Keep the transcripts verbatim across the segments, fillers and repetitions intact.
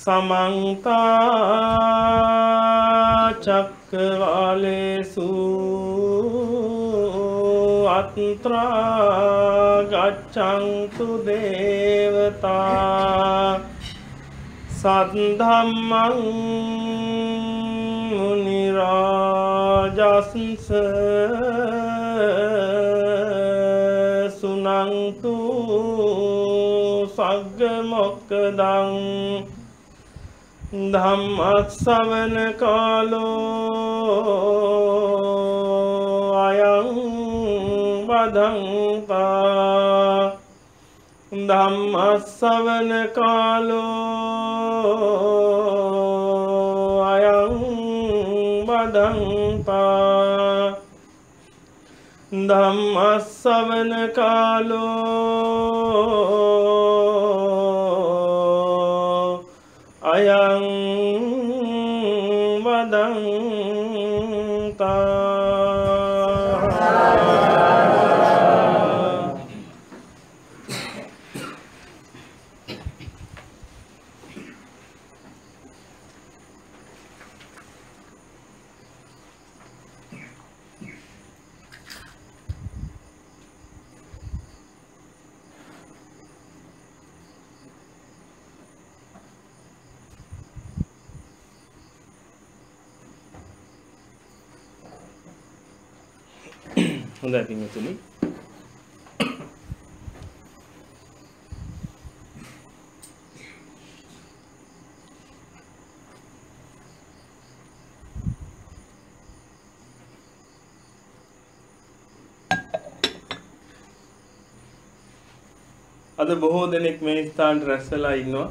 समन्ता चक्रवालेषु अत्रा गच्छन्तु देवता सद्धम्मं मुनिराजस्स सुनन्तु सग्गमोक्खदं धम्मश्रवण कालो अयं बधन्ता धम्मश्रवण कालो अयं बधन्ता धम्मश्रवण कालो अयं वदन्ता හොඳයි පින්වතුනි අද බොහෝ දෙනෙක් මේ ස්ථානට රැස් වෙලා ඉන්නවා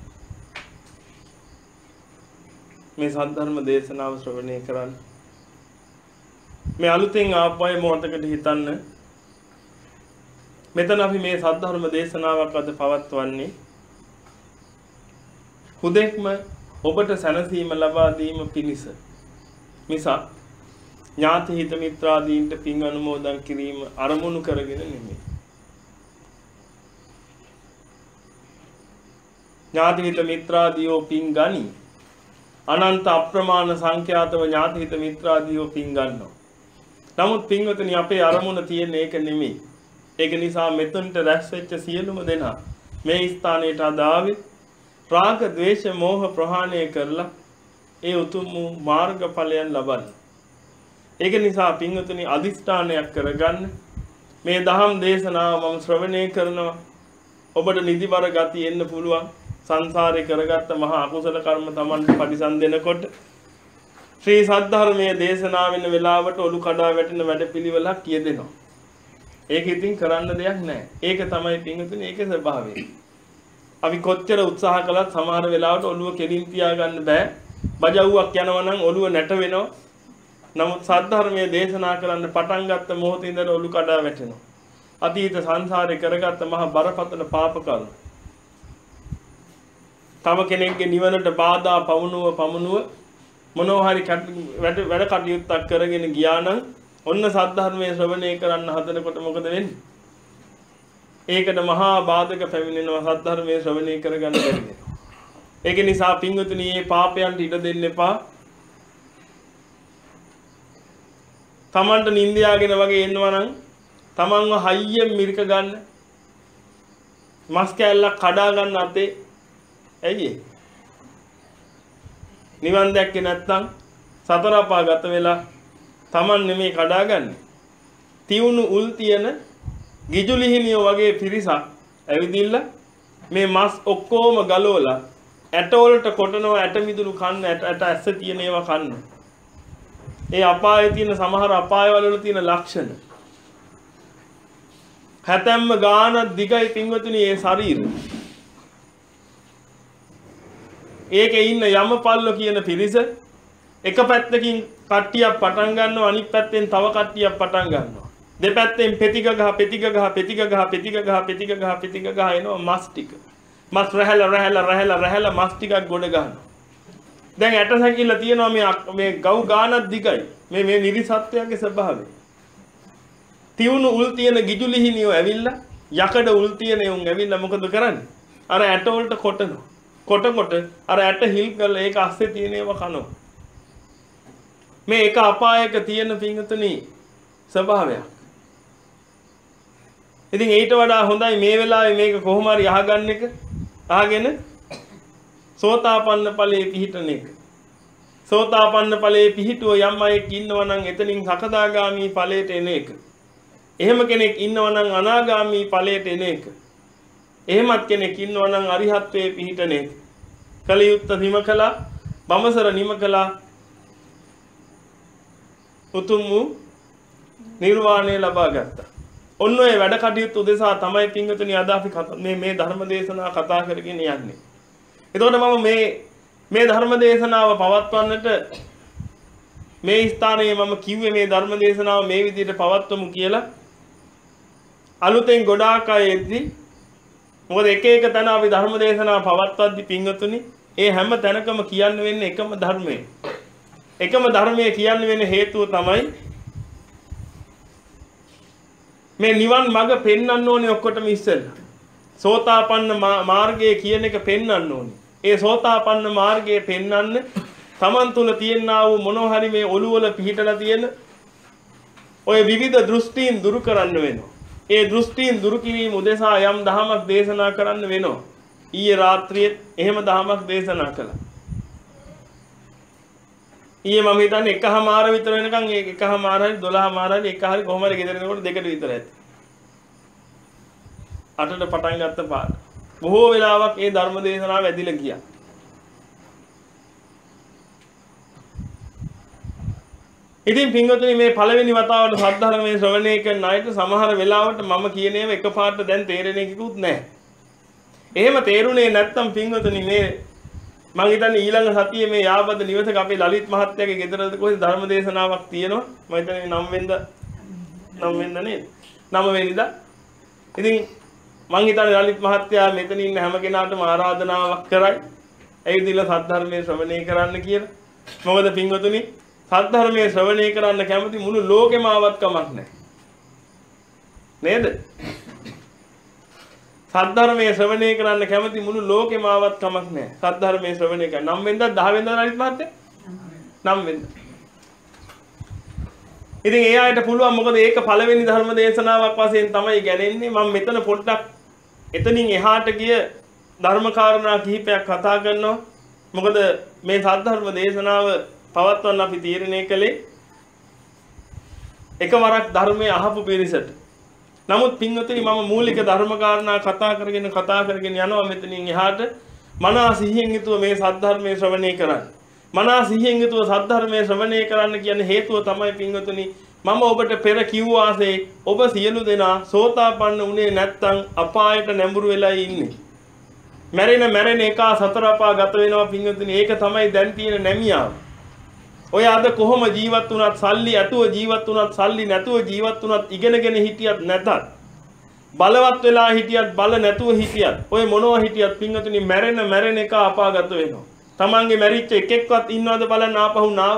මේ සද්ධර්ම දේශනාව ශ්‍රවණය කරන්න මේ අලුතෙන් ආපුවයි මොහොතකට හිතන්න මෙතන අපි මේ සද්ධර්ම දේශනාවක් අද පවත්වන්නේ හුදෙක්ම ඔබට සැනසීම ලබා දීම පිණිස මිසක් ඥාති හිත මිත්‍රාදීන්ට පින් අනුමෝදන් කිරීම අරමුණු කරගෙන නෙමෙයි ඥාති හිත මිත්‍රාදීෝ පින් ගනි අනන්ත අප්‍රමාණ සංඛ්‍යාතව ඥාති හිත මිත්‍රාදීෝ පින් ගන්නවා නමුත් පින්වතුනි අපේ අරමුණ තියෙන ඒක නෙමෙයි. ඒක නිසා මෙතනට රැස් වෙච්ච සියලුම දෙනා මේ ස්ථානයට අදාවේ රාග, ద్వේෂ, මෝහ ප්‍රහාණය කරලා ඒ උතුම් වූ මාර්ගඵලයන් ලබන්න. ඒක නිසා පින්වතුනි අදිෂ්ඨානයක් කරගන්න මේ දහම් දේශනාව මම ශ්‍රවණය කරනවා. ඔබට නිදිබර ගති එන්න පුළුවන්. සංසාරේ කරගත්ත මහා අකුසල කර්ම Tamanට පරිසම් දෙනකොට ශ්‍රී සද්ධර්මයේ දේශනා වෙන වෙලාවට ඔලු කඩා වැටෙන වැඩපිළිවෙලක් කියදෙනවා. ඒක ඉතින් කරන්න දෙයක් නැහැ. ඒක තමයි පින්වතුනි ඒකේ ස්වභාවය. අපි කොච්චර උත්සාහ කළත් සමහර වෙලාවට ඔලුව කෙලින් තියාගන්න බෑ. බජවුවක් යනවා නම් ඔලුව නැට වෙනවා. නමුත් සද්ධර්මයේ දේශනා කරන්න පටන් ගත්ත මොහොතේ ඉඳලා ඔලු කඩා වැටෙනවා. අතීත සංසාරේ කරගත්ත මහා බරපතල පාප කර්ම. තව කෙනෙක්ගේ නිවනට බාධා පවුනුව පමුණුව මොනවා හරි වැඩ වැඩ කටයුත්තක් කරගෙන ගියා නම් ඔන්න සද්ධර්මයේ ශ්‍රවණය කරන්න හදනකොට මොකද වෙන්නේ? ඒකට මහා බාධක පැමිණෙනවා සද්ධර්මයේ ශ්‍රවණය කරගන්න බැරි වෙනවා. ඒක නිසා පින්වතුනි මේ පාපයන්ට ඉඩ දෙන්න එපා. Tamanට නින්දයාගෙන වගේ එනවා නම් Tamanව හයියෙන් මිරික ගන්න. මස් කෑල්ලක් කඩා ගන්න අතේ. ඇයි ඒ? නිවන් දැක්කේ නැත්නම් සතර අපාගත වෙලා Taman නෙමේ කඩාගන්නේ. තියුණු උල් තියෙන ගිජුලිහිනියෝ වගේ පිරිසක් ඇවිදින්න මේ මස් ඔක්කොම ගලවලා ඇට වලට කොටනවා ඇට මිදුළු කන්න ඇට ඇට ඇස්ස තියෙන ඒවා කන්න. ඒ අපායේ තියෙන සමහර අපායවල වල තියෙන ලක්ෂණ. හැතැම්ම ගාන දිගයි පින්වතුනි ඒ ශරීරය. ඒකේ ඉන්න යමපල්ලෝ කියන පිරිස එක පැත්තකින් කට්ටියක් පටන් ගන්නවා අනිත් පැත්තෙන් තව කට්ටියක් පටන් ගන්නවා. දෙපැත්තෙන් පෙතික ගහ පෙතික ගහ පෙතික ගහ පෙතික ගහ පෙතික ගහ පෙතික ගහ එනවා මස් ටික. මස් රැහැලා රැහැලා රැහැලා රැහැලා මස් ටිකක් ගොඩ ගන්නවා. දැන් ඇට සැකිල්ල තියෙනවා මේ මේ ගව් ගානක් දිගයි. මේ මේ නිරිසත්වයන්ගේ ස්වභාවය. තියුණු උල් තියෙන ගිජුලිහිනියෝ ඇවිල්ලා යකඩ උල් තියෙන උන් ඇවිල්ලා මොකද කරන්නේ? අර ඇට වලට කොටනවා. කොට කොට අර ඇට හිල් කරලා ඒක අස්සේ තියෙන ඒවා කනවා. මේ එක අපායක තියෙන පිංගුතුනි ස්වභාවයක්. ඉතින් ඊට වඩා හොඳයි මේ වෙලාවේ මේක කොහොම හරි අහගන්න එක. අහගෙන සෝතාපන්න ඵලයේ පිහිටන එක. සෝතාපන්න ඵලයේ පිහිටුව යම් අයෙක් ඉන්නවා නම් එතනින් සකදාගාමි ඵලයට එන එක. එහෙම කෙනෙක් ඉන්නවා නම් අනාගාමි ඵලයට එන එක. එහෙමත් කෙනෙක් ඉන්නවා නම් අරිහත්ත්වයේ පිහිටන එක. කලියුත්ත නිම කළා, බමසර නිම කළා. උතුම් වූ නිර්වාණය ලබා ගත්තා. ඔන්න ඔය වැඩ කටයුතු උදෙසා තමයි පින්වතුනි අද අපි මේ මේ ධර්ම දේශනාව කතා කරගෙන යන්නේ. එතකොට මම මේ මේ ධර්ම දේශනාව පවත්වන්නට මේ ස්ථානයේ මම කිව්වේ මේ ධර්ම දේශනාව මේ විදිහට පවත්වමු කියලා. අලුතෙන් ගොඩාක් අය එද්දි මොකද එක එක තැන අපි ධර්ම දේශනාව පවත්වද්දි පින්වතුනි ඒ හැම තැනකම කියන්න වෙන්නේ එකම ධර්මය. එකම ධර්මයේ කියන්න වෙන හේතුව තමයි මේ නිවන් මඟ පෙන්වන්න ඕනේ ඔක්කොටම ඉස්සෙල්ලා. සෝතාපන්න මාර්ගය කියන එක පෙන්වන්න ඕනේ. ඒ සෝතාපන්න මාර්ගය පෙන්වන්න තමන් තුල තියෙනා වූ මොනවා හරි මේ ඔළුව වල පිහිටලා තියෙන ඔය විවිධ දෘෂ්ටීන් දුරු කරන්න වෙනවා. ඒ දෘෂ්ටීන් දුරු කිරීම උදෙසා යම් දහමක් දේශනා කරන්න වෙනවා. ඊයේ රාත්‍රියේ එහෙම දහමක් දේශනා කළා. ඊයේ මම හිතන්නේ එකහමාර විතර වෙනකන් ඒක එකහමාර හරි දොළහමාර හරි එක හරි කොහොම හරි ගෙදර එනකොට දෙකට විතර ඇති. අටට පටන් ගත්ත පාර. බොහෝ වෙලාවක් ඒ ධර්ම දේශනාව ඇදිලා ගියා. ඉතින් පින්වතුනි මේ පළවෙනි වතාවට සද්ධර්මයේ ශ්‍රවණය කරන අයට සමහර වෙලාවට මම කියන ඒවා එකපාරට දැන් තේරෙන එකකුත් නැහැ. එහෙම තේරුනේ නැත්තම් පින්වතුනි මේ මම හිතන්නේ ඊළඟ සතියේ මේ යාබද නිවසක අපේ ලලිත් මහත්තයාගේ ගෙදරද කොහෙද ධර්ම දේශනාවක් තියෙනවා. මම හිතන්නේ නව වෙනිදා නව වෙනිදා නේද? නව වෙනිදා. ඉතින් මම හිතන්නේ ලලිත් මහත්තයා මෙතන ඉන්න හැම කෙනාටම ආරාධනාවක් කරයි. ඇවිදilla සද්ධර්මයේ ශ්‍රවණය කරන්න කියලා. මොකද පින්වතුනි සද්ධර්මයේ ශ්‍රවණය කරන්න කැමති මුළු ලෝකෙම ආවත් කමක් නැහැ. නේද? සද්ධර්මයේ ශ්‍රවණය කරන්න කැමති මුළු ලෝකෙම ආවත් කමක් නැහැ. සද්ධර්මයේ ශ්‍රවණය කරන්න. නම් වෙනදා දහ වෙනිදා ලලිත් මහත්තයා? නම් වෙනිදා. ඉතින් ඒ ආයත පුළුවන් මොකද ඒක පළවෙනි ධර්ම දේශනාවක් වශයෙන් තමයි ගැනෙන්නේ. මම මෙතන පොඩ්ඩක් එතනින් එහාට ගිය ධර්ම කාරණා කිහිපයක් කතා කරනවා. මොකද මේ සද්ධර්ම දේශනාව පවත්වන්න අපි තීරණය කළේ එකවරක් ධර්මයේ අහපු පිරිසට. නමුත් පින්වතුනි මම මූලික ධර්ම කාරණා කතා කරගෙන කතා කරගෙන යනවා මෙතනින් එහාට මනස සිහියෙන් යුතුව මේ සද්ධර්මයේ ශ්‍රවණය කරන්න. මනස සිහියෙන් යුතුව සද්ධර්මයේ ශ්‍රවණය කරන්න කියන හේතුව තමයි පින්වතුනි මම ඔබට පෙර කිව්වාසේ ඔබ සියලු දෙනා සෝතාපන්න උනේ නැත්තම් අපායට නැඹුරු වෙලා ඉන්නේ. මැරෙන මැරෙන එක සතර අපා ගත වෙනවා පින්වතුනි. ඒක තමයි දැන් තියෙන නැමියාව. ඔය අද කොහොම ජීවත් වුණත් සල්ලි ඇතුව ජීවත් වුණත් සල්ලි නැතුව ජීවත් වුණත් ඉගෙනගෙන හිටියත් නැතත් බලවත් වෙලා හිටියත් බල නැතුව හිටියත් ඔය මොනවා හිටියත් පින්වතුනි මැරෙන මැරෙන එක අපාගත වෙනවා. තමන්ගේ මැරිච්ච එකෙක්වත් ඉන්නවද බලන්න ආපහු නාව.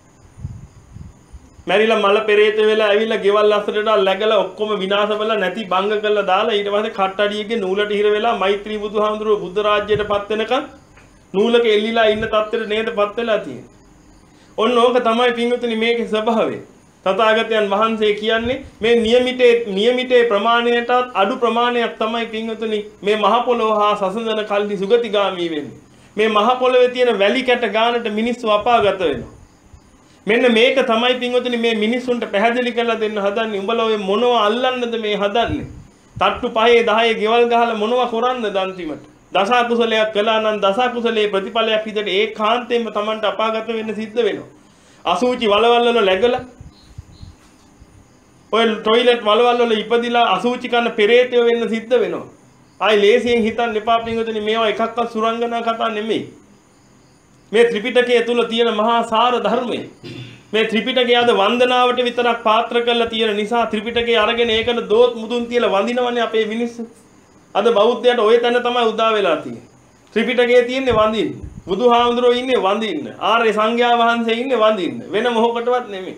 මැරිලා මල පෙරේත වෙලා ඇවිල්ලා ගෙවල් අස්සට läගලා ඔක්කොම විනාශ වෙලා නැති බංග කරලා දාලා ඊට පස්සේ කට්ටඩියගේ නූලට හිර වෙලා මෛත්‍රී බුදුහාමුදුරුවෝ බුද්ධ රාජ්‍යයටපත් වෙනකන් නූලක එල්ලිලා ඉන්න තත්ත්වෙට නේදපත් වෙලා තියෙන්නේ. ඔන්න ඕක තමයි පින්වතුනි මේකේ ස්වභාවය. තථාගතයන් වහන්සේ කියන්නේ මේ නියමිතේ නියමිතේ ප්‍රමාණයටත් අඩු ප්‍රමාණයක් තමයි පින්වතුනි මේ මහ පොළොව හා සසඳන කල්හි සුගතිගාමී වෙන්නේ. මේ මහ පොළොවේ තියෙන වැලි කැට ගානට මිනිස්සු අපාගත වෙනවා. මෙන්න මේක තමයි පින්වතුනි මේ මිනිස්සුන්ට පැහැදිලි කරලා දෙන්න හදන්නේ. උඹලා ඔය මොනව අල්ලන්නද මේ හදන්නේ? තට්ටු පහේ දහයේ ගෙවල් ගහලා මොනව කරන්නද අන්තිමට? දස කුසලයක් කළා නම් දස කුසලයේ ප්‍රතිඵලයක් විදිහට ඒකාන්තයෙන්ම Tamanට අපාගත වෙන්න සිද්ධ වෙනවා. අසූචි වලවල් වල läගලා ඔය টয়ලට් වලවල් වල ඉපදිලා අසූචි කන පෙරේතය වෙන්න සිද්ධ වෙනවා. ආයි ලේසියෙන් හිතන්න එපා පින්වතුනි මේවා එකක්වත් සුරංගනා කතා නෙමෙයි. මේ ත්‍රිපිටකය තුල තියෙන මහා සාර ධර්මය. මේ ත්‍රිපිටකය අද වන්දනාවට විතරක් පාත්‍ර කරලා තියෙන නිසා ත්‍රිපිටකය අරගෙන ඒකට දෝත් මුදුන් තියලා වඳිනවනේ අපේ මිනිස්සු. අද බෞද්ධයට ওই තැන තමයි උදා වෙලා තියෙන්නේ. ත්‍රිපිටකයේ තියෙන්නේ වඳින්න. බුදුහාමුදුරුවෝ ඉන්නේ වඳින්න. ආර්ය සංඝයා වහන්සේ ඉන්නේ වඳින්න. වෙන මොහොකටවත් නෙමෙයි.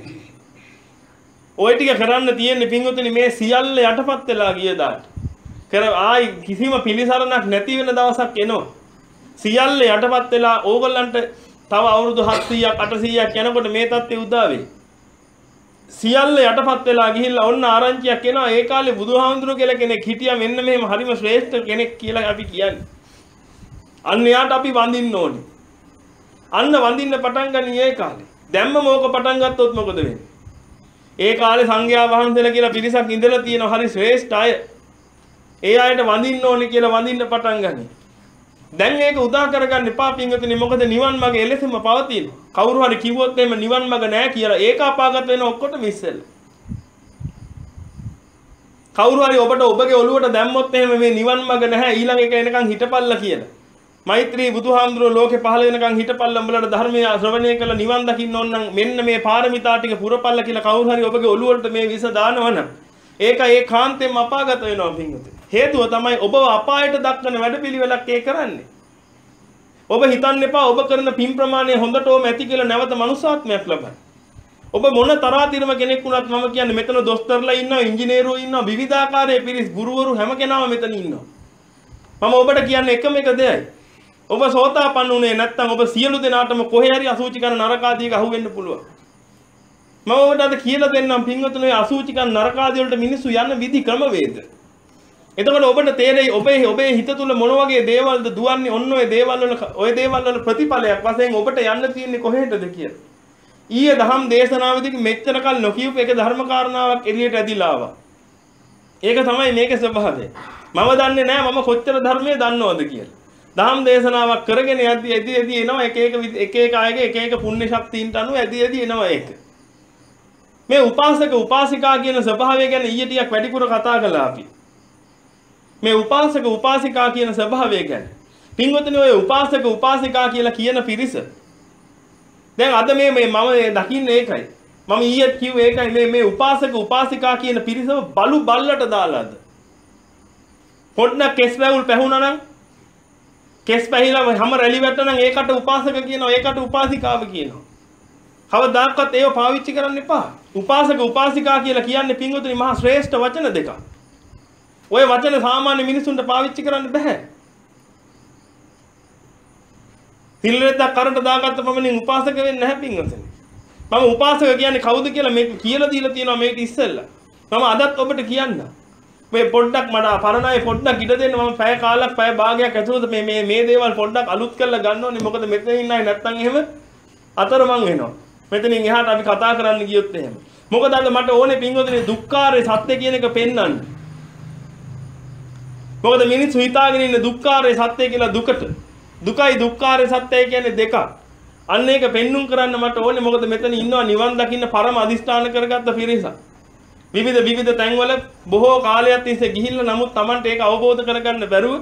ওই ටික කරන්න තියෙන්නේ පින්වතුනි මේ සියල්ල යටපත් වෙලා ගිය දාට. කර ආයි කිසිම පිළිසරණක් නැති වෙන දවසක් එනවා. සියල්ල යටපත් වෙලා ඕගොල්ලන්ට තව අවුරුදු හත්සීයක් අටසීයක් යනකොට මේ தත්ත්වය උදා වෙයි. සියල්ල යටපත් වෙලා ගිහිල්ලා ඔන්න ආරංචියක් එනවා ඒ කාලේ බුදුහාමුදුරුවෝ කියලා කෙනෙක් හිටියා මෙන්න මෙහෙම හරිම ශ්‍රේෂ්ඨ කෙනෙක් කියලා අපි කියන්නේ. අන්න යාට අපි වඳින්න ඕනේ. අන්න වඳින්න පටන් ගන්නේ ඒ කාලේ. දැම්ම මොක පටන් ගත්තොත් මොකද වෙන්නේ? ඒ කාලේ සංඝයා වහන්සේලා කියලා පිරිසක් ඉඳලා තියෙන හරි ශ්‍රේෂ්ඨ අය. ඒ අයට වඳින්න ඕනේ කියලා වඳින්න පටන් ගන්නේ. දැන් ඒක උදා කරගන්න එපා පින්වතුනි මොකද නිවන් මඟ එලෙසම පවතිනවා. කවුරු හරි කිව්වොත් එහෙම නිවන් මඟ නැහැ කියලා ඒක අපාගත වෙන ඔක්කොටම ඉස්සෙල්ලා. කවුරු හරි ඔබට ඔබගේ ඔළුවට දැම්මොත් එහෙම මේ නිවන් මඟ නැහැ ඊළඟ එක එනකන් හිටපල්ලා කියලා. මෛත්‍රී බුදුහාමුදුරුවෝ ලෝකේ පහළ වෙනකන් හිටපල්ලා උඹලට ධර්මය ශ්‍රවණය කළා නිවන් දකින්න ඕන නම් මෙන්න මේ පාරමිතා ටික පුරපල්ලා කියලා කවුරු හරි ඔබගේ ඔළුවට මේ විස දානවනම් ඒක ඒ කාන්තෙන් අපාගත වෙනවා පින්වතුනි. හේතුව තමයි ඔබව අපායට දක්වන වැඩපිළිවෙලක් ඒ කරන්නේ. ඔබ හිතන්න එපා ඔබ කරන පින් ප්‍රමාණය හොඳටම ඇති කියලා නැවත මනුස්සාත්මයක් ලබන්න. ඔබ මොන තරාතිරම කෙනෙක් වුණත් මම කියන්නේ මෙතන දොස්තරලා ඉන්නවා, ඉංජිනේරුවෝ ඉන්නවා, විවිධාකාරයේ පිරිස් ගුරුවරු හැම කෙනාම මෙතන ඉන්නවා. මම ඔබට කියන්නේ එකම එක දෙයයි. ඔබ සෝතාපන්න උනේ නැත්නම් ඔබ සියලු දෙනාටම කොහේ හරි අසුචි කරන නරකාදීක අහු වෙන්න පුළුවන්. මම ඔබට අද කියලා දෙන්නම් පින්වතුනි අසුචි කරන නරකාදී වලට මිනිස්සු යන විදි ක්‍රමවේද. එතකොට ඔබට තේරෙයි ඔබේ ඔබේ හිත තුල මොන වගේ දේවල්ද දුවන්නේ ඔන්න ඔය දේවල් වල ඔය දේවල් වල ප්‍රතිඵලයක් වශයෙන් ඔබට යන්න තියෙන්නේ කොහෙටද කියලා. ඊයේ දහම් දේශනාවේදී මෙච්චර කල් නොකියපු එක ධර්ම කාරණාවක් එළියට ඇදිලා ආවා. ඒක තමයි මේකේ ස්වභාවය. මම දන්නේ නැහැ මම කොච්චර ධර්මයේ දන්නවද කියලා. දහම් දේශනාවක් කරගෙන යද්දී එදී එදී එනවා එක එක එක එක අයගේ එක එක පුණ්‍ය ශක්තියින්ට අනුව එදී එදී එනවා ඒක. මේ උපාසක උපාසිකා කියන ස්වභාවය ගැන ඊයේ ටිකක් වැඩිපුර කතා කළා අපි. මේ උපාසක උපාසිකා කියන ස්වභාවය ගැන. පින්වතුනි ඔය උපාසක උපාසිකා කියලා කියන පිරිස. දැන් අද මේ මේ මම දකින්නේ ඒකයි. මම ඊයේ කිව්වේ ඒකයි මේ මේ උපාසක උපාසිකා කියන පිරිසව බලු බල්ලට දාලාද. පොඩ්ඩක් කෙස් වැවුල් පැහුණා නම් කෙස් පැහිලා හැම රැලි වැටෙනා නම් ඒකට උපාසක කියනවා ඒකට උපාසිකාව කියනවා. කවදාකවත් ඒව පාවිච්චි කරන්න එපා. උපාසක උපාසිකා කියලා කියන්නේ පින්වතුනි මහා ශ්‍රේෂ්ඨ වචන දෙකක්. ඔය වචන සාමාන්‍ය මිනිසුන්ට පාවිච්චි කරන්න බෑ. පිළිවෙලක් කරට දාගත්ත පමණින් උපාසක වෙන්නේ නැහැ පින්වතුනි. මම උපාසක කියන්නේ කවුද කියලා මේක කියලා දීලා තියෙනවා මේක ඉස්සෙල්ලා. මම අදත් ඔබට කියන්න. මේ පොඩ්ඩක් මට පරණයි පොඩ්ඩක් ඉඩ දෙන්න මම පැය කාලක් පැය භාගයක් ඇතුළත මේ මේ මේ දේවල් පොඩ්ඩක් අලුත් කරලා ගන්න ඕනේ. මොකද මෙතන ඉන්නයි නැත්තම් එහෙම අතරමං වෙනවා. මෙතනින් එහාට අපි කතා කරන්න ගියොත් එහෙම. මොකද අද මට ඕනේ පින්වතුනි දුක්ඛාරේ සත්‍ය කියන එක පෙන්වන්න. මොකද මිනිස්සු හිතාගෙන ඉන්නේ දුක්ඛාරේ සත්‍ය කියලා දුකට. දුකයි දුක්ඛාරේ සත්‍යයි කියන්නේ දෙකක්. අන්න ඒක පෙන්눔 කරන්න මට ඕනේ මොකද මෙතන ඉන්නවා නිවන් දකින්න පරම අදිෂ්ඨාන කරගත්ත පිරිසක්. විවිධ විවිධ තැන්වල බොහෝ කාලයක් තිස්සේ ගිහිල්ලා නමුත් Tamanට ඒක අවබෝධ කරගන්න බැරුව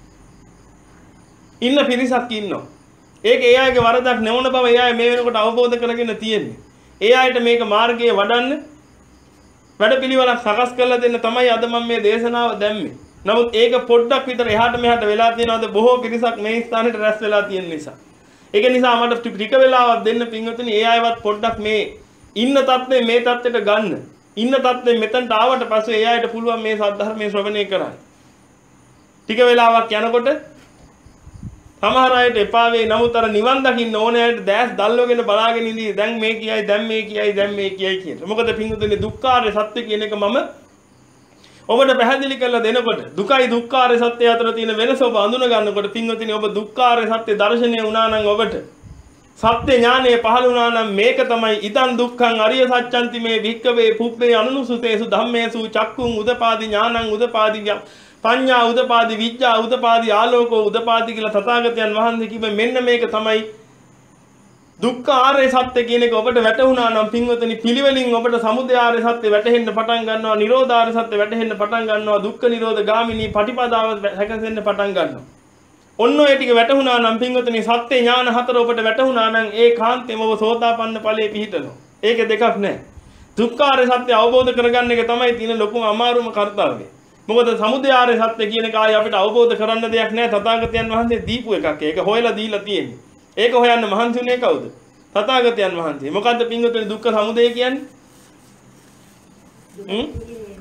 ඉන්න පිරිසක් ඉන්නවා. ඒක ඒ අයගේ වරදක් නෙවුන බව ඒ අය මේ වෙනකොට අවබෝධ කරගෙන තියෙන්නේ. ඒ අයට මේක මාර්ගයේ වඩන්න වැඩපිළිවෙලක් සකස් කරලා දෙන්න තමයි අද මම මේ දේශනාව දැම්මේ. නමුත් ඒක පොඩ්ඩක් විතර එහාට මෙහාට වෙලා තියෙනවද බොහෝ පිරිසක් මේ ස්ථානෙට රැස් වෙලා තියෙන නිසා. ඒක නිසා මට ටික වෙලාවක් දෙන්න පින්වතුනි ඒ අයවත් පොඩ්ඩක් මේ ඉන්න තත්ත්වයෙන් මේ තත්ත්වයට ගන්න. ඉන්න තත්ත්වයෙන් මෙතනට ආවට පස්සේ ඒ අයට පුළුවන් මේ සද්ධර්මයේ ශ්‍රවණය කරන්න. ටික වෙලාවක් යනකොට සමහර අයට එපා වෙයි. නමුත් අර නිවන් දකින්න ඕනේ අයට දැස් දැල්වගෙන බලාගෙන ඉඳී දැන් මේ කියයි දැන් මේ කියයි දැන් මේ කියයි කියන. මොකද පින්වතුනි දුක්ඛාරය සත්‍ය කියන එක මම ඔබට පැහැදිලි කරලා දෙනකොට දුකයි දුක්ඛාරය සත්‍ය අතර තියෙන වෙනස ඔබ අඳුන ගන්නකොට පින්වතුනි ඔබ දුක්ඛාරය සත්‍ය දර්ශනය වුණා නම් ඔබට සත්‍ය ඥානය පහළ වුණා නම් මේක තමයි ඉදන් දුක්ඛං අරිය සත්‍යන්ති මේ වික්කවේ පුබ්බේ අනුනුසුතේසු ධම්මේසු චක්කුං උදපාදි ඥානං උදපාදි පඤ්ඤා උදපාදි විඥා උදපාදි ආලෝකෝ උදපාදි කියලා තථාගතයන් වහන්සේ කිව්වේ මෙන්න මේක තමයි දුක්ඛ ආර්ය සත්‍ය කියන එක ඔබට වැටහුණා නම් පින්වතුනි පිළිවෙලින් ඔබට සමුදය ආර්ය සත්‍ය වැටහෙන්න පටන් ගන්නවා නිරෝධ ආර්ය සත්‍ය වැටහෙන්න පටන් ගන්නවා දුක්ඛ නිරෝධ ගාමිනී පටිපදාව හැකසෙන්න පටන් ගන්නවා. ඔන්න ඔය ටික වැටහුණා නම් පින්වතුනි සත්‍ය ඥාන හතර ඔබට වැටහුණා නම් ඒ කාන්තේම ඔබ සෝතාපන්න ඵලයේ පිහිටනවා. ඒක දෙකක් නෑ. දුක්ඛ ආර්ය සත්‍ය අවබෝධ කරගන්න එක තමයි තියෙන ලොකුම අමාරුම කාර්යය. මොකද සමුදය ආර්ය සත්‍ය කියන එක ආයේ අපිට අවබෝධ කරන්න දෙයක් නෑ. තථාගතයන් වහන්සේ දීපු එකක්. ඒක හොයලා දීලා තියෙන්නේ. ඒක හොයන්න මහන්සි උනේ කවුද? තථාගතයන් වහන්සේ. මොකද්ද පින්වතුනි දුක්ඛ සමුදය කියන්නේ? හ්ම්?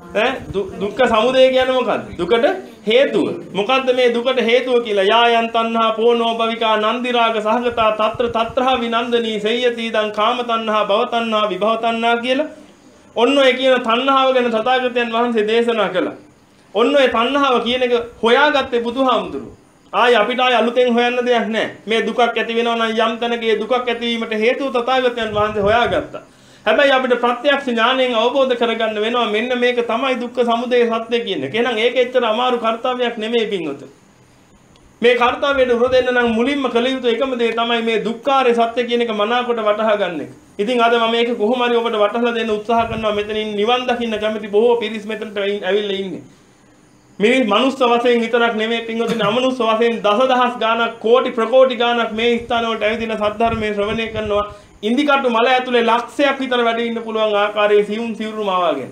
ඈ දුක්ඛ සමුදය කියන්නේ මොකද්ද? දුකට හේතුව. මොකද්ද මේ දුකට හේතුව කියලා? යායන් තණ්හා පෝනෝ භවිකා නන්දි රාග සහගතා తත්‍ර తත්‍රහ විනන්දනී සේයති දං කාම තණ්හා භව තණ්හා විභව තණ්හා කියලා. ඔන්න ඔය කියන තණ්හාව ගැන තථාගතයන් වහන්සේ දේශනා කළා. ඔන්න ඔය තණ්හාව කියන එක හොයාගත්තේ බුදුහාමුදුරුවෝ. ආයි අපිට ආයි අලුතෙන් හොයන්න දෙයක් නැහැ. මේ දුකක් ඇති වෙනවා නම් යම් තැනක ඒ දුකක් ඇතිවීමට හේතුව තථාගතයන් වහන්සේ හොයාගත්තා. හැබැයි අපිට ප්‍රත්‍යක්ෂ ඥාණයෙන් අවබෝධ කරගන්න වෙනවා මෙන්න මේක තමයි දුක්ඛ සමුදය සත්‍ය කියන්නේ. එහෙනම් ඒක එච්චර අමාරු කාර්යයක් නෙමෙයි පින්වතුනි. මේ කාර්යයට උර දෙන්න නම් මුලින්ම කළ යුතු එකම දේ තමයි මේ දුක්ඛාරය සත්‍ය කියන එක මනාකොට වටහා ගන්න එක. ඉතින් අද මම මේක කොහොම හරි ඔබට වටහලා දෙන්න උත්සාහ කරනවා. මෙතනින් නිවන් දකින්න කැමති බොහෝ පිරිස් මෙතනට ඇවිල්ලා ඉන්නේ. මිනිස් මනුස්ස වශයෙන් විතරක් නෙමෙයි පින්වතුනි අමනුස්ස වශයෙන් දසදහස් ගාණක් කෝටි ප්‍රකෝටි ගාණක් මේ ස්ථාන වලට ඇවිදින සද්ධර්මයේ ශ්‍රවණය කරනවා. ඉන්දිකටු මල ඇතුලේ ලක්ෂයක් විතර වැඩ ඉන්න පුළුවන් ආකාරයේ සියුම් සිවුරුම ආවාගෙන.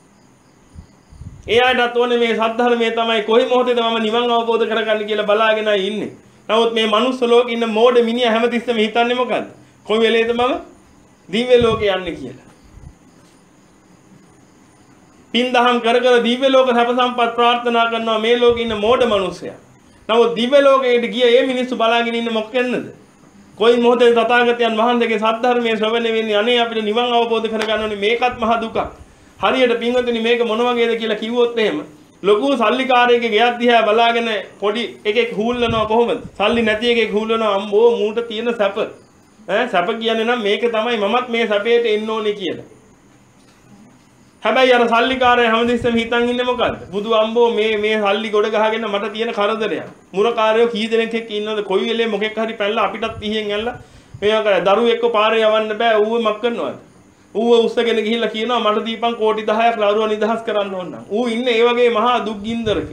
ඒ අයටත් ඕනේ මේ සද්ධර්මයේ තමයි කොයි මොහොතේද මම නිවන් අවබෝධ කරගන්න කියලා බලාගෙනයි ඉන්නේ. නමුත් මේ මනුස්ස ලෝකේ ඉන්න මෝඩ මිනිහා හැමතිස්සෙම හිතන්නේ මොකද්ද? කොයි වෙලේද මම දිව්‍ය ලෝකේ යන්නේ කියලා. පින් දහම් කර කර දිව්‍ය ලෝක සැප සම්පත් ප්‍රාර්ථනා කරනවා මේ ලෝකේ ඉන්න මෝඩ මිනිස්සයා. නමුත් දිව්‍ය ලෝකයට ගිය ඒ මිනිස්සු බලාගෙන ඉන්නේ මොකෙන්නද? කොයි මොහොතේ තථාගතයන් වහන්සේගේ සද්ධර්මයේ ශ්‍රවණය වෙන්නේ අනේ අපිට නිවන් අවබෝධ කරගන්න ඕනේ මේකත් මහ දුකක්. හරියට පින්වතුනි මේක මොන වගේද කියලා කිව්වොත් එහෙම ලොකු සල්ලිකාරයෙක්ගේ ගෙයක් දිහා බලාගෙන පොඩි එකෙක් හූල්ලනවා කොහොමද? සල්ලි නැති එකෙක් හූල්ලනවා අම්බෝ මූට තියෙන සැප. ඈ සැප කියන්නේ නම් මේක තමයි මමත් මේ සැපේට එන්න ඕනේ කියලා. හැබැයි අර සල්ලිකාරය හැමදෙස්සෙම හිතන් ඉන්නේ මොකද්ද? බුදු අම්බෝ මේ මේ සල්ලි ගොඩ ගහගෙන මට තියෙන කරදරයක්. මුරකාරයෝ කී දෙනෙක් එක්ක ඉන්නවද? කොයි වෙලේ මොකෙක් හරි පැනලා අපිටත් පිහින් ඇල්ලලා මේවා කරා දරුවෝ එක්ක පාරේ යවන්න බෑ. ඌව මක් කරනවද? ඌව උස්සගෙන ගිහිල්ලා කියනවා මට දීපන් කෝටි දහයක් දරුවා නිදහස් කරන්න ඕන නම්. ඌ ඉන්නේ ඒ වගේ මහා දුක් ගින්දරක.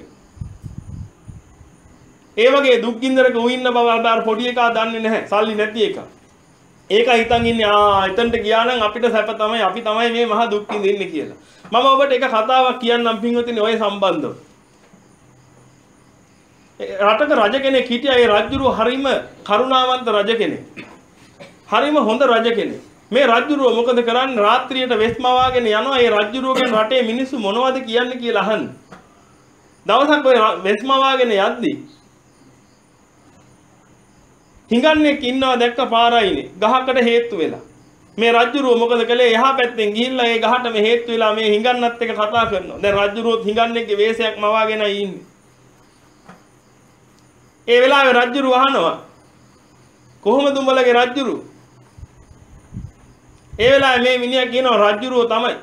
ඒ වගේ දුක් ගින්දරක ඌ ඉන්න බව අර පොඩි එකා දන්නේ නැහැ. සල්ලි නැති එකා. ඒක හිතන් ඉන්නේ ආ එතනට ගියා නම් අපිට සැප තමයි අපි තමයි මේ මහා දුක් විඳින්නේ කියලා. මම ඔබට එක කතාවක් කියන්නම් පින්වතුනි ඔය සම්බන්ධව. රටක රජ කෙනෙක් හිටියා. ඒ රජුරුව හරිම කරුණාවන්ත රජ කෙනෙක්. හරිම හොඳ රජ කෙනෙක්. මේ රජුරුව මොකද කරන්නේ? රාත්‍රියට වෙස්මවාගෙන යනවා. ඒ රජුරුවගෙන් රටේ මිනිස්සු මොනවද කියන්නේ කියලා අහන්න. දවසක් ඔය වෙස්මවාගෙන යද්දි හිඟන්නෙක් ඉන්නවා දැක්ක පාරයිනේ. ගහකට හේතු වෙලා. මේ රජුරුව මොකද කළේ? එහා පැත්තෙන් ගිහිල්ලා ඒ ගහටම හේතු වෙලා මේ හිඟන්නත් එක්ක කතා කරනවා. දැන් රජුරුවත් හිඟන්නෙක්ගේ වේශයක් මවාගෙනයි ඉන්නේ. ඒ වෙලාවේ රජුරුව අහනවා කොහොමද උඹලගේ රජුරුව? ඒ වෙලාවේ මේ මිනිහා කියනවා රජුරුව තමයි.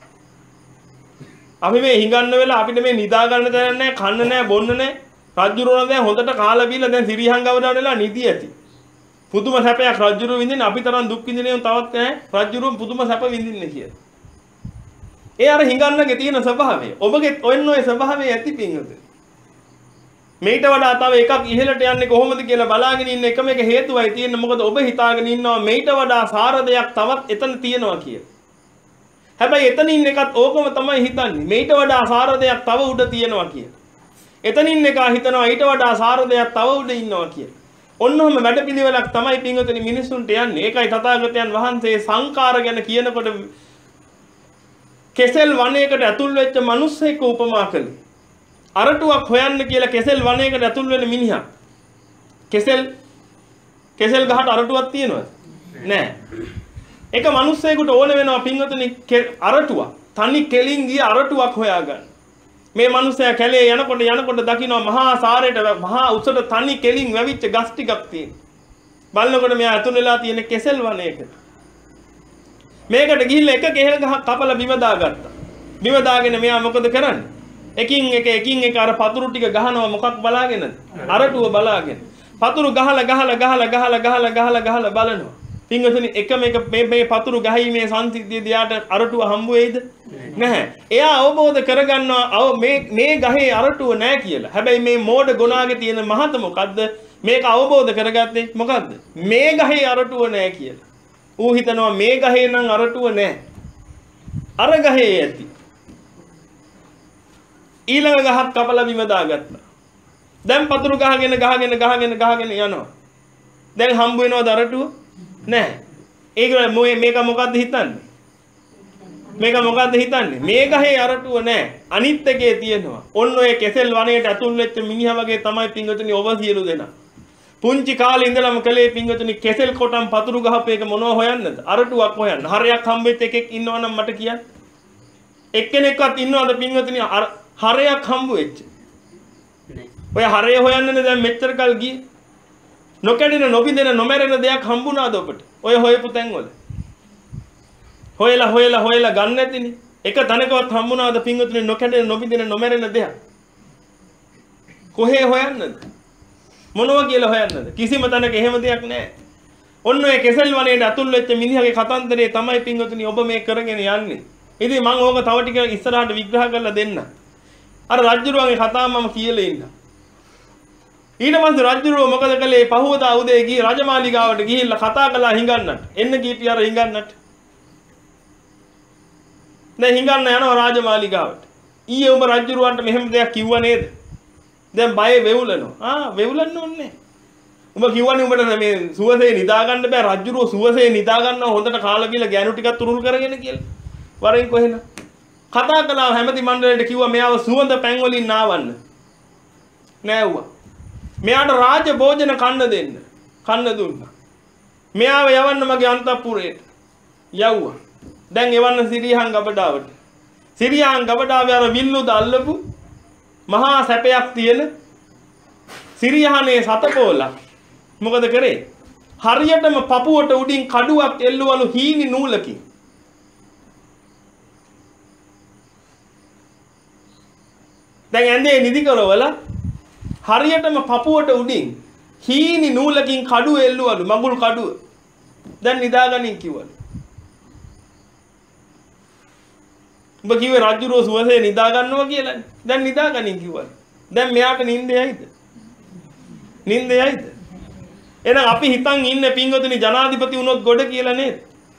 අපි මේ හිඟන්න වෙලා අපිට මේ නිදා ගන්න තැන නැහැ, කන්න නැහැ, බොන්න නැහැ. රජුරුව දැන් හොඳට කාලා බීලා දැන් සිරිහංගවදාන වෙලා නිදි ඇති. පුදුම සැපයක් රජුරුව විඳින්න අපි තරම් දුක් විඳිනේ තවත් නැහැ. රජුරුව පුදුම සැප විඳින්නේ කියලා. ඒ අර හිඟන්නගේ තියෙන ස්වභාවය. ඔබගේ ඔන්න ඔය ස්වභාවය ඇති පිංගුද? මේට වඩා තව එකක් ඉහළට යන්නේ කොහොමද කියලා බලාගෙන ඉන්න එකම එක හේතුවයි තියෙන්නේ. මොකද ඔබ හිතාගෙන ඉන්නවා මේට වඩා සාර දෙයක් තවත් එතන තියෙනවා කියලා. හැබැයි එතනින් එකත් ඕකම තමයි හිතන්නේ. මේට වඩා සාර දෙයක් තව උඩ තියෙනවා කියලා. එතනින් එක හිතනවා ඊට වඩා සාර දෙයක් තව උඩ ඉන්නවා කියලා. ඔන්නෝම වැඩපිළිවෙලක් තමයි පින්වතුනි මිනිසුන්ට යන්නේ. ඒකයි තථාගතයන් වහන්සේ සංකාර ගැන කියනකොට කෙසෙල් වනයේකට ඇතුල් වෙච්ච මිනිස්සෙක් උපමා කළේ. අරටුවක් හොයන්න කියලා කෙසෙල් වනයේකට ඇතුල් වෙන මිනිහා. කෙසෙල් කෙසෙල් ගහට අරටුවක් තියෙනවද? නැහැ. එක මිනිස්සෙකුට ඕන වෙනවා පින්වතුනි අරටුවක්. තනි කෙලින් ගිය අරටුවක් හොයාගන්න. මේ මිනිස්සයා කැලේ යනකොට යනකොට දකින්න මහා සාරයට මහා උසට තනි කෙලින් වැවිච්ච ගස් ටිකක් තියෙන. බලනකොට මෙයා ඇතුල් වෙලා තියෙන කෙසෙල් වනයේකට. මේකට ගිහිල්ලා එක කෙහෙල් ගහක් කපලා බිම දාගත්තා. බිම දාගෙන මෙයා මොකද කරන්නේ? එකින් එක එකින් එක අර පතුරු ටික ගහනවා මොකක් බලාගෙනද? අරටුව බලාගෙන. පතුරු ගහලා ගහලා ගහලා ගහලා ගහලා ගහලා ගහලා බලනවා. පින්වතුනි එකම එක මේ මේ පතුරු ගහීමේ සංසිද්ධියදී යාට අරටුව හම්බ වෙයිද? නැහැ. එයා අවබෝධ කරගන්නවා මේ මේ ගහේ අරටුව නැහැ කියලා. හැබැයි මේ මෝඩ ගොනාගේ තියෙන මහත මොකද්ද? මේක අවබෝධ කරගත්තේ මොකද්ද? මේ ගහේ අරටුව නැහැ කියලා. ඌ හිතනවා මේ ගහේ නම් අරටුව නැහැ. අර ගහේ ඇති. ඊළඟ ගහක් කපලා බිම දාගත්තා. දැන් පතුරු ගහගෙන ගහගෙන ගහගෙන ගහගෙන යනවා. දැන් හම්බ වෙනවද අරටුව? නැහැ. ඒක මේක මොකද්ද හිතන්නේ? මේක මොකද්ද හිතන්නේ? මේ ගහේ අරටුව නෑ. අනිත් එකේ තියෙනවා. ඔන්න ඔය කෙසෙල් වනයේට ඇතුල් වෙච්ච මිනිහා වගේ තමයි පින්වතුනි ඔබ සියලු දෙනා. පුංචි කාලේ ඉඳලම කලේ පින්වතුනි කෙසෙල් කොටම් පතුරු ගහපු එක මොනව හොයන්නද? අරටුවක් හොයන්න. හරයක් හම්බෙච්ච එකෙක් ඉන්නවනම් මට කියන්න. එක්කෙනෙක්වත් ඉන්නවද පින්වතුනි හරයක් හම්බ වෙච්ච? ඔය හරය හොයන්නනේ දැන් මෙච්චර කල් ගියේ. නොකඩින නොබින්දෙන නොමැරෙන දෙයක් හම්බුණාද ඔබට? ඔය හොයපු තැන්වල. හොයලා හොයලා හොයලා ගන්න නැතිනේ. එක තැනකවත් හම්බුණාද පින්වතුනි නොකඩින නොබින්දෙන නොමැරෙන දෙයක්? කොහේ හොයන්නද? මොනවා කියලා හොයන්නද? කිසිම තැනක එහෙම දෙයක් නැහැ. ඔන්න ඔය කෙසෙල් වනයේට අතුල් වෙච්ච මිනිහගේ කතන්දරේ තමයි පින්වතුනි ඔබ මේ කරගෙන යන්නේ. ඉතින් මම ඕක තව ටික ඉස්සරහට විග්‍රහ කරලා දෙන්න. අර රජුරුවන්ගේ කතාව මම කියලා ඉන්න. ඊට පස්සේ රජුරුව මොකද කළේ? පහවදා උදේ ගිහින් රජමාලිගාවට ගිහිල්ලා කතා කළා හිඟන්නට. එන්න කීපි අර හිඟන්නට. දැන් හිඟන්න යනවා රාජමාලිගාවට. ඊයේ ඔබ රජුරුවන්ට මෙහෙම දෙයක් කිව්වා නේද? දැන් බය වෙවුලනවා. ආ වෙවුලන්න ඕනේ. උඹ කිව්වනේ උඹට මේ සුවසේ නිදා ගන්න බෑ. රජුරුව සුවසේ නිදා ගන්නවා හොඳට කාලා බීලා ගෑනු ටිකක් තුරුල් කරගෙන කියලා. වරෙන් කොහෙන? කතා කළා හැමති මණ්ඩලයට කිව්වා මෙයාව සුවඳ පැන් වලින් නාවන්න. නෑවුවා. මෙයාට රාජ භෝජන කන්න දෙන්න. කන්න දුන්නා. මෙයාව යවන්න මගේ අන්තපුරයට. යවුවා. දැන් එවන්න සිරියහන් ගබඩාවට. සිරියහන් ගබඩාවේ අර විල්ලුද අල්ලපු මහා සැපයක් තියෙන සිරියහනේ සතපෝලා මොකද කරේ? හරියටම පපුවට උඩින් කඩුවක් එල්ලුවලු හීනි නූලකින්. දැන් ඇඳේ නිදි කරවල හරියටම පපුවට උඩින් හීනි නූලකින් කඩුව එල්ලුවලු මඟුල් කඩුව. දැන් නිදාගනින් කිව්වලු. ඔබ කිව්වේ රජුරෝ සුවසේ නිදා ගන්නවා කියලානේ. දැන් නිදාගනින් කිව්වලු. දැන් මෙයාට නිින්දයයිද? නිින්දයයිද? එහෙනම් අපි හිතන් ඉන්නේ පින්වතුනි ජනාධිපති වුණොත් ගොඩ කියලා නේද?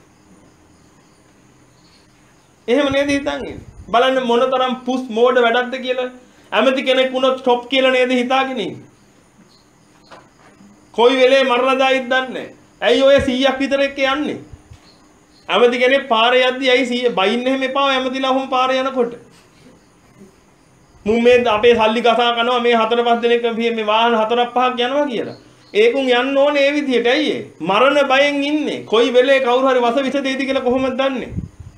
එහෙම නේද හිතන් ඉන්නේ? බලන්න මොනතරම් පුස් මෝඩ වැඩක්ද කියලා. ඇමති කෙනෙක් වුණොත් ස්ටොප් කියලා නේද හිතාගෙන ඉන්නේ. කොයි වෙලේ මරලා දායිද දන්නේ. ඇයි ඔය සීයක් විතර එක්ක යන්නේ? ඇමති කෙනෙක් පාරේ යද්දි ඇයි සීය බයින්න එහෙම එපා ඇමතිලා ඔහොම පාරේ යනකොට. මුන් මේ අපේ සල්ලි ගසා කරනවා මේ හතර පහ දෙනෙක් මේ වාහන හතරක් පහක් යනවා කියලා. ඒකුන් යන්න ඕනේ ඒ විදිහට. ඇයි ඒ? මරණ බයෙන් ඉන්නේ. කොයි වෙලේ කවුරු හරි වස විස දෙයිද කියලා කොහොමද දන්නේ?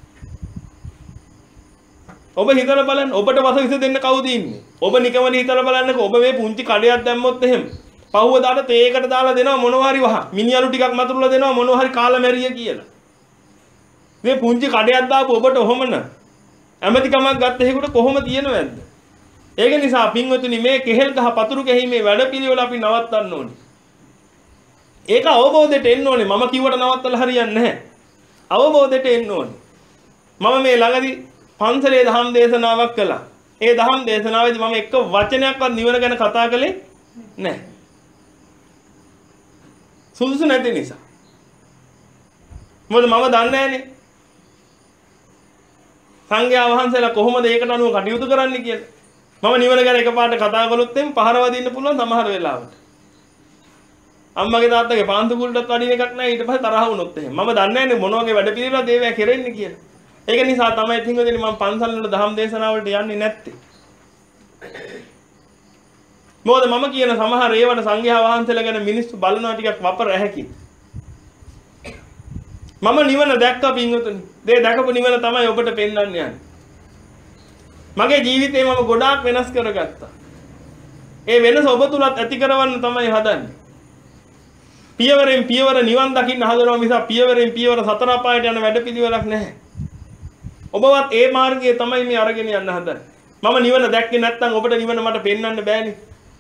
ඔබ හිතලා බලන්න ඔබට වස විස දෙන්න කවුද ඉන්නේ? ඔබ නිකමනේ හිතලා බලන්නකෝ. ඔබ මේ පුංචි කඩයක් දැම්මොත් එහෙම පහුවදාට තේකට දාලා දෙනවා මොනවා හරි වහ. මිනිහලු ටිකක් මතුරුලා දෙනවා මොනවා හරි කාලා මැරිය කියලා. මේ පුංචි කඩයක් දාපු ඔබට ඔහොමන ඇමතිකමක් ගත්ත හේකට කොහොම තියෙනවද? ඒක නිසා පින්වතුනි මේ කෙහෙල් ගහ පතුරු ගැහිීමේ වැඩපිළිවෙල අපි නවත්තන්න ඕනේ. ඒක අවබෝධයට එන්න ඕනේ. මම කිව්වට නවත්තලා හරියන්නේ නැහැ. අවබෝධයට එන්න ඕනේ. මම මේ ළඟදී පන්සලේ දහම් දේශනාවක් කළා. ඒ දහම් දේශනාවේදී මම එක වචනයක්වත් නිවන ගැන කතා කළේ නැහැ. සුදුසු නැති නිසා. මොකද මම දන්නේ නැහනේ. සංඝයා වහන්සේලා කොහොමද ඒකට අනුව කටයුතු කරන්නේ කියලා. මම නිවන ගැන එකපාරට කතා කළොත් එම් පහර වදින්න පුළුවන් සමහර වෙලාවට. අම්මගේ තාත්තගේ පාන්තු කුල්ටත් වදින එකක් නැහැ ඊට පස්සේ තරහ වුණොත් එහෙම. මම දන්නේ නැහනේ මොන වගේ වැඩ පිළිවෙලද ඒවා කෙරෙන්නේ කියලා. ඒක නිසා තමයි පින්වදිනේ මම පන්සල් වල දහම් දේශනාවලට යන්නේ නැත්තේ. මොකද මම කියන සමහර ඒවට සංඝයා වහන්සේලා ගැන මිනිස්සු බලනවා ටිකක් වපර ඇහැකින්. මම නිවන දැක්කා පින්වතුනි. ඒ දැකපු නිවන තමයි ඔබට පෙන්වන්න යන්නේ. මගේ ජීවිතේ මම ගොඩාක් වෙනස් කරගත්තා. ඒ වෙනස ඔබ තුලත් ඇති කරවන්න තමයි හදන්නේ. පියවරෙන් පියවර නිවන් දකින්න හදනවා මිස පියවරෙන් පියවර සතර අපායට යන වැඩපිළිවෙලක් නැහැ. ඔබවත් ඒ මාර්ගයේ තමයි මේ අරගෙන යන්න හදන්නේ. මම නිවන දැක්කේ නැත්නම් ඔබට නිවන මට පෙන්වන්න බෑනේ.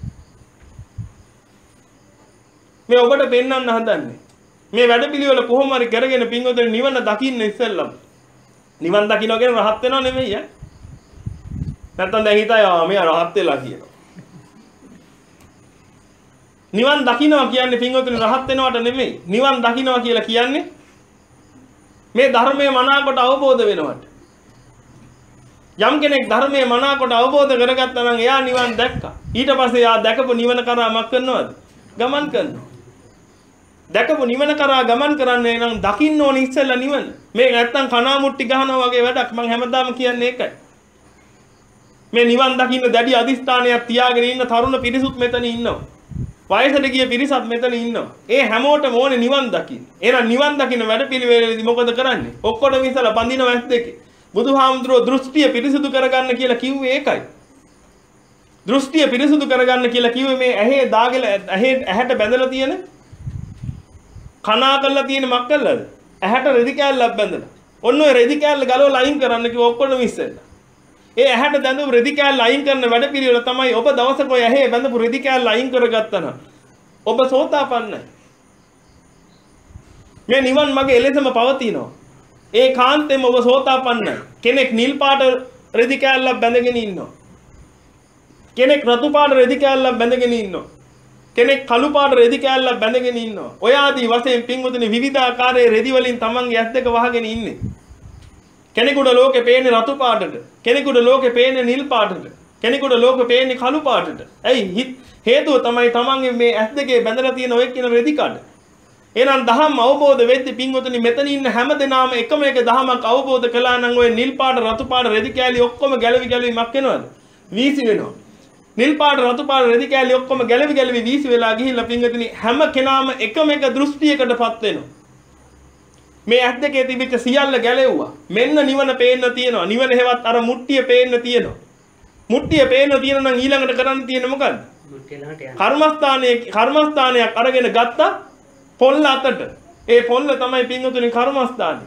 මේ ඔබට පෙන්වන්න හදන්නේ. මේ වැඩපිළිවෙල කොහොම හරි කරගෙන පින්වතුනි නිවන දකින්න ඉස්සෙල්ලම. නිවන් දකින්න කියන රහත් වෙනව නෙමෙයි ඈ. නැත්නම් දැන් හිතයි ආ මෙයා රහත් වෙලා කියනවා. නිවන් දකින්නවා කියන්නේ පින්වතුනි රහත් වෙනවට නෙමෙයි. නිවන් දකින්නවා කියලා කියන්නේ මේ ධර්මයේ මනාකොට අවබෝධ වෙනවට. යම් කෙනෙක් ධර්මයේ මනාකොට අවබෝධ කරගත්තා නම් එයා නිවන් දැක්කා. ඊට පස්සේ එයා දැකපු නිවන කරා මක් කරනවද? ගමන් කරනවා. දැකපු නිවන කරා ගමන් කරන්නේ නම් දකින්න ඕනේ ඉස්සෙල්ලා නිවන. මේ නැත්තම් කණාමුට්ටි ගහනවා වගේ වැඩක්. මම හැමදාම කියන්නේ ඒකයි. මේ නිවන් දකින්න දැඩි අදිස්ථානයක් තියාගෙන ඉන්න තරුණ පිරිසුත් මෙතන ඉන්නවා. වයසට ගිය පිරිසත් මෙතන ඉන්නවා. ඒ හැමෝටම ඕනේ නිවන් දකින්න. එහෙනම් නිවන් දකින්න වැඩපිළිවෙලෙදි මොකද කරන්නේ? ඔක්කොටම ඉස්සලා බඳිනවා ඇස් දෙකේ. බුදුහාමුදුරුවෝ දෘෂ්ටිය පිරිසුදු කරගන්න කියලා කිව්වේ ඒකයි. දෘෂ්ටිය පිරිසුදු කරගන්න කියලා කිව්වේ මේ ඇහි දාගල ඇහි ඇහැට බැඳලා තියෙන කනා කරලා තියෙන මක් කළාද? ඇහැට රෙදි කෑල්ලක් බැඳලා. ඔන්න ඔය රෙදි කෑල්ල ගලවලා අයින් කරන්න කිව්ව ඔක්කොම ඉස්සෙල්ලා. ඒ ඇහැට බැඳපු රෙදි කෑල්ල අයින් කරන වැඩපිළිවෙල තමයි ඔබ දවසක ඔය ඇහි බැඳපු රෙදි කෑල්ල අයින් කරගත්තා නම් ඔබ සෝතාපන්නයි. මේ නිවන් මගේ එලෙසම පවතිනවා. ඒ කාන්තෙම ඔබ සෝතාපන්නයි. කෙනෙක් නිල් පාට රෙදි කෑල්ලක් බැඳගෙන ඉන්නවා. කෙනෙක් රතු පාට රෙදි කෑල්ලක් බැඳගෙන ඉන්නවා. කෙනෙක් කළු පාට රෙදි කෑල්ලක් බැඳගෙන ඉන්නවා. ඔය ආදී වශයෙන් පින්වතුනි විවිධාකාරයේ රෙදි වලින් තමන්ගේ ඇස් දෙක වහගෙන ඉන්නේ. කෙනෙකුට ලෝකේ පේන්නේ රතු පාටට, කෙනෙකුට ලෝකේ පේන්නේ නිල් පාටට, කෙනෙකුට ලෝකේ පේන්නේ කළු පාටට. ඇයි හේතුව තමයි තමන්ගේ මේ ඇස් දෙකේ බැඳලා තියෙන ඔය කියන රෙදි කඩ. එහෙනම් දහම් අවබෝධ වෙද්දී පින්වතුනි මෙතන ඉන්න හැම දෙනාම එකම එක දහමක් අවබෝධ කළා නම් ඔය නිල් පාට රතු පාට රෙදි කෑලි ඔක්කොම ගැලවි ගැලවි මක් වෙනවද? වීසි වෙනවා. නිල් පාට රතු පාට රෙදි කෑලි ඔක්කොම ගැලවි ගැලවි වීසි වෙලා ගිහිල්ලා පින්වතුනි හැම කෙනාම එකම එක දෘෂ්ටියකටපත් වෙනවා. මේ ඇස් දෙකේ තිබිච්ච සියල්ල ගැලෙව්වා. මෙන්න නිවන පේන්න තියෙනවා. නිවන හේවත් අර මුට්ටිය පේන්න තියෙනවා. මුට්ටිය පේන්න තියෙන නම් ඊළඟට කරන්න තියෙන්නේ මොකද්ද? කර්මස්ථානයේ කර්මස්ථානයක් අරගෙන ගත්තා පොල්ල අතට. ඒ පොල්ල තමයි පින්වතුනි කර්මස්ථානේ.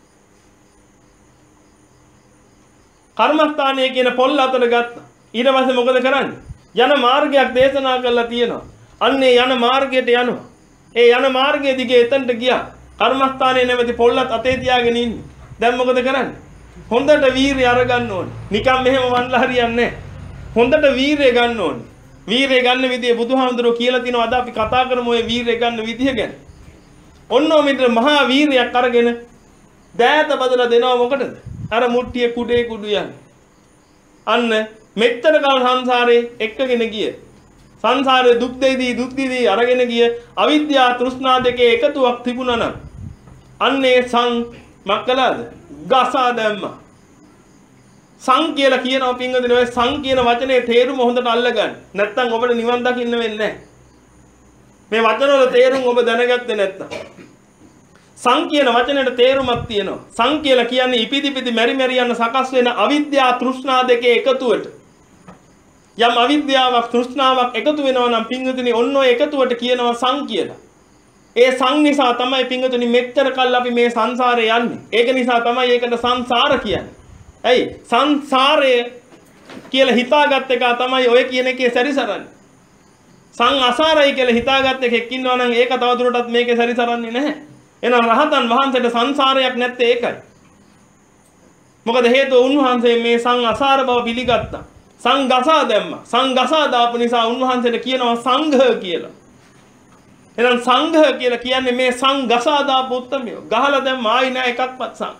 කර්මස්ථානයේ කියන පොල්ල අතට ගත්තා. ඊට පස්සේ මොකද කරන්නේ? යන මාර්ගයක් දේශනා කරලා තියෙනවා. අන්නේ යන මාර්ගයට යනවා. ඒ යන මාර්ගයේ දිගේ එතනට ගියා. කර්මස්ථානයේ නැවති පොල්ලත් අතේ තියාගෙන ඉන්නේ. දැන් මොකද කරන්නේ? හොඳට වීරිය අරගන්න ඕනේ. නිකන් මෙහෙම වන්ලා හරියන්නේ නැහැ. හොඳට වීරිය ගන්න ඕනේ. වීරිය ගන්න විදිය බුදුහාමුදුරුවෝ කියලා තිනවා. අද අපි කතා කරමු ඔය වීරිය ගන්න විදිය ගැන. ඔන්නෝ මෙතන මහා වීරියක් අරගෙන දෑත බදලා දෙනවා මොකටද? අර මුට්ටිය කුඩේ කුඩු යන්නේ. අන්න මෙච්චර කල් සංසාරේ එක්කගෙන ගිය සංසාරේ දුක් දෙදී දුක් දෙදී අරගෙන ගිය අවිද්‍යාව තෘෂ්ණා දෙකේ එකතුවක් තිබුණා නම් අන්නේ සං මක්කලාද ගසා දැම්මා. සං කියලා කියනවා පින්වදින ඔය සං කියන වචනේ තේරුම හොඳට අල්ලගන්න. නැත්තම් ඔබට නිවන් දකින්න වෙන්නේ නැහැ. මේ වචන වල තේරුම ඔබ දැනගත්තේ නැත්තම්. සං කියන වචනේට තේරුමක් තියෙනවා. සං කියලා කියන්නේ ඉපිදි පිදි මෙරි මෙරි යන සකස් වෙන අවිද්‍යාව තෘෂ්ණා දෙකේ එකතුවට. යම් අවිද්‍යාවක් තෘෂ්ණාවක් එකතු වෙනවා නම් පින්වතුනි ඔන්න ඔය එකතුවට කියනවා සං කියලා. ඒ සං නිසා තමයි පින්වතුනි මෙච්චර කල් අපි මේ සංසාරේ යන්නේ. ඒක නිසා තමයි ඒකට සංසාර කියන්නේ. ඇයි? සංසාරය කියලා හිතාගත් එක තමයි ඔය කියන එකේ සැරිසරන්නේ. සං අසාරයි කියලා හිතාගත් එකෙක් ඉන්නවා නම් ඒක තවදුරටත් මේකේ සැරිසරන්නේ නැහැ. එහෙනම් රහතන් වහන්සේට සංසාරයක් නැත්තේ ඒකයි. මොකද හේතුව උන්වහන්සේ මේ සං අසාර බව පිළිගත්තා. සංගසා දැම්මා. සංගසා දාපු නිසා උන්වහන්සේට කියනවා සංඝ කියලා. එහෙනම් සංඝ කියලා කියන්නේ මේ සංගසා දාපු උත්තමයෝ. ගහලා දැම්ම ආයි නෑ එකක්වත් සං.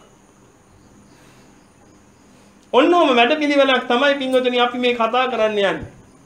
ඔන්නෝම වැඩපිළිවෙලක් තමයි පින්වතුනි අපි මේ කතා කරන්න යන්නේ.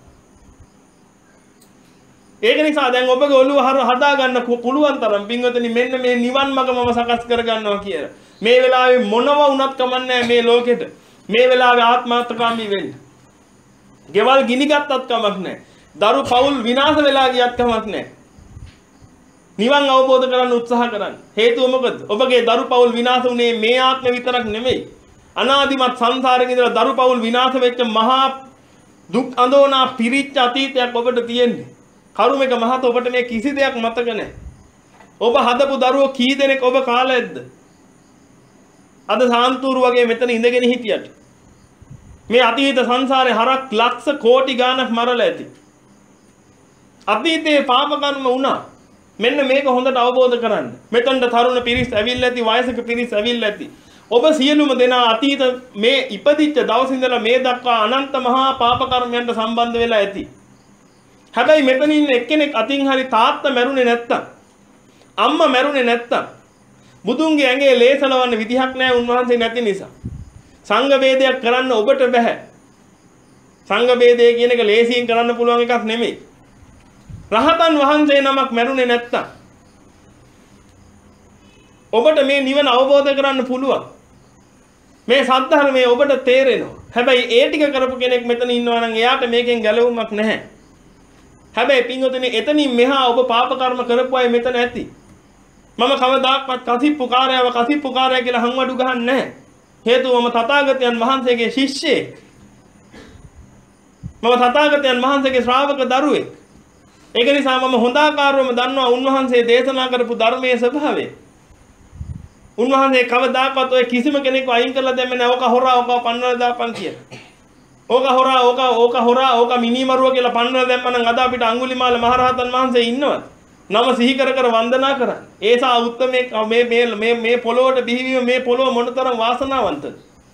ඒක නිසා දැන් ඔබගේ ඔළුව හදා ගන්න පුළුවන් තරම් පින්වතුනි මෙන්න මේ නිවන් මඟ මම සකස් කර ගන්නවා කියලා. මේ වෙලාවේ මොනව වුණත් කමන්නේ මේ ලෝකෙට. මේ වෙලාවේ ආත්මාර්ථකාමී වෙන්න. ගෙවල් ගිනි ගත්තත් කමක් නැහැ. දරු පවුල් විනාශ වෙලා ගියත් කමක් නැහැ. නිවන් අවබෝධ කරගන්න උත්සාහ කරන්න. හේතුව මොකද? ඔබගේ දරු පවුල් විනාශ වුණේ මේ ආත්ම විතරක් නෙමෙයි. අනාදිමත් සංසාරේ ඉඳලා දරු පවුල් විනාශ වෙච්ච මහා දුක් අඳෝනා පිරිච්ච අතීතයක් ඔබට තියෙන්නේ. කරුමක මහත ඔබට මේ කිසි දෙයක් මතක නැහැ. ඔබ හදපු දරුවෝ කී දෙනෙක් ඔබ කාලෙද්ද? අද සාන්තුරු වගේ මෙතන ඉඳගෙන හිටියට මේ අතීත සංසාරේ හරක් ලක්ෂ කෝටි ගාණක් මරලා ඇති. අතීතේ පාප කර්ම වුණා. මෙන්න මේක හොඳට අවබෝධ කරගන්න. මෙතනට තරුණ පිරිස් ඇවිල්ලා ඇති, වයසක පිරිස් ඇවිල්ලා ඇති. ඔබ සියලුම දෙනා අතීත මේ ඉපදිච්ච දවස් ඉඳලා මේ දක්වා අනන්ත මහා පාප කර්මයන්ට සම්බන්ධ වෙලා ඇති. හැබැයි මෙතන ඉන්න එක්කෙනෙක් අතින් හරි තාත්තා මැරුණේ නැත්තම්, අම්මා මැරුණේ නැත්තම්, බුදුන්ගේ ඇඟේ ලේසලවන්න විදිහක් නැහැ උන්වහන්සේ නැති නිසා. සංඝ වේදයක් කරන්න ඔබට බෑ. සංඝ වේදය කියන එක ලේසියෙන් කරන්න පුළුවන් එකක් නෙමෙයි. රහතන් වහන්සේ නමක් මැරුණේ නැත්තම්, ඔබට මේ නිවන අවබෝධ කරන්න පුළුවන්. මේ සද්ධර්මයේ ඔබට තේරෙනවා. හැබැයි ඒ ටික කරපු කෙනෙක් මෙතන ඉන්නවා නම් එයාට මේකෙන් ගැලවුමක් නැහැ. හැබැයි පින්වතුනි එතනින් මෙහා ඔබ පාප කර්ම කරපු අය මෙතන ඇති. මම කවදාකවත් කසිප්පුකාරයව කසිප්පුකාරය කියලා හංවඩු ගහන්නේ නැහැ. හේතුව මම තථාගතයන් වහන්සේගේ ශිෂ්‍යයෙක්. මම තථාගතයන් වහන්සේගේ ශ්‍රාවක දරුවෙක්. ඒක නිසා මම හොඳාකාරවම දන්නවා උන්වහන්සේ දේශනා කරපු ධර්මයේ ස්වභාවය. උන්වහන්සේ කවදාකවත් ඔය කිසිම කෙනෙක්ව අයින් කරලා දැම්මේ නැහැ. ඕක හොරා ඕක පන්නලා දාපන් කියලා. ඕක හොරා ඕක ඕක හොරා ඕක මිනිමරුව කියලා පන්නලා දැම්මනම් අද අපිට අඟුලිමාල මහරහතන් වහන්සේ ඉන්නවද? නම සිහි කර කර වන්දනා කරන්නේ. ඒසා උත්තමේ මේ මේ මේ මේ පොළොවට බිහිවීම මේ පොළොව මොනතරම් වාසනාවන්තද?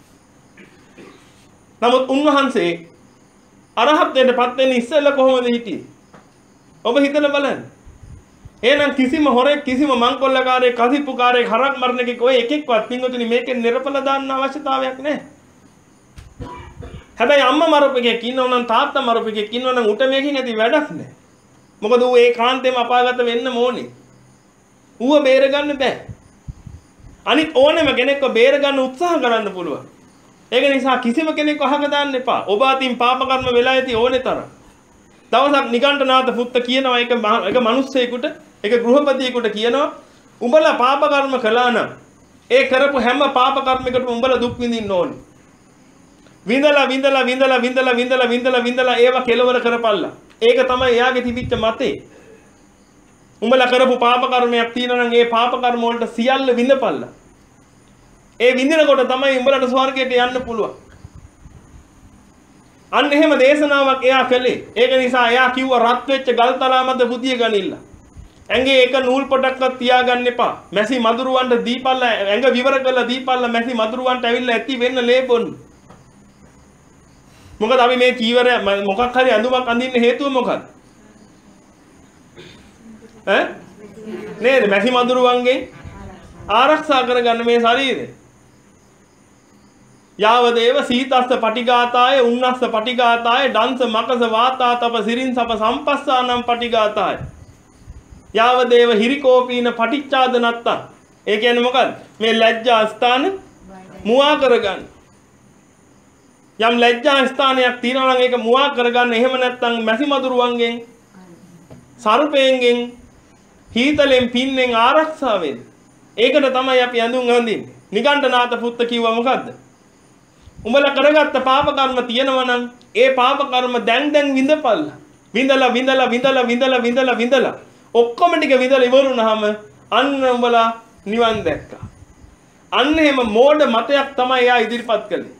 නමුත් උන්වහන්සේ අරහත්ත්වයට පත් වෙන්න ඉස්සෙල්ලා කොහොමද හිටියේ? ඔබ හිතලා බලන්න. එහෙනම් කිසිම හොරෙක් කිසිම මංකොල්ලකාරයෙක් කසිප්පුකාරයෙක් හරක් මරණකෙක් ඔය එකෙක්වත් පින්වතුනි මේකෙන් නිරපල දාන්න අවශ්‍යතාවයක් නැහැ. හැබැයි අම්මා මරපෙකෙක් ඉන්නව නම් තාත්තා මරපෙකෙක් ඉන්නව නම් උට මේකෙන් ඇති වැඩක් නැහැ. මොකද ඌ ඒ කාන්තේම අපාගත වෙන්න ඕනේ. ඌව බේර ගන්න බෑ. අනිත් ඕනෙම කෙනෙක්ව බේර ගන්න උත්සාහ කරන්න පුළුවන්. ඒක නිසා කිසිම කෙනෙක්ව අහක දාන්න එපා. ඔබ අතින් පාප කර්ම වෙලා ඇති ඕනේ තරම්. දවසක් නිකණ්ඨනාත පුත්ත කියනවා එක එක මිනිස්සෙකුට ඒක ගෘහපතියෙකුට කියනවා උඹලා පාප කර්ම කළා නම් ඒ කරපු හැම පාප කර්මයකටම උඹලා දුක් විඳින්න ඕනේ. විඳලා විඳලා විඳලා විඳලා විඳලා විඳලා විඳලා ඒව කෙලවර කරපල්ලා. ඒක තමයි එයාගේ තිබිච්ච මතේ. උඹලා කරපු පාප කර්මයක් තියෙනවා නම් ඒ පාප කර්ම වලට සියල්ල විඳපල්ලා. ඒ විඳිනකොට තමයි උඹලට ස්වර්ගයට යන්න පුළුවන්. අන්න එහෙම දේශනාවක් එයා කළේ. ඒක නිසා එයා කිව්වා රත් වෙච්ච ගල්තලා මත බුදිය ගනින්න. ඇඟේ එක නූල් පොටක්වත් තියාගන්න එපා. මැසි මදුරුවන්ට දීපල්ලා ඇඟ විවර කරලා දීපල්ලා මැසි මදුරුවන්ට ඇවිල්ලා ඇති වෙන්න ලේබොන්න. මොකද අපි මේ කීවරය මොකක් හරි අඳුමක් අඳින්න හේතුව මොකක්ද? ඈ? නේද? මැසි මදුරුවන්ගෙන් ආරක්ෂා කරගන්න මේ ශරීරය. යාවදේව සීතස්ස පටිඝාතාය උන්නස්ස පටිඝාතාය දංශ මකස වාතා තප සිරින් සප සම්පස්සානම් පටිඝාතාය යාවදේව හිරිකෝපීන පටිච්චාද නත්තං. ඒ කියන්නේ මොකද්ද? මේ ලැජ්ජා ස්ථාන මුවා කරගන්න. යම් ලැජ්ජා ස්ථානයක් තියෙනවා නම් ඒක මුවා කරගන්න. එහෙම නැත්නම් මැසි මදුරුවන්ගෙන් සර්පයෙන් හීතලෙන් පින්නෙන් ආරක්ෂා වෙන්න. ඒකට තමයි අපි ඇඳුම් අඳින්නේ. නිගණ්ඨනාත පුත්ත කිව්වා මොකද්ද? උඹලා කරගත්ත පාප කර්ම තියෙනවා නම් ඒ පාප කර්ම දැන් දැන් විඳපල්ලා. විඳලා විඳලා විඳලා විඳලා විඳලා විඳලා ඔක්කොම ටික විඳලා ඉවරුනහම අන්න උඹලා නිවන් දැක්කා. අන්න එහෙම මෝඩ මතයක් තමයි එයා ඉදිරිපත් කළේ.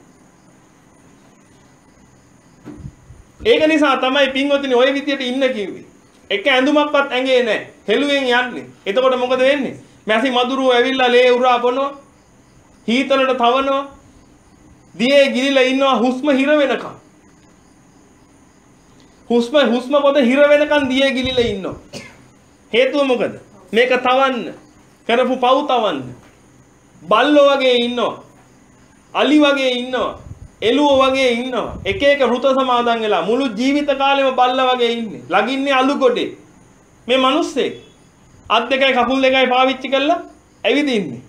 ඒක නිසා තමයි පින්වතුනි ওই විදියට ඉන්න කිව්වේ. එක ඇඳුමක්වත් ඇඟේ නැහැ. හෙළුවෙන් යන්නේ. එතකොට මොකද වෙන්නේ? මැසි මදුරුව ඇවිල්ලා ලේ උරා බොනවා. හීතලට තවනවා. දියේ ගිලිලා ඉන්නවා හුස්ම හිර වෙනකම්. හුස්ම හුස්ම පොත හිර වෙනකම් දියේ ගිලිලා ඉන්නවා. හේතුව මොකද? මේක තවන්න. කරපු පව් තවන්න. බල්ලෝ වගේ ඉන්නවා. අලි වගේ ඉන්නවා. එළුව වගේ ඉන්නවා. එක එක රුත සමාදන් වෙලා මුළු ජීවිත කාලෙම බල්ලා වගේ ඉන්නේ. ලගින්නේ අලු ගොඩේ. මේ මිනිස්සේ අත් දෙකයි කකුල් දෙකයි පාවිච්චි කරලා ඇවිදින්නේ.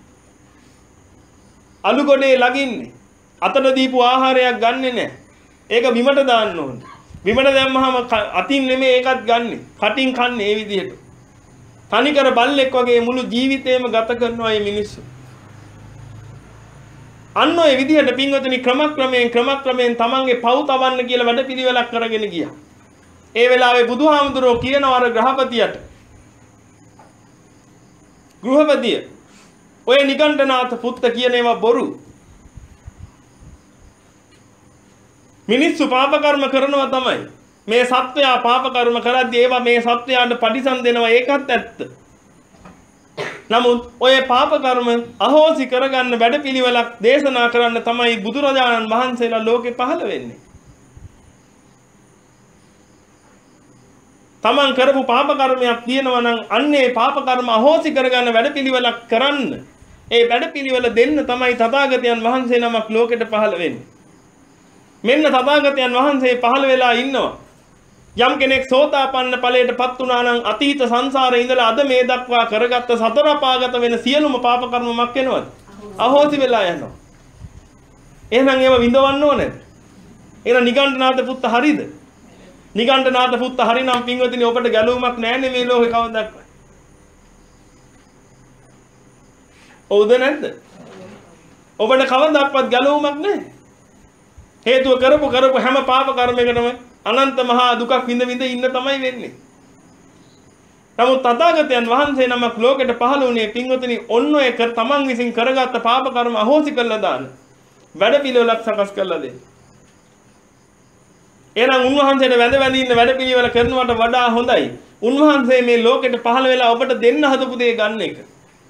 අලු ගොඩේ ලගින්නේ. අතට දීපු ආහාරයක් ගන්නෙ නැහැ. ඒක බිමට දාන්න ඕනේ. බිමට දැම්මහම අතින් නෙමෙයි ඒකත් ගන්නෙ. කටින් කන්නේ මේ විදිහට. තනිකර බල්ලෙක් වගේ මුළු ජීවිතේම ගත කරනවා මේ මිනිස්සු. අන්න ඔය විදිහට පින්වතුනි ක්‍රමක්‍රමයෙන් ක්‍රමක්‍රමයෙන් තමන්ගේ පව් තවන්න කියලා වැඩ පිළිවෙලක් කරගෙන ගියා. ඒ වෙලාවේ බුදුහාමුදුරුවෝ කියනවා අර ග්‍රහපතියට. ගෘහපතිය ඔය නිගණ්ඨනාත පුත්ත කියන ඒවා බොරු. මිනිස්සු පාප කර්ම කරනවා තමයි. මේ සත්වයා පාප කර්ම කරද්දී ඒවා මේ සත්වයාට පරිසම් දෙනවා ඒකත් ඇත්ත. නමුත් ඔය පාප කර්ම අහෝසි කරගන්න වැඩපිළිවෙලක් දේශනා කරන්න තමයි බුදුරජාණන් වහන්සේලා ලෝකේ පහළ වෙන්නේ. තමන් කරපු පාප කර්මයක් තියෙනවා නම් අන්නේ පාප කර්ම අහෝසි කරගන්න වැඩපිළිවෙලක් කරන්න. ඒ වැඩපිළිවෙල දෙන්න තමයි තථාගතයන් වහන්සේ නමක් ලෝකෙට පහළ වෙන්නේ. මෙන්න තථාගතයන් වහන්සේ පහළ වෙලා ඉන්නවා. යම් කෙනෙක් සෝතාපන්න ඵලයටපත් වුණා නම් අතීත සංසාරේ ඉඳලා අද මේ දක්වා කරගත්ත සතර අපාගත වෙන සියලුම පාප කර්ම මක් වෙනවද? අහෝසි වෙලා යනවා. එහෙනම් ඒව විඳවන්න ඕනේ. එහෙනම් නිගණ්ඨනාථ පුත්ත හරිද? නිගණ්ඨනාථ පුත්ත හරිනම් පින්වතුනි ඔබට ගැලවුමක් නැහැ මේ ලෝකේ කවදාවත්. ඔව්ද නැද්ද? ඔබට කවදාවත් ගැලවුමක් නැහැ. හේතුව කරපු කරපු හැම පාප කර්මයකටම අනන්ත මහා දුකක් විඳ විඳ ඉන්න තමයි වෙන්නේ. නමුත් තථාගතයන් වහන්සේ නමක් ලෝකෙට පහළ වුණේ පින්වතුනි ඔන්න ඔය කර තමන් විසින් කරගත්ත පාප කර්ම අහෝසි කළා දාන වැඩ පිළිවෙලක් සකස් කරලා දෙන්න. එහෙනම් උන්වහන්සේට වැඳ වැඳ ඉන්න වැඩ පිළිවෙල කරනවට වඩා හොඳයි උන්වහන්සේ මේ ලෝකෙට පහළ වෙලා ඔබට දෙන්න හදපු දේ ගන්න එක.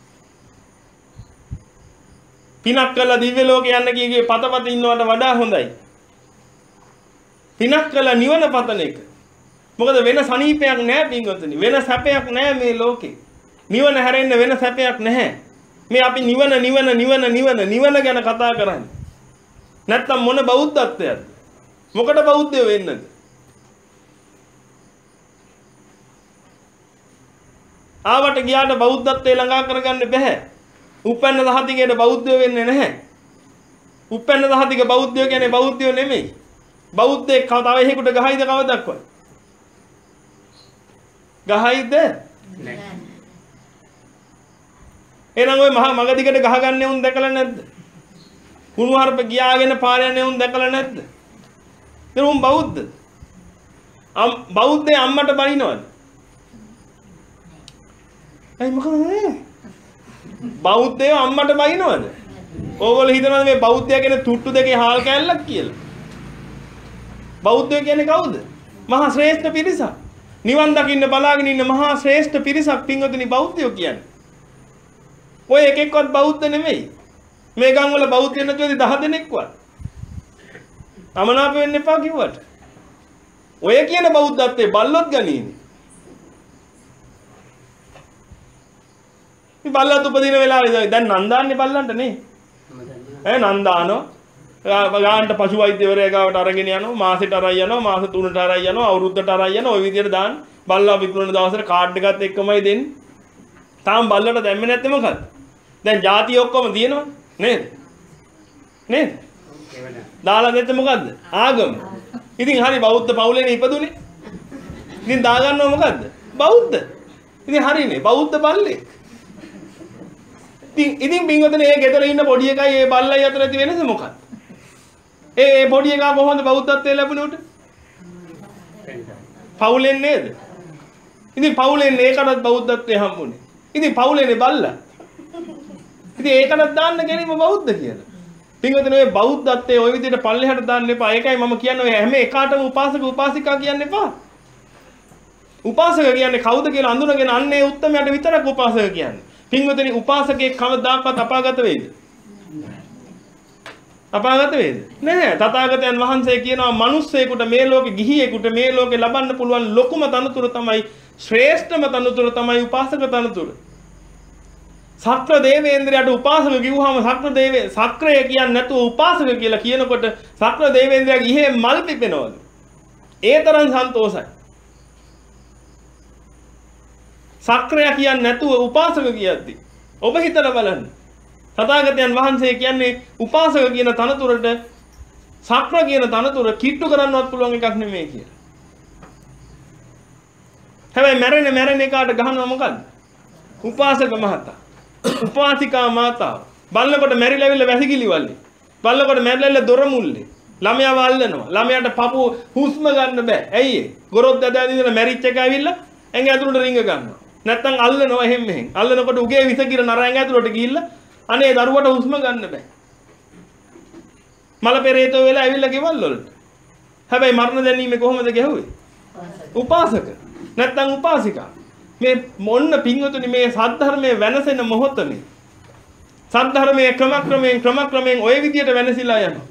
පිනක් කළා දිව්‍ය ලෝකේ යන්න කීගේ පතපත ඉන්නවට වඩා හොඳයි. පිනක් කළා නිවන පතන එක. මොකද වෙන සනීපයක් නැහැ පින්වතුනි. වෙන සැපයක් නැහැ මේ ලෝකේ. නිවන හැරෙන්න වෙන සැපයක් නැහැ. මේ අපි නිවන නිවන නිවන නිවන නිවන ගැන කතා කරන්නේ. නැත්තම් මොන බෞද්ධත්වයක්ද? මොකට බෞද්ධයෝ වෙන්නද? ආවට ගියාට බෞද්ධත්වයේ ළඟා කරගන්න බෑ. උපැන්න දහතිකේට බෞද්ධයෝ වෙන්නේ නැහැ. උපැන්න දහතික බෞද්ධයෝ කියන්නේ බෞද්ධයෝ නෙමෙයි. බෞද්ධයෙක් කවදාව එහෙකට ගහයිද කවදක්වත්? ගහයිද? නැහැ. එහෙනම් ওই මහා මග දිගට ගහගන්නේ උන් දැකලා නැද්ද? කුණු හarp ගියාගෙන පාර යන්නේ උන් දැකලා නැද්ද? ඒ උන් බෞද්ධ. අම් බෞද්ධය අම්මට බනිනවද? ඇයි මොකද? බෞද්ධයෝ අම්මට බනිනවද? ඕගොල්ලෝ හිතනවාද මේ බෞද්ධයා කියන්නේ තුට්ටු දෙකේ හාල් කෑල්ලක් කියලා? බෞද්ධයෝ කියන්නේ කවුද? මහා ශ්‍රේෂ්ඨ පිරිසක්. නිවන් දකින්න බලාගෙන ඉන්න මහා ශ්‍රේෂ්ඨ පිරිසක් පින්වතුනි බෞද්ධයෝ කියන්නේ. ඔය එක එක්කවත් බෞද්ධ නෙමෙයි. මේ ගම් වල බෞද්ධ නැතුවදී දහ දෙනෙක්වත්. අමනාප වෙන්න එපා කිව්වට. ඔය කියන බෞද්ධත්වයේ බල්ලොත් ගනීනේ. මේ බල්ලත් උපදින වෙලාවේ දැන් නන්දාන්නේ බල්ලන්ට නේ. ඈ නන්දානෝ ගානට පශු වෛද්‍යවරයා ගාවට අරගෙන යනවා මාසෙට අරන් යනවා මාස තුනට අරන් යනවා අවුරුද්දට අරන් යනවා ওই විදිහට දාන්න බල්ලා විකුණන දවසට කාඩ් එකත් එක්කමයි දෙන්නේ. තාම බල්ලට දැම්මේ නැත්තේ මොකද්ද? දැන් ಜಾති ඔක්කොම තියෙනවා නේද? නේද? දාලා නැත්තේ මොකද්ද? ආගම. ඉතින් හරි බෞද්ධ පවුලේනේ ඉපදුනේ. ඉතින් දාගන්නව මොකද්ද? බෞද්ධ. ඉතින් හරිනේ බෞද්ධ බල්ලෙක්. ඉතින් ඉතින් බින්වතනේ ඒ ගෙදර ඉන්න පොඩි එකයි ඒ බල්ලයි අතර ඇති වෙනස මොකක්ද? ඒ ඒ පොඩි එකා කොහොමද බෞද්ධත්වයට ලැබුණේ උට? පවුලෙන් නේද? ඉතින් පවුලෙන් ඒකටත් බෞද්ධත්වයේ හම්බුනේ. ඉතින් පවුලේනේ බල්ලා. ඉතින් ඒකටත් දාන්න ගැනීම බෞද්ධ කියලා. පින්වතුනි ඔය බෞද්ධත්වයේ ওই විදිහට පල්ලෙහාට දාන්න එපා. ඒකයි මම කියන්නේ ඔය හැම එකකටම උපාසක උපාසිකා කියන්න එපා. උපාසක කියන්නේ කවුද කියලා අඳුනගෙන අන්නේ උත්තමයට විතරක් උපාසක කියන්නේ. පින්වතුනි උපාසකෙක් කවදාකවත් අපාගත වෙයිද? අපාගත වේද? නැහැ. තථාගතයන් වහන්සේ කියනවා මිනිස්සෙකුට මේ ලෝකේ ගිහියෙකුට මේ ලෝකේ ලබන්න පුළුවන් ලොකුම තනතුර තමයි ශ්‍රේෂ්ඨම තනතුර තමයි උපාසක තනතුර. සක්‍ර දේවේන්ද්‍රයාට උපාසක කිව්වහම සක්‍ර දේවේ සක්‍රය කියන්නේ නැතුව උපාසක කියලා කියනකොට සක්‍ර දේවේන්ද්‍රයා ගිහේ මල් පිපෙනවලු. ඒ තරම් සන්තෝෂයි. සක්‍රය කියන්නේ නැතුව උපාසක කියද්දි ඔබ හිතලා බලන්න. තථාගතයන් වහන්සේ කියන්නේ උපාසක කියන තනතුරට සක්‍ර කියන තනතුර කිට්ටු කරන්නවත් පුළුවන් එකක් නෙමෙයි කියලා. හැබැයි මැරෙන මැරෙන එකාට ගහනවා මොකද්ද? උපාසක මහතා. උපාසිකා මාතාව. බල්ලකොට මැරිලාවිල්ල වැසිකිලිවල්ලි. බල්ලකොට මැරිලාවිල්ල දොර මුල්ලේ. ළමයාව අල්ලනවා. ළමයාට පපුව හුස්ම ගන්න බෑ. ඇයි ඒ? ගොරොත් ඇදලා ඉඳලා මැරිච් එක ඇවිල්ලා ඇඟ ඇතුළට රිංග ගන්නවා. නැත්තම් අල්ලනවා එහෙම මෙහෙන්. අල්ලනකොට උගේ විස කිර නර ඇඟ ඇතුළට ගිහිල්ලා අනේ දරුවට හුස්ම ගන්න බෑ. මල පෙරේතෝ වෙලා ඇවිල්ලා ගෙවල් වලට. හැබැයි මරණ දැනීමේ කොහොමද ගැහුවේ? උපාසක. නැත්තම් උපාසිකා. මේ මොන්න පින්වතුනි මේ සද්ධර්මයේ වෙනසෙන මොහොතනේ. සද්ධර්මයේ ක්‍රමක්‍රමයෙන් ක්‍රමක්‍රමයෙන් ওই විදියට වෙනසිලා යනවා.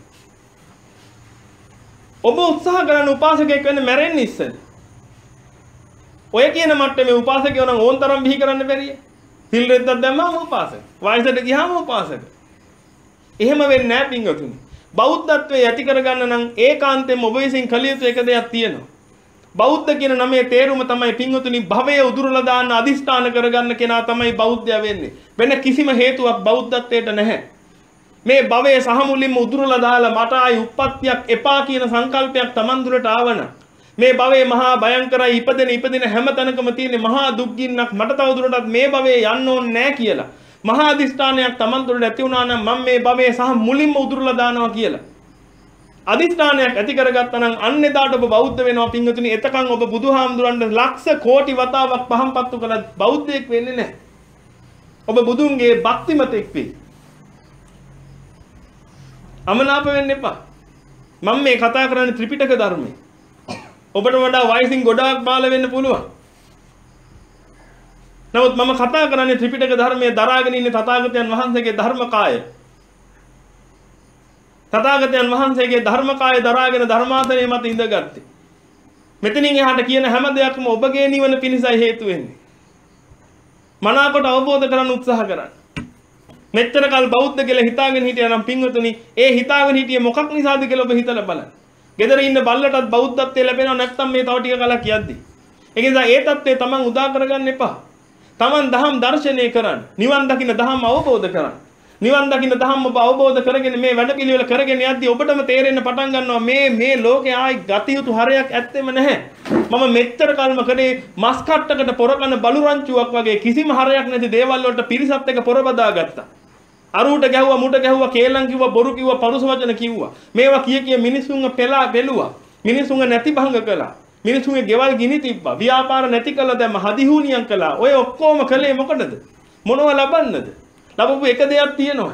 ඔබ උත්සාහ කරන උපාසකයෙක් වෙන්න මැරෙන්න ඉස්සෙල්. ඔය කියන මට්ටමේ උපාසකයෝ නම් ඕන් තරම් බිහි කරන්න බැරිය. සිල් රෙද්දක් දැම්මම උපාසක. වයසට ගියාම උපාසක. එහෙම වෙන්නේ නැහැ පින්වතුනි. බෞද්ධත්වයේ ඇති කරගන්න නම් ඒකාන්තයෙන් ඔබ විසින් කළ යුතු එක දෙයක් තියෙනවා. බෞද්ධ කියන නමේ තේරුම තමයි පින්වතුනි භවයේ උදුරලා දාන්න අදිෂ්ඨාන කරගන්න කෙනා තමයි බෞද්ධයා වෙන්නේ. වෙන කිසිම හේතුවක් බෞද්ධත්වයට නැහැ. මේ භවයේ සහ මුලින්ම උදුරලා දාලා මට ආයි උප්පත්තියක් එපා කියන සංකල්පයක් Taman දුරට ආවන මේ භවයේ මහා භයංකරයි ඉපදෙන ඉපදෙන හැම තැනකම තියෙන මහා දුක් ගින්නක් මට තව දුරටත් මේ භවයේ යන්න ඕනේ නැහැ කියලා මහා අදිෂ්ඨානයක් Taman දුරට ඇති වුණා නම් මම මේ භවයේ සහ මුලින්ම උදුරලා දානවා කියලා අදිෂ්ඨානයක් ඇති කරගත්තා නම් අන්න එදාට ඔබ බෞද්ධ වෙනවා පින්වතුනි. එතකන් ඔබ බුදුහාමුදුරන්ට ලක්ෂ කෝටි වතාවක් පහම්පත්තු කළත් බෞද්ධයෙක් වෙන්නේ නැහැ. ඔබ බුදුන්ගේ භක්තිමතෙක් වෙයි. අමනාප වෙන්න එපා. මම මේ කතා කරන්නේ ත්‍රිපිටක ධර්මයේ. ඔබට වඩා වයසින් ගොඩාක් බාල වෙන්න පුළුවන්. නමුත් මම කතා කරන්නේ ත්‍රිපිටක ධර්මයේ දරාගෙන ඉන්න තථාගතයන් වහන්සේගේ ධර්මකාය. තථාගතයන් වහන්සේගේ ධර්මකාය දරාගෙන ධර්මාසනයේ මත ඉඳගත්තේ. මෙතනින් එහාට කියන හැම දෙයක්ම ඔබගේ නිවන පිණිසයි හේතු වෙන්නේ. මනාකොට අවබෝධ කරගන්න උත්සාහ කරන්න. මෙච්චර කල් බෞද්ධ කියලා හිතාගෙන හිටියා නම් පින්වතුනි ඒ හිතාගෙන හිටියේ මොකක් නිසාද කියලා ඔබ හිතලා බලන්න. ගෙදර ඉන්න බල්ලටත් බෞද්ධත්වයේ ලැබෙනව නැත්නම් මේ තව ටික කලක් යද්දි. ඒ නිසා ඒ தත්ත්වය Taman උදා කරගන්න එපා. Taman දහම් දර්ශනය කරන්න. නිවන් දකින්න දහම් අවබෝධ කරන්න. නිවන් දකින්න දහම් ඔබ අවබෝධ කරගෙන මේ වැඩ පිළිවෙල කරගෙන යද්දි ඔබටම තේරෙන්න පටන් ගන්නවා මේ මේ ලෝකේ ආයි ගති යුතු හරයක් ඇත්තෙම නැහැ. මම මෙච්චර කල්ම කරේ මස් කට්ටකට පොරකන බලු රංචුවක් වගේ කිසිම හරයක් නැති දේවල් වලට පිරිසත් එක පොර බදා ගත්තා. අරුට ගැහුවා මුට ගැහුවා කේලම් කිව්වා බොරු කිව්වා පරුස වචන කිව්වා. මේවා කිය කිය මිනිසුන්ව පෙලා බෙලුවා. මිනිසුන්ව නැති භංග කළා. මිනිසුන්ගේ ගෙවල් ගිනි තිබ්බා. ව්‍යාපාර නැති කළා දැම්ම හදිහුනියම් කළා. ඔය ඔක්කොම කළේ මොකටද? මොනව ලබන්නද? ලබපු එක දෙයක් තියෙනවද?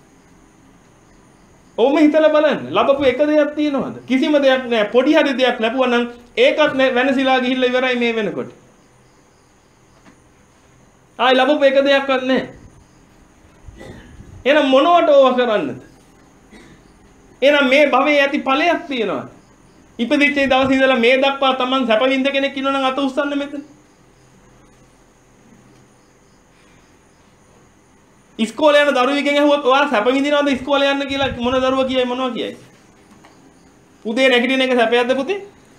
ඔවම හිතලා බලන්න. ලබපු එක දෙයක් තියෙනවද? කිසිම දෙයක් නැහැ. පොඩි හරි දෙයක් ලැබුවා නම් ඒකත් වෙනසිලා ගිහිල්ලා ඉවරයි මේ වෙනකොට. ආයි ලබපු එක දෙයක්වත් නැහැ. එහෙනම් මොනවට ඕවා කරන්නද? එහෙනම් මේ භවයේ ඇති ඵලයක් තියෙනවා. ඉපදිච්ච දවසේ ඉඳලා මේ දක්වා Taman සැප විඳ කෙනෙක් ඉන්නවා නම් අත උස්සන්න මෙතන. ඉස්කෝලේ යන දරුවෙක්ගෙන් අහුවොත් ඔයා සැප විඳිනවද ඉස්කෝලේ යන්න කියලා මොන දරුවා කියයි මොනවා කියයි? උදේ නැගිටින එක සැපයක්ද පුතේ?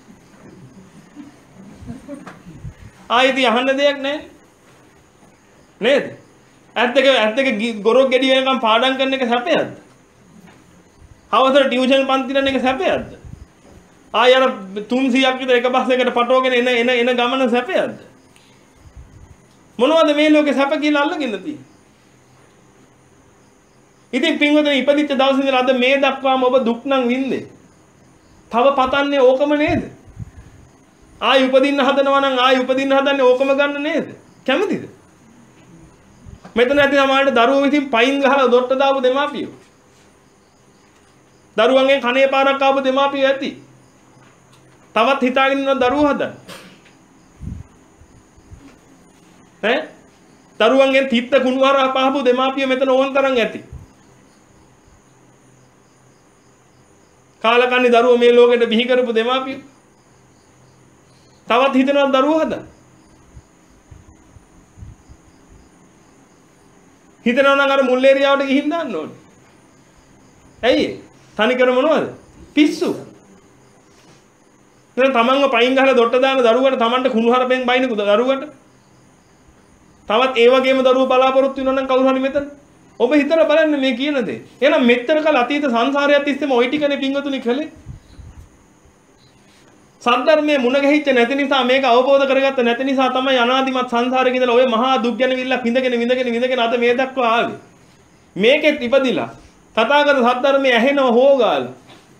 ආයෙත් අහන්න දෙයක් නැහැ. නේද? ඇත්තක ඇත්තක ගොරොක් ගෙඩි වෙනකම් පාඩම් කරන එක සැපයක්ද? හවසට ටියුෂන් පන්ති යන එක සැපයක්ද? ආය අර තුන්සීයක් විතර එක බස් එකකට පටවගෙන එන එන එන ගමන සැපයක්ද? මොනවද මේ ලෝකේ සැප කියලා අල්ලගෙන තියෙන්නේ? ඉතින් පින්වතුනි ඉපදිච්ච දවසේ ඉඳලා අද මේ දක්වාම ඔබ දුක් නම් වින්දේ. තව පතන්නේ ඕකම නේද? ආයි උපදින්න හදනවා නම් ආයි උපදින්න හදන්නේ ඕකම ගන්න නේද? කැමතිද? මෙතන ඇති සමහරට දරුවෝ විසින් පයින් ගහලා දොට්ට දාපු දෙමාපියෝ. දරුවන්ගෙන් කනේ පාරක් ආපු දෙමාපියෝ ඇති. තවත් හිතාගෙන ඉන්න දරුවෝ හදන්න. ඈ? දරුවන්ගෙන් තිත්ත කුණුවර පාපු දෙමාපියෝ මෙතන ඕන තරම් ඇති. කාලකන්ණි දරුවෝ මේ ලෝකෙට බිහි කරපු දෙමාපියෝ. තවත් හිතනවා දරුවෝ හදන්න. හිතනවා නම් අර මුල් ඒරියාවට ගිහින් දාන්න ඕනේ. ඇයි? තනිකර මොනවද? පිස්සු. දැන් තමන්ව පයින් ගහලා දොට්ට දාන දරුවට තමන්ට කුණුහරුපෙන් බයින දරුවට. තවත් ඒ වගේම දරුවෝ බලාපොරොත්තු වෙනවා නම් කවුරු හරි මෙතන. ඔබ හිතලා බලන්න මේ කියන දේ. එහෙනම් මෙච්චර කල අතීත සංසාරයත් තිස්සේම ওই ටිකනේ පින්වතුනි කළේ. සද්ධර්මයේ මුණ ගැහිච්ච නැති නිසා මේක අවබෝධ කරගත්ත නැති නිසා තමයි අනාදිමත් සංසාරේ ඉඳලා ඔය මහා දුක් ගැන විල්ලා විඳගෙන විඳගෙන විඳගෙන අද මේ දක්වා ආවේ. මේකෙත් ඉපදිලා තථාගත සද්ධර්මයේ ඇහෙනව හොගාලා.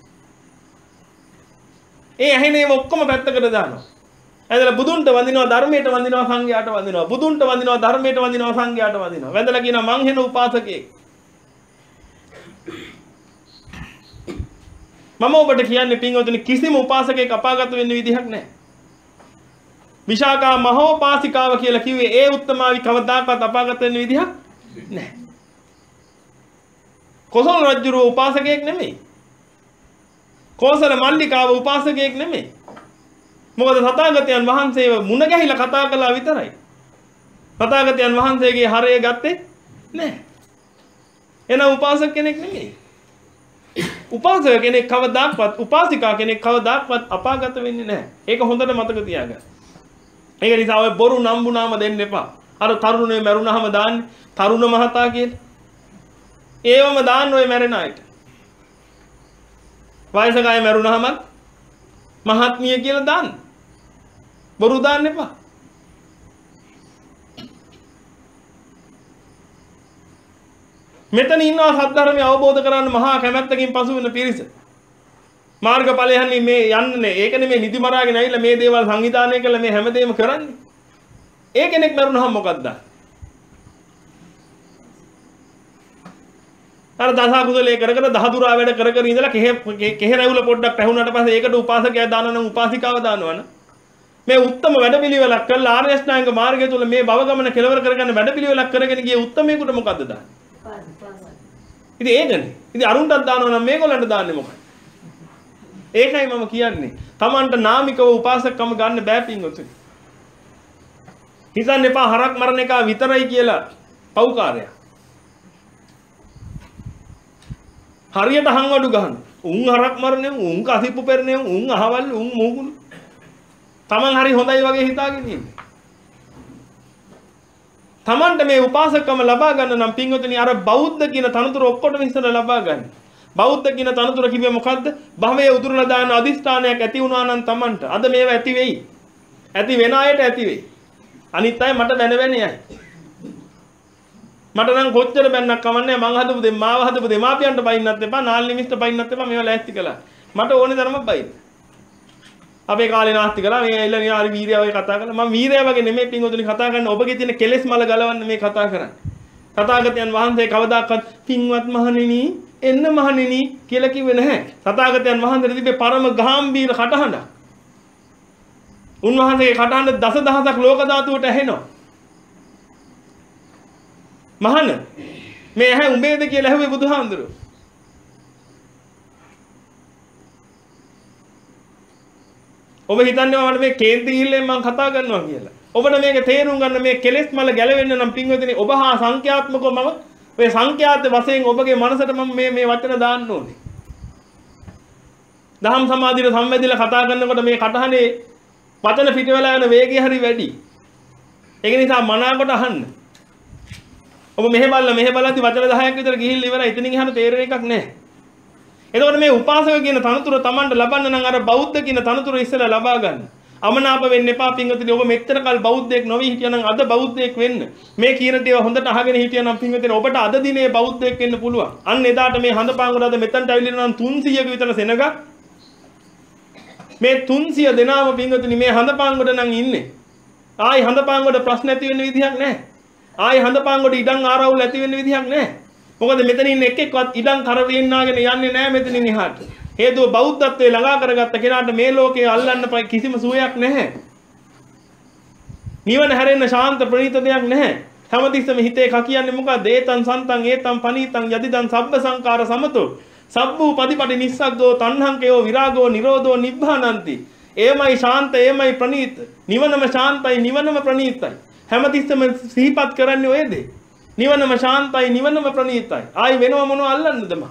ඒ ඇහෙනේම ඔක්කොම පැත්තකට දානවා. ඇදලා බුදුන්ට වඳිනවා ධර්මයට වඳිනවා සංඝයාට වඳිනවා. බුදුන්ට වඳිනවා ධර්මයට වඳිනවා සංඝයාට වඳිනවා. වැඳලා කියනවා මං හෙන උපාසකයෙක්. මම ඔබට කියන්නේ පින්වතුනි කිසිම උපාසකයෙක් අපාගත වෙන්න විදිහක් නැහැ. විශාකා මහෝපාසිකාව කියලා කිව්වේ ඒ උත්තමාවි කවදාකවත් අපාගත වෙන්න විදිහක් නැහැ. කොසල් රජුගේ උපාසකයෙක් නෙමෙයි. කෝසල මල්ලිකාව උපාසකයෙක් නෙමෙයි. මොකද තථාගතයන් වහන්සේව මුණ ගැහිලා කතා කළා විතරයි. තථාගතයන් වහන්සේගේ හරය ගත්තේ නැහැ. එන උපාසක කෙනෙක් නෙමෙයි. උපාසක කෙනෙක් කවදාවත් උපාසිකා කෙනෙක් කවදාවත් අපාගත වෙන්නේ නැහැ. ඒක හොඳට මතක තියාගන්න. ඒක නිසා ඔය බොරු නම්බු නාම දෙන්න එපා. අර තරුණේ මරුණාම දාන්නේ තරුණ මහතා කියලා. ඒවම දාන්න ඔය මැරෙන අයට. වයසක අය මරුණාම මහත්මිය කියලා දාන්න. බොරු දාන්න එපා. මෙතන ඉන්නවා සද්ධර්මය අවබෝධ කරගන්න මහා කැමැත්තකින් පසු වෙන පිරිස. මාර්ගඵලය යන්නේ මේ යන්නේ ඒක නෙමෙයි නිදි මරාගෙන ඇවිල්ලා මේ දේවල් සංවිධානය කළා මේ හැමදේම කරන්නේ. ඒ කෙනෙක් මරුණාම මොකක්ද? අර දස කුසලයේ කර කර දහදුරා වැඩ කර කර ඉඳලා කෙහෙ කෙහෙ රැවුල පොඩ්ඩක් පැහුනට පස්සේ ඒකට උපාසකයා දානවා නම් උපාසිකාව දානවනම් මේ උත්තම වැඩපිළිවෙලක් කළා ආර්ය අෂ්ටාංග මාර්ගය තුල මේ භව ගමන කෙලවර කරගන්න වැඩපිළිවෙලක් කරගෙන ගිය උත්තමයෙකුට මොකද්ද දාන්නේ? ඉතින් ඒකනේ. ඉතින් අරුන්ටත් දානවා නම් මේගොල්ලන්ට දාන්නේ මොකක්ද? ඒකයි මම කියන්නේ. Tamanට නාමිකව උපාසකකම ගන්න බෑ පින්වතුනි. හිතන්න එපා හරක් මරණ එක විතරයි කියලා පව්කාරයක්. හරියට හංවඩු ගහන. උන් හරක් මරන්නේ උන් කසිප්පු පෙරනේ උන් අහවල් උන් මෝගුළු. Taman හරි හොඳයි වගේ හිතාගෙන ඉන්නේ. Tamanට මේ උපාසකකම ලබා ගන්න නම් පින්වතුනි අර බෞද්ධ කියන තනතුර ඔක්කොටම ඉස්සර ලබා ගන්න. බෞද්ධ කියන තනතුර කිව්වේ මොකද්ද? භවයේ උදුරලා දාන අදිස්ථානයක් ඇති වුණා නම් Tamanට අද මේව ඇති වෙයි. ඇති වෙන අයට ඇති වෙයි. අනිත් අය මට බැන බැන යයි. මට නම් කොච්චර බැන්නක් කමන්නේ මං හදපු දෙ මාව හදපු දෙමාපියන්ට බයින්නත් එපා නාලි මිස්ට බයින්නත් එපා මේවා ලෑස්ති කළා. මට ඕනේ ධර්මයක් බයින්න. අපේ කාලේ නාස්ති කළා මේ ඇවිල්ලා නිහාරි වීරයා වගේ කතා කරලා මම වීරයා වගේ නෙමෙයි පින්වතුනි කතා කරන්නේ ඔබගේ තියෙන කෙලෙස් මල ගලවන්න මේ කතා කරන්නේ. තථාගතයන් වහන්සේ කවදාකවත් පින්වත් මහණෙනි එන්න මහණෙනි කියලා කිව්වේ නැහැ. තථාගතයන් වහන්සේට තිබේ පරම ගාම්භීර කටහඬ. උන්වහන්සේගේ කටහඬ දසදහසක් ලෝක ධාතුවට ඇහෙනවා. මහණ මේ ඇහැ උඹේද කියලා ඇහුවේ බුදුහාමුදුරුවෝ. ඔබ හිතන්නේ මට මේ කේන්ති ගිහිල්ලෙන් මම කතා කරනවා කියලා. ඔබට මේක තේරුම් ගන්න මේ කෙලෙස් මල ගැලවෙන්න නම් පින්වතුනි ඔබ හා සංඛ්‍යාත්මකව මම ඔය සංඛ්‍යාත වශයෙන් ඔබගේ මනසට මම මේ මේ වචන දාන්න ඕනේ. දහම් සමාධියට සම්බන්ධිලා කතා කරනකොට මේ කටහඬේ වචන පිටවෙලා යන වේගය හරි වැඩි. ඒක නිසා මනාකොට අහන්න. ඔබ මෙහෙ බලලා මෙහෙ බලද්දි වචන දහයක් විතර ගිහිල්ලා ඉවරයි. එතනින් එහාට තේරෙන එකක් නැහැ. එතකොට මේ උපාසක කියන තනතුර Tamanට ලබන්න නම් අර බෞද්ධ කියන තනතුර ඉස්සෙල්ලා ලබා ගන්න. අමනාප වෙන්න එපා පින්වතුනි. ඔබ මෙච්චර කල් බෞද්ධයෙක් නොවි හිටියනම් අද බෞද්ධයෙක් වෙන්න. මේ කියන දේ හොඳට අහගෙන හිටියනම් පින්වතුනි ඔබට අද දිනේ බෞද්ධයෙක් වෙන්න පුළුවන්. අන්න එදාට මේ හඳපාංගුර අද මෙතනට ඇවිල්ලා නම් තුන්සියක විතර සෙනග මේ තුන්සිය දෙනාම පින්වතුනි මේ හඳපාංගුර නම් ඉන්නේ. ආයි හඳපාංගුර ප්‍රශ්න ඇති වෙන්න විදිහක් නැහැ. ආයි හඳපාංගුර ඉඩම් ආරවුල් ඇති වෙන්න විදිහක් නැහැ. මොකද මෙතන ඉන්න එක් එක්කවත් ඉඩම් කරවෙන්නාගෙන යන්නේ නැහැ මෙතනින් එහාට. හේතුව බෞද්ධත්වයේ ළඟා කරගත්ත කෙනාට මේ ලෝකයේ අල්ලන්න කිසිම සුවයක් නැහැ. නිවන හැරෙන්න ශාන්ත ප්‍රණීත දෙයක් නැහැ. හැමතිස්සෙම හිතේ කා කියන්නේ මොකද? ඒතං සන්තං ඒතං පනීතං යදිදං සබ්බ සංකාර සමතෝ සබ්බූ පදිපටි නිස්සග්ගෝ තණ්හංකයෝ විරාගෝ නිරෝධෝ නිබ්බානಂತಿ. එයමයි ශාන්ත එයමයි ප්‍රණීත. නිවනම ශාන්තයි නිවනම ප්‍රණීතයි. හැමතිස්සෙම සිහිපත් කරන්නේ ඔය දේ. නිවනම ශාන්තයි නිවනම ප්‍රණීතයි. ආයි වෙනව මොනව අල්ලන්නද මම?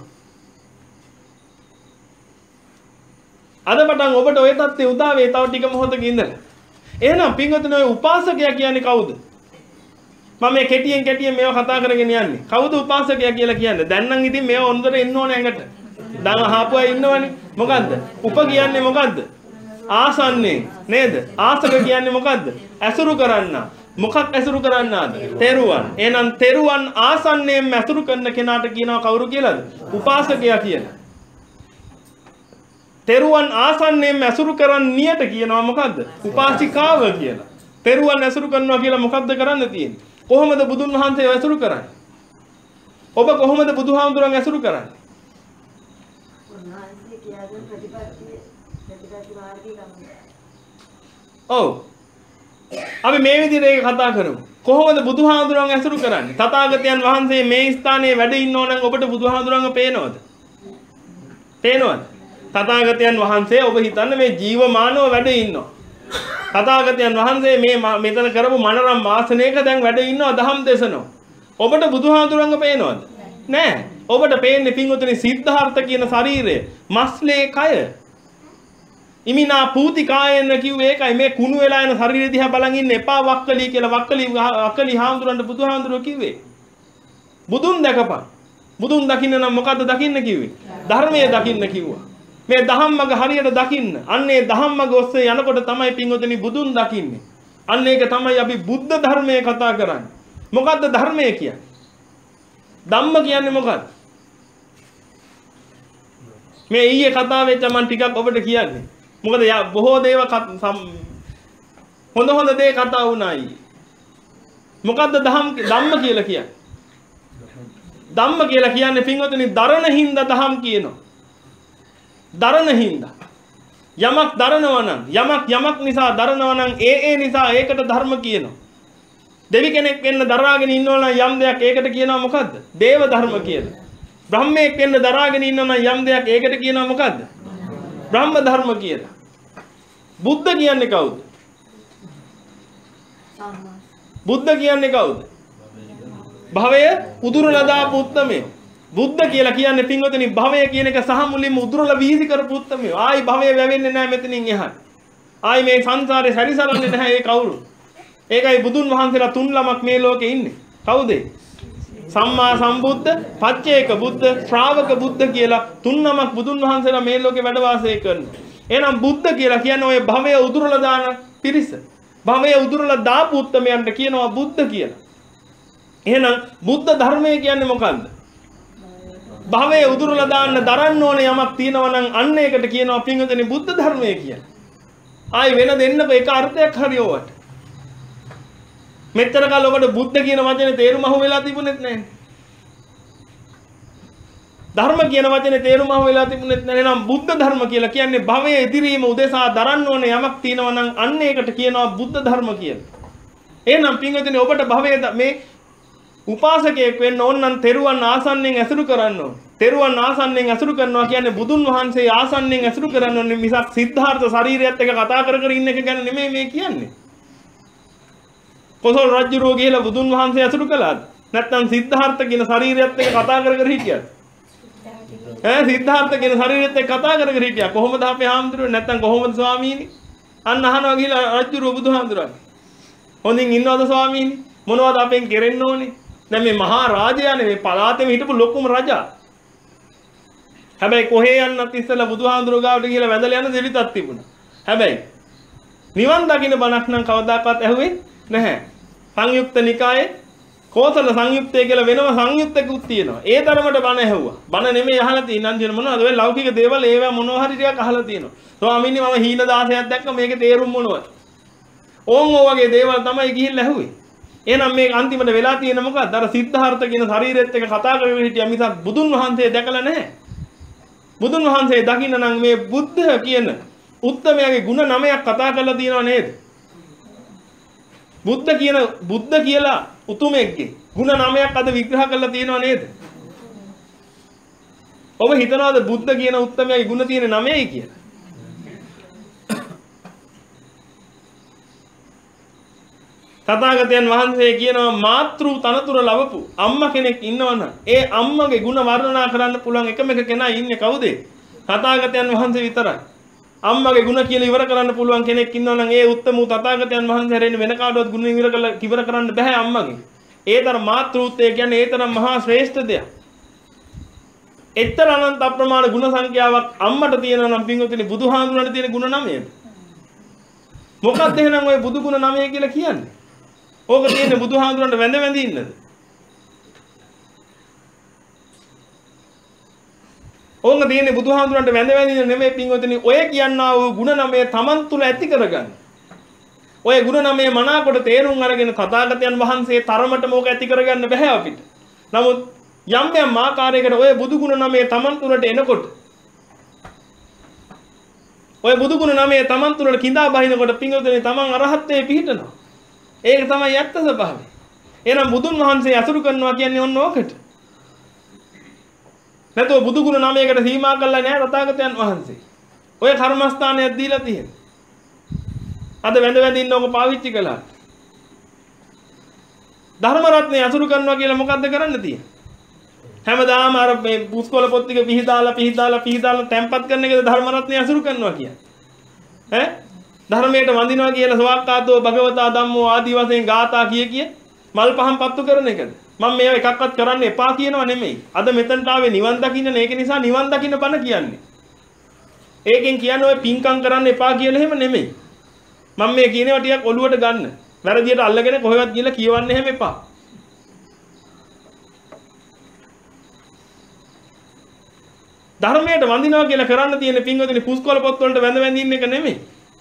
අද පටන් ඔබට ඔය தත්ත්වය උදා වේ තව ටික මොහොතක ඉඳලා. එහෙනම් පින්වතුනි ඔය උපාසකයා කියන්නේ කවුද? මම මේ කෙටියෙන් කෙටියෙන් මේව කතා කරගෙන යන්නේ. කවුද උපාසකයා කියලා කියන්නේ? දැන් නම් ඉතින් මේව හොඳට එන්න ඕනේ ඇඟට. දැන් අහපු අය ඉන්නවනේ. මොකද්ද? උප කියන්නේ මොකද්ද? ආසන්නේ නේද? ආසක කියන්නේ මොකද්ද? ඇසුරු කරන්න. මොකක් ඇසුරු කරන්නාද? තෙරුවන්. එහෙනම් තෙරුවන් ආසන්නයෙන් ඇසුරු කරන කෙනාට කියනවා කවුරු කියලාද? උපාසකයා කියලා. තෙරුවන් ආසන්නයෙන් ඇසුරු කරන්නියට කියනවා මොකද්ද? උපාසිකාව කියලා. තෙරුවන් ඇසුරු කරනවා කියලා මොකද්ද කරන්න තියෙන්නේ? කොහොමද බුදුන් වහන්සේ ඇසුරු කරන්නේ? ඔබ කොහොමද බුදුහාමුදුරන් ඇසුරු කරන්නේ? උන්වහන්සේ කියන්නේ ප්‍රතිපත්තිය ප්‍රතිපත්ති මාර්ගයේ ගමන. ඔව්. අපි මේ විදිහට ඒක කතා කරමු. කොහොමද බුදුහාමුදුරන් ඇසුරු කරන්නේ? තථාගතයන් වහන්සේ මේ ස්ථානයේ වැඩ ඉන්නෝ නම් ඔබට බුදුහාමුදුරන්ව පේනවද? පේනවද? තථාගතයන් වහන්සේ ඔබ හිතන්න මේ ජීවමානව වැඩ ඉන්නවා. තථාගතයන් වහන්සේ මේ මෙතන කරපු මනරම් ආසනයක දැන් වැඩ ඉන්නවා දහම් දේශනවා. ඔබට බුදුහාමුදුරන්ව පේනවද? නෑ. ඔබට පේන්නේ පින්වතුනි සිද්ධාර්ථ කියන ශරීරය, මස්ලේ කය. ඉමිනා පූති කායන කිව්වේ ඒකයි. මේ කුණු වෙලා යන ශරීරය දිහා බලන් ඉන්න එපා වක්කලි කියලා වක්කලි වක්කලි හාමුදුරන්ට බුදුහාමුදුරුවෝ කිව්වේ. බුදුන් දැකපන්. බුදුන් දකින්න නම් මොකද්ද දකින්න කිව්වේ? ධර්මයේ දකින්න කිව්වා. මේ ධම්මග හරියට දකින්න. අන්නේ ධම්මග ඔස්සේ යනකොට තමයි පින්වතුනි බුදුන් දකින්නේ. අන්න ඒක තමයි අපි බුද්ධ ධර්මයේ කතා කරන්නේ. මොකද්ද ධර්මය කියන්නේ? ධම්ම කියන්නේ මොකක්ද? මේ ඊයේ කතා වෙච්ච මම ටිකක් ඔබට කියන්නේ. මොකද බොහෝ දේව හොඳ හොඳ දේ කතා වුණා ඊයේ. මොකද්ද ධම්ම ධම්ම කියලා කියන්නේ? ධම්ම කියලා කියන්නේ පින්වතුනි දරණ හින්දා ධම් කියනවා. දරණ හින්දා. යමක් දරනවා නම් යමක් යමක් නිසා දරනවා නම් ඒ ඒ නිසා ඒකට ධර්ම කියනවා. දෙවි කෙනෙක් වෙන්න දරාගෙන ඉන්නවා නම් යම් දෙයක් ඒකට කියනවා මොකද්ද? දේව ධර්ම කියලා. බ්‍රහ්මයෙක් වෙන්න දරාගෙන ඉන්නවා නම් යම් දෙයක් ඒකට කියනවා මොකද්ද? බ්‍රහ්ම ධර්ම කියලා. බුද්ධ කියන්නේ කවුද? බුද්ධ කියන්නේ කවුද? භවය උදුරලා දාපු උත්තමය. බුද්ධ කියලා කියන්නේ පින්වතුනි භවය කියන එක සහ මුලින්ම උදුරලා වීසි කරපු උත්තමය. ආයි භවය වැවෙන්නේ නැහැ මෙතනින් එහාට. ආයි මේ සංසාරේ සැරිසරන්නේ නැහැ ඒ කවුරු. ඒකයි බුදුන් වහන්සේලා තුන් ළමක් මේ ලෝකේ ඉන්නේ. කවුද? සම්මා සම්බුද්ධ, පච්චේක බුද්ධ, ශ්‍රාවක බුද්ධ කියලා තුන් නමක් බුදුන් වහන්සේලා මේ ලෝකේ වැඩ වාසය කරනවා. එහෙනම් බුද්ධ කියලා කියන්නේ ඔය භවය උදුරලා දාන පිරිස. භවය උදුරලා දාපු උත්තමයන්ට කියනවා බුද්ධ කියලා. එහෙනම් බුද්ධ ධර්මය කියන්නේ මොකන්ද? භවය උදුරලා දාන්න දරන්න ඕනේ යමක් තියෙනවා නම් අන්න ඒකට කියනවා පින්වතුනි බුද්ධ ධර්මය කියලා. ආයි වෙන දෙන්නක එක අර්ථයක් හරි ඕවට. මෙතර කාල ඔබට බුද්ධ කියන වචනේ තේරුම අහු වෙලා තිබුණෙත් නැහැ. ධර්ම කියන වචනේ තේරුම අහු වෙලා තිබුණෙත් නැහැ. එහෙනම් බුද්ධ ධර්ම කියලා කියන්නේ භවයේ ඉදිරියේම උදෙසා දරන්න ඕනේ යමක් තියෙනවා නම් අන්න ඒකට කියනවා බුද්ධ ධර්ම කියලා. එහෙනම් පින්වතුනි ඔබට භවයේ මේ උපාසකයෙක් වෙන්න ඕන නම් තෙරුවන් ආසන්නෙන් ඇසුරු කරන්න ඕනේ. තෙරුවන් ආසන්නෙන් ඇසුරු කරනවා කියන්නේ බුදුන් වහන්සේ ආසන්නෙන් ඇසුරු කරන්න ඕනේ මිසක් සිද්ධාර්ථ ශරීරයත් එක්ක කතා කර කර ඉන්න එක ගැන නෙමෙයි මේ කියන්නේ. කොසල් රජුරෝ ගිහලා බුදුන් වහන්සේ ඇසුරු කළාද? නැත්නම් සිද්ධාර්ථ කියන ශරීරයත් එක්ක කතා කර කර හිටියද? ඈ සිද්ධාර්ථ කියන ශරීරයත් එක්ක කතා කර කර හිටියා. කොහොමද අපේ හාමුදුරුවෝ නැත්නම් කොහොමද ස්වාමීනි? අන්න අහනවා ගිහලා රජුරෝ බුදුහාමුදුරුවෝ. හොඳින් ඉන්නවද ස්වාමීනි? මොනවද අපෙන් කෙරෙන්න ඕනේ? දැන් මේ මහා රාජයානේ මේ පළාතෙම හිටපු ලොකුම රජා. හැබැයි කොහේ යන්නත් ඉස්සෙල්ලා බුදුහාමුදුරුවෝ ගාවට ගිහලා වැඳලා යන දෙවිතක් තිබුණා. හැබැයි නිවන් දකින්න බණක් නම් කවදාකවත් ඇහුවේ නැහැ. සංයුක්ත නිකායේ කෝසල සංයුක්තය කියලා වෙනම සංයුක්තකුත් තියෙනවා. ඒ තරමට බණ ඇහුවා. බණ නෙමෙයි අහලා තියෙන අන්තිම මොනවද? ඔය ලෞකික දේවල් ඒවා මොනවා හරි ටිකක් අහලා තියෙනවා. ස්වාමීනි මම හීන දාසයක් දැක්ක මේකේ තේරුම් මොනවද? ඕන් ඕ වගේ දේවල් තමයි ගිහිල්ලා ඇහුවේ. එහෙනම් මේ අන්තිමට වෙලා තියෙන මොකක්ද? අර සිද්ධාර්ථ කියන ශරීරෙත් එක කතා කරගෙන හිටියා මිසක් බුදුන් වහන්සේ දැකලා නැහැ. බුදුන් වහන්සේ දකින්න නම් මේ බුද්ධ කියන උත්තමයාගේ ගුණ නවයක් කතා කරලා තියෙනව නේද? බුද්ධ කියන බුද්ධ කියලා උතුමෙක්ගේ ගුණ නවයක් අද විග්‍රහ කරලා තියෙනව නේද? ඔබ හිතනවාද බුද්ධ කියන උත්තමයාගේ ගුණ තියෙන නවයයි කියලා? තථාගතයන් වහන්සේ කියනවා මාතෘ තනතුර ලැබපු අම්මා කෙනෙක් ඉන්නවනම් ඒ අම්මගේ ගුණ වර්ණනා කරන්න පුළුවන් එකම එක කෙනා ඉන්නේ කවුද? තථාගතයන් වහන්සේ විතරයි. අම්මගේ ගුණ කියලා ඉවර කරන්න පුළුවන් කෙනෙක් ඉන්නවනම් ඒ උත්තම තථාගතයන් වහන්සේ හැරෙන්න වෙන කාටවත් ගුණ ඉවර කරලා ඉවර කරන්න බෑ අම්මගේ. ඒ තරම් මාතෘත්වය කියන්නේ ඒ තරම් මහා ශ්‍රේෂ්ඨ දෙයක්. එතර අනන්ත අප්‍රමාණ ගුණ සංඛ්‍යාවක් අම්මට තියෙනවා නම් පින්වතුනි බුදුහාමුදුරන්ට තියෙන ගුණ නමයද? මොකක්ද එහෙනම් ඔය බුදු ගුණ නමය කියලා කියන්නේ? ඕක තියෙන්නේ බුදුහාමුදුරන්ට වැඳ වැඳ ඉන්නද? ඕක තියෙන්නේ බුදුහාමුදුරන්ට වැඳ වැඳ ඉන්න නෙමෙයි පින්වතුනි. ඔය කියන්නා වූ ගුණ නමය Taman තුල ඇති කරගන්න. ඔය ගුණ නමය මනාකොට තේරුම් අරගෙන තථාගතයන් වහන්සේ තරමටම ඕක ඇති කරගන්න බෑ අපිට. නමුත් යම් යම් ආකාරයකට ඔය බුදු ගුණ නමය Taman තුලට එනකොට ඔය බුදු ගුණ නමය Taman තුලට කිඳා බහිනකොට පින්වතුනි Taman අරහත්ත්වයේ පිහිටනවා. ඒක තමයි ඇත්ත ස්වභාවය. එහෙනම් බුදුන් වහන්සේ අසුරු කරනවා කියන්නේ ඔන්න ඕකට. නැතෝ බුදු ගුණ නමයකට සීමා කළා නෑ තථාගතයන් වහන්සේ. ඔය කර්මස්ථානයක් දීලා තියෙනවා. අද වැඳ වැඳ ඉන්න ඕක පාවිච්චි කළා. ධර්ම රත්නේ අසුරු කරනවා කියලා මොකද්ද කරන්න තියෙන්නේ? හැමදාම අර මේ පුස්කොළ පොත් ටික පිහිදාලා පිහිදාලා පිහිදාලා තැම්පත් කරන එකද ධර්ම රත්නය අසුරු කරනවා කියන්නේ. ඈ ධර්මයට වඳිනවා කියලා සවක්කාතෝ භගවතා ධම්මෝ ආදී වශයෙන් ගාථා කිය කිය මල් පහන් පත්තු කරන එකද? මම මේව එකක්වත් කරන්න එපා කියනවා නෙමෙයි. අද මෙතනට ආවේ නිවන් දකින්න නේ. ඒක නිසා නිවන් දකින්න බණ කියන්නේ. ඒකෙන් කියන්නේ ඔය පිංකම් කරන්න එපා කියලා එහෙම නෙමෙයි. මම මේ කියනවා ටිකක් ඔලුවට ගන්න. වැරදියට අල්ලගෙන කොහෙවත් ගිහලා කියවන්න එහෙම එපා. ධර්මයට වඳිනවා කියලා කරන්න තියෙන පිංගොතනේ පුස්කොළ පොත් වලට වැඳ වැඳින්න එක නෙමෙයි.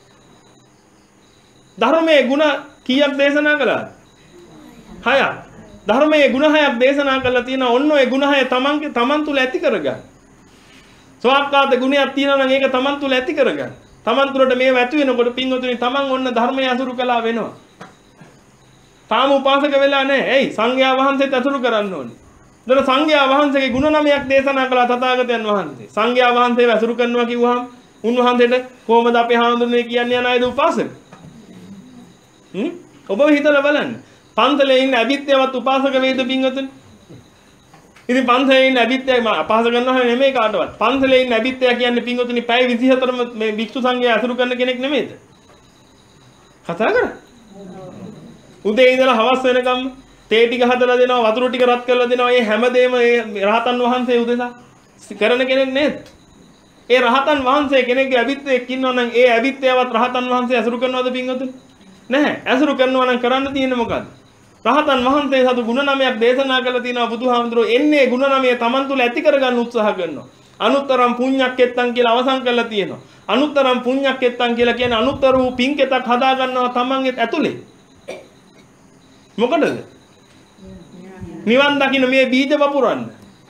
ධර්මයේ ಗುಣ කීයක් දේශනා කළාද? හයක්. ධර්මයේ ಗುಣ හයක් දේශනා කළා තියෙනවා. ඔන්න ඔය ಗುಣ හය තමන්ගේ තමන් තුල ඇති කරගන්න. ස්වාක්කාත ගුණයක් තියෙනවා නම් ඒක තමන් තුල ඇති කරගන්න. තමන් තුලට මේව ඇති වෙනකොට පිංගොතනේ තමන් ඔන්න ධර්මය අසුරු කළා වෙනවා. තාම උපාසක වෙලා නැහැ. එයි සංඝයා වහන්සේත් අසුරු කරන්න ඕනේ. දර සංඝයා වහන්සේගේ ගුණ නමයක් දේශනා කළා තථාගතයන් වහන්සේ. සංඝයා වහන්සේව අසුරු කරනවා කිව්වහම උන්වහන්සේට කොහොමද අපේ හාමුදුරනේ කියන්නේ යන අයද උපාසක? හ්ම්? ඔබ හිතලා බලන්න. පන්සලේ ඉන්න අභිත්‍යවත් උපාසක වේද පින්වතුනි? ඉතින් පන්සලේ ඉන්න අභිත්‍යය මම අපහාස කරනවා නෙමෙයි කාටවත්. පන්සලේ ඉන්න අභිත්‍යය කියන්නේ පින්වතුනි පැය විසිහතරම මේ භික්ෂු සංඝයා අසුරු කරන කෙනෙක් නෙමෙයිද? කතා කරා. උදේ ඉඳලා හවස වෙනකම් තේ ටික හදලා දෙනවා වතුර ටික රත් කරලා දෙනවා. මේ හැමදේම මේ රහතන් වහන්සේ උදෙසා කරන කෙනෙක් නේද? ඒ රහතන් වහන්සේ කෙනෙක්ගේ අභිත්‍යයක් ඉන්නවා නම් ඒ අභිත්‍යවත් රහතන් වහන්සේ අසුරු කරනවද පින්වතුනි? නැහැ. අසුරු කරනවා නම් කරන්න තියෙන්නේ මොකද්ද? රහතන් වහන්සේ සතු ගුණ නමයක් දේශනා කළා තියෙනවා බුදුහාමුදුරුවෝ. එන්නේ ගුණ නමය Taman තුල ඇති කරගන්න උත්සාහ කරනවා. අනුත්තරම් පුඤ්ඤක්කෙත්තං කියලා අවසන් කරලා තියෙනවා. අනුත්තරම් පුඤ්ඤක්කෙත්තං කියලා කියන්නේ අනුත්තර වූ පින්කෙතක් හදා ගන්නවා Tamanගේ ඇතුලේ. මොකටද? නිවන් දකින්න මේ බීජ වපුරන්න.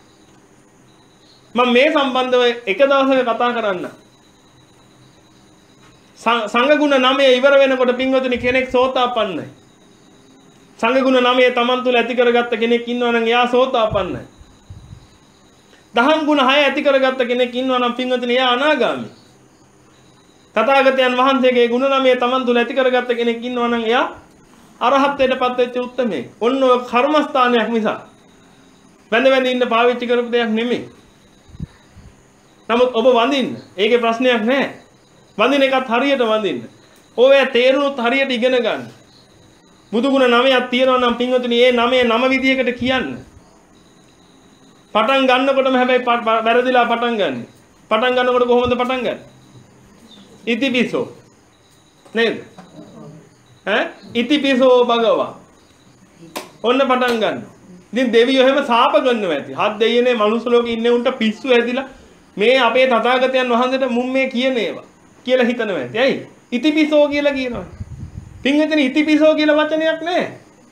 මම මේ සම්බන්ධව එක දවසක කතා කරන්න. සංඝ ගුණ නමය ඉවර වෙනකොට පින්වතුනි කෙනෙක් සෝතාපන්නයි. සංඝ ගුණ නමය Taman තුල ඇති කරගත්ත කෙනෙක් ඉන්නවා නම් එයා සෝතාපන්නයි. දහම් ගුණ හය ඇති කරගත්ත කෙනෙක් ඉන්නවා නම් පින්වතුනි එයා අනාගාමී. තථාගතයන් වහන්සේගේ ගුණ නමය Taman තුල ඇති කරගත්ත කෙනෙක් ඉන්නවා නම් එයා අරහත්ත්වයටපත් වෙච්ච උත්තමයෙක්. ඔන්න ඔය කර්මස්ථානයක් නිසා වැඳ වැඳ ඉන්න පාවිච්චි කරපු දෙයක් නෙමෙයි. නමුත් ඔබ වඳින්න. ඒකේ ප්‍රශ්නයක් නැහැ. වඳින එකත් හරියට වඳින්න. ඔය තේරුණොත් හරියට ඉගෙන ගන්න. බුදුගුණ නමයක් තියෙනවා නම් පින්වතුනි ඒ නමේ නම විදියකට කියන්න. පටන් ගන්නකොටම හැබැයි වැරදිලා පටන් ගන්න. පටන් ගන්නකොට කොහොමද පටන් ගන්නේ? ඉතිපිසෝ. නේද? ඈ ඉතිපිසෝ භගවා. ඔන්න පටන් ගන්න. ඉතින් දෙවියෝ එහෙම සාප කරනවා ඇති. හත් දෙයියනේ මනුස්ස ලෝකේ ඉන්නේ උන්ට පිස්සු ඇදිලා මේ අපේ තථාගතයන් වහන්සේට මුම් මේ කියන ඒවා කියලා හිතනවා ඇති. ඇයි? ඉතිපිසෝ කියලා කියනවා. පින්වතුනි ඉතිපිසෝ කියලා වචනයක් නැහැ.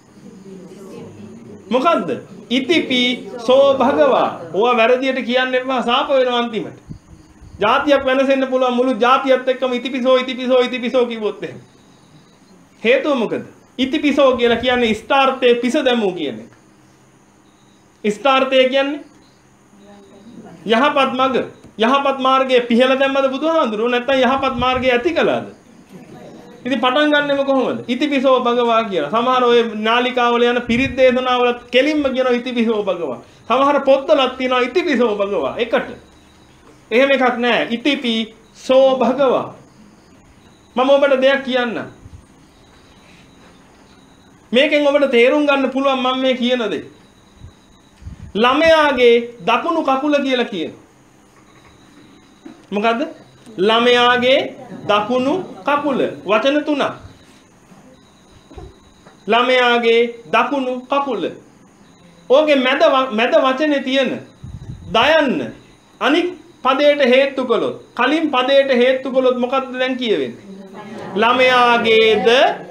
මොකද්ද? ඉතිපිසෝ භගවා. ඕවා වැරදියට කියන්න එපා සාප වෙනවා අන්තිමට. જાතියක් වෙනසෙන්න පුළුවන් මුළු જાතියත් එක්කම ඉතිපිසෝ ඉතිපිසෝ ඉතිපිසෝ කිව්වොත් එහෙම. හේතුව මොකද? ඉතිපිසෝ කියලා කියන්නේ ස්ථාර්ථයේ පිස දැමූ කියන්නේ. ස්ථාර්ථය කියන්නේ යහපත් මඟ. යහපත් මාර්ගයේ පිහළ දැම්මද බුදුහාඳුරෝ නැත්නම් යහපත් මාර්ගයේ ඇති කළාද? ඉතින් පටන් ගන්නෙම කොහොමද? ඉතිපිසෝ භගවා කියලා. සමහර ඔය නාලිකාවල යන පිරිත් දේශනාවල කෙලින්ම කියනවා ඉතිපිසෝ භගවා. සමහර පොත්වලත් තියෙනවා ඉතිපිසෝ භගවා එකට. එහෙම එකක් නැහැ. ඉතිපිසෝ භගවා. මම ඔබට දෙයක් කියන්නම්. මේකෙන් ඔබට තේරුම් ගන්න පුළුවන් මම මේ කියන දේ. ළමයාගේ දකුණු කකුල කියලා කියනවා. මොකද්ද? ළමයාගේ දකුණු කකුල. වචන තුනක්. ළමයාගේ දකුණු කකුල. ඕකේ මැද මැද වචනේ තියෙන දයන්න අනික් පදයට හේතු කළොත් කලින් පදයට හේතු කළොත් මොකද්ද දැන් කියවෙන්නේ? ළමයාගේද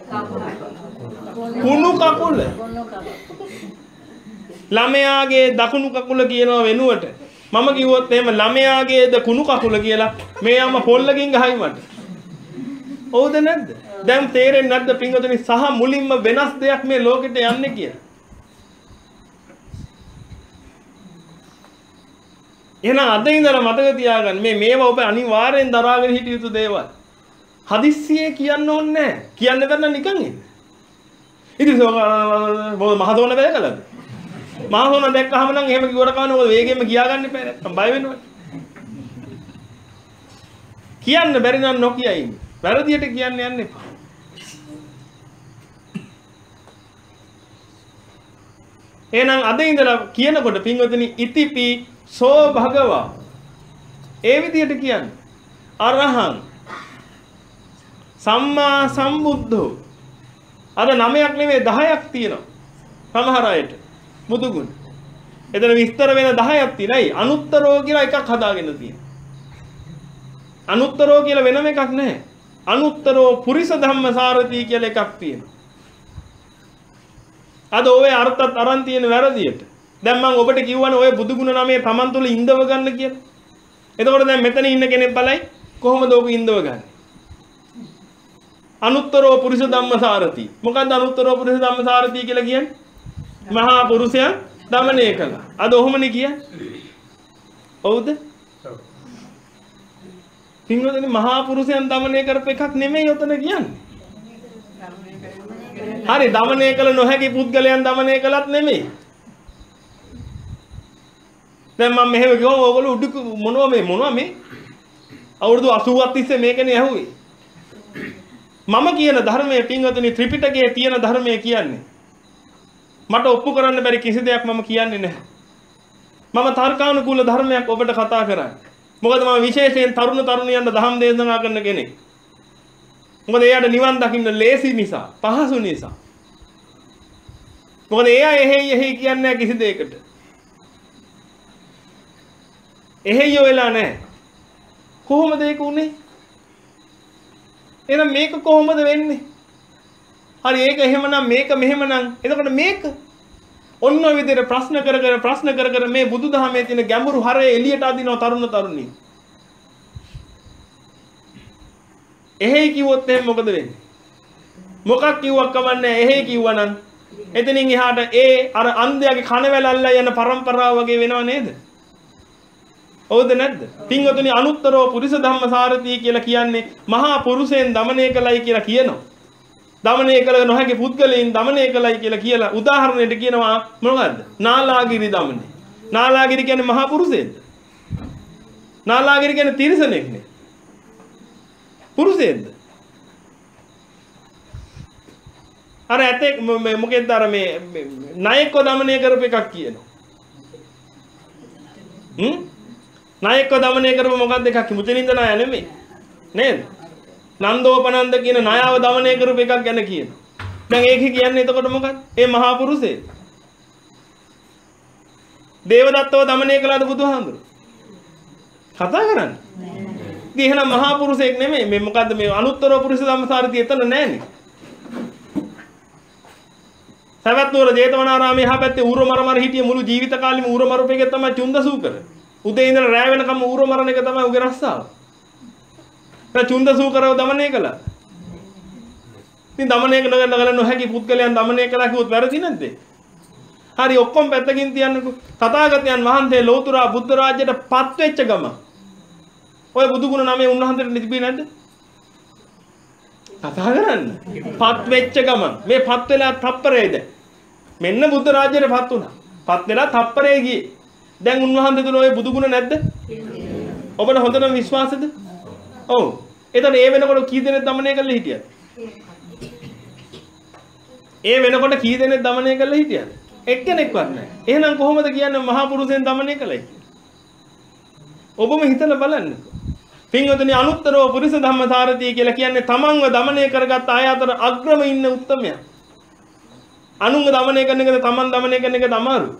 කුණු කකුල. ළමයාගේ දකුණු කකුල කියනවා වෙනුවට මම කිව්වොත් එහෙම ළමයාගේද කුණු කකුල කියලා මේ අම්මා පොල්ලකින් ගහයි මට. ඔව්ද නැද්ද? දැන් තේරෙන්නේ නැද්ද පින්වතුනි සහ මුලින්ම වෙනස් දෙයක් මේ ලෝකෙට යන්නේ කියලා. එහෙනම් අද ඉඳලා මතක තියාගන්න මේ මේවා ඔබ අනිවාර්යෙන් දරාගෙන හිටිය යුතු දේවල්. හදිස්සියේ කියන්න ඕනේ නැහැ. කියන්න බැන්න නිකන් ඉන්න. ඉතින් මොකද මහතෝන වැඩ කළාද? මාසෝන දැක්කහම නම් එහෙම කිව්වට කවන්න මොකද වේගෙම කියාගන්න එපා නැත්තම් බය වෙනවා. කියන්න බැරි නම් නොකිය ඉන්න. වැරදියට කියන්න යන්න එපා. එහෙනම් අද ඉඳලා කියනකොට පින්වතුනි ඉතිපි සෝ භගවා ඒ විදියට කියන්නේ අරහං සම්මා සම්බුද්ධෝ අර නවයක් නෙවෙයි දහයක් තියෙනවා සමහර අයට බුදු ගුණ. එතන විස්තර වෙන දහයක් තියෙනයි අනුත්තරෝ කියලා එකක් හදාගෙන තියෙනවා. අනුත්තරෝ කියලා වෙනම එකක් නැහැ. අනුත්තරෝ පුරිස ධම්මසාරති කියලා එකක් තියෙනවා. අද ඔය අර්ථත් අරන් තියෙන වැරදියට. දැන් මම ඔබට කිව්වනේ ඔය බුදු ගුණ නමේ Taman තුල ඉඳව ගන්න කියලා. එතකොට දැන් මෙතන ඉන්න කෙනෙක් බලයි කොහොමද ඔබ ඉඳව ගන්නේ? අනුත්තරෝ පුරිස ධම්මසාරති. මොකක්ද අනුත්තරෝ පුරිස ධම්මසාරති කියලා කියන්නේ? මහා පුරුෂයන් දමනය කළා. අද ඔහොමනේ කියන්නේ. හවුද? පින්වතුනි මහා පුරුෂයන් දමනය කරපු එකක් නෙමෙයි උතන කියන්නේ. හරි දමනය කළ නොහැකි පුද්ගලයන් දමනය කළත් නෙමෙයි. දැන් මම මෙහෙම කිව්වම ඕගොල්ලෝ උඩ මොනවා මේ මොනවා මේ අවුරුදු අසූවක් තිස්සේ මේකනේ ඇහුවේ. මම කියන ධර්මයේ පින්වතුනි ත්‍රිපිටකයේ තියෙන ධර්මයේ කියන්නේ. මට ඔප්පු කරන්න බැරි කිසි දෙයක් මම කියන්නේ නැහැ. මම තර්කානුකූල ධර්මයක් ඔබට කතා කරන්නේ. මොකද මම විශේෂයෙන් තරුණ තරුණියන්ට ධම් දේශනා කරන කෙනෙක්. මොකද එයාට නිවන් දකින්න ලේසි නිසා, පහසු නිසා. මොකද එයා එහෙයි එහෙයි කියන්නේ නැහැ කිසි දෙයකට. එහෙයියෝ වෙලා නැහැ. කොහොමද ඒක උනේ? එහෙනම් මේක කොහොමද වෙන්නේ? හරි ඒක එහෙමනම් මේක මෙහෙමනම් එතකොට මේක ඔන්න ඔය විදිහට ප්‍රශ්න කර කර ප්‍රශ්න කර කර මේ බුදුදහමේ තියෙන ගැඹුරු හරය එළියට අදිනවා තරුණ තරුණිය. එහෙයි කිව්වොත් එහෙනම් මොකද වෙන්නේ? මොකක් කිව්වක් කමන්නේ එහෙයි කිව්වනම් එතනින් එහාට ඒ අර අන්ධයාගේ කනවැල අල්ලා යන પરම්පරාව වගේ වෙනව නේද? හවුද නැද්ද? පින්වතුනි අනුත්තරෝ පුරිස ධම්මසාරති කියලා කියන්නේ මහා පුරුෂයන් දමනය කළයි කියලා කියනවා. දමනය කළ නොහැකි පුද්ගලයන් දමනය කළයි කියලා කියලා උදාහරණයට කියනවා මොනවද? නාලාගිරි දමනය. නාලාගිරි කියන්නේ මහා පුරුෂයෙක්ද? නාලාගිරි කියන්නේ තිරිසනෙක් නේ. පුරුෂයෙක්ද? අර ඇතෙක් මොකෙද්ද අර මේ නායකව දමනය කරපු එකක් කියනවා. හ්ම්? නායකව දමනය කරපු මොකක්ද එකක් මුචනින්ද නාය නෙමෙයි. නේද? නන්දෝපනන්ද කියන නායාව දමනය කරපු එකක් ගැන කියනවා. දැන් ඒක කියන්නේ එතකොට මොකක්ද? ඒ මහා පුරුෂයෙක්. දේවදත්තව දමනය කළාද බුදුහාමුදුරුවෝ? කතා කරන්නේ. ඉතින් එහෙනම් මහා පුරුෂයෙක් නෙමෙයි. මේ මොකද්ද මේ අනුත්තරෝ පුරුෂ ධම්මසාරති එතන නැහැනේ. සවැත් නුවර ජේතවනාරාමයේ එහා පැත්තේ ඌර මර මර හිටිය මුළු ජීවිත කාලෙම ඌර මරුපේක තමයි චුන්දසූකර. උදේ ඉඳලා රැ වෙනකම් ඌර මරණ එක තමයි උගේ රස්සාව. ඒ චුන්දසූකරව දමනය කළා. ඉතින් දමනය කරන නොහැකි පුද්ගලයන් දමනය කළා කිව්වොත් වැරදි නැද්ද? හරි ඔක්කොම පැත්තකින් තියන්නකෝ. තථාගතයන් වහන්සේ ලෞතුරා බුද්ධ රාජ්‍යයට පත් වෙච්ච ගම. ඔය බුදු ගුණ නමේ උන්වහන්සේට නිතිබී නැද්ද? කතා කරන්න. පත් වෙච්ච ගම. මේ පත් වෙලා තප්පරේද? මෙන්න බුද්ධ රාජ්‍යයට පත් වුණා. පත් වෙලා තප්පරේ ගියේ. දැන් උන්වහන්සේ තුන ඔය බුදු ගුණ නැද්ද? ඔබට හොඳටම විශ්වාසද? ඔව්. එතන ඒ වෙනකොට කී දෙනෙක් দমনය කරලා හිටියද? ඒ වෙනකොට කී දෙනෙක් দমনය කරලා හිටියද? එක්කෙනෙක්වත් නැහැ. එහෙනම් කොහොමද කියන්නේ මහා පුරුෂයන් দমনය කළයි කියලා? ඔබම හිතලා බලන්නකෝ. පින්වතුනි අනුත්තරෝ පුරිස ධම්මසාරති කියලා කියන්නේ තමන්ව দমনය කරගත් අය අතර අග්‍රම ඉන්න උත්තමයා. අනුන්ව দমনය කරන එකද තමන් দমনය කරන එකද අමාරු?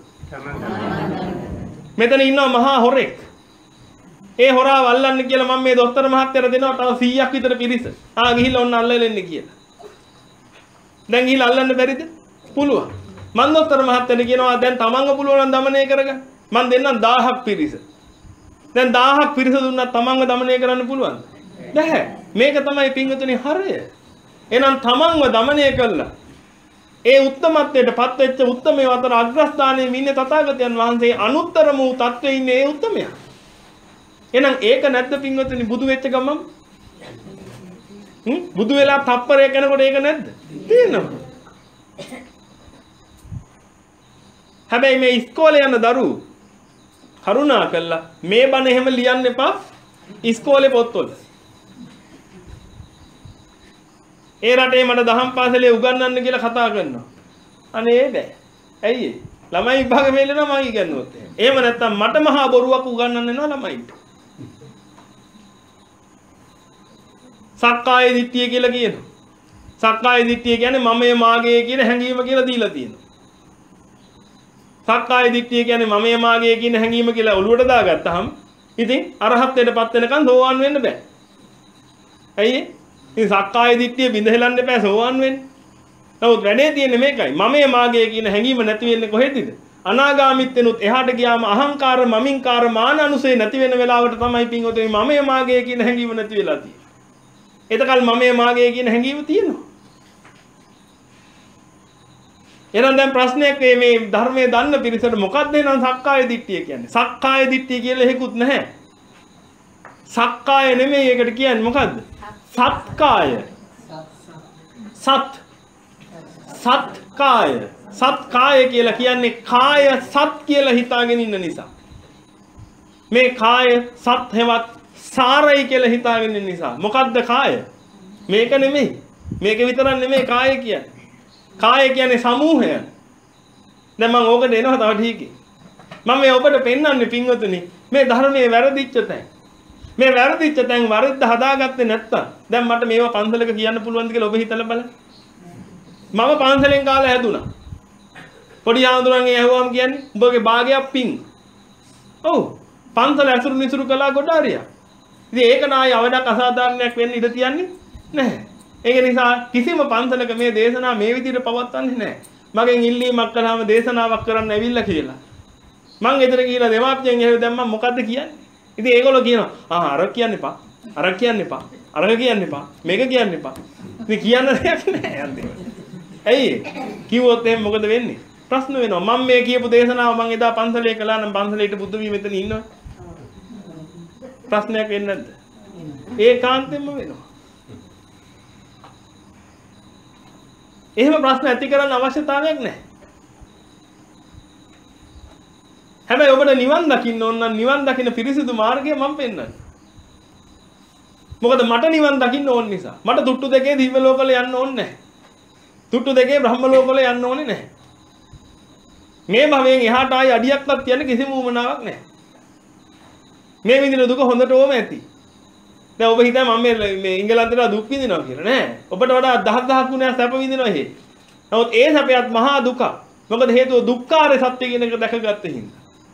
මෙතන ඉන්නවා මහා හොරෙක්. ඒ හොරාව අල්ලන්න කියලා මම මේ දොස්තර මහත්තයාට දෙනවා තව සීයක් විතර පිරිස. ආ ගිහිල්ලා ඔන්න අල්ලලා එන්න කියලා. දැන් ගිහිල්ලා අල්ලන්න බැරිද? පුළුවන්. මම දොස්තර මහත්තයාට කියනවා දැන් තමන්ව පුළුවන් නම් দমনය කරගන්න. මම දෙන්නම් දහයක් පිරිස. දැන් දහයක් පිරිස දුන්නා තමන්ව দমনය කරන්න පුළුවන්ද? බැහැ. මේක තමයි පින්වතුනි හරය. එහෙනම් තමන්ව দমনය කළා ඒ උත්තමත්වයට පත් වෙච්ච උත්තමයේ අතර අග්‍රස්ථානයේ ඉන්නේ තථාගතයන් වහන්සේ අනුත්තරම වූ තත්ත්වයේ ඉන්නේ ඒ උත්තමයා. එහෙනම් ඒක නැද්ද පින්වතුනි බුදු වෙච්ච ගමන්? හ්ම් බුදු වෙලා තප්පරය කරනකොට ඒක නැද්ද? තියෙනවා. හැබැයි මේ ඉස්කෝලේ යන දරුවෝ කරුණා කළා මේ බණ එහෙම ලියන්න එපා ඉස්කෝලේ පොත්වල. ඒ රටේ මට දහම් පාසලේ උගන්වන්න කියලා කතා කරනවා. අනේ බෑ. ඇයි ඒ? ළමයි විභාග මෙල්ලනවා මම ඉගෙනුවොත්. එහෙම නැත්තම් මට මහා බොරුවක් උගන්වන්න එනවා ළමයින්ට. සක්කාය දිට්ඨිය කියලා කියනවා. සක්කාය දිට්ඨිය කියන්නේ මමයේ මාගේ කියන හැඟීම කියලා දීලා තියෙනවා. සක්කාය දිට්ඨිය කියන්නේ මමයේ මාගේ කියන හැඟීම කියලා ඔලුවට දාගත්තාම ඉතින් අරහත්ත්වයටපත් වෙනකන් සෝවාන් වෙන්න බෑ. ඇයි ඒ? ඉතින් සක්කාය දිට්ඨිය බිඳ හෙලන්න එපා සෝවාන් වෙන්න. නමුත් වැඩේ තියෙන්නේ මේකයි. මමයේ මාගේ කියන හැඟීම නැති වෙන්නේ කොහෙදද? අනාගාමීත් වෙනුත් එහාට ගියාම අහංකාර මමින්කාර මාන අනුසේ නැති වෙන වෙලාවට තමයි පින්වතුනි මමයේ මාගේ කියන හැඟීම නැති වෙලා තියෙන්නේ. එතකල් මමයේ මාගේ කියන හැඟීම තියෙනවා. එහෙනම් දැන් ප්‍රශ්නයක් මේ ධර්මයේ දන්න පිරිසට මොකක්ද එහෙනම් සක්කාය දිට්ඨිය කියන්නේ? සක්කාය දිට්ඨිය කියලා හේකුත් නැහැ. සක්කාය නෙමෙයි ඒකට කියන්නේ මොකද්ද? සත්කාය. සත්. සත්කාය. සත්කාය කියලා කියන්නේ කාය සත් කියලා හිතාගෙන ඉන්න නිසා. මේ කාය සත් හැවත් සාරයි කියලා හිතාගෙන ඉන්න නිසා. මොකද්ද කාය? මේක නෙමෙයි. මේක විතරක් නෙමෙයි කාය කියන්නේ. කාය කියන්නේ සමූහය. දැන් මම ඕකට එනවා තව ටිකකින්. මම මේ ඔබට පෙන්වන්නේ පින්වතුනි මේ ධර්මයේ වැරදිච්ච තැන්. මේ වැරදිච්ච තැන් වරද්ද හදාගත්තේ නැත්තම් දැන් මට මේවා පන්සලක කියන්න පුළුවන්ද කියලා ඔබ හිතලා බලන්න. මම පන්සලෙන් කාලේ හැදුනා. පොඩි ආඳුරන්ගේ ඇහුවාම කියන්නේ උඹගේ භාගයක් පිං. ඔව්. පන්සල ඇසුරු නිසුරු කළා ගොඩාරියා. ඉතින් ඒක නායි අවඩක් අසාධාරණයක් වෙන්න ඉඩ තියන්නේ නැහැ. ඒක නිසා කිසිම පන්සලක මේ දේශනා මේ විදිහට පවත්වන්නේ නැහැ. මගෙන් ඉල්ලීමක් කළාම දේශනාවක් කරන්න ඇවිල්ලා කියලා. මං එතන ගිහලා දෙමාපියන් එහෙම දැම්මම මොකද්ද කියන්නේ? ඉතින් ඒගොල්ලෝ කියනවා ආ අර කියන්න එපා. අර කියන්න එපා. අර කියන්න එපා. මේක කියන්න එපා. ඉතින් කියන්න දෙයක් නැහැ අන්තිමට. ඇයි කිව්වොත් එහෙනම් මොකද වෙන්නේ? ප්‍රශ්න වෙනවා. මම මේ කියපු දේශනාව මම එදා පන්සලේ කළා නම් පන්සලේට බුද්ධ වී මෙතන ඉන්නවා. ප්‍රශ්නයක් වෙන්නේ නැද්ද? ඒකාන්තයෙන්ම වෙනවා. එහෙම ප්‍රශ්න ඇති කරන්න අවශ්‍යතාවයක් නැහැ. හැබැයි ඔබට නිවන් දකින්න ඕන නම් නිවන් දකින්න පිරිසිදු මාර්ගය මම පෙන්නන්නේ. මොකද මට නිවන් දකින්න ඕන නිසා. මට තුට්ටු දෙකේ දිව්‍ය ලෝකවල යන්න ඕනේ නැහැ. තුට්ටු දෙකේ බ්‍රහ්ම ලෝකවල යන්න ඕනේ නැහැ. මේ භවයෙන් එහාට ආයි අඩියක්වත් තියන්න කිසිම උවමනාවක් නැහැ. මේ විදිහට දුක හොඳට ඕම ඇති. දැන් ඔබ හිතන්නේ මම මේ ඉංගලන්තේට දුක් විඳිනවා කියලා නෑ. ඔබට වඩා දහස් දහස් ගුණයක් සැප විඳිනවා එහෙ. නමුත් ඒ සැපයත් මහා දුක. මොකද හේතුව දුක්ඛාර සත්‍ය කියන එක දැකගත්තේ හින්දා.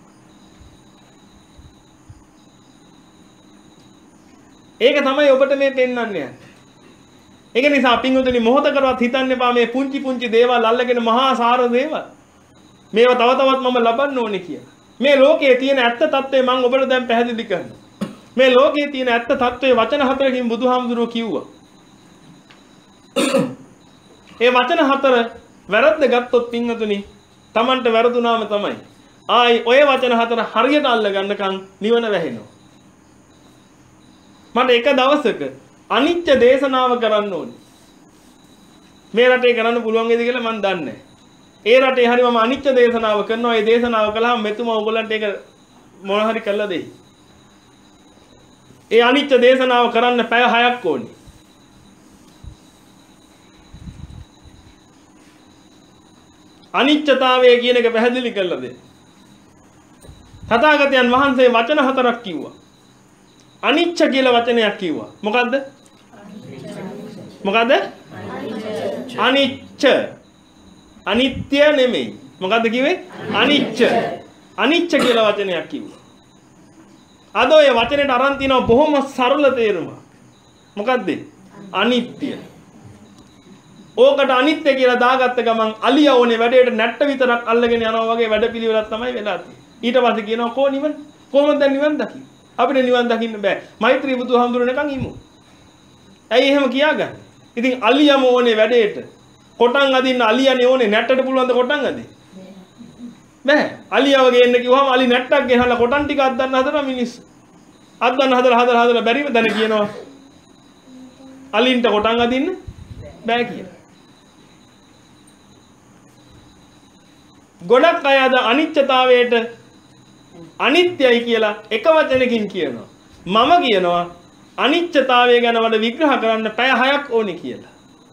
ඒක තමයි ඔබට මේ පෙන්වන්නේ. ඒක නිසා පින්වතුනි මොහොතකවත් හිතන්න එපා මේ පුංචි පුංචි දේවල් අල්ලගෙන මහා සාර දේවල්. මේවා තව තවත් මම ලබන්න ඕනේ කියලා. මේ ලෝකයේ තියෙන ඇත්ත తත්වය මම ඔබට දැන් පැහැදිලි කරනවා. මේ ලෝකයේ තියෙන ඇත්ත తත්වයේ වචන හතරකින් බුදුහාමුදුරුවෝ කිව්වා. ඒ වචන හතර වැරද්ද ගත්තොත් පින්වතුනි Tamanට වැරදුනාම තමයි. ආයි ඔය වචන හතර හරියට අල්ල ගන්නකම් නිවන වැහෙනවා. මට එක දවසක අනිත්‍ය දේශනාව කරන්න ඕනේ. මේ රටේ කරන්න පුළුවන් වේද කියලා මම දන්නේ නැහැ. ඒ රටේ හරි මම අනිත්‍ය දේශනාව කරනවා. ඒ දේශනාව කළාම මෙතුමා ඔයගොල්ලන්ට ඒක මොන හරි කළා දෙයි. ඒ අනිත්‍ය දේශනාව කරන්න පැය හයක් ඕනේ. අනිත්‍යතාවය කියන එක පැහැදිලි කරලා දෙන්න. තථාගතයන් වහන්සේ වචන හතරක් කිව්වා. අනිච්ච කියලා වචනයක් කිව්වා. මොකද්ද? මොකද්ද? අනිච්ච. අනිත්‍ය නෙමෙයි. මොකද්ද කිව්වේ? අනිච්ච. අනිච්ච කියලා වචනයක් කිව්වා. අද ඔය වචනෙට අරන් තිනවා බොහොම සරල තේරුමක්. මොකද්ද? අනිත්‍ය. ඕකට අනිත්‍ය කියලා දාගත්ත ගමන් අලිය ඕනේ වැඩේට නැට්ට විතරක් අල්ලගෙන යනවා වගේ වැඩපිළිවෙලක් තමයි වෙලා තියෙන්නේ. ඊට පස්සේ කියනවා කො නිවන? කොහොමද දැන් නිවන් දකින්නේ? අපිට නිවන් දකින්න බෑ. මෛත්‍රී බුදුහාමුදුරනකන් ඉමු. ඇයි එහෙම කියාගන්නේ? ඉතින් අලියම ඕනේ වැඩේට. කොටන් අදින්න අලියනේ ඕනේ. නැට්ටට පුළුවන් ද කොටන් අදින්න? බෑ. අලියව ගේන්න කිව්වම අලි නැට්ටක් ගෙනහලා කොටන් ටික අද්දන්න හදනවා මිනිස්සු. අද්දන්න හදලා හදලා හදලා බැරිම දැන කියනවා. අලින්ට කොටන් අදින්න බෑ කියලා. ගොඩක් අය අද අනිත්‍යතාවයට අනිත්‍යයි කියලා එක වචනකින් කියනවා. මම කියනවා අනිත්‍යතාවය ගැන වඩා විග්‍රහ කරන්න පැය හයක් ඕනේ කියලා.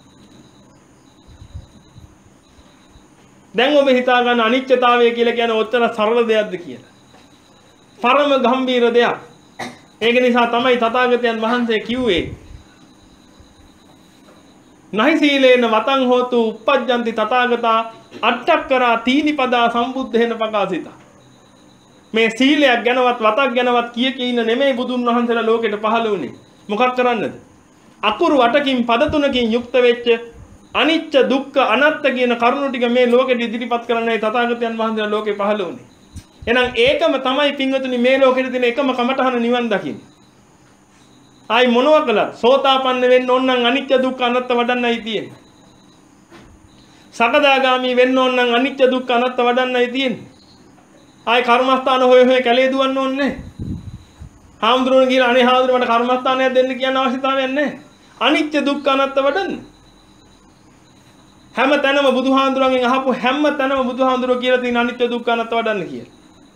දැන් ඔබ හිතා ගන්න අනිත්‍යතාවය කියලා කියන්නේ ඔච්චර සරල දෙයක්ද කියලා. පරම ගම්බීර දෙයක්. ඒක නිසා තමයි තථාගතයන් වහන්සේ කිව්වේ නහි සීලේන වතං හෝතු uppajjanti තථාගතා අට්ඨක්කරා තීනිපදා සම්බුද්ධේන පකාසිතා. මේ සීලයක් ගැනවත් වතක් ගැනවත් කිය කී ඉන්න නෙමෙයි බුදුන් වහන්සේලා ලෝකෙට පහළ වුණේ. මොකක් කරන්නද? අකුරු අටකින් පද තුනකින් යුක්ත වෙච්ච අනිච්ච දුක්ඛ අනාත්ත කියන කරුණු ටික මේ ලෝකෙට ඉදිරිපත් කරන්නයි තථාගතයන් වහන්සේලා ලෝකේ පහළ වුණේ. එහෙනම් ඒකම තමයි පින්වතුනි මේ ලෝකෙට තියෙන එකම කමඨහන නිවන් දකින්න. ආයි මොනවා කළත් සෝතාපන්න වෙන්න ඕන නම් අනිච්ච දුක්ඛ අනාත්ත වඩන්නයි තියෙන්නේ. සකදාගාමි වෙන්න ඕන නම් අනිච්ච දුක්ඛ අනාත්ත වඩන්නයි තියෙන්නේ. ආයි කර්මස්ථාන හොය හොය කැලේ දුවන්න ඕනේ නැහැ. හාමුදුරුවෝ කියලා අනේ හාමුදුරුවෝ මට කර්මස්ථානයක් දෙන්න කියන අවශ්‍යතාවයක් නැහැ. අනිච්ච දුක්ඛ අනාත්ත වඩන්න. හැම තැනම බුදුහාමුදුරන්ගෙන් අහපු හැම තැනම බුදුහාමුදුරුවෝ කියලා තියෙන අනිච්ච දුක්ඛ අනාත්ත වඩන්න කියලා.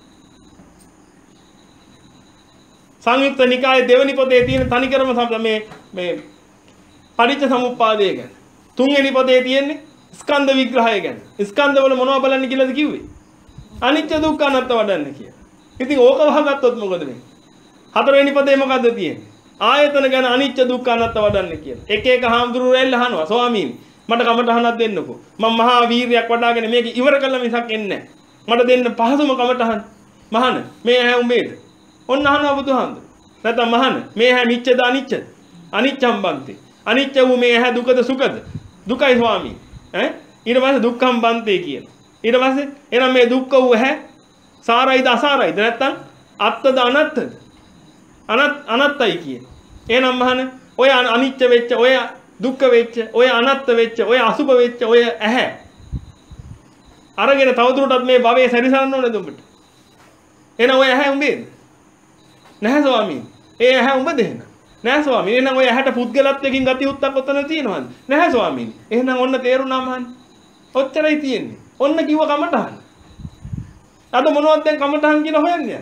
සංයුක්ත නිකායේ දෙවනි පොතේ තියෙන තනිකරම මේ මේ පටිච්ච සමුප්පාදය ගැන. තුන්වෙනි පොතේ තියෙන්නේ ස්කන්ධ විග්‍රහය ගැන. ස්කන්ධ වල මොනවද බලන්න කියලාද කිව්වේ? අනිච්ච දුක්ඛ අනාත්ත වඩන්න කියලා. ඉතින් ඕක වහගත්තොත් මොකද වෙන්නේ? හතරවෙනි පදේ මොකද්ද තියෙන්නේ? ආයතන ගැන අනිච්ච දුක්ඛ අනාත්ත වඩන්න කියලා. එක එක හාමුදුරුවෝ එල්ල අහනවා ස්වාමීනි මට කමටහනක් දෙන්නකෝ. මම මහා වීරයක් වඩාගෙන මේක ඉවර කළා මිසක් එන්නේ නැහැ. මට දෙන්න පහසුම කමටහන. මහාන මේ ඇහැ උඹේද? ඔන්න අහනවා බුදුහාමුදුරුවෝ. නැත්නම් මහාන මේ ඇහැ නිච්චද අනිච්චද? අනිච්චම් බන්ති. අනිච්ච වූ මේ ඇහැ දුකද සුඛද? දුකයි ස්වාමී. ඈ ඊට පස්සේ දුක්ඛම් බන්තේ කියනවා. ඊට පස්සේ එහෙනම් මේ දුක්ඛ වූ ඇහැ සාරයිද අසාරයිද නැත්නම් අත්තද අනත්තද? අනත් අනත්තයි කියන. එහෙනම් මහාන ඔය අනිච්ච වෙච්ච ඔය දුක්ඛ වෙච්ච ඔය අනත්ත වෙච්ච ඔය අසුභ වෙච්ච ඔය ඇහැ අරගෙන තවදුරටත් මේ භවයේ සැරිසරන්න ඕනේද උඹට? එහෙනම් ඔය ඇහැ උඹේද? නැහැ ස්වාමී. ඒ ඇහැ උඹද එහෙනම්? නැහැ ස්වාමී. එහෙනම් ඔය ඇහැට පුද්ගලත්වයකින් ගති උත්තක් ඔතන තියෙනවද? නැහැ ස්වාමී. එහෙනම් ඔන්න තේරුණා මහන්නේ. ඔච්චරයි තියෙන්නේ. ඔන්න කිව්ව කමටහන්. අද මොනවද දැන් කමටහන් කියලා හොයන්නේ?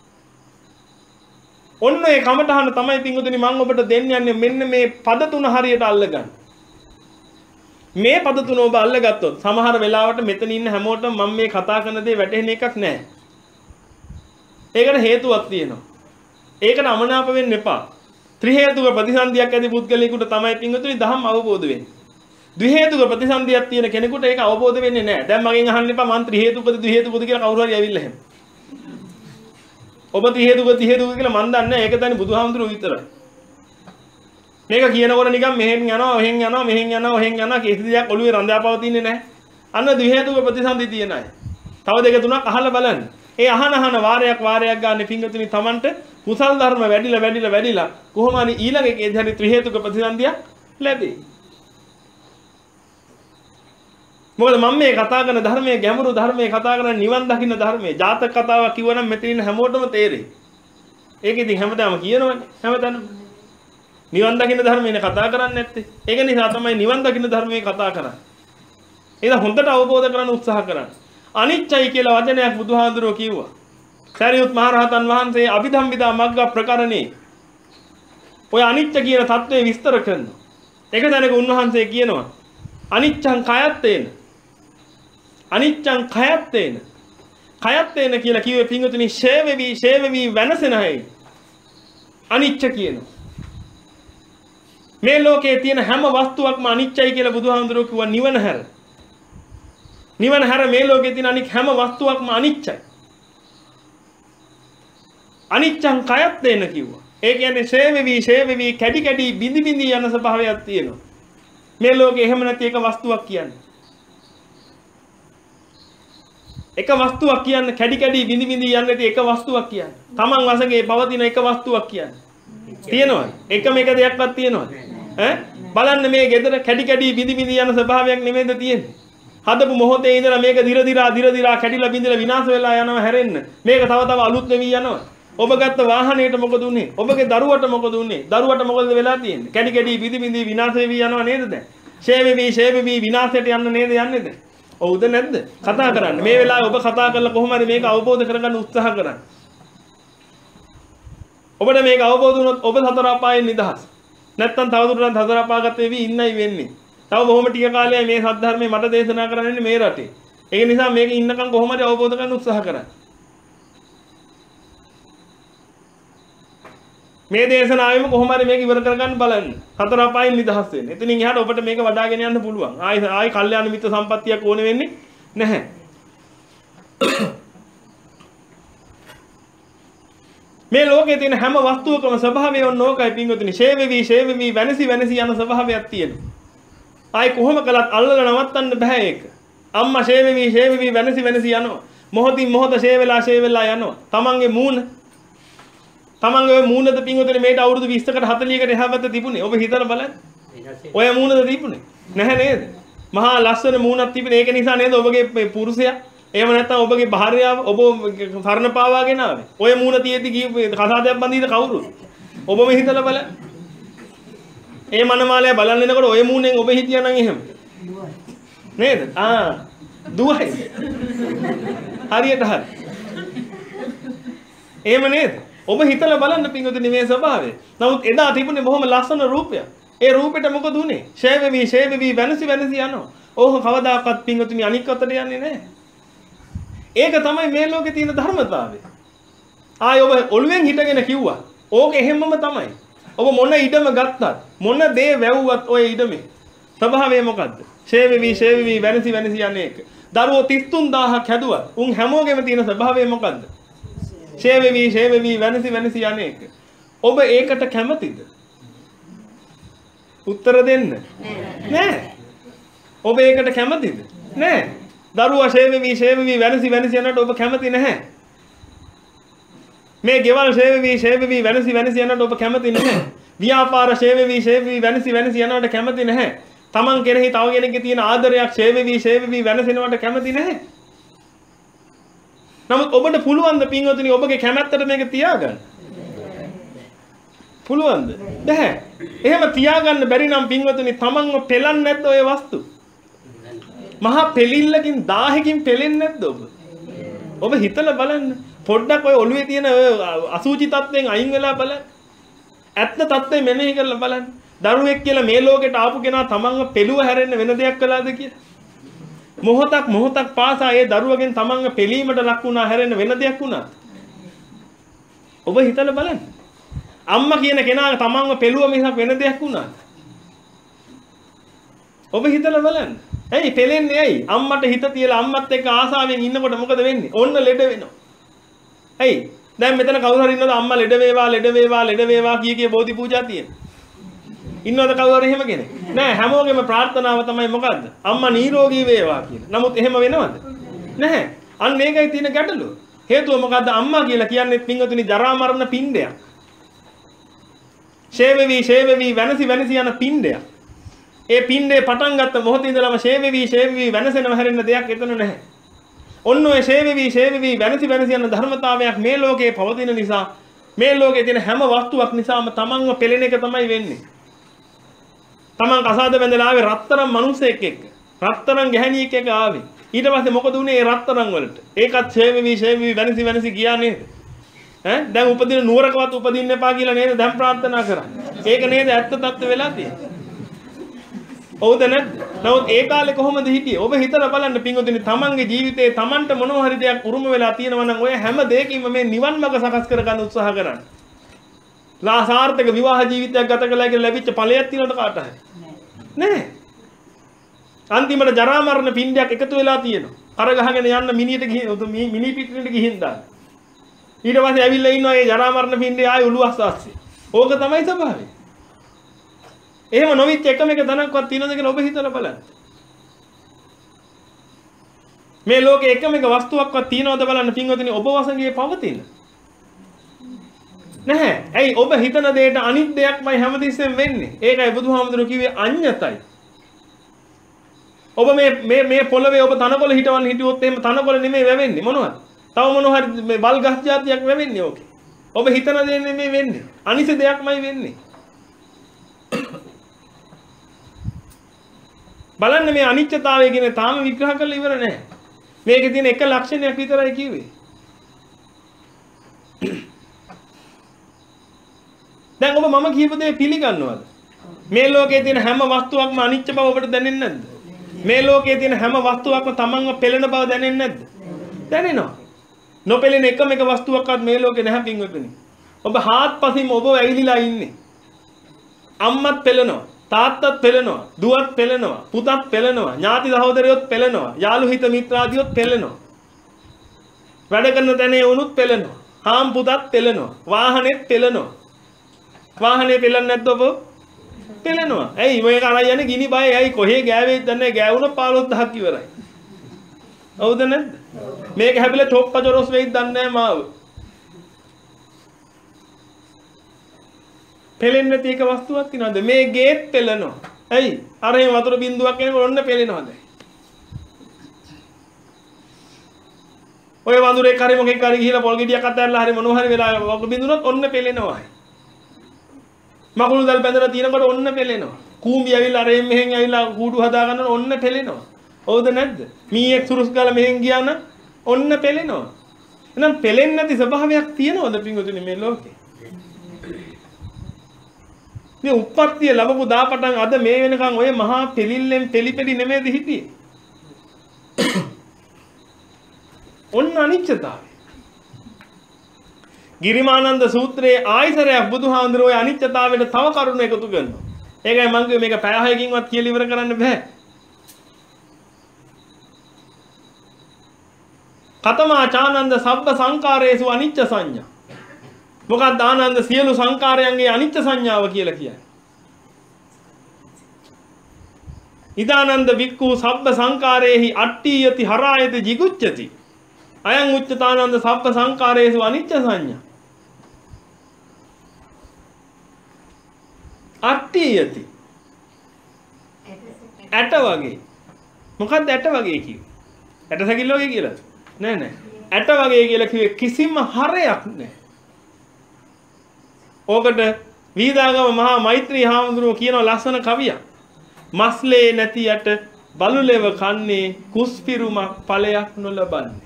ඔන්න ඒ කමටහන තමයි පින්වතුනි මම ඔබට දෙන්න යන්නේ මෙන්න මේ පද තුන හරියට අල්ලගන්න. මේ පද තුන ඔබ අල්ලගත්තොත් සමහර වෙලාවට මෙතන ඉන්න හැමෝටම මම මේ කතා කරන දේ වැටහෙන එකක් නැහැ. ඒකට හේතුවක් තියෙනවා. ඒකට අමනාප වෙන්න එපා. ත්‍රි හේතුක ප්‍රතිසන්දියක් ඇති පුද්ගලයෙකුට තමයි පින්වතුනි ධම්ම අවබෝධ වෙන්නේ. ද්වි හේතුක ප්‍රතිසන්දියක් තියෙන කෙනෙකුට ඒක අවබෝධ වෙන්නේ නැහැ. දැන් මගෙන් අහන්න එපා මං ත්‍රි හේතුකද ද්වි හේතුකද කියලා කවුරු හරි ඇවිල්ලා එහෙම. ඔබ ත්‍රි හේතුක ත්‍රි හේතුක කියලා මන් දන්නේ නැහැ. ඒක තනි බුදුහාමුදුරුවෝ විතරයි. මේක කියනකොට නිකන් මෙහෙන් යනවා, ඔහෙන් යනවා, මෙහෙන් යනවා, ඔහෙන් යනවා කිසි දෙයක් ඔළුවේ රඳාපවතින්නේ නැහැ. අන්න ද්වි හේතුක ප්‍රතිසන්දි තියෙන අය. තව දෙක තුනක් අහලා බලන්න. ඒ අහන අහන වාරයක් වාරයක් ගන්න පින්වතුනි Tamanට කුසල් ධර්ම වැඩිලා වැඩිලා වැඩිලා කොහොම හරි ඊළඟ එකේදී හරි ත්‍රි හේතුක ප්‍රතිසන්දියක් ලැබෙයි. මොකද මම මේ කතා කරන ධර්මයේ ගැඹුරු ධර්මයේ කතා කරන නිවන් දකින්න ධර්මයේ ජාතක කතාවක් කිව්වනම් මෙතන ඉන්න හැමෝටම තේරෙයි. ඒක ඉතින් හැමදාම කියනවනේ හැමදාම. නිවන් දකින්න ධර්මයනේ කතා කරන්නේ නැත්තේ. ඒක නිසා තමයි නිවන් දකින්න ධර්මයේ කතා කරන්නේ. ඒක හොඳට අවබෝධ කරගන්න උත්සාහ කරන්න. අනිච්චයි කියලා වචනයක් බුදුහාඳුරෝ කිව්වා. සරියුත් මහ රහතන් වහන්සේ අභිධම්මිතා මග්ග ප්‍රකරණේ ඔය අනිච්ච කියන தત્ත්වය විස්තර කරනවා. ඒක දැනග උන්වහන්සේ කියනවා අනිච්චං කයත්තේන අනිච්චං කයත්තේන කයත්තේන කියලා කිව්වේ පින්වතුනි ෂේවෙවි ෂේවෙවි වෙනසෙනයි අනිච්ච කියනවා. මේ ලෝකයේ තියෙන හැම වස්තුවක්ම අනිච්චයි කියලා බුදුහාමුදුරුවෝ කිව්වා නිවන හැර. නිවන හැර මේ ලෝකයේ තියෙන අනික් හැම වස්තුවක්ම අනිච්චයි. අනිච්චං කයත්තේන කිව්වා. ඒ කියන්නේ ෂේවෙවි ෂේවෙවි කැඩි කැඩි බිඳි බිඳි යන ස්වභාවයක් තියෙනවා. මේ ලෝකේ එහෙම නැති එක වස්තුවක් කියන්නේ. එක වස්තුවක් කියන්නේ කැඩි කැඩි බිඳි බිඳි යන්නේ නැති එක වස්තුවක් කියන්නේ. Taman වශයෙන් පවතින එක වස්තුවක් කියන්නේ. තියෙනවද? එකම එක දෙයක්වත් තියෙනවද? ඈ බලන්න මේ ගෙදර කැඩි කැඩි බිඳි බිඳි යන ස්වභාවයක් නෙමෙයිද තියෙන්නේ? හදපු මොහොතේ ඉඳලා මේක දිර දිරා දිර දිරා කැඩිලා බිඳිලා විනාශ වෙලා යනවා හැරෙන්න. මේක තව තව අලුත් වෙවි යනවා. ඔබ ගත්ත වාහනේට මොකද උනේ? ඔබගේ දරුවට මොකද උනේ? දරුවට මොකද වෙලා තියෙන්නේ? කැඩි කැඩි බිඳි බිඳි විනාශ වෙවි යනවා නේද දැන්? ෂේ වෙවි ෂේ වෙවි විනාශයට යන්න නේද යන්නේ දැන්? ඔව්ද නැද්ද? කතා කරන්න. මේ වෙලාවේ ඔබ කතා කරලා කොහොම හරි මේක අවබෝධ කරගන්න උත්සාහ කරන්න. ඔබට මේක අවබෝධ වුණොත් ඔබ සතර අපායෙන් නිදහස්. නැත්තම් තවදුරටත් සතර අපාගත වෙවි ඉන්නයි වෙන්නේ. තව බොහොම ටික කාලයයි මේ සද්ධර්මයේ මට දේශනා කරන්නේ මේ රටේ. ඒක නිසා මේක ඉන්නකම් කොහොම හරි අවබෝධ කරගන්න උත්සාහ කරන්න. මේ දේශනාවෙම කොහොම හරි මේක ඉවර කරගන්න බලන්න. සතර අපායෙන් නිදහස් වෙන්න. එතනින් එහාට ඔබට මේක වඩාගෙන යන්න පුළුවන්. ආයි ආයි කල්යාණ මිත්‍ර සම්පත්තියක් ඕනේ වෙන්නේ නැහැ. මේ ලෝකයේ තියෙන හැම වස්තුවකම ස්වභාවය ඕනෝකයි පින්වතුනි. ෂේවෙවි ෂේවෙවි වෙනසි වෙනසි යන ස්වභාවයක් තියෙනවා. ආයි කොහොම කළත් අල්ලලා නවත්තන්න බෑ ඒක. අම්මා ෂේවෙවි ෂේවෙවි වෙනසි වෙනසි යනවා. මොහොතින් මොහොත ෂේ වෙලා ෂේ වෙලා යනවා. තමන්ගේ මූණ තමන්ගේ ඔය මූණද පින්වතුනි මේට අවුරුදු විස්සකට හතලියකට එහා පැත්ත තිබුණේ. ඔබ හිතලා බලන්න. ඔය මූණද තිබුණේ? නැහැ නේද? මහා ලස්සන මූණක් තිබුණේ. ඒක නිසා නේද ඔබගේ පුරුෂයා එහෙම නැත්නම් ඔබගේ භාර්යාව ඔබ සරණ පාවාගෙන ආවේ. ඔය මූණ තියෙද්දි කී කසාදයක් බඳීද කවුරුද? ඔබම හිතලා බලන්න. ඒ මනමාලය බලන්න එනකොට ඔය මූණෙන් ඔබ හිටියා නම් එහෙම. නේද? ආ දුවයි. හරියට හරි. එහෙම නේද? ඔබ හිතලා බලන්න පින්වතුනි මේ ස්වභාවය. නමුත් එදා තිබුණේ බොහොම ලස්සන රූපයක්. ඒ රූපෙට මොකද උනේ? ෂේවෙවි ෂේවෙවි වෙනසි වෙනසි යනවා. ඕක කවදාකවත් පින්වතුනි අනික් අතට යන්නේ නැහැ. ඒක තමයි මේ ලෝකේ තියෙන ධර්මතාවය. ආයි ඔබ ඔළුවෙන් හිටගෙන කිව්වා. ඕක එහෙමම තමයි. ඔබ මොන ඉඩම ගත්තත් මොන දේ වැව්වත් ඔය ඉඩමේ ස්වභාවය මොකද්ද? ෂේවෙවි ෂේවෙවි වෙනසි වෙනසි යන්නේ ඒක. දරුවෝ තිස් තුන් දාහක් හැදුවා. උන් හැමෝගෙම තියෙන ස්වභාවය මොකද්ද? ෂේවෙවි ෂේවෙවි වෙනසි වෙනසි යන්නේ ඒක. ඔබ ඒකට කැමතිද? උත්තර දෙන්න. නෑ. ඔබ ඒකට කැමතිද? නෑ. දරුවා ෂේවෙවි ෂේවෙවි වෙනසි වෙනසි යනට ඔබ කැමති නැහැ. මේ ගෙවල් ෂේවෙවි ෂේවෙවි වෙනසි වෙනසි යනට ඔබ කැමති නැහැ. ව්‍යාපාර ෂේවෙවි ෂේවෙවි වෙනසි වෙනසි යනට කැමති නැහැ. Taman කෙරෙහි තව කෙනෙක්ගේ තියෙන ආදරයක් ෂේවෙවි ෂේවෙවි වෙනසෙනවට කැමති නැහැ. නමුත් ඔබට පුළුවන් ද පින්වතුනි ඔබගේ කැමැත්තට මේක තියාගන්න? පුළුවන්ද? බැහැ. එහෙම තියාගන්න බැරි නම් පින්වතුනි Tamanව පෙලන්නේ නැද්ද ඔය වස්තු? මහා පෙලිල්ලකින් දාහකින් පෙලෙන්නේ නැද්ද ඔබ? ඔබ හිතලා බලන්න. පොඩ්ඩක් ඔය ඔළුවේ තියෙන අසුචි තත්ත්වෙන් අයින් වෙලා බලන්න. ඇත්ත තත්ත්වය මෙනෙහි කරලා බලන්න. දරුවෙක් කියලා මේ ලෝකෙට ආපු කෙනා තමන්ව පෙළුව හැරෙන්න වෙන දෙයක් කළාද කියලා? මොහොතක් මොහොතක් පාසා ඒ දරුවගෙන් තමන්ව පෙලීමට ලක් වුණා හැරෙන්න වෙන දෙයක් වුණා. ඔබ හිතලා බලන්න. අම්මා කියන කෙනා තමන්ව පෙළුව මිසක් වෙන දෙයක් වුණා. ඔබ හිතලා බලන්න. ඇයි පෙලෙන්නේ ඇයි? අම්මට හිත තියලා අම්මත් එක්ක ආසාවෙන් ඉන්නකොට මොකද වෙන්නේ? ඔන්න ලෙඩ වෙනවා. ඇයි? දැන් මෙතන කවුරු හරි ඉන්නවද අම්මා ලෙඩ වේවා ලෙඩ වේවා ලෙඩ වේවා කිය කිය බෝධි පූජා තියෙන? ඉන්නවද කවුරු හරි එහෙම කෙනෙක්? නෑ හැමෝගෙම ප්‍රාර්ථනාව තමයි මොකද්ද? අම්මා නිරෝගී වේවා කියලා. නමුත් එහෙම වෙනවද? නැහැ. අන්න ඒකයි තියෙන ගැටලුව. හේතුව මොකද්ද? අම්මා කියලා කියන්නේ පින්වතුනි ජරා මරණ පිණ්ඩයක්. ෂේවෙවි ෂේවෙවි වෙනසි වෙනසි යන පිණ්ඩයක්. ඒ පින්ඩේ පටන් ගත්ත මොහොතේ ඉඳලම ෂේවෙවි ෂේවෙවි වෙනසෙනව හැරෙන්න දෙයක් එතන නැහැ. ඔන්න ඔය ෂේවෙවි ෂේවෙවි වෙනසි වෙනසි යන ධර්මතාවයක් මේ ලෝකේ පවතින නිසා මේ ලෝකේ තියෙන හැම වස්තුවක් නිසාම තමන්ව පෙළෙන එක තමයි වෙන්නේ. තමන් කසාද බැඳලා ආවේ රත්තරන් මිනිස්සෙක් එක්ක. රත්තරන් ගැහණියෙක් එක්ක ආවේ. ඊට පස්සේ මොකද උනේ ඒ රත්තරන් වලට? ඒකත් ෂේවෙවි ෂේවෙවි වෙනසි වෙනසි ගියා නේද? ඈ දැන් උපදින නුවරකවත් උපදින්න එපා කියලා නේද දැන් ප්‍රාර්ථනා කරන්නේ. ඒක නේද ඇත්ත තත්ත්ව වෙලා තියෙන්නේ. ඔව්ද නැද්ද? නමුත් ඒ කාලේ කොහොමද හිටියේ? ඔබ හිතලා බලන්න පින්වතුනි තමන්ගේ ජීවිතේ තමන්ට මොනවා හරි දෙයක් උරුම වෙලා තියෙනවා නම් ඔය හැම දෙයකින්ම මේ නිවන් මඟ සකස් කර ගන්න උත්සාහ කරන්න. සාර්ථක විවාහ ජීවිතයක් ගත කළා කියලා ලැබිච්ච ඵලයක් තියෙනවද කාට හරි? නැහැ. අන්තිමට ජරා මරණ පින්ඩයක් එකතු වෙලා තියෙනවා. අර ගහගෙන යන්න මිනියට ගිහින් මිනි පිටිනට ගිහින් දාන්න. ඊට පස්සේ ඇවිල්ලා ඉන්නවා ඒ ජරා මරණ පින්ඩේ ආයි ඔළුව අස්සස්සේ. ඕක තමයි ස්වභාවය. එහෙම නොවිච්ච එකම එක තැනක්වත් තියෙනවද කියලා ඔබ හිතලා බලන්න. මේ ලෝකේ එකම එක වස්තුවක්වත් තියෙනවද බලන්න පින්වතුනි ඔබ වසඟේ පවතින. නැහැ. ඇයි ඔබ හිතන දෙයට අනිත් දෙයක්මයි හැමතිස්සෙම වෙන්නේ. ඒකයි බුදුහාමුදුරුවෝ කිව්වේ අඤ්ඤතයි. ඔබ මේ මේ මේ පොළවේ ඔබ තනකොළ හිටවන්න හිටියොත් එහෙම තනකොළ නෙමෙයි වැවෙන්නේ මොනවද? තව මොනවා හරි මේ බල් ගස් జాතියක් වැවෙන්නේ ඕකේ. ඔබ හිතන දේ නෙමෙයි වෙන්නේ. අනිත් දෙයක්මයි වෙන්නේ. බලන්න මේ අනිත්‍යතාවය කියන තාම විග්‍රහ කරලා ඉවර නැහැ. මේකේ තියෙන එක ලක්ෂණයක් විතරයි කිව්වේ. දැන් ඔබ මම කියපු දේ පිළිගන්නවද? මේ ලෝකයේ තියෙන හැම වස්තුවක්ම අනිත්‍ය බව ඔබට දැනෙන්නේ නැද්ද? මේ ලෝකයේ තියෙන හැම වස්තුවක්ම තමන්ව පෙළෙන බව දැනෙන්නේ නැද්ද? දැනෙනවා. නොපෙළෙන එකම එක වස්තුවක්වත් මේ ලෝකේ නැහැ පින්වතුනි. ඔබ හාත්පසින්ම ඔබ ඇවිලිලා ඉන්නේ. අම්මත් පෙළෙනවා, තාත්තත් පෙළෙනවා, දුවත් පෙළෙනවා, පුතත් පෙළෙනවා, ඥාති සහෝදරයොත් පෙළෙනවා, යාළු හිත මිත්‍රාදියොත් පෙළෙනවා. වැඩ කරන තැනේ වුණුත් පෙළෙනවා. හාම් පුතත් පෙළෙනවා. වාහනේත් පෙළෙනවා. වාහනේ පෙළෙන්නේ නැද්ද ඔබ? පෙළෙනවා. ඇයි මේක අරන් යන්නේ ගිනි බය? ඇයි කොහේ ගෑවෙයිද දන්නේ? ගෑවුණ පහළොස් දහසක් ඉවරයි. හවුද නැද්ද? මේක හැබිලා ටොප්ප ජොරොස් වෙයිද දන්නේ නැහැ මාව. පෙළෙන්නේ නැති එක වස්තුවක් තියනවද? මේ ගේත් පෙළෙනවා. ඇයි? අර එහෙම වතුර බින්දුවක් එනකොට ඔන්න පෙළෙනවද? ඔය වඳුරේ කරේ මොකෙක් කරේ ගිහිලා පොල් ගෙඩියක් අතහැරලා හරි මොනවා හරි වෙලා වතුර බින්දුනොත් ඔන්න පෙළෙනවා. මකුළු දල් බැඳලා තියෙනකොට ඔන්න පෙළෙනවා. කූඹි ඇවිල්ලා අර මෙහෙන් ඇවිල්ලා කූඩු හදා ගන්නකොට ඔන්න පෙළෙනවා. හවුද නැද්ද? මීයක් සුරුස් ගාලා මෙහෙන් ගියා නම් ඔන්න පෙළෙනවා. එහෙනම් පෙළෙන්නේ නැති ස්වභාවයක් තියෙනවද පින්වතුනි මේ ලෝකේ? මේ උප්පත්තිය ලැබපු දාපටන් අද මේ වෙනකන් ඔය මහා පෙලිල්ලෙන් පෙලිපෙලි නෙමෙයිද හිටියේ? ඔන්න අනිත්‍යතාවය. ගිරිමානන්ද සූත්‍රයේ ආයතරයක් බුදුහාඳුරෝ ඔය අනිත්‍යතාවයට තව කරුණු එකතු කරනවා. ඒකයි මම කිව්වේ මේක පැය හයකින්වත් කියලා ඉවර කරන්න බෑ. කතමාචානන්ද සබ්බ සංකාරේසු අනිච්ච සංඥා. මොකක්ද ආනන්ද සියලු සංකාරයන්ගේ අනිච්ච සංඥාව කියලා කියන්නේ? ඉදානන්ද වික්ඛු සබ්බ සංකාරේහි අට්ඨියති හරායති jigucchati. අයං උච්චතානන්ද සබ්බ සංකාරේසු අනිච්ච සංඥා. අට්ඨියති. ඇට වගේ. මොකක්ද ඇට වගේ කිව්වේ? ඇට සැකිල්ල වගේ කියලාද? නෑ නෑ. ඇට වගේ කියලා කිව්වේ කිසිම හරයක් නෑ. ඕකට වීදාගම මහා මෛත්‍රී හාමුදුරුවෝ කියන ලස්සන කවියක්. මස්ලේ නැති යට බලුලෙව කන්නේ කුස්පිරුමක් ඵලයක් නොලබන්නේ.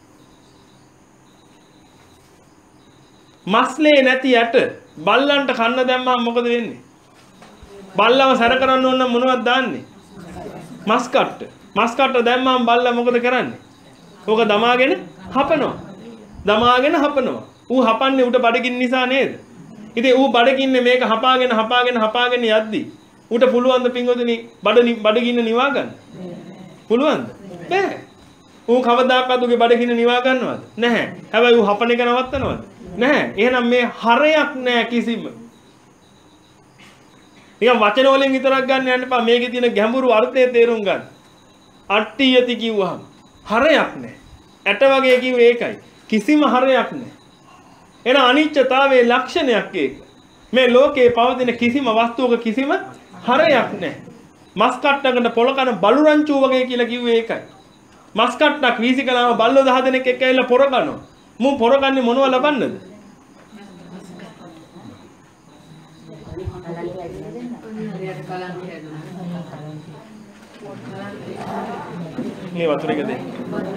මස්ලේ නැති යට බල්ලන්ට කන්න දැම්මම මොකද වෙන්නේ? බල්ලව සැර කරන්න ඕන නම් මොනවද දාන්නේ? මස් කට්ට. මස් කට්ට දැම්මම බල්ලා මොකද කරන්නේ? ඕක දමාගෙන හපනවා. දමාගෙන හපනවා. ඌ හපන්නේ උට බඩගින්න නිසා නේද? ඉතින් ඌ බඩගින්නේ මේක හපාගෙන හපාගෙන හපාගෙන යද්දි ඌට පුළුවන් ද පින්වතුනි බඩ බඩගින්න නිවා ගන්න? පුළුවන්ද? බෑ. ඌ කවදාකවත් ඌගේ බඩගින්න නිවා ගන්නවද? නැහැ. හැබැයි ඌ හපන එක නවත්තනවද? නැහැ. එහෙනම් මේ හරයක් නැහැ කිසිම. නිකන් වචන වලින් විතරක් ගන්න යන්න එපා. මේකේ තියෙන ගැඹුරු අර්ථය තේරුම් ගන්න. අට්ඨියති කිව්වහම හරයක් නැහැ. ඇට වගේ කිව්වේ ඒකයි. කිසිම හරයක් නැහැ. එන අනිත්‍යතාවයේ ලක්ෂණයක් ඒක. මේ ලෝකේ පවතින කිසිම වස්තුවක කිසිම හරයක් නැහැ. මස් කට්ටකට පොළ කන බලු රංචුව වගේ කියලා කිව්වේ ඒකයි. මස් කට්ටක් වීසි කලාම බල්ලෝ දහ දෙනෙක් එක්ක ඇවිල්ලා පොර කනවා. මුන් පොර කන්නේ මොනව ලබන්නද? මේ වතුර එක දෙන්න.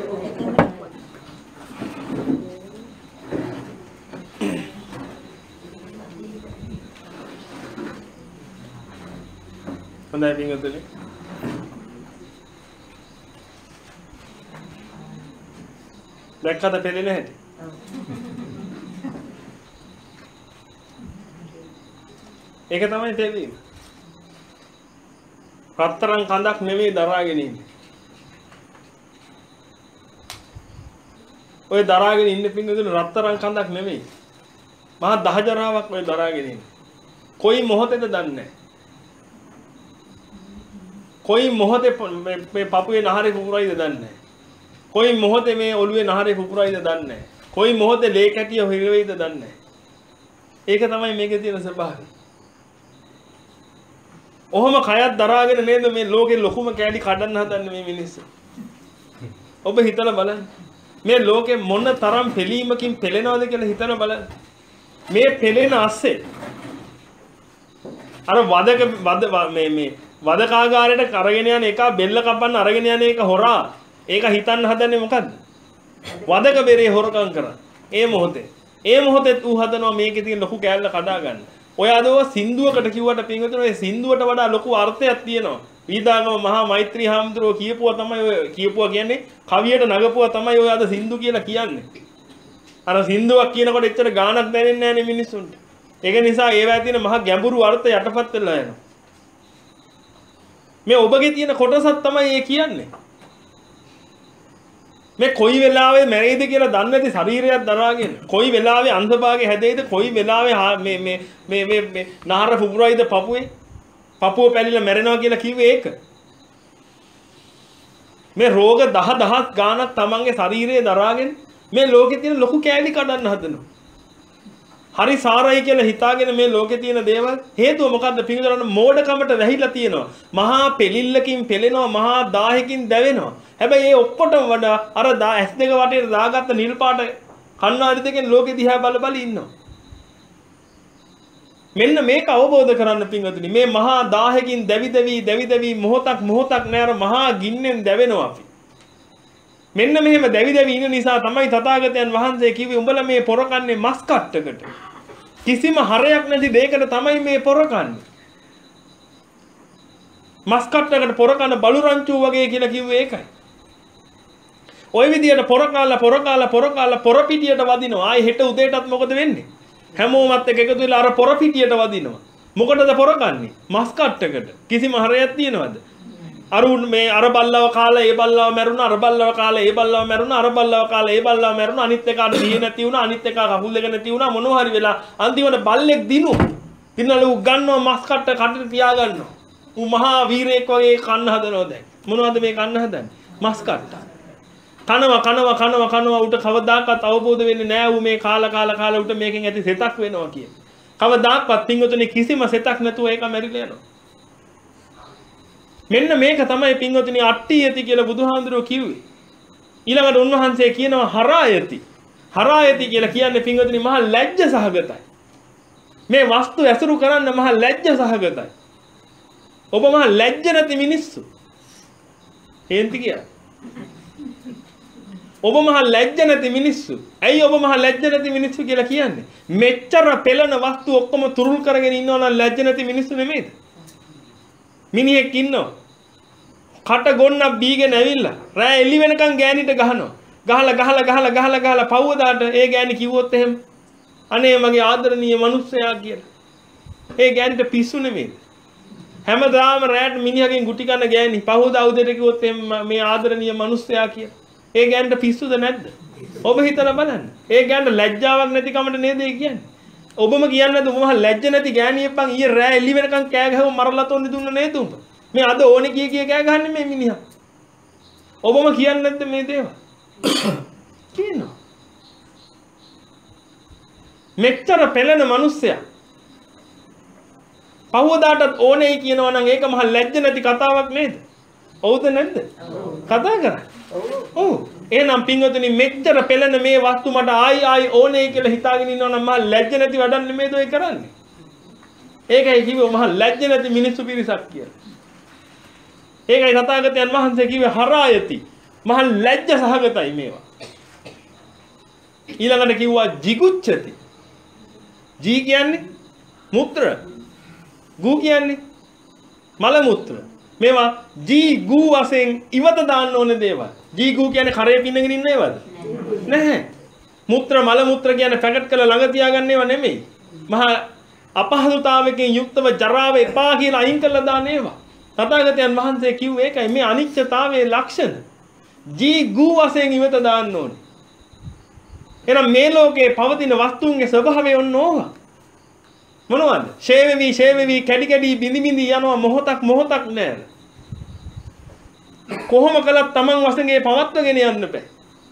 හොඳයි පින්වතුනි. දැක්කද පෙළෙන හැටි? ඒක තමයි තේරෙන්නේ. රත්තරන් කඳක් නෙවෙයි දරාගෙන ඉන්නේ. ඔය දරාගෙන ඉන්න පින්වතුනි රත්තරන් කඳක් නෙවෙයි. මහා දහජරාවක් ඔය දරාගෙන ඉන්නේ. කොයි මොහොතේද දන්නේ නැහැ. කොයි මොහොතේ මේ පපුවේ නහරේ පුපුරයිද දන්නේ නැහැ. කොයි මොහොතේ මේ ඔළුවේ නහරේ පුපුරයිද දන්නේ නැහැ. කොයි මොහොතේ ලේ කැටිය හිර වෙයිද දන්නේ නැහැ. ඒක තමයි මේකේ තියෙන ස්වභාවය. ඔහොම කයත් දරාගෙන නේද මේ ලෝකේ ලොකුම කැඩි කඩන්න හදන්නේ මේ මිනිස්සු. ඔබ හිතලා බලන්න. මේ ලෝකේ මොන තරම් පෙලීමකින් පෙළෙනවද කියලා හිතලා බලන්න. මේ පෙළෙන ASCII අර වදක වද මේ මේ වදකාගාරයට අරගෙන යන එක බෙල්ල කපන්න අරගෙන යන එක හොරා. ඒක හිතන්න හදන්නේ මොකද්ද? වදක බෙරේ හොරකම් කරා. ඒ මොහොතේ. ඒ මොහොතේ ඌ හදනවා මේකේ තියෙන ලොකු කෑල්ල කඩා ගන්න. ඔය අදව සින්දුවකට කිව්වට පින්වතුනි ඔය සින්දුවට වඩා ලොකු අර්ථයක් තියෙනවා. විදාගම මහා මෛත්‍රී හාමුදුරුවෝ කියපුවා තමයි ඔය කියපුවා කියන්නේ කවියට නගපුවා තමයි ඔය අද සින්දු කියලා කියන්නේ. අර සින්දුවක් කියනකොට එච්චර ගාණක් දැනෙන්නේ නැහැ නේ මිනිස්සුන්ට. ඒක නිසා ඒවැය තියෙන මහා ගැඹුරු අර්ථ යටපත් වෙලා යනවා. මේ ඔබගේ තියෙන කොටසක් තමයි ඒ කියන්නේ. මේ කොයි වෙලාවෙ මැරෙයිද කියලා දන්නේ නැති ශරීරයක් දරාගෙන කොයි වෙලාවෙ අන්ධභාගය හැදෙයිද කොයි වෙලාවෙ මේ මේ මේ මේ මේ නහර පුපුරයිද පපුවේ පපුව පැලිලා මැරෙනවා කියලා කිව්වේ ඒක. මේ රෝග දහ දහස් ගාණක් තමන්ගේ ශරීරයේ දරාගෙන මේ ලෝකේ තියෙන ලොකු කෑලි කඩන්න හදනවා. හරි සාරයි කියලා හිතාගෙන මේ ලෝකේ තියෙන දේවල් හේතුව මොකද්ද? පිටුදරන මෝඩකමට වැහිලා තියෙනවා. මහා පෙලිල්ලකින් පෙලෙනවා, මහා දාහකින් දැවෙනවා. හැබැයි ඒ ඔක්කොටම වඩා අර ඇස් දෙක වටේට දාගත්ත නිල් පාට කණ්ණාඩි දෙකෙන් ලෝකෙ දිහා බල බල ඉන්නවා. මෙන්න මේක අවබෝධ කරන්න පින්වතුනි. මේ මහා දාහකින් දැවි දැවි දැවි දැවි මොහොතක් මොහොතක් නෑර මහා ගින්නෙන් දැවෙනවා අපි. මෙන්න මෙහෙම දැවි දැවි ඉන්න නිසා තමයි තථාගතයන් වහන්සේ කිව්වේ උඹලා මේ පොර කන්නේ මස් කට්ටකට. කිසිම හරයක් නැති දෙයකට තමයි මේ පොර කන්නේ. මස් කට්ටකට පොර කන බලු රංචුව වගේ කියලා කිව්වේ ඒකයි. ওই විදියට පොර කාලා පොර කාලා පොර කාලා පොර පිටියට වදිනවා. ආයි හෙට උදේටත් මොකද වෙන්නේ? හැමෝමත් එක්ක එකතු වෙලා අර පොර පිටියට වදිනවා. මොකටද පොර කන්නේ? මස් කට්ටකට. කිසිම හරයක් තියනවද? අරුන් මේ අර බල්ලව කාලා ඒ බල්ලව මැරුණා අර බල්ලව කාලා ඒ බල්ලව මැරුණා අර බල්ලව කාලා ඒ බල්ලව මැරුණා අනිත් එකාට දිය නැති වුණා අනිත් එකා කකුල් දෙක නැති වුණා මොනවා හරි වෙලා අන්තිමට බල්ලෙක් දිනු දිනලු ගන්නවා මස් කට්ට කටට තියා ගන්නවා ඌ මහා වීරයෙක් වගේ කන්න හදනවා දැන් මොනවද මේ කන්න හදන්නේ මස් කට්ට කනවා කනවා කනවා කනවා උට කවදාකවත් අවබෝධ වෙන්නේ නැහැ ඌ මේ කාලා කාලා කාලා උට මේකෙන් ඇති සෙතක් වෙනවා කිය. කවදාකවත් පින්වතුනි කිසිම සෙතක් නැතුව ඒක මැරිලා යනවා. මෙන්න මේක තමයි පින්වතුනි අට්ඨියති කියලා බුදුහාඳුරෝ කිව්වේ. ඊළඟට උන්වහන්සේ කියනවා හරායති. හරායති කියලා කියන්නේ පින්වතුනි මහා ලැජ්ජ සහගතයි. මේ වස්තු ඇසුරු කරන්න මහා ලැජ්ජ සහගතයි. ඔබ මහා ලැජ්ජ නැති මිනිස්සු. හේන්ති කියලා. ඔබ මහා ලැජ්ජ නැති මිනිස්සු. ඇයි ඔබ මහා ලැජ්ජ නැති මිනිස්සු කියලා කියන්නේ? මෙච්චර පෙළන වස්තු ඔක්කොම තුරුල් කරගෙන ඉන්නවා නම් ලැජ්ජ නැති මිනිස්සු නෙමෙයිද? මිනිහෙක් ඉන්නවා. කට ගොන්නක් බීගෙන ඇවිල්ලා රෑ එළි වෙනකන් ගෑනිට ගහනවා. ගහලා ගහලා ගහලා ගහලා ගහලා පවුවදාට ඒ ගෑණි කිව්වොත් එහෙම අනේ මගේ ආදරණීය මිනිස්සයා කියලා. ඒ ගෑනිට පිස්සු නෙමෙයි. හැමදාම රෑට මිනිහගෙන් ගුටි කන ගෑණි පවුවදා උදේට කිව්වොත් එහෙම මේ ආදරණීය මිනිස්සයා කියලා. ඒ ගෑනිට පිස්සුද නැද්ද? ඔබ හිතලා බලන්න. ඒ ගෑනට ලැජ්ජාවක් නැති කමට නේද ඒ කියන්නේ? ඔබම කියන්නේ නැද්ද ඔබ මහ ලැජ්ජ නැති ගෑණියෙක් බං ඊයේ රෑ එළි වෙනකන් කෑ ගහව මරලා තොන්දි දුන්න නේද උඹ? මේ අද ඕනේ කිය කිය කෑ ගහන්නේ මේ මිනිහා. ඔබම කියන්නේ නැද්ද මේ දේවල්? කියනවා. මෙච්චර පෙළෙන මිනිස්සයා පහවදාටත් ඕනේ කියනවා නම් ඒක මහ ලැජ්ජ නැති කතාවක් නේද? ඔව්ද නැද්ද? කතා කරන්නේ. ඔව්. එහෙනම් පින්වතුනි මෙච්චර පෙළෙන මේ වස්තු මට ආයි ආයි ඕනේ කියලා හිතාගෙන ඉන්නවා නම් මහ ලැජ්ජ නැති වැඩක් නෙමෙයිද ඔය කරන්නේ? ඒකයි කිව්වේ මහ ලැජ්ජ නැති මිනිස්සු පිරිසක් කියලා. ඒකයි තථාගතයන් වහන්සේ කිව්වේ හරායති. මහ ලැජ්ජ සහගතයි මේවා. ඊළඟට කිව්වා jigucchati. ජී කියන්නේ මුත්‍ර. ගු කියන්නේ මල මුත්‍ර. මේවා ජී ගු වශයෙන් ඉවත දාන්න ඕනේ දේවල්. ජී ගු කියන්නේ කරේ පින්නගෙන ඉන්න ඒවාද? නැහැ. මුත්‍ර මල මුත්‍ර කියන්නේ පැකට් කරලා ළඟ තියාගන්න ඒවා නෙමෙයි. මහා අපහසුතාවකින් යුක්තව ජරාව එපා කියලා අයින් කරලා දාන ඒවා. තථාගතයන් වහන්සේ කිව්වේ ඒකයි මේ අනිත්‍යතාවයේ ලක්ෂණ. ජී ගු වශයෙන් ඉවත දාන්න ඕනේ. එහෙනම් මේ ලෝකේ පවතින වස්තුන්ගේ ස්වභාවය ඔන්න ඕවා. මොනවද? ෂේවෙවි ෂේවෙවි කැඩි කැඩි බිඳි බිඳි යනවා මොහොතක් මොහොතක් නෑ. කොහොම කළත් Taman වශයෙන් පවත්වගෙන යන්න බෑ.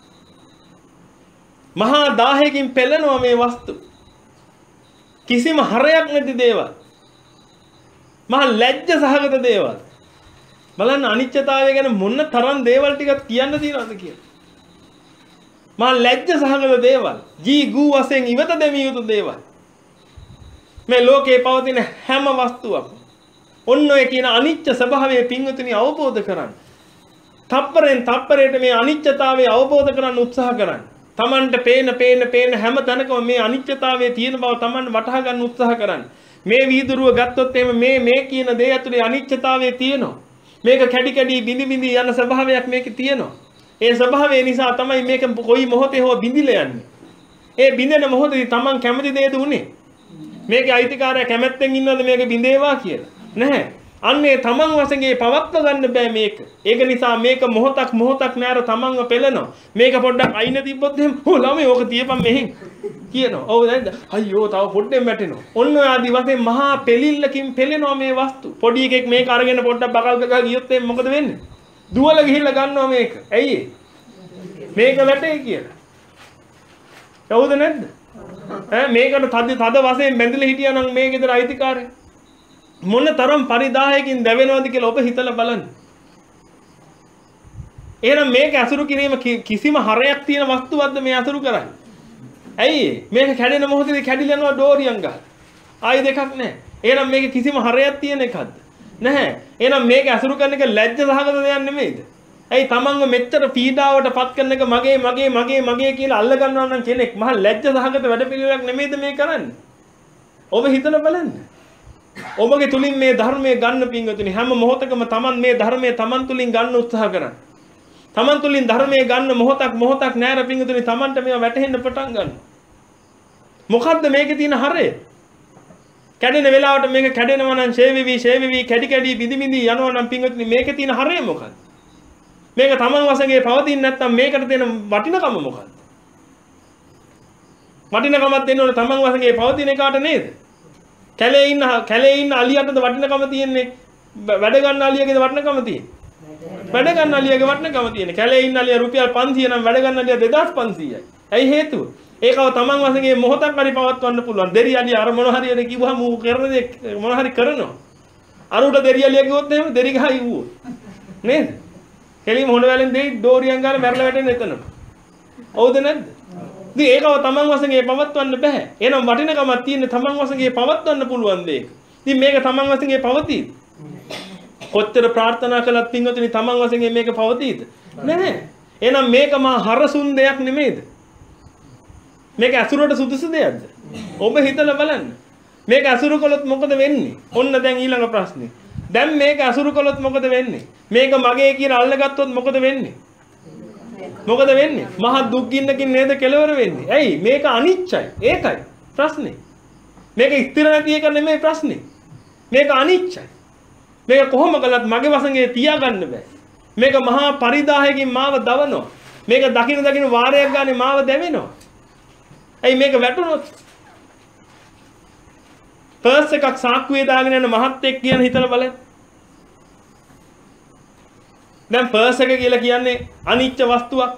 මහා දාහයකින් පෙළෙනවා මේ වස්තු. කිසිම හරයක් නැති දේවල්. මහා ලැජ්ජ සහගත දේවල්. බලන්න අනිත්‍යතාවය ගැන මොන තරම් දේවල් ටිකක් කියන්න තියෙනවද කියලා. මහා ලැජ්ජ සහගත දේවල්. ජී ගු වශයෙන් ඉවත දෙමිය යුතු දේවල්. මේ ලෝකේ පවතින හැම වස්තුවක්ම ඔන්න ඔය කියන අනිච්ච ස්වභාවය පින්වතුනි අවබෝධ කරගන්න. තප්පරෙන් තප්පරයට මේ අනිච්චතාවය අවබෝධ කරගන්න උත්සාහ කරන්න. Tamanට පේන පේන පේන හැම තැනකම මේ අනිච්චතාවයේ තියෙන බව Taman වටහා ගන්න උත්සාහ කරන්න. මේ වීදුරුව ගත්තොත් එimhe මේ මේ කියන දේ ඇතුලේ අනිච්චතාවයේ තියෙනවා. මේක කැඩි කැඩි බිඳි බිඳි යන ස්වභාවයක් මේකේ තියෙනවා. ඒ ස්වභාවය නිසා තමයි මේක කොයි මොහොතේ හෝ බිඳිලා යන්නේ. ඒ බිඳෙන මොහොතේ Taman කැමති දේද උනේ. මේකේ අයිතිකාරය කැමැත්තෙන් ඉන්නවද මේක බිඳේවා කියලා? නැහැ. අන්නේ තමන් වශයෙන් පවත්ව ගන්න බෑ මේක. ඒක නිසා මේක මොහොතක් මොහොතක් නෑර තමන්ව පෙළනවා. මේක පොඩ්ඩක් අයින තිබ්බොත් එහෙම "ඕ ළමයි ඕක තියපන් මෙහෙන්" කියනවා. ඔව් නේද? අයියෝ තව පොඩ්ඩෙන් වැටෙනවා. ඔන්න ඔය ආදි වශයෙන් මහා පෙලිල්ලකින් පෙළෙනවා මේ වස්තු. පොඩි එකෙක් මේක අරගෙන පොඩ්ඩක් බකල් ගගා ගියොත් එහෙනම් මොකද වෙන්නේ? දුවල ගිහිල්ලා ගන්නවා මේක. ඇයි මේක වැටේ කියලා. යවුද නැද්ද? ඈ මේකට තද තද වශයෙන් බැඳිලා හිටියා නම් මේ ගෙදර අයිතිකාරය මොන තරම් පරිදාහයකින් දැවෙනවද කියලා ඔබ හිතලා බලන්න. එහෙනම් මේක අසුරු කිරීම කිසිම හරයක් තියෙන වස්තුවක්ද මේ අසුරු කරන්නේ? ඇයි මේක කැඩෙන මොහොතේදී කැඩිලා යනවා ඩෝරියන් ගහ. ආයි දෙකක් නැහැ. එහෙනම් මේක කිසිම හරයක් තියෙන එකක්ද? නැහැ. එහෙනම් මේක අසුරු කරන එක ලැජ්ජ සහගත දෙයක් නෙමෙයිද? ඇයි තමන්ව මෙච්චර පීඩාවට පත් කරන එක මගේ මගේ මගේ මගේ කියලා අල්ල ගන්නවා නම් කෙනෙක් මහ ලැජ්ජ සහගත වැඩපිළිවෙලක් නෙමෙයිද මේ කරන්නේ? ඔබ හිතලා බලන්න. ඔබගේ තුලින් මේ ධර්මයේ ගන්න පිංගුතුනි හැම මොහොතකම Taman මේ ධර්මයේ Taman තුලින් ගන්න උත්සාහ කරන්න. Taman තුලින් ධර්මයේ ගන්න මොහොතක් මොහොතක් නෑර පිංගුතුනි Tamanට මේවා වැටහෙන්න පටන් ගන්න. මොකද්ද මේකේ තියෙන හරය? කැඩෙන වෙලාවට මේක කැඩෙනවා නම් ෂේවිවි ෂේවිවි කැඩි කැඩි බිඳි බිඳි යනවා නම් පිංගුතුනි මේකේ තියෙන හරය මොකක්ද? මේක Taman වශයෙන් පවතින්නේ නැත්නම් මේකට තියෙන වටිනකම මොකක්ද? වටිනකමක් දෙන්න ඕනේ Taman වශයෙන් පවතින එකට නේද? කැලේ ඉන්න කැලේ ඉන්න අලියටද වටිනකම තියෙන්නේ වැඩ ගන්න අලියගේද වටිනකම තියෙන්නේ වැඩ ගන්න අලියගේ වටිනකම තියෙන්නේ කැලේ ඉන්න අලිය රුපියල් පන්සිය නම් වැඩ ගන්න අලිය දෙදාස් පන්සීයයි. ඇයි හේතුව? ඒකව තමන් වශයෙන් මොහොතක් හරි පවත්වන්න පුළුවන්. දෙරි අලිය අර මොන හරි කිව්වහම ඌ කරන දේ මොන හරි කරනවා. අර උඩ දෙරි අලිය කිව්වොත් එහෙම දෙරි ගහයි ඌ. නේද? කෙලිම හොන වැලෙන් දෙයි ඩෝරියන් ගාලා මැරලා වැටෙන්නේ එතන. හවුද නැද්ද? ඉතින් ඒකව තමන් වශයෙන් පවත්වන්න බෑ. එහෙනම් වටිනකමක් තියෙන තමන් වශයෙන් පවත්වන්න පුළුවන් දෙයක්. ඉතින් මේක තමන් වශයෙන් පවතීද? කොච්චර ප්‍රාර්ථනා කළත් පින්වතුනි තමන් වශයෙන් මේක පවතීද? නැහැ. එහෙනම් මේක මා හරසුන් දෙයක් නෙමෙයිද? මේක අසුරට සුදුසු දෙයක්ද? ඔබ හිතලා බලන්න. මේක අසුරු කළොත් මොකද වෙන්නේ? ඔන්න දැන් ඊළඟ ප්‍රශ්නේ. දැන් මේක අසුරු කළොත් මොකද වෙන්නේ? මේක මගේ කියලා අල්ලගත්තොත් මොකද වෙන්නේ? මොකද වෙන්නේ? මහා දුක් ගින්නකින් නේද කෙලවර වෙන්නේ. ඇයි? මේක අනිච්චයි. ඒකයි ප්‍රශ්නේ. මේක ස්ථිර නැති එක නෙමෙයි ප්‍රශ්නේ. මේක අනිච්චයි. මේක කොහොම කළත් මගේ වශයෙන් තියාගන්න බෑ. මේක මහා පරිදාහයකින් මාව දවනවා. මේක දකින්න දකින්න වාරයක් ගානේ මාව දැවෙනවා. ඇයි මේක වැටුනොත්? පර්ස් එකක් සාක්කුවේ දාගෙන යන මහත්තයෙක් කියන හිතලා බලන්න. දැන් පර්ස් එක කියලා කියන්නේ අනිච්ච වස්තුවක්.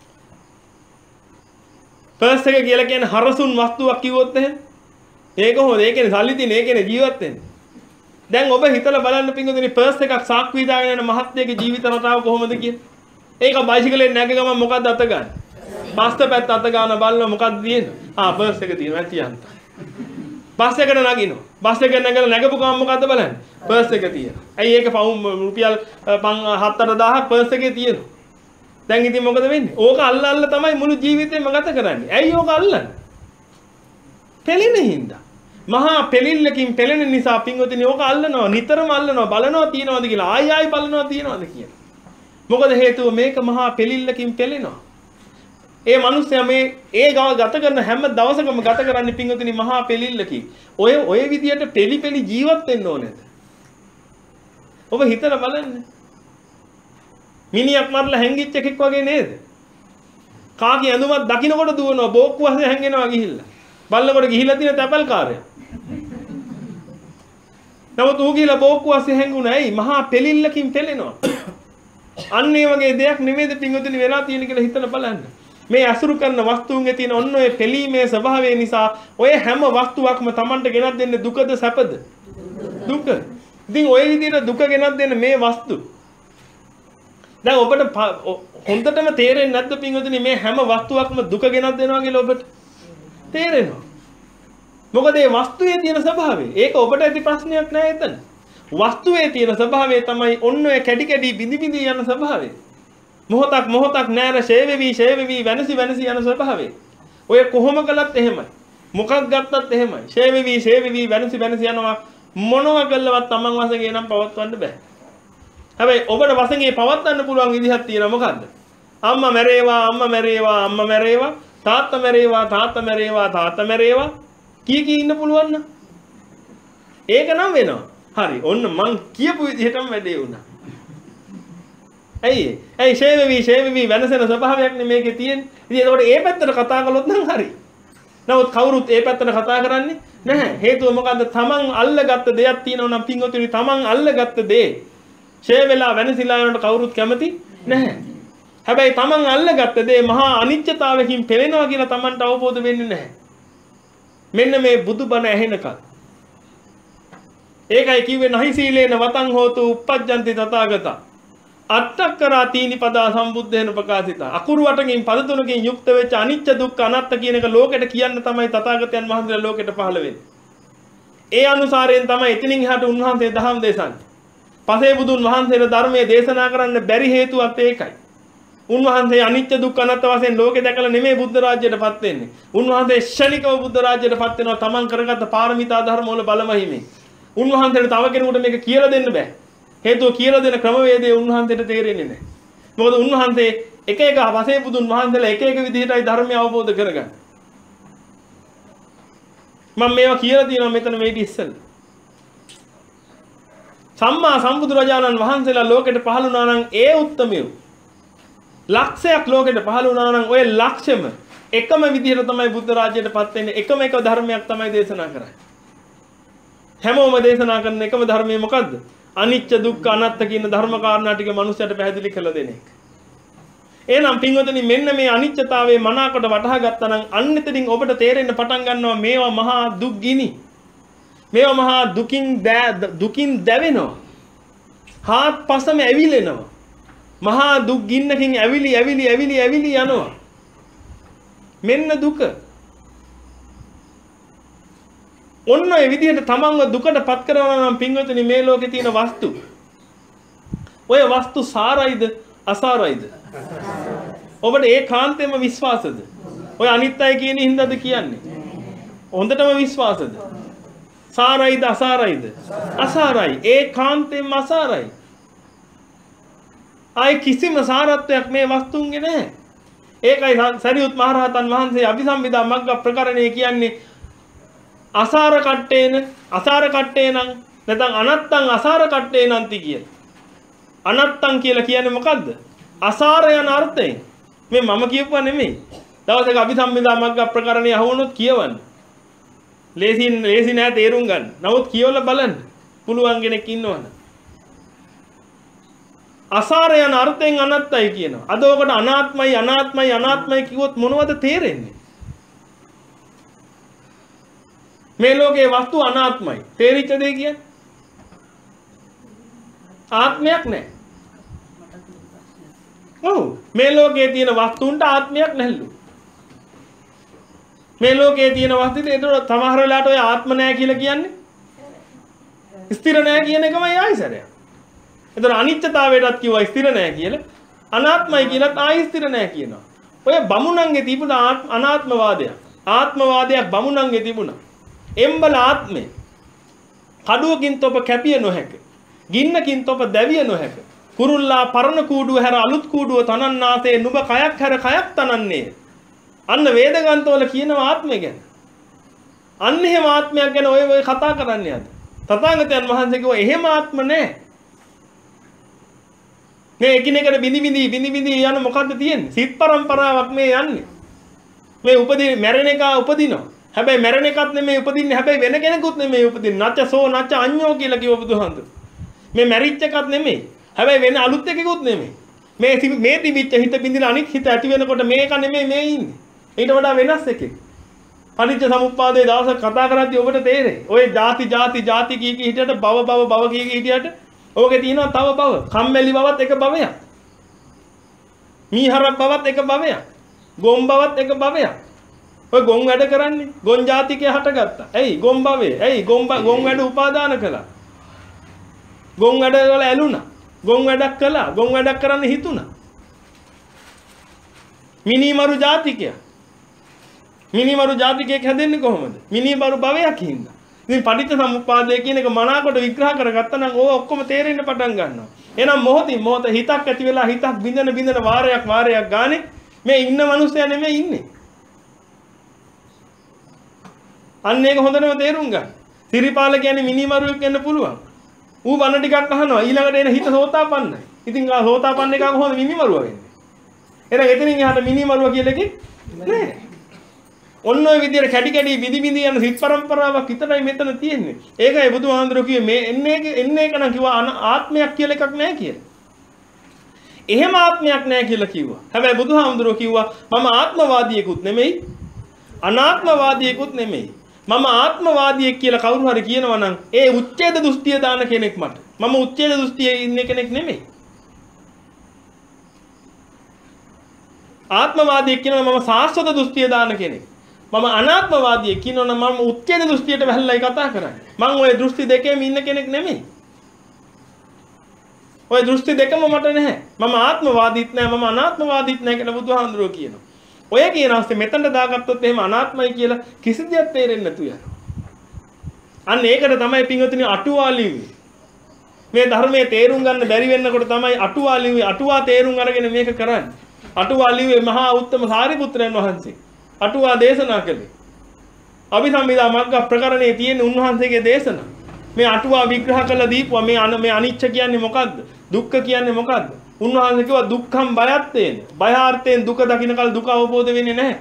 පර්ස් එක කියලා කියන්නේ හරසුන් වස්තුවක් කිව්වොත් එහෙම. ඒක හොඳ. ඒ කියන්නේ සල්ලි තියෙන, ඒ කියන්නේ ජීවත් වෙන්නේ. දැන් ඔබ හිතලා බලන්න පින්වතුනි පර්ස් එකක් සාක්කුවේ දාගෙන යන මහත්තයෙක්ගේ ජීවිත රටාව කොහොමද කියන්නේ? ඒක බයිසිකලෙන් නැග ගමන් මොකද්ද අත ගන්න? පස්ත පැත්ත අත ගන්න බලන මොකද්ද තියෙන්නේ? ආ පර්ස් එක තියෙනවා තියන්න. බස් එකට නගිනවා. බස් එක නැගලා නැගපු ගමන් මොකද්ද බලන්නේ? පර්ස් එක තියෙනවා. ඇයි ඒක පවුම් රුපියල් හත් අට දාහක් පර්ස් එකේ තියෙනවා. දැන් ඉතින් මොකද වෙන්නේ? ඕක අල්ල අල්ල තමයි මුළු ජීවිතේම ගත කරන්නේ. ඇයි ඕක අල්ලන්නේ? පෙළෙන හින්දා. මහා පෙළිල්ලකින් පෙළෙන නිසා පින්වතුනි ඕක අල්ලනවා. නිතරම අල්ලනවා. බලනවා තියනවාද කියලා. ආයි ආයි බලනවා තියනවාද කියලා. මොකද හේතුව මේක මහා පෙළිල්ලකින් පෙළෙනවා. ඒ මිනිස්සයා මේ ඒ ගාව ගත කරන හැම දවසකම ගත කරන්නේ පින්වතුනි මහා පෙළිල්ලකින්. ඔය ඔය විදියට පෙලි පෙලි ජීවත් වෙන්න ඕනේද? ඔබ හිතලා බලන්න. මිනිහක් මරලා හැංගිච්ච එකෙක් වගේ නේද? කාගේ ඇඳුමක් දකින්නකොට දුවනවා බෝක්කු වශයෙන් හැංගෙනවා ගිහිල්ලා. බල්ලකොට ගිහිල්ලා තියෙන තැපල් කාර්යය. නමුත් ඌ ගිහිල්ලා බෝක්කු වශයෙන් හැංගුණා. ඇයි? මහා පෙළිල්ලකින් පෙළෙනවා. අන්න ඒ වගේ දෙයක් නෙමෙයිද පින්වතුනි වෙලා තියෙන කියලා හිතලා බලන්න. මේ අසුරු කරන වස්තුන්ගේ තියෙන ඔන්න ඔය පෙළීමේ ස්වභාවය නිසා ඔය හැම වස්තුවක්ම Tamanට ගෙනත් දෙන්නේ දුකද සැපද? දුක. ඉතින් ඔය විදිහට දුක ගෙනත් දෙන මේ වස්තු දැන් ඔබට හොඳටම තේරෙන්නේ නැද්ද පින්වතුනි මේ හැම වස්තුවක්ම දුක ගෙනත් දෙනවා කියලා ඔබට තේරෙනවා. මොකද මේ වස්තුවේ තියෙන ස්වභාවය. ඒක ඔබට ඇති ප්‍රශ්නයක් නෑ එතන. වස්තුවේ තියෙන ස්වභාවය තමයි ඔන්න ඔය කැඩි කැඩි බිඳි බිඳි යන ස්වභාවය. මොහොතක් මොහොතක් නෑර ෂේවෙවි ෂේවෙවි වෙනසි වෙනසි යන ස්වභාවය. ඔය කොහොම කළත් එහෙමයි. මොකක් ගත්තත් එහෙමයි. ෂේවෙවි ෂේවෙවි වෙනසි වෙනසි යනවා. මොනවා කළවත් Taman වශයෙන් එනම් පවත්වන්න බෑ. හැබැයි ඔබට වශයෙන් ඒ පවත්වන්න පුළුවන් විදිහක් තියෙනවා මොකද්ද? අම්මා මැරේවා අම්මා මැරේවා අම්මා මැරේවා තාත්තා මැරේවා තාත්තා මැරේවා තාත්තා මැරේවා කී කී ඉන්න පුළුවන් නම් ඒක නම් වෙනවා. හරි ඔන්න මං කියපු විදිහටම වැඩේ වුණා. ඇයි ඇයි ෂේවෙවි ෂේවෙවි වෙනසෙන ස්වභාවයක් නේ මේකේ තියෙන්නේ. ඉතින් ඒකට ඒ පැත්තට කතා කළොත් නම් හරි. නමුත් කවුරුත් ඒ පැත්තට කතා කරන්නේ නැහැ. හේතුව මොකද්ද? Taman අල්ලගත්ත දෙයක් තියෙනවා නම් පින්වතුනි Taman අල්ලගත්ත දේ ෂේ වෙලා වෙනසිලා යනකොට කවුරුත් කැමති නැහැ. හැබැයි Taman අල්ලගත්ත දේ මහා අනිත්‍යතාවයකින් පෙළෙනවා කියලා Tamanට අවබෝධ වෙන්නේ නැහැ. මෙන්න මේ බුදුබණ ඇහෙනකල්. ඒකයි කිව්වේ නහි සීලේන වතං හෝතු uppajjanti තථාගතා. අට්ඨක්කරා තීනි පදා සම්බුද්ධේන ප්‍රකාශිතා. අකුරු අටකින් පද තුනකින් යුක්ත වෙච්ච අනිත්‍ය දුක්ඛ අනාත්ම කියන එක ලෝකෙට කියන්න තමයි තථාගතයන් වහන්සේලා ලෝකෙට පහළ වෙන්නේ. ඒ අනුසාරයෙන් තමයි එතනින් එහාට උන්වහන්සේ දහම් දේශන්නේ. පසේ බුදුන් වහන්සේලා ධර්මයේ දේශනා කරන්න බැරි හේතුවත් ඒකයි. උන්වහන්සේ අනිත්‍ය දුක්ඛ අනාත්ම වශයෙන් ලෝකේ දැකලා නෙමෙයි බුද්ධ රාජ්‍යයටපත් වෙන්නේ. උන්වහන්සේ ශනිකව බුද්ධ රාජ්‍යයටපත් වෙනවා තමන් කරගත්ත පාරමිතා ධර්ම වල බලමහිමේ. උන්වහන්සේට තව කෙනෙකුට මේක කියලා දෙන්න බෑ. හේතුව කියලා දෙන ක්‍රමවේදය උන්වහන්සේට තේරෙන්නේ නැහැ. මොකද උන්වහන්සේ එක එක පසේ බුදුන් වහන්සේලා එක එක විදිහටයි ධර්මය අවබෝධ කරගන්නේ. මම මේවා කියලා තියෙනවා මෙතන මේක ඉස්සෙල්ලා. සම්මා සම්බුදුරජාණන් වහන්සේලා ලෝකෙට පහළ වුණා නම් ඒ උත්තමයෝ ලක්ෂයක් ලෝකෙට පහළ වුණා නම් ඔය ලක්ෂෙම එකම විදිහට තමයි බුද්ධ රාජ්‍යයටපත් වෙන්නේ. එකම එක ධර්මයක් තමයි දේශනා කරන්නේ. හැමෝම දේශනා කරන එකම ධර්මය මොකද්ද? අනිත්‍ය දුක්ඛ අනාත්ම කියන ධර්ම කාරණා ටික මනුස්සයට පැහැදිලි කරලා දෙන එක. එහෙනම් පින්වතුනි මෙන්න මේ අනිත්‍යතාවයේ මනාකොට වටහා ගත්තා නම් අන්න එතනින් ඔබට තේරෙන්න පටන් ගන්නවා මේවා මහා දුක් ගිනි. මේවා මහා දුකින් දුකින් දැවෙනවා. හාත්පසම ඇවිලෙනවා. මහා දුක් ගින්නකින් ඇවිලි ඇවිලි ඇවිලි ඇවිලි යනවා. මෙන්න දුක. ඔන්න ඒ විදිහට තමන්ව දුකටපත් කරනවා නම් පින්වතුනි මේ ලෝකේ තියෙන වස්තු ඔය වස්තු සාරයිද අසාරයිද? ඔබට ඒකාන්තයෙන්ම විශ්වාසද? ඔය අනිත්‍යයි කියන හින්දාද කියන්නේ? හොඳටම විශ්වාසද? සාරයිද අසාරයිද? අසාරයි. ඒකාන්තයෙන්ම අසාරයි. ආයි කිසිම සාරත්වයක් මේ වස්තුන්ගේ නැහැ. ඒකයි සරියුත් මහරහතන් වහන්සේ අභිසම්බිදා මග්ග ප්‍රකරණේ කියන්නේ අසාර කට්ටේන අසාර කට්ටේ නම් නැත්නම් අනත්තං අසාර කට්ටේ නන්ති කියලා. අනත්තං කියලා කියන්නේ මොකද්ද? අසාර යන අර්ථයෙන්. මේ මම කියපුවා නෙමෙයි. දවසක අභිසම්බිදා මග්ග ප්‍රකරණේ අහුවුනොත් කියවන්න. ලේසි ලේසි නෑ තේරුම් ගන්න. නමුත් කියවලා බලන්න. පුළුවන් කෙනෙක් ඉන්නවනේ. අසාර යන අර්ථයෙන් අනත්තයි කියනවා. අද ඔකට අනාත්මයි අනාත්මයි අනාත්මයි කිව්වොත් මොනවද තේරෙන්නේ? මේ ලෝකේ වස්තු අනාත්මයි. තේරිච්ච දෙය කියන්නේ? ආත්මයක් නැහැ. ඔව්. මේ ලෝකේ තියෙන වස්තුන්ට ආත්මයක් නැහැලු. මේ ලෝකේ තියෙන වස්තුත් ඒතර සමහර වෙලාවට ඔය ආත්ම නැහැ කියලා කියන්නේ ස්ථිර නැහැ කියන එකමයි ආයිසරයක්. ඒතර අනිත්‍යතාවයටත් කිව්වා ස්ථිර නැහැ කියලා. අනාත්මයි කියලාත් ආයි ස්ථිර නැහැ කියනවා. ඔය බමුණන්ගේ තිබුණ අනාත්මවාදයක්. ආත්මවාදයක් බමුණන්ගේ තිබුණා. එම්බල ආත්මේ කඩුවකින් තොප කැපිය නොහැක. ගින්නකින් තොප දැවිය නොහැක. කුරුල්ලා පරණ කූඩුව හැර අලුත් කූඩුව තනන්නාසේ නුඹ කයක් හැර කයක් තනන්නේ. අන්න වේදගන්තවල කියනවා ආත්මය ගැන. අන්න එහෙම ආත්මයක් ගැන ඔය ඔය කතා කරන්නේ අද. තථාගතයන් වහන්සේ කිව්වා එහෙම ආත්ම නැහැ. මේ එකිනෙකට බිනි බිනි බිනි බිනි යන මොකද්ද තියෙන්නේ? සිත් පරම්පරාවක් මේ යන්නේ. මේ උපදී මැරෙන එක උපදිනවා. හැබැයි මැරෙන එකත් නෙමෙයි උපදින්නේ. හැබැයි වෙන කෙනෙකුත් නෙමෙයි උපදින්නේ. නැච සෝ නැච අඤ්ඤෝ කියලා කිව්ව බුදුහන්තු. මේ මැරිච්ච එකත් නෙමෙයි. හැබැයි වෙන අලුත් එකකුත් නෙමෙයි. මේ මේ තිබිච්ච හිත බින්දින අනිත් හිත ඇති වෙනකොට මේක නෙමෙයි මේ ඉන්නේ. ඊට වඩා වෙනස් එකක්. පටිච්ච සමුප්පාදයේ දවසක් කතා කරද්දී ඔබට තේරෙයි. ඔය ಜಾති ಜಾති ಜಾති කී කී හිටියට බව බව බව කී කී හිටියට ඕකේ තියෙනවා තව බව. කම්මැලි බවත් එක බවයක්. මීහරක් බවත් එක බවයක්. ගොම් බවත් එක බවයක්. ඔය ගොන් වැඩ කරන්නේ ගොන් ජාතිකය හටගත්තා. ඇයි ගොන් භවයේ? ඇයි ගොන් ගොන් වැඩ උපාදාන කළා. ගොන් වැඩ වල ඇලුනා. ගොන් වැඩක් කළා. ගොන් වැඩක් කරන්න හිතුණා. මිනිමරු ජාතිකයා. මිනිමරු ජාතිකයෙක් හැදෙන්නේ කොහොමද? මිනිමරු භවයක් හින්දා. ඉතින් පටිච්ච සමුප්පාදය කියන එක මනාකොට විග්‍රහ කරගත්තා නම් ඕක ඔක්කොම තේරෙන්න පටන් ගන්නවා. එහෙනම් මොහොතින් මොහොත හිතක් ඇති වෙලා හිතක් බින්දන බින්දන වාරයක් වාරයක් ගානේ මේ ඉන්න මිනිස්සයා නෙමෙයි ඉන්නේ. අන්න ඒක හොඳටම තේරුම් ගන්න. සිරිපාල කියන්නේ මිනිමරුවෙක් වෙන්න පුළුවන්. ඌ බන ටිකක් අහනවා ඊළඟට එන හිත සෝතාපන්නයි. ඉතින් ආ සෝතාපන්න එක කොහොමද මිනිමරුවා වෙන්නේ? එහෙනම් එතනින් එහාට මිනිමරුවා කියලා එකක් නෑ. ඔන්න ඔය විදිහට කැඩි කැඩි විදි විදි යන සිත් පරම්පරාවක් විතරයි මෙතන තියෙන්නේ. ඒකයි බුදුහාඳුරෝ කිව්වේ මේ එන්නේ එන්නේ එක නම් කිව්වා ආත්මයක් කියලා එකක් නෑ කියලා. එහෙම ආත්මයක් නෑ කියලා කිව්වා. හැබැයි බුදුහාඳුරෝ කිව්වා මම ආත්මවාදියෙකුත් නෙමෙයි අනාත්මවාදියෙකුත් නෙමෙයි. මම ආත්මවාදියෙක් කියලා කවුරු හරි කියනවා නම් ඒ උච්ඡේද දෘෂ්ටිය දාන කෙනෙක් මට. මම උච්ඡේද දෘෂ්ටියේ ඉන්න කෙනෙක් නෙමෙයි. ආත්මවාදියෙක් කියනවා මම සාස්වත දෘෂ්ටිය දාන කෙනෙක්. මම අනාත්මවාදියෙක් කියනවා නම් මම උච්ඡේද දෘෂ්ටියට වැහැල්ලායි කතා කරන්නේ. මම ওই දෘෂ්ටි දෙකේම ඉන්න කෙනෙක් නෙමෙයි. ওই දෘෂ්ටි දෙකම මට නැහැ. මම ආත්මවාදීත් නැහැ මම අනාත්මවාදීත් නැහැ කියලා බුදුහාඳුරෝ කියනවා. ඔය කියන අවස්ථේ මෙතනට දාගත්තොත් එහෙම අනාත්මයි කියලා කිසි දෙයක් තේරෙන්නේ නැතු යනවා. අන්න ඒකට තමයි පින්වතුනි අටුවා ලිව්වේ. මේ ධර්මයේ තේරුම් ගන්න බැරි වෙන්නකොට තමයි අටුවා ලිව්වේ. අටුවා තේරුම් අරගෙන මේක කරන්නේ. අටුවා ලිව්වේ මහා උත්තම සාරිපුත්‍රයන් වහන්සේ. අටුවා දේශනා කළේ. අභිසම්පදා මග්ග ප්‍රකරණයේ තියෙන උන්වහන්සේගේ දේශනා. මේ අටුවා විග්‍රහ කළ දීපුවා මේ අන මේ අනිච්ච කියන්නේ මොකද්ද? දුක්ඛ කියන්නේ මොකද්ද? උන්වහන්සේ කිව්වා දුක්ඛම් බයත්තේන. බයාර්ථයෙන් දුක දකින්න කල දුක අවබෝධ වෙන්නේ නැහැ.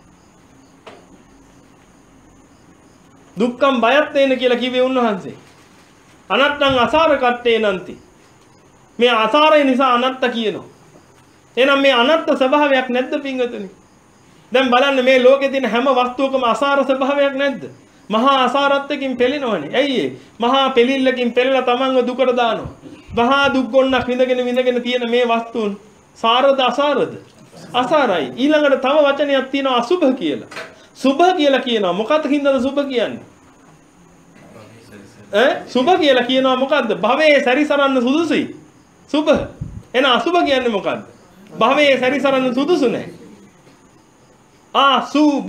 දුක්ඛම් බයත්තේන කියලා කිව්වේ උන්වහන්සේ. අනත්තං අසාර කට්ටේ නන්ති. මේ අසාරය නිසා අනත්ත කියනවා. එහෙනම් මේ අනත්ත ස්වභාවයක් නැද්ද පින්වතුනි? දැන් බලන්න මේ ලෝකේ තියෙන හැම වස්තුවකම අසාර ස්වභාවයක් නැද්ද? මහා අසාරත්වකින් පෙළෙනවනේ. ඇයි ඒ? මහා පෙළිල්ලකින් පෙළලා තමන්ව දුකට දානවා. මහා දුක් ගොන්නක් විඳගෙන විඳගෙන තියෙන මේ වස්තුන් සාරද අසාරද? අසාරයි. ඊළඟට තව වචනයක් තියෙනවා අසුභ කියලා. සුභ කියලා කියනවා. මොකක්ද හින්දාද සුභ කියන්නේ? ඈ සුභ කියලා කියනවා මොකද්ද? භවයේ සැරිසරන්න සුදුසුයි. සුභ. එහෙනම් අසුභ කියන්නේ මොකද්ද? භවයේ සැරිසරන්න සුදුසු නැහැ. අසුභ.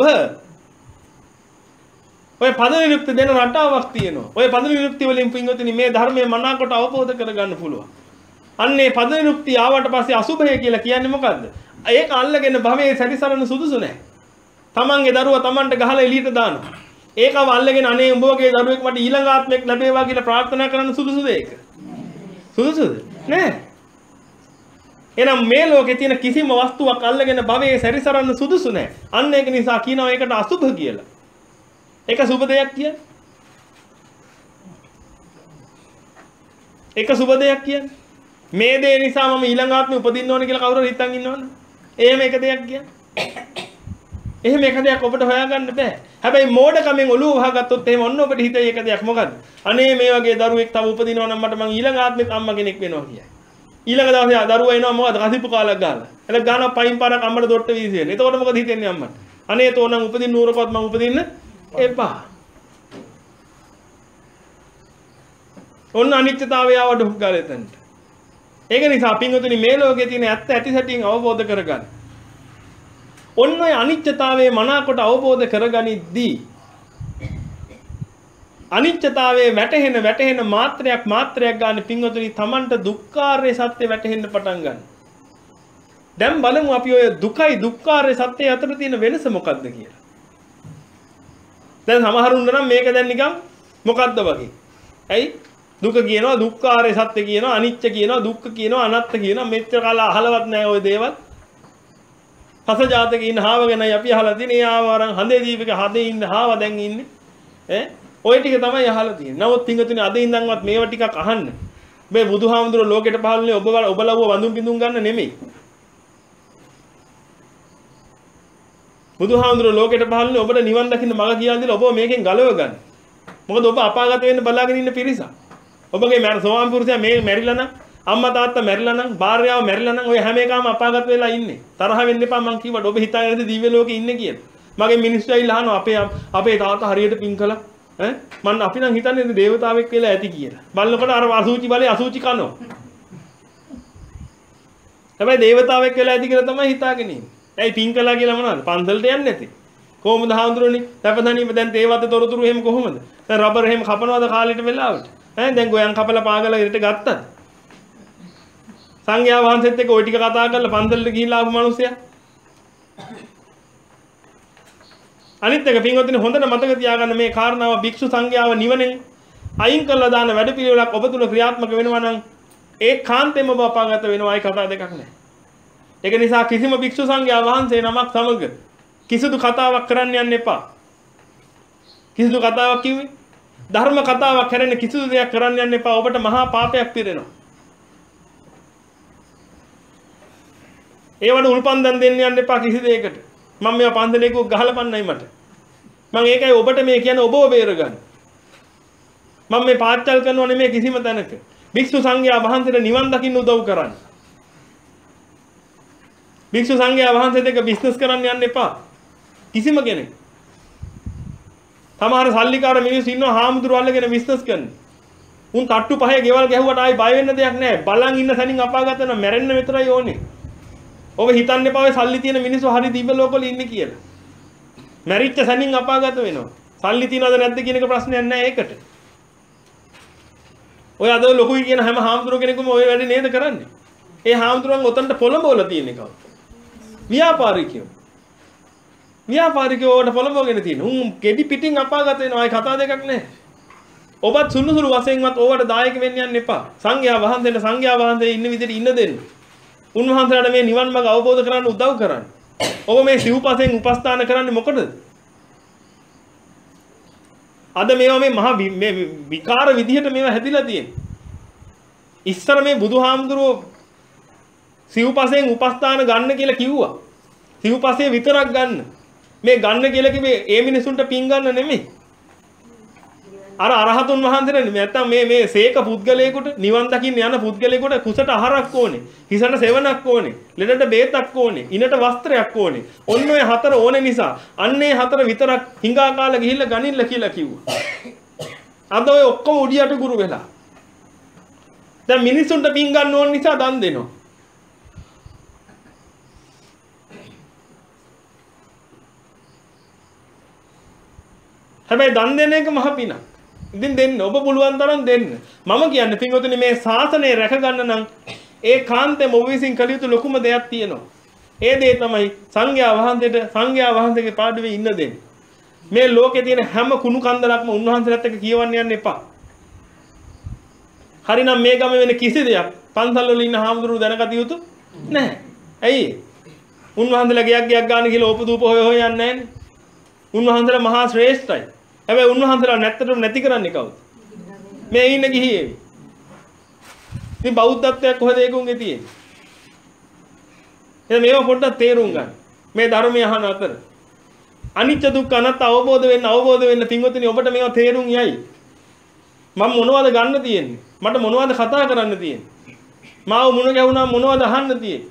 ඔය පද නිරුක්ති දෙන රටාවක් තියෙනවා. ඔය පද නිරුක්ති වලින් පින්වතුනි මේ ධර්මයේ මනාකොට අවබෝධ කරගන්න පුළුවන්. අන්නේ පද නිරුක්ති ආවට පස්සේ අසුභය කියලා කියන්නේ මොකද්ද? ඒක අල්ලගෙන භවයේ සැරිසරන්න සුදුසු නැහැ. තමන්ගේ දරුවා තමන්ට ගහලා එළියට දානවා. ඒකව අල්ලගෙන අනේ උඹ වගේ දරුවෙක් මට ඊළඟ ආත්මයක් ලැබේවා කියලා ප්‍රාර්ථනා කරන්න සුදුසුද ඒක? සුදුසුද? නෑ. එහෙනම් මේ ලෝකේ තියෙන කිසිම වස්තුවක් අල්ලගෙන භවයේ සැරිසරන්න සුදුසු නෑ. අන්න ඒක නිසා කියනවා ඒකට අසුභ කියලා. ඒක සුබ දෙයක් කියන්නේ. ඒක සුබ දෙයක් කියන්නේ. මේ දේ නිසා මම ඊළඟ ආත්මෙ උපදින්න ඕනේ කියලා කවුරු හරි හිතන් ඉන්නවනේ. එහෙම එක දෙයක් කියන්නේ. එහෙම එක දෙයක් ඔබට හොයාගන්න බෑ. හැබැයි මෝඩකමෙන් ඔළුව වහගත්තොත් එහෙම ඔන්න ඔබට හිතේ එක දෙයක් මොකද්ද? අනේ මේ වගේ දරුවෙක් තව උපදිනවා නම් මට මං ඊළඟ ආත්මෙත් අම්මා කෙනෙක් වෙනවා කියයි. ඊළඟ දවසේ දරුවා එනවා මොකද? කසිප්පු කාලක් ගහලා. එතන ගානවා පයින් පාරක් අම්මට දොට්ට වීසියෙන්. එතකොට මොකද හිතෙන්නේ අම්මට? අනේ තෝනම් උපදින්න ඌරකවත් මං උපදින්න එපා. ඔන්න අනිත්‍යතාවය ආවඩ හුගාලෙතන්ට. ඒක නිසා පින්වතුනි මේ ලෝකයේ තියෙන ඇත්ත ඇති සැටියෙන් අවබෝධ කරගන්න. ඔන්න ඔය අනිත්‍යතාවයේ මනාකොට අවබෝධ කරගනිද්දී අනිත්‍යතාවයේ වැටහෙන වැටහෙන මාත්‍රයක් මාත්‍රයක් ගන්න පින්වතුනි Tamanට දුක්ඛාරය සත්‍ය වැටහෙන්න පටන් ගන්න. දැන් බලමු අපි ඔය දුකයි දුක්ඛාරය සත්‍ය අතර තියෙන වෙනස මොකක්ද කියලා. දැන් සමහරුන්ට නම් මේක දැන් නිකන් මොකද්ද වගේ. ඇයි? දුක කියනවා දුක්ඛාරය සත්‍ය කියනවා අනිත්‍ය කියනවා දුක්ඛ කියනවා අනාත්ම කියනවා මෙච්චර කාලා අහලවත් නැහැ ওই දේවල්. පස ජාතකේ ඉන්න හාව ගැනයි අපි අහලා තියෙන්නේ. ඒ ආව අරන් හඳේ දීපක හදේ ඉන්න හාව දැන් ඉන්නේ. ඈ ওই ටික තමයි අහලා තියෙන්නේ. නමුත් පින්වතුනි අද ඉඳන්වත් මේවා ටිකක් අහන්න. මේ බුදුහාමුදුරුවෝ ලෝකෙට පහළුනේ ඔබ ඔබලව වඳුන් පිඳුන් ගන්න නෙමෙයි. බුදුහාමුදුරුවෝ ලෝකෙට පහළුනේ ඔබට නිවන් දකින්න මඟ කියලා දීලා ඔබව මේකෙන් ගලව ගන්න. මොකද ඔබ අපාගත වෙන්න බලාගෙන ඉන්න පිරිසක්. ඔබගේ මර සෝවාන් පුරුෂයා මේ මැරිලා නම් අම්මා තාත්තා මැරිලා නම් භාර්යාව මැරිලා නම් ඔය හැම එකම අපාගත වෙලා ඉන්නේ. තරහ වෙන්න එපා මං කිව්වට ඔබ හිතාගෙන ඉඳි දිව්‍ය ලෝකේ ඉන්නේ කියලා. මගේ මිනිස්සු ඇවිල්ලා අහනවා අපේ අපේ තාත්තා හරියට පින් කළා. ඈ මම අපි නම් හිතන්නේ දේවතාවෙක් වෙලා ඇති කියලා. බලනකොට අර අසුචි බලේ අසුචි කනවා. හැබැයි දේවතාවෙක් වෙලා ඇති කියලා තමයි හිතාගෙන ඉන්නේ. ඇයි පින් කළා කියලා මොනවද? පන්සලට යන්නේ නැති. කොහොමද හාමුදුරනේ? තපදණීම දැන් තේවත තොරතුරු එහෙම කොහොමද? දැන් රබර් එහෙම කපනවද කාලෙට වෙලාවට? ඈ දැන් ගෝයන් කපලා පාගලා ඉරට ගත්තද? සංඝයා වහන්සේත් එක්ක ওই ටික කතා කරලා පන්සලට ගිහිල්ලා ආපු මිනිස්සයා. අනිත් එක පින්වත්නි හොඳට මතක තියාගන්න මේ කාරණාව භික්ෂු සංඝයාව නිවනෙන් අයින් කරලා දාන වැඩපිළිවෙලක් ඔබ තුල ක්‍රියාත්මක වෙනවා නම් ඒ කාන්තේම ඔබ අපාගත වෙනවා. අයි කතා දෙකක් නැහැ. ඒක නිසා කිසිම භික්ෂු සංඝයා වහන්සේ නමක් සමග කිසිදු කතාවක් කරන්න යන්න එපා. කිසිදු කතාවක් කිව්වේ ධර්ම කතාවක් කරන්නේ කිසිදු දෙයක් කරන්න යන්න එපා. ඔබට මහා පාපයක් පිරෙනවා. ඒවට උල්පන්දම් දෙන්න යන්න එපා කිසි දෙයකට. මම මේවා පන්සලේ කෝ ගහලපන්නයි මට. මම ඒකයි ඔබට මේ කියන්නේ ඔබව බේරගන්න. මම මේ පාච්චල් කරනව නෙමෙයි කිසිම තැනක. භික්ෂු සංඝයා වහන්සේට නිවන් දකින්න උදව් කරන්න. භික්ෂු සංඝයා වහන්සේට එක බිස්නස් කරන්න යන්න එපා. කිසිම කෙනෙක්. සමහර සල්ලිකාර මිනිස්සු ඉන්නවා හාමුදුරුවෝ අල්ලගෙන බිස්නස් කරන්නේ. උන් තට්ටු පහේ ගෙවල් ගැහුවට ආයි බය වෙන්න දෙයක් නැහැ. බලන් ඉන්න තැනින් අපාගත වෙන මැරෙන්න විතරයි ඕනේ. ඔබ හිතන්න එපා ඔය සල්ලි තියෙන මිනිස්සු හරි දිව්‍ය ලෝකවල ඉන්නේ කියලා. මැරිච්ච සැනින් අපාගත වෙනවා. සල්ලි තියනවද නැද්ද කියන එක ප්‍රශ්නයක් නෑ ඒකට. ඔය අද ලොකුයි කියන හැම හාමුදුරුවෝ කෙනෙකුම ඔය වැඩේ නේද කරන්නේ. ඒ හාමුදුරුවන් ඔතනට පොළඹවලා තියෙන එක. ව්‍යාපාරිකයෝ. ව්‍යාපාරිකයෝට පොළඹවගෙන තියෙන. උන් ගෙඩි පිටින් අපාගත වෙනවා. අය කතා දෙකක් නෑ. ඔබත් සුළු සුළු වශයෙන්වත් ඕවට දායක වෙන්න යන්න එපා. සංඝයා වහන්සේට සංඝයා වහන්සේ ඉන්න විදිහට ඉන්න දෙන්න. උන්වහන්සේලාට මේ නිවන් මාර්ග අවබෝධ කරගන්න උදව් කරන්න. ඔබ මේ සිව්පසෙන් උපස්ථාන කරන්නේ මොකටද? අද මේවා මේ මහා මේ විකාර විදිහට මේවා හැදිලා තියෙන්නේ. ඉස්සර මේ බුදුහාමුදුරුවෝ සිව්පසෙන් උපස්ථාන ගන්න කියලා කිව්වා. සිව්පසේ විතරක් ගන්න. මේ ගන්න කියලා කිව්වේ ඒ මිනිසුන්ට පින් ගන්න නෙමෙයි. අර අරහතුන් වහන්සේලා නැත්තම් මේ මේ සේක පුද්ගලයෙකුට නිවන් දකින්න යන පුද්ගලයෙකුට කුසට ආහාරක් ඕනේ. හිසට සෙවණක් ඕනේ. ලෙඩට බේතක් ඕනේ. ඉනට වස්ත්‍රයක් ඕනේ. ඔන්න ඔය හතර ඕනේ නිසා අන්නේ හතර විතරක් හිඟා කාලා ගිහිල්ලා ගනින්න කියලා කිව්වා. අද ඔය ඔක්කොම උඩියට ගුරු වෙලා. දැන් මිනිසුන්ට පින් ගන්න ඕන නිසා දන් දෙනවා. හැබැයි දන් දෙන එක මහ පිනක්. ඉතින් දෙන්න ඔබ පුළුවන් තරම් දෙන්න. මම කියන්නේ පින්වතුනි මේ ශාසනය රැක ගන්න නම් ඒ කාන්තේ මොබ විසින් කළ යුතු ලොකුම දෙයක් තියෙනවා. ඒ දේ තමයි සංඝයා වහන්සේට සංඝයා වහන්සේගේ පාඩුවේ ඉන්න දෙන්නේ. මේ ලෝකේ තියෙන හැම කුණු කන්දලක්ම උන්වහන්සේලාත් එක්ක කියවන්න යන්න එපා. හරිනම් මේ ගම වෙන කිසි දෙයක් පන්සල් වල ඉන්න හාමුදුරුවෝ දැනගත යුතු නැහැ. ඇයි? උන්වහන්සේලා ගයක් ගයක් ගන්න කියලා ඕපදූප හොය හොය යන්නේ නැහැනේ. උන්වහන්සේලා මහා ශ්‍රේෂ්ඨයි. හැබැයි උන්වහන්සේලා නැත්තටම නැති කරන්නේ කවුද? මේ ඉන්න ගිහියේ. ඉතින් බෞද්ධත්වයක් කොහෙද ඒකුන්ගේ තියෙන්නේ? එහෙනම් මේව පොඩ්ඩක් තේරුම් ගන්න. මේ ධර්මය අහන අතර අනිත්‍ය දුක්ඛ අනාත්ම අවබෝධ වෙන්න අවබෝධ වෙන්න පින්වතුනි ඔබට මේවා තේරුම් යයි. මම මොනවද ගන්න තියෙන්නේ? මට මොනවද කතා කරන්න තියෙන්නේ? මාව මුණ ගැහුණා මොනවද අහන්න තියෙන්නේ?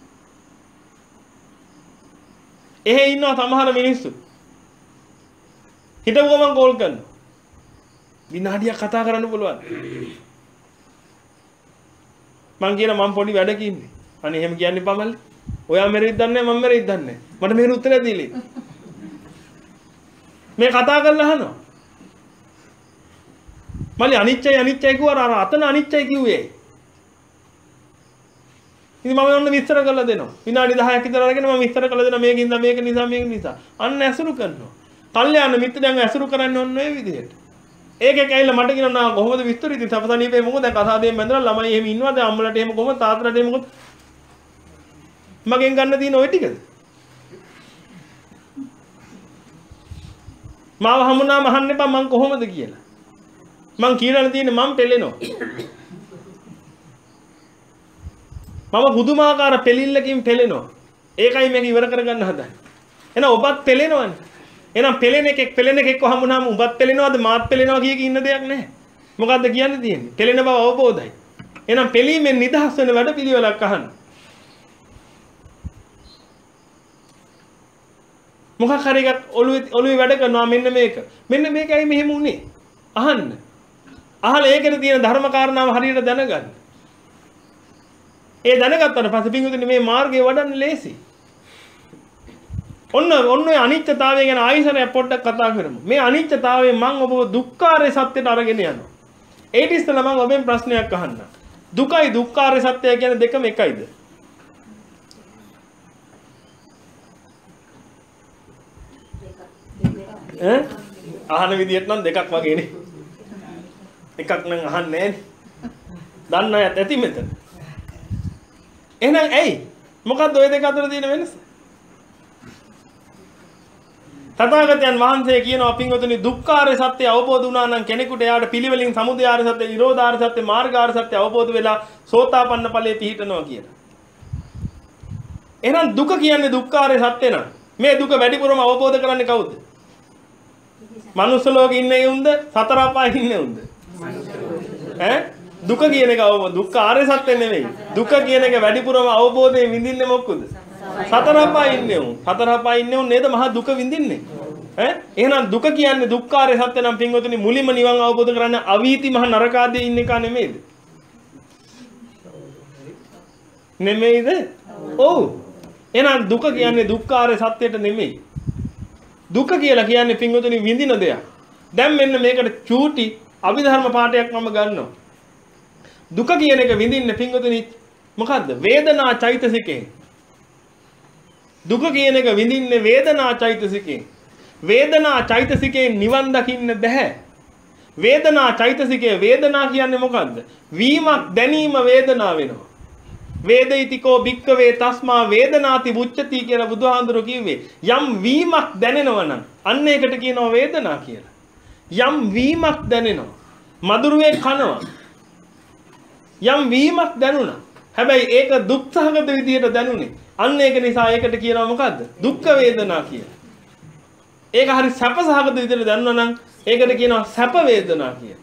එහෙ ඉන්නවා සමහර මිනිස්සු. හිටපු ගමන් කෝල් කරනවා. විනාඩියක් කතා කරන්න පුළුවන්. මං කියන මං පොඩි වැඩක ඉන්නේ. අනේ එහෙම කියන්න එපා මල්ලි. ඔයා මෙරෙද්ද දන්නේ මම මෙරෙද්ද දන්නේ. මට මෙහෙර උත්තරයක් දීලා. මේ කතා කරලා අහනවා. මල්ලි අනිච්චයි අනිච්චයි කිව්වා අර අතන අනිච්චයි කිව්වේ. ඉතින් මම ඔන්න විස්තර කරලා දෙනවා. විනාඩි දහයක් විතර අරගෙන මම විස්තර කරලා දෙනවා මේකින්ද මේක නිසා මේක නිසා. අන්න ඇසුරු කරනවා. කල්යාණ මිත්‍රයන්ව ඇසුරු කරන්න ඕන ඔය විදිහට. ඒකේ කැයිලා මට කියනවා කොහොමද විස්තර ඉතින් සපසනීපේ මොකද දැන් කසාදයෙන් බැඳලා ළමයි එහෙම ඉන්නවද අම්මලට එහෙම කොහොමද තාත්තලට එහෙම මොකද මගෙන් ගන්න තියෙන ওই ටිකද? මාව හමුනාම අහන්න එපා මං කොහොමද කියලා. මං කියලා තියෙන්නේ මං පෙළෙනවා. මම පුදුමාකාර පෙලිල්ලකින් පෙළෙනවා. ඒකයි මේක ඉවර කරගන්න හදන්නේ. එහෙනම් ඔබත් පෙළෙනවනේ. එහෙනම් පෙළෙන එකෙක් පෙළෙන එකෙක් වහමුනාම උඹත් පෙළෙනවද මාත් පෙළෙනවා කිය කී ඉන්න දෙයක් නැහැ. මොකද්ද කියන්න තියෙන්නේ? පෙළෙන බව අවබෝධයි. එහෙනම් පෙළීමෙන් නිදහස් වෙන වැඩ පිළිවෙලක් අහන්න. මොකක් හරි එකක් ඔළුවේ ඔළුවේ වැඩ කරනවා මෙන්න මේක. මෙන්න මේකයි මෙහෙම උනේ. අහන්න. අහලා ඒකේ තියෙන ධර්ම කාරණාව හරියට දැනගන්න. ඒ දැනගත්තාට පස්සේ පින්වතුනි මේ මාර්ගය වඩන්න ලේසි. ඔන්න ඔන්න ඔය අනිත්‍යතාවය ගැන ආයිසරයක් පොඩ්ඩක් කතා කරමු. මේ අනිත්‍යතාවයෙන් මම ඔබව දුක්ඛාරය සත්‍යයට අරගෙන යනවා. ඒට ඉස්සෙල්ලා මම ඔබෙන් ප්‍රශ්නයක් අහන්නම්. දුකයි දුක්ඛාරය සත්‍යය කියන දෙකම එකයිද? ඈ අහන විදියට නම් දෙකක් වගේනේ. එකක් නම් අහන්නේ නැහැ. දන්න අයත් ඇති මෙතන. එහෙනම් ඇයි? මොකද්ද ওই දෙක අතර තියෙන වෙනස? තථාගතයන් වහන්සේ කියනවා පින්වතුනි දුක්ඛාරය සත්‍ය අවබෝධ වුණා නම් කෙනෙකුට එයාට පිළිවෙලින් සමුදයාරය සත්‍ය, නිරෝධාරය සත්‍ය, මාර්ගාරය සත්‍ය අවබෝධ වෙලා සෝතාපන්න ඵලයේ පිහිටනවා කියලා. එහෙනම් දුක කියන්නේ දුක්ඛාරය සත්‍ය නම් මේ දුක වැඩිපුරම අවබෝධ කරන්නේ කවුද? මනුස්ස ලෝකේ ඉන්නේ උන්ද? සතර අපායේ ඉන්නේ උන්ද? ඈ දුක කියන එක අවබෝධ දුක්ඛාරය සත්‍ය නෙවෙයි. දුක කියන එක වැඩිපුරම අවබෝධයෙන් විඳින්නේ මොකද? සතර අපායේ ඉන්නේ උන්. සතර අපායේ ඉන්නේ උන් නේද මහා දුක විඳින්නේ. ඈ එහෙනම් දුක කියන්නේ දුක්ඛාරය සත්‍ය නම් පින්වතුනි මුලින්ම නිවන් අවබෝධ කරගන්න අවීති මහ නරක ආදී ඉන්න එක නෙමෙයිද? නෙමෙයිද? ඔව්. එහෙනම් දුක කියන්නේ දුක්ඛාරය සත්‍යයට නෙමෙයි. දුක කියලා කියන්නේ පින්වතුනි විඳින දෙයක්. දැන් මෙන්න මේකට චූටි අභිධර්ම පාඩයක් මම ගන්නවා. දුක කියන එක විඳින්න පින්වතුනි මොකද්ද? වේදනා චෛතසිකේ. දුක කියන එක විඳින්නේ වේදනා චෛතසිකේ. වේදනා චෛතසිකේ නිවන් දකින්න බෑ. වේදනා චෛතසිකේ වේදනා කියන්නේ මොකද්ද? වීමක් දැනීම වේදනාව වෙනවා. වේදිතීකෝ භික්ඛවේ තස්මා වේදනාති බුච්චති කියලා බුදුහාඳුරු කිව්වේ. යම් වීමක් දැනෙනවා නම් අන්න ඒකට කියනවා වේදනා කියලා. යම් වීමක් දැනෙනවා. මధుරවේ කනවා. යම් වීමක් දැනුණා. හැබැයි ඒක දුක්ඛගත විදියට දැනුනේ. අන්න ඒක නිසා ඒකට කියනවා මොකද්ද? දුක්ඛ වේදනා කියලා. ඒක හරි සැපසහගත විදියට දැනුණා නම් ඒකට කියනවා සැප වේදනා කියලා.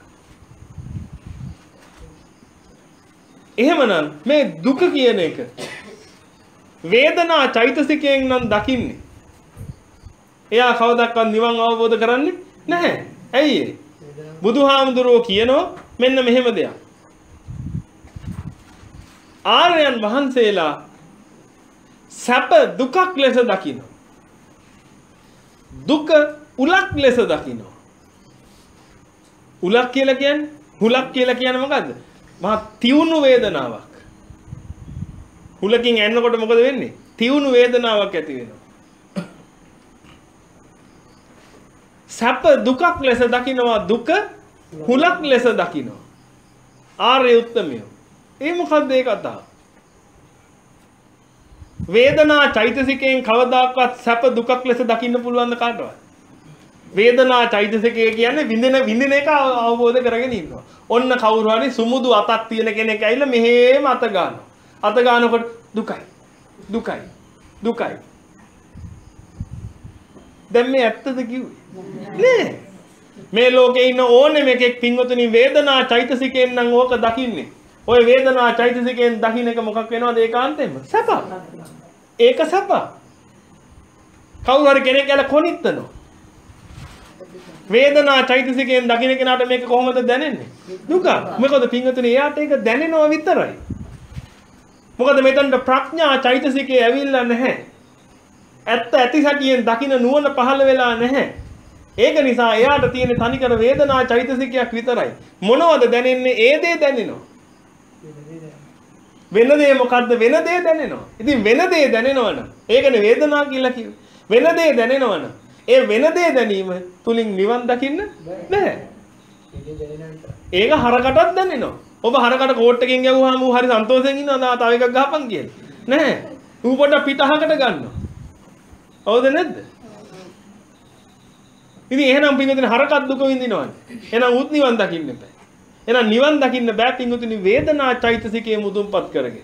එහෙමනම් මේ දුක කියන එක වේදනා චෛතසිකයෙන් නම් දකින්නේ. එයා කවදාවත් නිවන් අවබෝධ කරන්නේ නැහැ. ඇයි ඒ? බුදුහාමුදුරුවෝ කියනවා මෙන්න මෙහෙම දෙයක්. ආර්යයන් වහන්සේලා සැප දුකක් ලෙස දකිනවා. දුක උලක් ලෙස දකිනවා. උලක් කියලා කියන්නේ හුලක් කියලා කියන්නේ මොකද්ද? මහා තියුණු වේදනාවක්. හුලකින් ඇන්නකොට මොකද වෙන්නේ? තියුණු වේදනාවක් ඇති වෙනවා. සැප දුකක් ලෙස දකිනවා, දුක හුලක් ලෙස දකිනවා. ආර්ය උත්තමයෝ. ඒ මොකද්ද ඒ කතාව? වේදනා චෛතසිකයෙන් කවදාකවත් සැප දුකක් ලෙස දකින්න පුළුවන් ද කාටවත්? වේදනා චෛතසිකය කියන්නේ විඳින විඳින එක අවබෝධ කරගෙන ඉන්නවා. ඔන්න කවුරු හරි සුමුදු අතක් තියෙන කෙනෙක් ඇවිල්ලා මෙහෙම අත ගන්නවා. අත ගන්නකොට දුකයි. දුකයි. දුකයි. දැන් මේ ඇත්තද කිව්වේ? නෑ. මේ ලෝකේ ඉන්න ඕනෙම එකෙක් පින්වතුනි වේදනා චෛතසිකයෙන් නම් ඕක දකින්නේ. ඔය වේදනා චෛතසිකයෙන් දකින්න එක මොකක් වෙනවද ඒකාන්තයෙන්ම? සැප. ඒක සැප. කවුරු හරි කෙනෙක් ගැල කොනිටනවා. වේදනා චෛතසිකයෙන් දකින්න කෙනාට මේක කොහොමද දැනෙන්නේ? දුක. මොකද පින්වතුනි එයාට ඒක දැනෙනවා විතරයි. මොකද මෙතනට ප්‍රඥා චෛතසිකේ ඇවිල්ලා නැහැ. ඇත්ත ඇති සැටියෙන් දකින්න නුවණ පහළ වෙලා නැහැ. ඒක නිසා එයාට තියෙන තනිකර වේදනා චෛතසිකයක් විතරයි. මොනවද දැනෙන්නේ? ඒ දේ දැනෙනවා. වෙන දේ මොකද්ද? වෙන දේ දැනෙනවා. ඉතින් වෙන දේ දැනෙනවනම් ඒකනේ වේදනා කියලා කිව්වේ. වෙන දේ දැනෙනවනම් ඒ වෙන දේ දැනීම තුලින් නිවන් දකින්න බෑ. ඒක හරකටත් දැනෙනවා. ඔබ හරකට කෝට් එකකින් ගැවුවාම ඌ හරි සන්තෝෂයෙන් ඉන්නවා. තව එකක් ගහපන් කියලා. නෑ. ඌ පොඩ්ඩක් පිටහකට ගන්නවා. හවුද නැද්ද? ඉතින් එහෙනම් පින්වතුනි හරකත් දුක විඳිනවනේ. එහෙනම් උත් නිවන් දකින්න බෑ. එහෙනම් නිවන් දකින්න බෑ පින්වතුනි වේදනා චෛතසිකයේ මුදුන්පත් කරගෙන.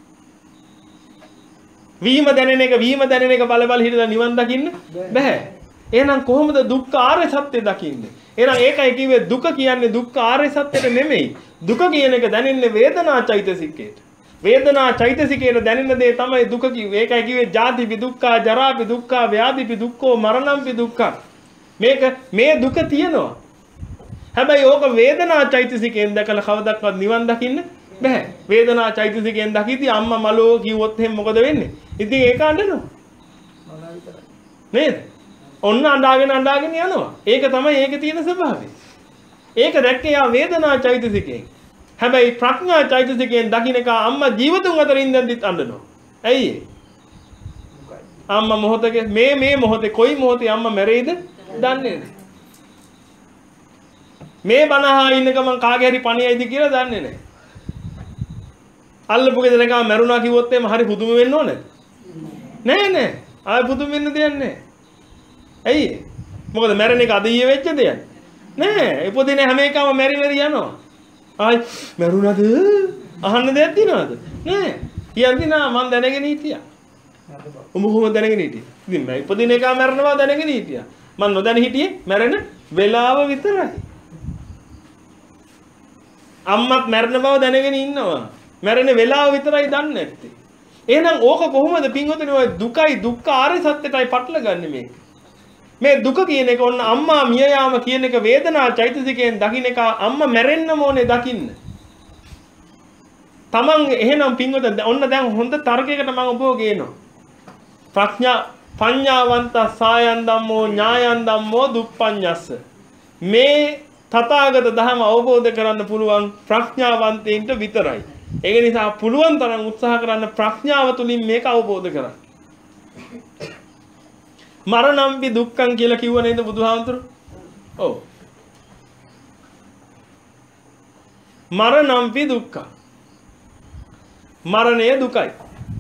වීම දැනෙන එක වීම දැනෙන එක බල බල හිටලා නිවන් දකින්න බෑ. එහෙනම් කොහොමද දුක්ඛ ආර්ය සත්‍ය දකින්නේ? එහෙනම් ඒකයි කිව්වේ දුක කියන්නේ දුක්ඛ ආර්ය සත්‍යට නෙමෙයි. දුක කියන එක දැනෙන්නේ වේදනා චෛතසිකයට. වේදනා චෛතසිකයේ දැනෙන දේ තමයි දුක කිව්වේ. ඒකයි කිව්වේ ජාතිපි දුක්ඛ, ජරාපි දුක්ඛ, ව්‍යාධිපි දුක්ඛෝ, මරණම්පි දුක්ඛ. මේක මේ දුක තියෙනවා. හැබැයි ඕක වේදනා චෛතසිකයෙන් දැකලා කවදාවත් නිවන් දකින්න බෑ. වේදනා චෛතසිකයෙන් දකිද්දී අම්මා මලෝ කිව්වොත් එහෙනම් මොකද වෙන්නේ? ඉතින් ඒක අඬනවා. නේද? ඔන්න අඬාගෙන අඬාගෙන යනවා. ඒක තමයි ඒකේ තියෙන ස්වභාවය. ඒක දැක්කේ යා වේදනා චෛතසිකයෙන්. හැබැයි ප්‍රඥා චෛතසිකයෙන් දකින්නක අම්මා ජීවිතුන් අතර ඉඳන්දිත් අඬනවා. ඇයි ඒ? අම්මා මොහොතක මේ මේ මොහොතේ කොයි මොහොතේ අම්මා මැරෙයිද දන්නේ නැහැ. මේ බනහා ඉන්න ගමන් කාගේ හරි පණියයිද කියලා දන්නේ නැහැ. අල්ලපු ගෙදර එකා මැරුණා කිව්වොත් එහෙම හරි පුදුම වෙන්න ඕනේ. නෑ නෑ. ආයෙ පුදුම වෙන්න දෙයක් නෑ. ඇයි? මොකද මැරෙන එක අද ඊයේ වෙච්ච දෙයක්. නෑ. ඉපදින හැම එකම මැරි මැරි යනවා. ආයි මැරුණාද? අහන්න දෙයක් තියනවද? නෑ. කියන්නේ නා මං දැනගෙන හිටියා. උඹ කොහොමද දැනගෙන හිටියේ? ඉතින් මම ඉපදින එක මැරෙනවා දැනගෙන හිටියා. මං නොදැන හිටියේ මැරෙන වෙලාව විතරයි. අම්මත් මැරෙන බව දැනගෙන ඉන්නවා. මැරෙන වෙලාව විතරයි දන්නේ නැත්තේ. එහෙනම් ඕක කොහොමද පින්වතුනි ඔය දුකයි දුක්ඛ ආර්ය සත්‍යයටයි පටල ගන්නෙ මේක. මේ දුක කියන එක ඔන්න අම්මා මිය යාම කියන එක වේදනා චෛතසිකයෙන් දකින්න එක අම්මා මැරෙන්න ඕනේ දකින්න. තමන් එහෙනම් පින්වතුනි ඔන්න දැන් හොඳ තර්කයකට මම ඔබව ගේනවා. ප්‍රඥා පඤ්ඤාවන්ත සායන් ධම්මෝ ඥායන් ධම්මෝ දුප්පඤ්ඤස්ස. මේ තථාගත ධර්ම අවබෝධ කරන්න පුළුවන් ප්‍රඥාවන්තයින්ට විතරයි. ඒක නිසා පුළුවන් තරම් උත්සාහ කරන්න ප්‍රඥාව තුලින් මේක අවබෝධ කරගන්න. මරණම්පි දුක්ඛං කියලා කිව්ව නේද බුදුහාමුදුරු? ඔව්. මරණම්පි දුක්ඛ. මරණය දුකයි.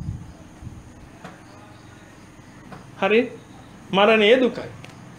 හරි? මරණය දුකයි.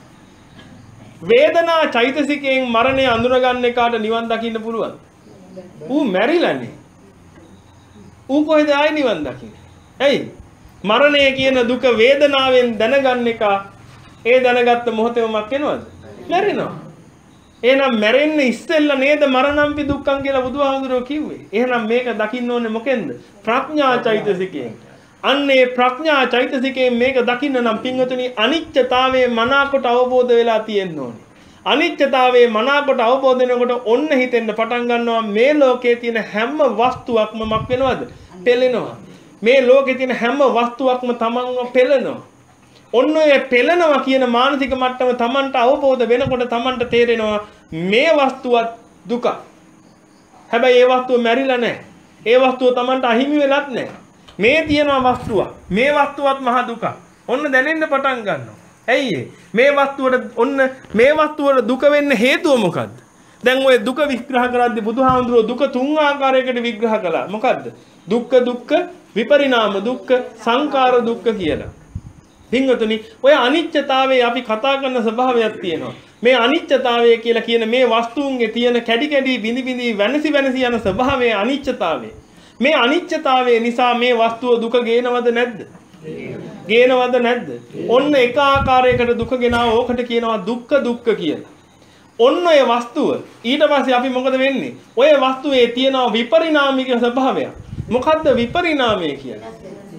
වේදනා චෛතසිකයෙන් මරණය අඳුරගන්න එකාට නිවන් දකින්න පුළුවන්. ඌ මැරිලානේ. ඌ කොහෙද ආයි නිවන් දකින්නේ? ඇයි? මරණය කියන දුක වේදනාවෙන් දැනගන්න එක ඒ දැනගත්ත මොහොතේම මක් වෙනවද? මැරෙනවා. එහෙනම් මැරෙන්න ඉස්සෙල්ලා නේද මරණම්පි දුක්ඛං කියලා බුදුහාමුදුරුවෝ කිව්වේ. එහෙනම් මේක දකින්න ඕනේ මොකෙන්ද? ප්‍රඥා චෛතසිකයෙන්. අන්නේ ප්‍රඥා චෛතසිකයෙන් මේක දකින්න නම් පින්වතුනි අනිත්‍යතාවයේ මනාකොට අවබෝධ වෙලා තියෙන්න ඕනේ. අනිත්‍යතාවයේ මනාකොට අවබෝධ වෙනකොට ඔන්න හිතෙන්න පටන් ගන්නවා මේ ලෝකයේ තියෙන හැම වස්තුවක්ම මක් වෙනවද? පෙළෙනවා. මේ ලෝකයේ තියෙන හැම වස්තුවක්ම තමන්ව පෙළෙනවා. ඔන්න ඔය පෙළෙනවා කියන මානසික මට්ටම තමන්ට අවබෝධ වෙනකොට තමන්ට තේරෙනවා මේ වස්තුවත් දුක. හැබැයි ඒ වස්තුව මැරිලා නැහැ. ඒ වස්තුව තමන්ට අහිමි වෙලත් නැහැ. මේ තියෙන වස්තුව මේ වස්තුවත් මහ දුක. ඔන්න දැනෙන්න පටන් ගන්නවා. ඇයි මේ වස්තුවට ඔන්න මේ වස්තුවට දුක වෙන්න හේතුව මොකද්ද? දැන් ඔය දුක විග්‍රහ කරද්දී බුදුහාමුදුරුවෝ දුක තුන් ආකාරයකට විග්‍රහ කළා. මොකද්ද? දුක්ඛ දුක්ඛ විපරිණාම දුක්ඛ සංකාර දුක්ඛ කියලා. පින්වතුනි ඔය අනිත්‍යතාවයේ අපි කතා කරන ස්වභාවයක් තියෙනවා. මේ අනිත්‍යතාවය කියලා කියන මේ වස්තුන්ගේ තියෙන කැඩි කැඩි බිඳි බිඳි වෙනසි වෙනසි යන ස්වභාවයේ අනිත්‍යතාවය. මේ අනිත්‍යතාවය නිසා මේ වස්තුව දුක ගේනවද නැද්ද? ගේනවද නැද්ද? ඔන්න එක ආකාරයකට දුක ගෙනාව ඕකට කියනවා දුක්ඛ දුක්ඛ කියලා. ඔන්න ඔය වස්තුව ඊට පස්සේ අපි මොකද වෙන්නේ? ඔය වස්තුවේ තියෙන විපරිණාමික ස්වභාවය. මොකද්ද විපරිණාමය කියන්නේ?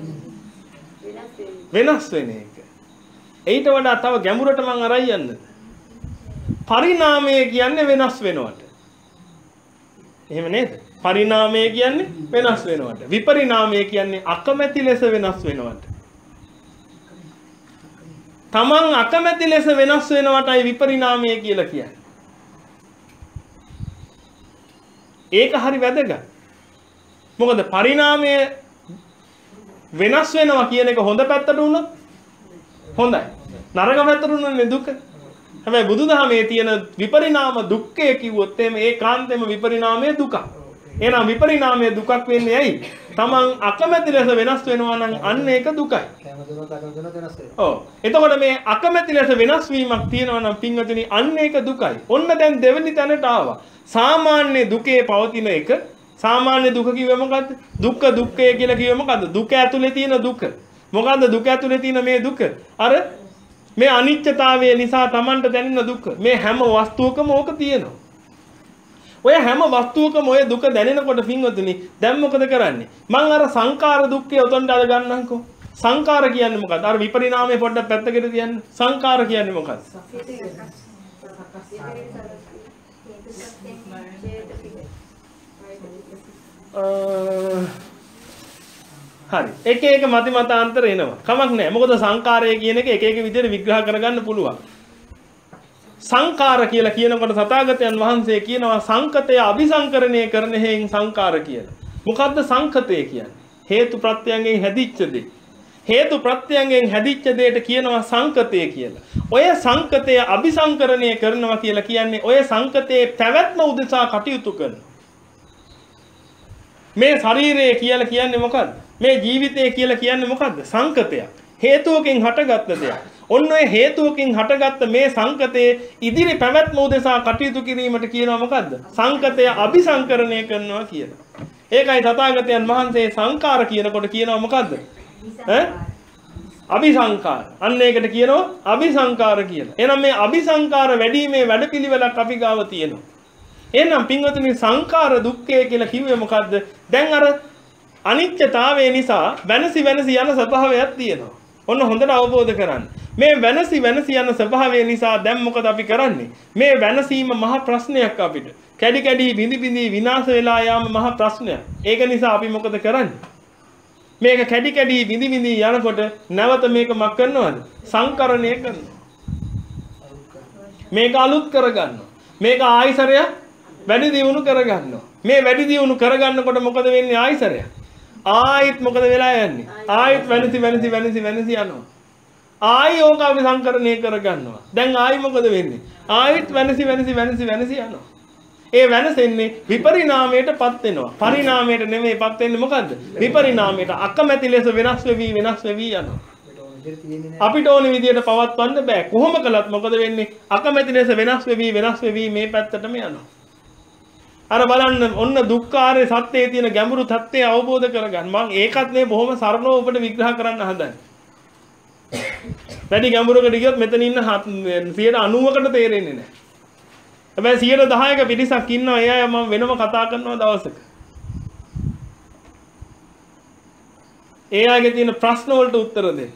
වෙනස් වෙන එක. ඊට වඩා තව ගැඹුරට මම අරයි යන්නද? පරිණාමය කියන්නේ වෙනස් වෙනවට. එහෙම නේද? පරිණාමය කියන්නේ වෙනස් වෙනවට. විපරිණාමය කියන්නේ අකමැති ලෙස වෙනස් වෙනවට. තමන් අකමැති ලෙස වෙනස් වෙනවටයි විපරිණාමය කියලා කියන්නේ. ඒක හරි වැදගත්. මොකද පරිණාමය වෙනස් වෙනවා කියන එක හොඳ පැත්තට උනොත් හොඳයි. නරක පැත්තට උනොත් දුක. හැබැයි බුදුදහමේ තියෙන විපරිණාම දුක්ඛය කිව්වොත් එimhe ඒ කාන්තේම විපරිණාමයේ දුක. එහෙනම් විපරිණාමයේ දුකක් වෙන්නේ ඇයි? තමන් අකමැති ලෙස වෙනස් වෙනවා නම් අන්න ඒක දුකයි. ඔව්. එතකොට මේ අකමැති ලෙස වෙනස් වීමක් තියෙනවා නම් පින්වතුනි අන්න ඒක දුකයි. ඔන්න දැන් දෙවෙනි තැනට ආවා. සාමාන්‍ය දුකේ පවතින එක සාමාන්‍ය දුක කිව්වේ මොකද්ද? දුක්ඛ දුක්ඛය කියලා කිව්වේ මොකද්ද? දුක ඇතුලේ තියෙන දුක. මොකද්ද දුක ඇතුලේ තියෙන මේ දුක? අර මේ අනිත්‍යතාවය නිසා Tamanට දැනෙන දුක. මේ හැම වස්තුවකම ඕක තියෙනවා. ඔය හැම වස්තුවකම ඔය දුක දැනෙනකොට පින්වතුනි දැන් මොකද කරන්නේ? මං අර සංකාර දුක්ඛය උතන්ට අද ගන්නම්කෝ. සංකාර කියන්නේ මොකක්ද? අර විපරිණාමය පොඩ්ඩක් පැත්තකට තියන්න. සංකාර කියන්නේ මොකක්ද? හරි. එක එක මති මතාන්තර එනවා. කමක් නැහැ. මොකද සංකාරය කියන එක එක එක විදිහට විග්‍රහ කරගන්න පුළුවන්. සංකාර කියලා කියනකොට තථාගතයන් වහන්සේ කියනවා සංකතය අபிසංකරණය කරන හේයින් සංකාර කියලා. මොකද්ද සංකතය කියන්නේ? හේතු ප්‍රත්‍යයෙන් හැදිච්ච දේ. හේතු ප්‍රත්‍යයෙන් හැදිච්ච දෙයට කියනවා සංකතය කියලා. ඔය සංකතය අபிසංකරණය කරනවා කියලා කියන්නේ ඔය සංකතයේ පැවැත්ම උදෙසා කටයුතු කරනවා. මේ ශරීරය කියලා කියන්නේ මොකද්ද? මේ ජීවිතය කියලා කියන්නේ මොකද්ද? සංකතයක්. හේතුවකින් හටගත්ත දෙයක්. ඔන්න ඔය හේතුවකින් හටගත්ත මේ සංකතයේ ඉදිරි පැවැත්ම උදෙසා කටයුතු කිරීමට කියනවා මොකද්ද? සංකතය අபிසංකරණය කරනවා කියලා. ඒකයි තථාගතයන් වහන්සේ සංකාර කියනකොට කියනවා මොකද්ද? ඈ? අபிසංකාර. අන්න ඒකට කියනවා අபிසංකාර කියලා. එහෙනම් මේ අபிසංකාර වැඩිීමේ වැඩපිළිවෙලක් අපි ගාව තියෙනවා. එහෙනම් පින්වතුනි සංකාර දුක්ඛය කියලා කිව්වේ මොකද්ද? දැන් අර අනිත්‍යතාවය නිසා වෙනසි වෙනසි යන ස්වභාවයක් තියෙනවා. ඔන්න හොඳට අවබෝධ කරගන්න. මේ වෙනසි වෙනසි යන ස්වභාවය නිසා දැන් මොකද අපි කරන්නේ? මේ වෙනසීම මහ ප්‍රශ්නයක් අපිට. කැඩි කැඩි බිඳි බිඳි විනාශ වෙලා යාම මහ ප්‍රශ්නයක්. ඒක නිසා අපි මොකද කරන්නේ? මේක කැඩි කැඩි බිඳි බිඳි යනකොට නැවත මේක මක් කරනවද? සංකරණය කරනවා. මේක අලුත් කරගන්නවා. මේක ආයිසරයක් වැඩි දියුණු කරගන්නවා. මේ වැඩි දියුණු කරගන්නකොට මොකද වෙන්නේ ආයිසරයක්? ආයිත් මොකද වෙලා යන්නේ? ආයිත් වෙනසි වෙනසි වෙනසි වෙනසි යනවා. ආයි ඕක අපි සංකරණය කරගන්නවා. දැන් ආයි මොකද වෙන්නේ? ආයිත් වෙනසි වෙනසි වෙනසි වෙනසි යනවා. ඒ වෙනසෙන්නේ විපරිණාමයටපත් වෙනවා. පරිණාමයට නෙමෙයිපත් වෙන්නේ මොකද්ද? විපරිණාමයට අකමැති ලෙස වෙනස් වෙවි වෙනස් වෙවි යනවා. අපිට ඕන විදියට පවත්වන්න බෑ. කොහොම කළත් මොකද වෙන්නේ? අකමැති ලෙස වෙනස් වෙවි වෙනස් වෙවි මේ පැත්තටම යනවා. අර බලන්න ඔන්න දුක්ඛාරයේ සත්‍යයේ තියෙන ගැඹුරු தත්ත්වය අවබෝධ කරගන්න. මම ඒකත් නේ බොහොම සරලව ඔබට විග්‍රහ කරන්න හදන්නේ. වැඩි ගැඹුරකට ගියොත් මෙතන ඉන්න සියයට අනූවකට තේරෙන්නේ නැහැ. හැබැයි සියයට දහයක පිරිසක් ඉන්නවා ඒ අය මම වෙනම කතා කරනවා දවසක. ඒ අයගේ තියෙන ප්‍රශ්න වලට උත්තර දෙන්න.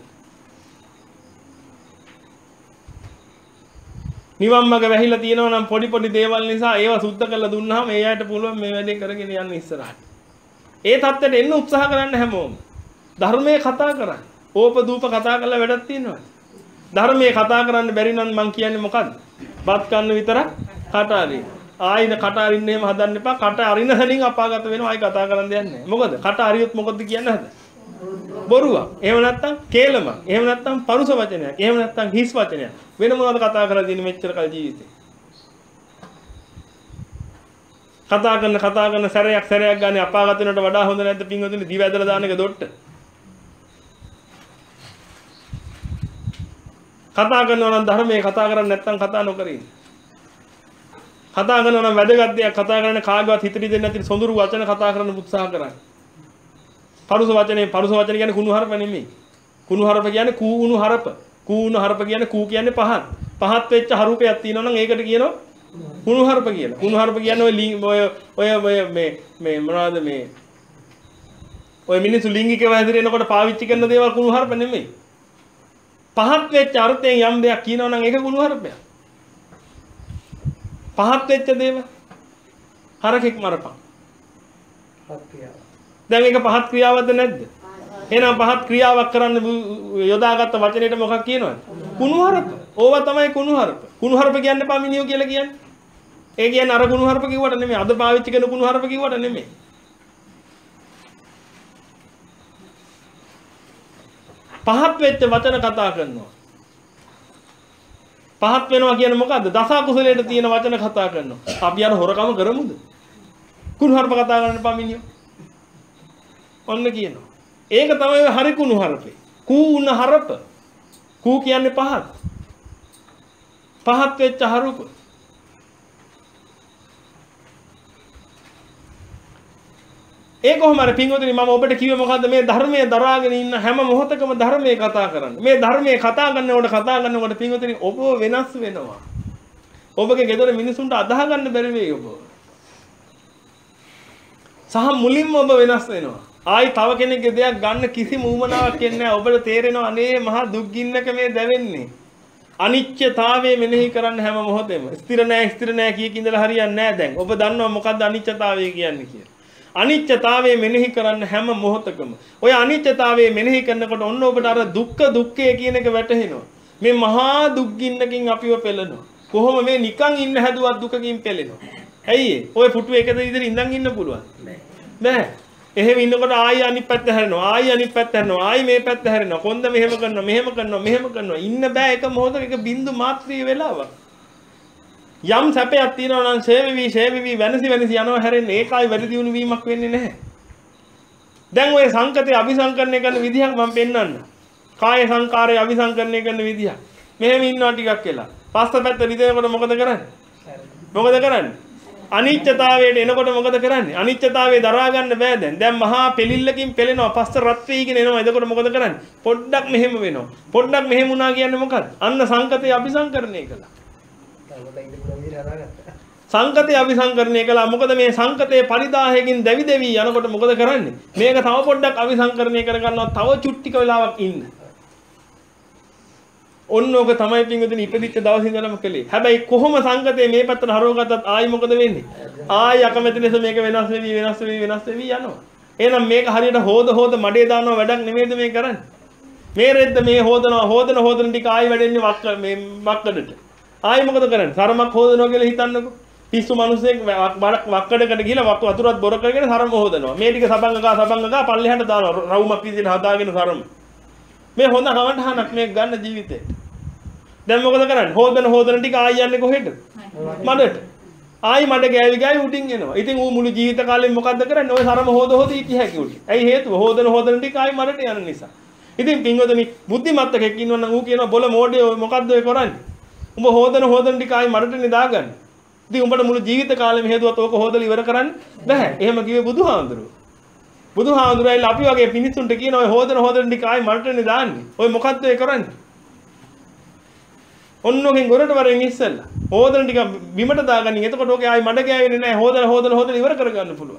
නිවන් මඟ වැහිලා තියෙනවා නම් පොඩි පොඩි දේවල් නිසා ඒවා සුද්ධ කරලා දුන්නාම ඒ අයට පුළුවන් මේ වැඩේ කරගෙන යන්න ඉස්සරහට. ඒ தත්තට එන්න උත්සාහ කරන්න හැමෝම. ධර්මයේ කතා කරන්න. ඕපදූප කතා කරලා වැඩක් තියෙනවද? ධර්මයේ කතා කරන්න බැරි නම් මං කියන්නේ මොකද්ද? බත් කන්න විතරක් කට අරින්න. ආයිද කට අරින්න එහෙම හදන්න එපා. කට අරින හැලින් අපාගත වෙනවා. ආයි කතා කරන්න දෙයක් නැහැ. මොකද? කට අරියොත් මොකද කියන්න හද? බොරුවක්. එහෙම නැත්නම් කේලමක්. එහෙම නැත්නම් පරුස වචනයක්. එහෙම නැත්නම් හිස් වචනයක්. වෙන මොනවද කතා කරලා තියෙන්නේ මෙච්චර කල් ජීවිතේ? කතා කරන කතා කරන සැරයක් සැරයක් ගන්න අපාගත වෙනට වඩා හොඳ නැද්ද පින්වතුනි දිව ඇදලා දාන එක දොට්ට? කතා කරනවා නම් ධර්මයේ කතා කරන්නේ නැත්නම් කතා නොකර ඉන්න. කතා කරනවා නම් වැදගත් දෙයක් කතා කරන්න කාගවත් හිත දෙන්නේ නැති සොඳුරු වචන කතා කරන්න උත්සාහ කරන්න. පරුස වචනේ පරුස වචන කියන්නේ කුණු හරප නෙමෙයි. කුණු හරප කියන්නේ කූණු හරප. කූණු හරප කියන්නේ කූ කියන්නේ පහත්. පහත් වෙච්ච හරුපයක් තියෙනවා නම් ඒකට කියනවා කුණු හරප කියලා. කුණු හරප කියන්නේ ඔය ඔය ඔය මේ මේ මොනවද මේ ඔය මිනිස්සු ලිංගිකව හැදිරෙනකොට පාවිච්චි කරන දේවල් කුණු හරප නෙමෙයි. පහත් වෙච්ච අර්ථයෙන් යම් දෙයක් කියනවා නම් ඒක කුණු හරපයක්. පහත් වෙච්ච දේව හරකෙක් මරපන්. පහත් ක්‍රියාව. දැන් ඒක පහත් ක්‍රියාවක්ද නැද්ද? එහෙනම් පහත් ක්‍රියාවක් කරන්න යොදාගත්ත වචනේට මොකක් කියනවද? කුණුහරුප. ඕවා තමයි කුණුහරුප. කුණුහරුප කියන්නේ පමිනියෝ කියලා කියන්නේ. ඒ කියන්නේ අර කුණුහරුප කිව්වට නෙමෙයි. අද පාවිච්චි කරන කුණුහරුප කිව්වට නෙමෙයි. පහත් වෙච්ච වචන කතා කරනවා. පහත් වෙනවා කියන්නේ මොකද්ද? දස කුසලයට තියෙන වචන කතා කරනවා. අපි අර හොරකම කරමුද? කුණුහරුප කතා කරන්න පමිනියෝ. ඔන්න කියනවා. ඒක තමයි හරි කුණු හරපේ. කූණ හරප. කූ කියන්නේ පහත්. පහත් වෙච්ච හරුප. ඒ කොහොම අර පින්වතුනි මම ඔබට කිව්වේ මොකද්ද මේ ධර්මයේ දරාගෙන ඉන්න හැම මොහොතකම ධර්මයේ කතා කරන්න. මේ ධර්මයේ කතා කරනකොට කතා කරනකොට පින්වතුනි ඔබ වෙනස් වෙනවා. ඔබගේ ගෙදර මිනිසුන්ට අදාහ ගන්න බැරි වෙයි ඔබ. සහ මුලින්ම ඔබ වෙනස් වෙනවා. ආයි තව කෙනෙක්ගේ දෙයක් ගන්න කිසිම උවමනාවක් එන්නේ නැහැ. ඔබට තේරෙනවා අනේ මහා දුක් ගින්නක මේ දැවෙන්නේ. අනිත්‍යතාවය මෙනෙහි කරන්න හැම මොහොතෙම. ස්ථිර නැහැ ස්ථිර නැහැ කිය කී ඉඳලා හරියන්නේ නැහැ දැන්. ඔබ දන්නවා මොකද්ද අනිත්‍යතාවය කියන්නේ කියලා. අනිත්‍යතාවය මෙනෙහි කරන්න හැම මොහොතකම. ඔය අනිත්‍යතාවය මෙනෙහි කරනකොට ඔන්න ඔබට අර දුක්ඛ දුක්ඛය කියන එක වැටහෙනවා. මේ මහා දුක් ගින්නකින් අපිව පෙළෙනවා. කොහොම මේ නිකන් ඉන්න හැදුවත් දුකකින් පෙළෙනවා. ඇයි ඔය පුටු එකද විතර ඉඳන් ඉන්න පුළුවන්? නෑ. එහෙම ඉන්නකොට ආයි අනිත් පැත්ත හැරෙනවා. ආයි අනිත් පැත්ත හැරෙනවා. ආයි මේ පැත්ත හැරෙනවා. කොන්ද මෙහෙම කරනවා. මෙහෙම කරනවා. මෙහෙම කරනවා. ඉන්න බෑ එක මොහොතක එක බින්දු මාත්‍රිය වෙලාවක්. යම් සැපයක් තියෙනවා නම් ෂේවිවි ෂේවිවි වෙනසි වෙනසි යනවා හැරෙන්නේ. ඒකයි වැඩි දියුණු වීමක් වෙන්නේ නැහැ. දැන් ඔය සංකතේ අபிසංකරණය කරන විදිහක් මම පෙන්නන්න. කාය සංකාරය අபிසංකරණය කරන විදිහ. මෙහෙම ඉන්නවා ටිකක් කියලා. පස්ස පැත්ත රිදෙනකොට මොකද කරන්නේ? මොකද කරන්නේ? අනිත්‍යතාවයට එනකොට මොකද කරන්නේ? අනිත්‍යතාවය දරා ගන්න බෑ දැන්. දැන් මහා පෙලිල්ලකින් පෙලෙනවා. පස්ස රත් වීගෙන එනවා. එතකොට මොකද කරන්නේ? පොඩ්ඩක් මෙහෙම වෙනවා. පොඩ්ඩක් මෙහෙම වුණා කියන්නේ මොකක්ද? අන්න සංකතේ අபிසංකරණය කළා. සංකතේ අபிසංකරණය කළා. මොකද මේ සංකතේ පරිදාහයෙන් දැවි දැවි යනකොට මොකද කරන්නේ? මේක තව පොඩ්ඩක් අபிසංකරණය කර ගන්නවා. තව චුට්ටික වෙලාවක් ඉන්න. ඔන්නෝක තමයි පින්වතුනි ඉපදිච්ච දවසේ ඉඳලම කළේ. හැබැයි කොහොම සංගතේ මේ පැත්තට හරවගත්තත් ආයි මොකද වෙන්නේ? ආයි අකමැති ලෙස මේක වෙනස් වෙවි වෙනස් වෙවි වෙනස් වෙවි යනවා. එහෙනම් මේක හරියට හොද හොද මඩේ දානවා වැඩක් නෙමෙයිද මේ කරන්නේ? මේ රෙද්ද මේ හොදනවා හොදන හොදන ටික ආයි වැඩෙන්නේ වක්ක මේ වක්කඩට. ආයි මොකද කරන්නේ? සරමක් හොදනවා කියලා හිතන්නකෝ. පිස්සු මිනිස්සෙක් වක්කඩකට ගිහලා වක්ක වතුරත් බොර කරගෙන සරම හොදනවා. මේ ටික සබංගකා සබංගකා පල්ලෙහාට දානවා. රවුමක් විදිහට හදාගෙන සරම. මේ හොඳ කවණහනක් මේ ගන්න ජීවිතේ. දැන් මොකද කරන්නේ? හොදන හොදන ටික ආයි යන්නේ කොහෙද? මඩට. ආයි මඩ ගෑවි ගෑවි උඩින් එනවා. ඉතින් ඌ මුළු ජීවිත කාලෙම මොකද්ද කරන්නේ? ඔය සරම හොද හොද ඉති හැකි උඩ. ඇයි හේතුව? හොදන හොදන ටික ආයි මඩට යන නිසා. ඉතින් පින්වතුනි බුද්ධිමත් එකෙක් ඉන්නවනම් ඌ කියනවා බොල මෝඩේ ඔය මොකද්ද ඔය කරන්නේ? උඹ හොදන හොදන ටික ආයි මඩටනේ දාගන්නේ. ඉතින් උඹට මුළු ජීවිත කාලෙම හේතුවත් ඕක හොදලා ඉවර කරන්න බෑ. එහෙම කිව්වේ බුදුහාඳුරුවෝ. බුදුහාඳුරයිලා අපි වගේ මිනිස්සුන්ට කියන ඔය හොදන හොදන ටික ආයි මරටනේ දාන්නේ. ඔය මොකද්ද ඒ කරන්නේ? ඔන්නෝගෙන් ගොරට වරෙන් ඉස්සෙල්ලා. හොදන ටික බිමට දාගන්න. එතකොට ඕකේ ආයි මඩ ගෑවෙන්නේ නැහැ. හොදන හොදන හොදන ඉවර කරගන්න පුළුවන්.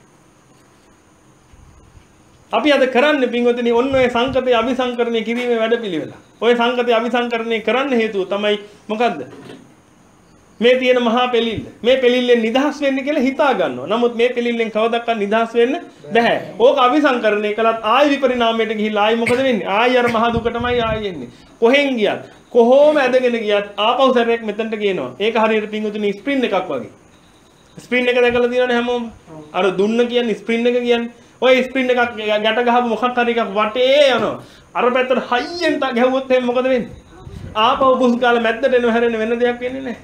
අපි අද කරන්නේ පින්වතුනි ඔන්න ඔය සංකතේ අபிසංකරණය කිරීමේ වැඩපිළිවෙල. ඔය සංකතේ අபிසංකරණය කරන්න හේතුව තමයි මොකද්ද? මේ තියෙන මහා පෙලිල්ල. මේ පෙලිල්ලෙන් නිදහස් වෙන්න කියලා හිතා ගන්නවා. නමුත් මේ පෙලිල්ලෙන් කවදාවත් නිදහස් වෙන්න බෑ. ඕක අபிසංකරණය කළත් ආයි විපරිණාමයට ගිහිල්ලා ආයි මොකද වෙන්නේ? ආයි අර මහා දුකටමයි ආයි එන්නේ. කොහෙන් ගියත් කොහොම ඇදගෙන ගියත් ආපහු සැරයක් මෙතනට ගේනවා. ඒක හරියට පින්වතුනි ස්ප්‍රින් එකක් වගේ. ස්ප්‍රින් එක දැකලා තියෙනවනේ හැමෝම. අර දුන්න කියන්නේ ස්ප්‍රින් එක කියන්නේ. ඔය ස්ප්‍රින් එකක් ගැට ගහපු මොකක් හරි එකක් වටේ යනවා. අර පැත්තට හයියෙන් තා ගැහුවොත් එහෙනම් මොකද වෙන්නේ? ආපහු බුස් කාලේ මැද්දට එන හැරෙන්න වෙන දෙයක් වෙන්නේ නැහැ.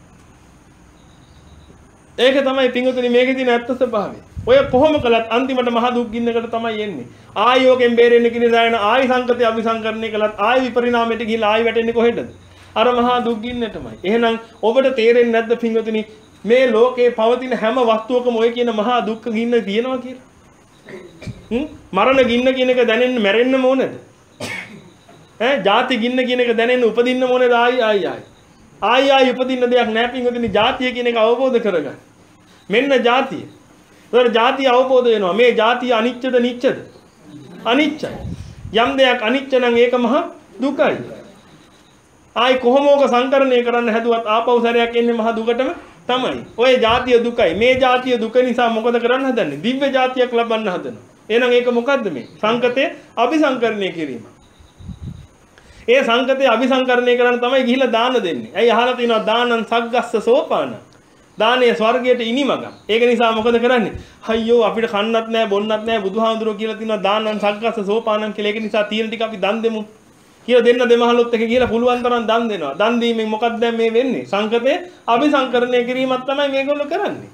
ඒක තමයි පින්වතුනි මේකේ තියෙන ඇත්ත ස්වභාවය. ඔය කොහොම කළත් අන්තිමට මහ දුක් ගින්නකට තමයි එන්නේ. ආයි යෝගෙන් බේරෙන්න කිනිදායන ආයි සංකතය අபிසංකරණය කළත් ආයි විපරිණාමයට ගිහිල්ලා ආයි වැටෙන්නේ කොහෙද? අර මහා දුක් ගින්නටමයි. එහෙනම් ඔබට තේරෙන්නේ නැද්ද පින්වතුනි මේ ලෝකේ පවතින හැම වස්තුවකම ඔය කියන මහා දුක් ගින්න තියෙනවා කියලා? හ්ම් මරණ ගින්න කියන එක දැනෙන්න මැරෙන්න ඕනේද? ඈ ජාති ගින්න කියන එක දැනෙන්න උපදින්න ඕනේද ආයි ආයි ආයි? ආයි ආයි උපදින්න දෙයක් නැහැ පින්වතුනි. ජාතිය කියන එක අවබෝධ කරගන්න. මෙන්න ජාතිය. ඒතර ජාතිය අවබෝධ වෙනවා. මේ ජාතිය අනිත්‍යද නිත්‍යද? අනිත්‍යයි. යම් දෙයක් අනිත්‍ය නම් ඒක මහ දුකයි. ආයි කොහොමෝක සංකරණය කරන්න හැදුවත් ආපහු සැරයක් එන්නේ මහ දුකටම තමයි. ඔය ජාතිය දුකයි. මේ ජාතිය දුක නිසා මොකද කරන්න හදන්නේ? දිව්‍ය ජාතියක් ලබන්න හදනවා. එහෙනම් ඒක මොකද්ද මේ? සංකතේ අபிසංකරණය කිරීම. ඒ සංකතේ අபிසංකරණය කරන්න තමයි ගිහිලා දාන දෙන්නේ. ඇයි අහලා තිනවා දානං සග්ගස්ස සෝපාන. දානය ස්වර්ගයට ඉනිමග. ඒක නිසා මොකද කරන්නේ? අයියෝ අපිට කන්නත් නැහැ බොන්නත් නැහැ බුදුහාමුදුරුවෝ කියලා තිනවා දානං සග්ගස්ස සෝපානං කියලා. ඒක නිසා තියෙන ටික අපි දන් දෙමු. කියලා දෙන්න දෙමහලොත් එක කියලා පුළුවන් තරම් දන් දෙනවා. දන් දීමෙන් මොකක්ද දැන් මේ වෙන්නේ? සංකතේ අபிසංකරණය කිරීමක් තමයි මේගොල්ලෝ කරන්නේ.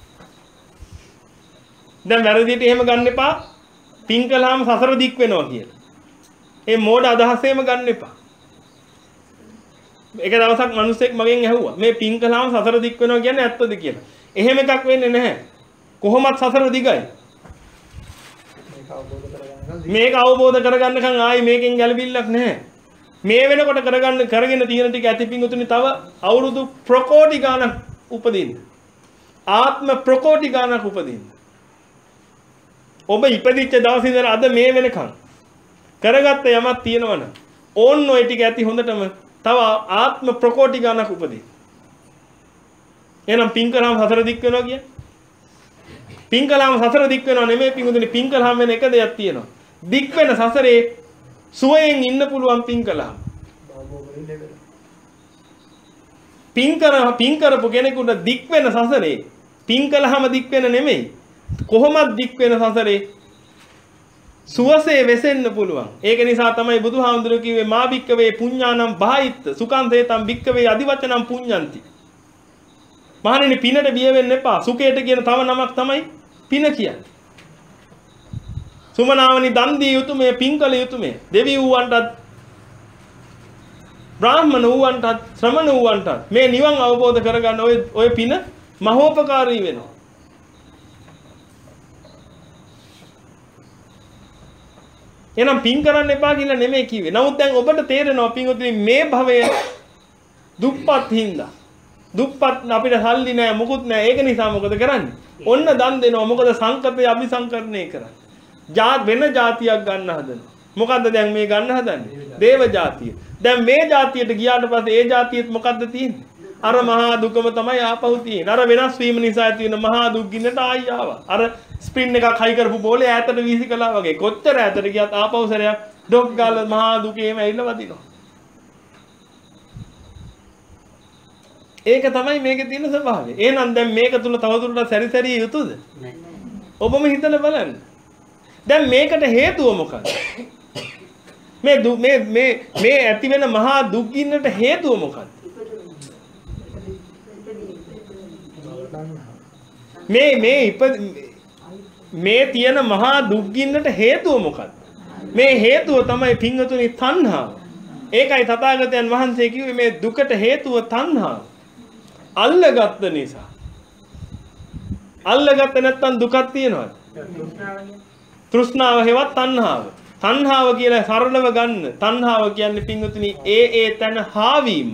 දැන් වැරදියට එහෙම ගන්න එපා. පින් කළාම සසර දික් වෙනවා කියලා. ඒ මෝඩ අදහසේම ගන්න එපා. එක දවසක් මිනිස්සෙක් මගෙන් ඇහුවා මේ පින් කළාම සසර දික් වෙනවා කියන්නේ ඇත්තද කියලා. එහෙම එකක් වෙන්නේ නැහැ. කොහොමත් සසර දිගයි. මේක අවබෝධ කරගන්නකම් ආයි මේකෙන් ගැලවිල්ලක් නැහැ. මේ වෙනකොට කරගන්න කරගෙන තියෙන ටික ඇති පිංගුතුනි තව අවුරුදු ප්‍රකෝටි ගාණක් උපදින්න. ආත්ම ප්‍රකෝටි ගාණක් උපදින්න. ඔබ ඉපදිච්ච දවසේ ඉඳලා අද මේ වෙනකන් කරගත්ත යමක් තියෙනවනම් ඕන්න ඔය ටික ඇති හොඳටම තව ආත්ම ප්‍රකෝටි ගණක් උපදී. එහෙනම් පින් කළාම සතර දික් වෙනවා කියන්නේ. පින් කළාම සතර දික් වෙනවා නෙමෙයි පින්ුදුනේ පින් කළාම වෙන එක දෙයක් තියෙනවා. දික් වෙන සසරේ සුවයෙන් ඉන්න පුළුවන් පින් කළාම. පින් කර පින් කරපු කෙනෙකුට දික් වෙන සසරේ පින් කළාම දික් වෙන නෙමෙයි. කොහොමද දික් වෙන සසරේ සුවසේ වෙසෙන්න පුළුවන්. ඒක නිසා තමයි බුදුහාමුදුරුවෝ කිව්වේ මා භික්කවේ පුඤ්ඤානම් බාහිත්ත සුඛං සේතම් භික්කවේ අදිවචනම් පුඤ්ඤන්ති. මහණෙනි පිනට බිය වෙන්න එපා. සුඛයට කියන තව නමක් තමයි පින කියන්නේ. සුමනාවනි දන් දී යුතුයමේ පින් කළ යුතුයමේ. දෙවි වූවන්ටත් බ්‍රාහ්මණ වූවන්ටත් ශ්‍රමණ වූවන්ටත් මේ නිවන් අවබෝධ කරගන්න ඔය ඔය පින මහෝපකාරී වෙනවා. එහෙනම් පින් කරන්න එපා කියලා නෙමෙයි කිව්වේ. නමුත් දැන් ඔබට තේරෙනවා පින්වතුනි මේ භවය දුප්පත් හින්දා. දුප්පත් අපිට සල්ලි නැහැ මොකුත් නැහැ. ඒක නිසා මොකද කරන්නේ? ඔන්න දන් දෙනවා. මොකද සංකතය අபிසංකරණය කරන්නේ. ජාත් වෙන જાතියක් ගන්න හදනවා. මොකද්ද දැන් මේ ගන්න හදන්නේ? දේව જાතිය. දැන් මේ જાතියට ගියාට පස්සේ ඒ જાතියෙත් මොකද්ද තියෙන්නේ? අර මහා දුකම තමයි ආපහු තියෙන්නේ. අර වෙනස් වීම නිසා ඇති වෙන මහා දුක් ගින්නට ආයි ආවා. අර ස්ප්‍රින් එකක් හයි කරපු බෝලේ ඈතට වීසි කළා වගේ. කොච්චර ඈතට ගියත් ආපහු සැරයක් ඩොක් ගාලා මහා දුකේම ඇවිල්ලා වදිනවා. ඒක තමයි මේකේ තියෙන ස්වභාවය. එහෙනම් දැන් මේක තුල තවදුරටත් සැරිසැරිය යුතුද? නැහැ. ඔබම හිතලා බලන්න. දැන් මේකට හේතුව මොකක්ද? මේ මේ මේ මේ ඇති වෙන මහා දුක් ගින්නට හේතුව මොකක්ද? මේ මේ මේ තියෙන මහා දුක් ගින්නට හේතුව මොකක්ද? මේ හේතුව තමයි පින්වතුනි තණ්හාව. ඒකයි තථාගතයන් වහන්සේ කිව්වේ මේ දුකට හේතුව තණ්හාව. අල්ලගත්ත නිසා. අල්ලගත්ත නැත්තම් දුකක් තියනවද? තෘෂ්ණාව හේවත් තණ්හාව. තණ්හාව කියලා සරලව ගන්න. තණ්හාව කියන්නේ පින්වතුනි ඒ ඒ තන හාවීම.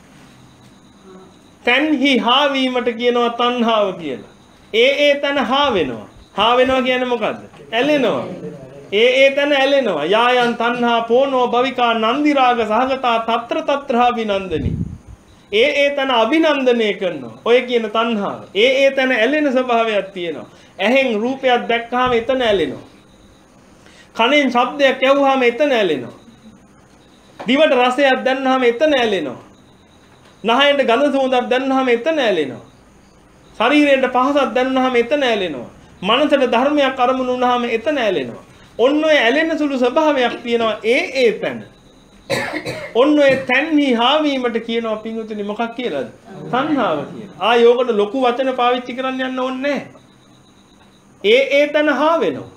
තන්හි හාවීමට කියනවා තණ්හාව කියලා. ඒ ඒ තන හා වෙනවා. හා වෙනවා කියන්නේ මොකද්ද? ඇලෙනවා. ඒ ඒ තන ඇලෙනවා. යායන් තණ්හා පෝනෝ භවිකා නන්දි රාග සහගතා తත්‍ර తත්‍රා විනන්දනි. ඒ ඒ තන අභිනන්දනය කරනවා. ඔය කියන තණ්හාව. ඒ ඒ තන ඇලෙන ස්වභාවයක් තියෙනවා. ඇහෙන් රූපයක් දැක්කහම එතන ඇලෙනවා. කනෙන් ශබ්දයක් ඇහුවාම එතන ඇලෙනවා. දිවට රසයක් දැනනහම එතන ඇලෙනවා. නහයට ගඳ සුවඳක් දැනනහම එතන ඇලෙනවා. ශරීරයට පහසක් දැනනහම එතන ඇලෙනවා. මනසට ධර්මයක් අරමුණු වුණාම එතන ඇලෙනවා. ඔන්න ඔය ඇලෙන සුළු ස්වභාවයක් තියෙනවා ඒ ඒ තැන. ඔන්න ඔය තැන්හි හාවීමට කියනවා පින්වතුනි මොකක් කියලාද? තණ්හාව කියලා. ආ යෝගට ලොකු වචන පාවිච්චි කරන්න යන්න ඕනේ නැහැ. ඒ ඒ තැන හා වෙනවා.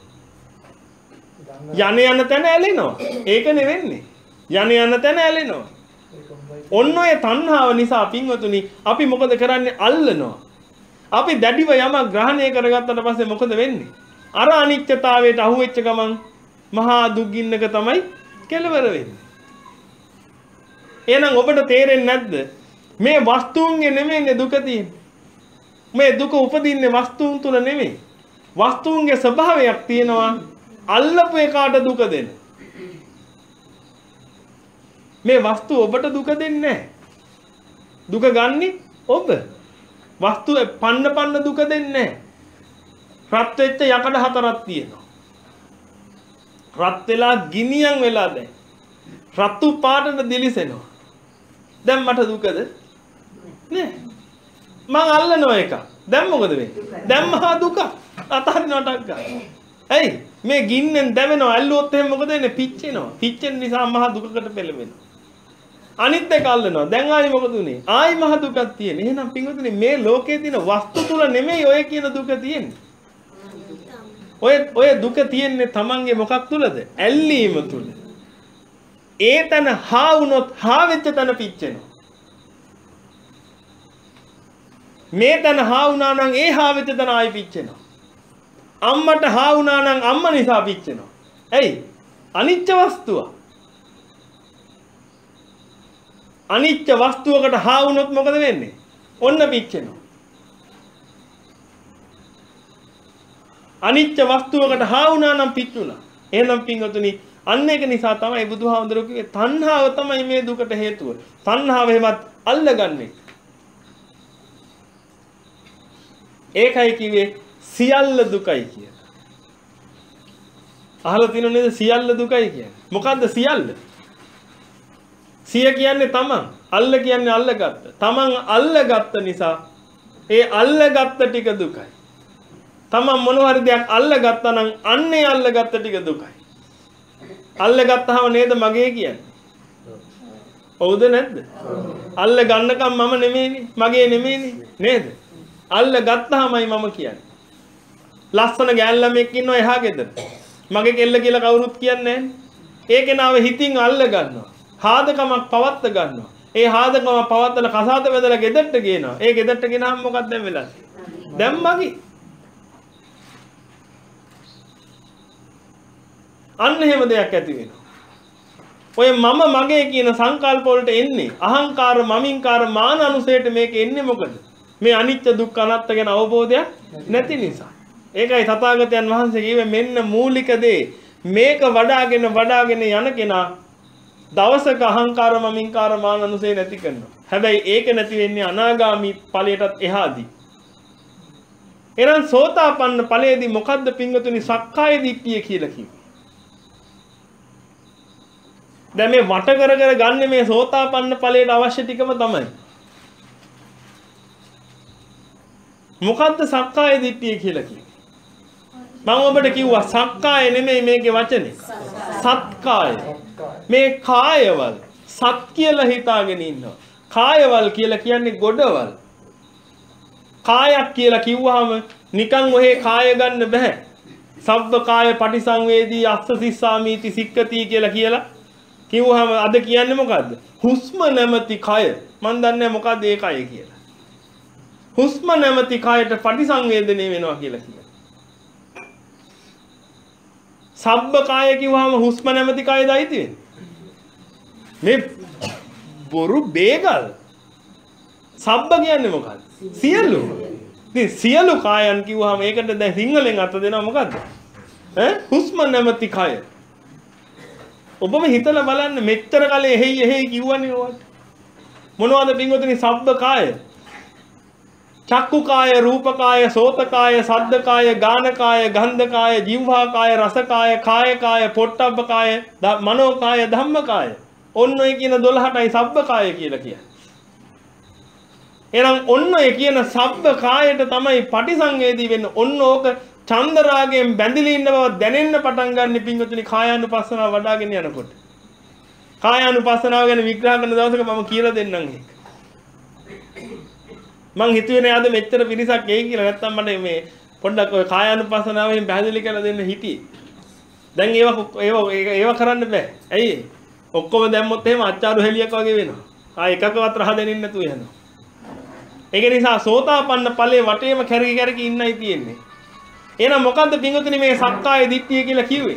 යන යන තැන ඇලෙනවා. ඒක නෙවෙන්නේ. යන යන තැන ඇලෙනවා. ඔන්න ඔය තණ්හාව නිසා පින්වතුනි අපි මොකද කරන්නේ? අල්ලනවා. අපි දැඩිව යමක් ග්‍රහණය කරගත්තට පස්සේ මොකද වෙන්නේ? අර අනිත්‍යතාවයට අහු වෙච්ච ගමන් මහා දුක්ගින්නක තමයි කෙලවර වෙන්නේ. එහෙනම් ඔබට තේරෙන්නේ නැද්ද? මේ වස්තුන්ගේ නෙමෙයිනේ දුක තියෙන්නේ. මේ දුක උපදින්නේ වස්තුන් තුල නෙමෙයි. වස්තුන්ගේ ස්වභාවයක් තියෙනවා අල්ලපු එකාට දුක දෙන්න. මේ වස්තු ඔබට දුක දෙන්නේ නැහැ. දුක ගන්නෙ ඔබ. වස්තු පන්න පන්න දුක දෙන්නේ නැහැ. රත් වෙච්ච යකඩ හතරක් තියෙනවා. රත් වෙලා ගිනියම් වෙලා දැන්. රතු පාටට දිලිසෙනවා. දැන් මට දුකද? නෑ. මං අල්ලනවා එක. දැන් මොකද වෙන්නේ? දැන් මහා දුක. අතහරිනවටක් ගන්න. ඇයි? මේ ගින්නෙන් දැවෙනවා. ඇල්ලුවොත් එහෙනම් මොකද වෙන්නේ? පිච්චෙනවා. පිච්චෙන නිසා මහා දුකකට පෙළඹෙනවා. අනිත් එක අල්ලනවා. දැන් ආයි මොකද උනේ? ආයි මහ දුකක් තියෙන. එහෙනම් පින්වතුනි මේ ලෝකයේ තියෙන වස්තු තුල නෙමෙයි ඔය කියන දුක තියෙන්නේ. ඔය ඔය දුක තියෙන්නේ Tamange මොකක් තුලද? ඇල්ලීම තුල. ඒ තන හා වුණොත් හා වෙච්ච තන පිච්චෙනවා. මේ තන හා වුණා නම් ඒ හා වෙච්ච තන ආයි පිච්චෙනවා. අම්මට හා වුණා නම් අම්මා නිසා පිච්චෙනවා. ඇයි? අනිත්‍ය වස්තුව. අනිත්‍ය වස්තුවකට හා වුණොත් මොකද වෙන්නේ? ඔන්න පිච්චෙනවා. අනිත්‍ය වස්තුවකට හා වුණා නම් පිච්චුණා. එහෙනම් පින්වතුනි අන්න ඒක නිසා තමයි බුදුහාමුදුරුවෝ කිව්වේ තණ්හාව තමයි මේ දුකට හේතුව. තණ්හාව එහෙමත් අල්ලගන්නේ. ඒකයි කිව්වේ සියල්ල දුකයි කියලා. අහලා තියෙනව නේද සියල්ල දුකයි කියන්නේ? මොකද්ද සියල්ල? සිය කියන්නේ තමන්, අල්ල කියන්නේ අල්ලගත්ත. තමන් අල්ලගත්ත නිසා ඒ අල්ලගත්ත ටික දුකයි. තමන් මොන හරි දෙයක් අල්ලගත්තා නම් අන්නේ අල්ලගත්ත ටික දුකයි. අල්ලගත්තාම නේද මගේ කියන්නේ? ඔව්ද නැද්ද? අල්ල ගන්නකම් මම නෙමෙයිනේ, මගේ නෙමෙයිනේ නේද? අල්ල ගත්තාමයි මම කියන්නේ. ලස්සන ගෑන් ළමෙක් ඉන්නවා එහා ගෙදර. මගේ කෙල්ල කියලා කවුරුත් කියන්නේ නැහැ. ඒ කෙනාව හිතින් අල්ල ගන්නවා. හාදකමක් පවත්ත ගන්නවා. ඒ හාදකම පවත්තලා කසාද බෙදලා ගෙදරට ගේනවා. ඒ ගෙදරට ගෙනාම මොකක්ද දැන් වෙලා තියෙන්නේ? දැන් මගේ. අන්න එහෙම දෙයක් ඇති වෙනවා. ඔය මම මගේ කියන සංකල්ප වලට එන්නේ අහංකාර මමින්කාර මාන අනුසයට මේක එන්නේ මොකද? මේ අනිත්‍ය දුක්ඛ අනාත්ම ගැන අවබෝධයක් නැති නිසා. ඒකයි තථාගතයන් වහන්සේ කිව්වේ මෙන්න මූලික දේ මේක වඩාගෙන වඩාගෙන යන කෙනා දවසක අහංකාර මමින්කාර මාන අනුසය නැති කරනවා. හැබැයි ඒක නැති වෙන්නේ අනාගාමී ඵලයටත් එහාදී. එහෙනම් සෝතාපන්න ඵලයේදී මොකද්ද පින්වතුනි සක්කාය දිට්ඨිය කියලා කිව්වේ? දැන් මේ වට කර කර ගන්න මේ සෝතාපන්න ඵලයට අවශ්‍ය ටිකම තමයි. මොකද්ද සක්කාය දිට්ඨිය කියලා කියන්නේ? මම ඔබට කිව්වා සක්කාය නෙමෙයි මේකේ වචනේ. සත්කාය. මේ කායවල සත් කියලා හිතාගෙන ඉන්නවා. කායවල කියලා කියන්නේ ගොඩවල්. කායක් කියලා කිව්වහම නිකන් ඔහේ කාය ගන්න බෑ. සබ්බ කාය පටිසංවේදී අස්ස සිස්සාමීති සික්කති කියලා කියලා කිව්වහම අද කියන්නේ මොකද්ද? හුස්ම නැමැති කය. මන් දන්නේ මොකද්ද ඒ කය කියලා. හුස්ම නැමැති කයට පටිසංවේදනය වෙනවා කියලා කියනවා. සබ්බ කාය කිව්වහම හුස්ම නැමැති කයද අයිති වෙන්නේ? මේ බොරු බේගල්. සබ්බ කියන්නේ මොකක්ද? සියලු. ඉතින් සියලු කායන් කිව්වහම ඒකට දැන් සිංහලෙන් අර්ථ දෙනවා මොකද්ද? ඈ හුස්ම නැමැති කය. ඔබම හිතලා බලන්න මෙච්චර කලේ එහෙයි එහෙයි කිව්වනේ ඔයාලට. මොනවද පින්වතුනි සබ්බ කාය? චක්කු කාය, රූප කාය, සෝත කාය, සද්ද කාය, ගාන කාය, ගන්ධ කාය, જીවහා කාය, රස කාය, කාය කාය, පොට්ටබ්බ කාය, මනෝ කාය, ධම්ම කාය. ඔන්න ඔය කියන දොළහටයි සබ්බ කාය කියලා කියන්නේ. එහෙනම් ඔන්න ඔය කියන සබ්බ කායට තමයි පටිසංවේදී වෙන්නේ. ඔන්න ඕක චන්දරාගයෙන් බැඳිලා ඉන්න බව දැනෙන්න පටන් ගන්න පින්වතුනි කායානුපස්සනාව වඩාගෙන යනකොට. කායානුපස්සනාව ගැන විග්‍රහ කරන දවසක මම කියලා දෙන්නම් ඒක. මං හිතුවේ නෑ අද මෙච්චර පිරිසක් එයි කියලා. නැත්තම් මට මේ පොඩ්ඩක් ඔය කායානුපස්සනාවෙන් පැහැදිලි කරලා දෙන්න හිටියේ. දැන් ඒව ඒව ඒව කරන්න බෑ. ඇයි? ඔක්කොම දැම්මොත් එහෙම අච්චාරු හෙලියක් වගේ වෙනවා. ආ එකකවත් රහ දෙන්නේ නැතුව යනවා. ඒක නිසා සෝතාපන්න ඵලයේ වටේම කැරකි කැරකි ඉන්නයි තියෙන්නේ. එහෙනම් මොකද්ද පින්වතුනි මේ සක්කාය දිට්ඨිය කියලා කිව්වේ?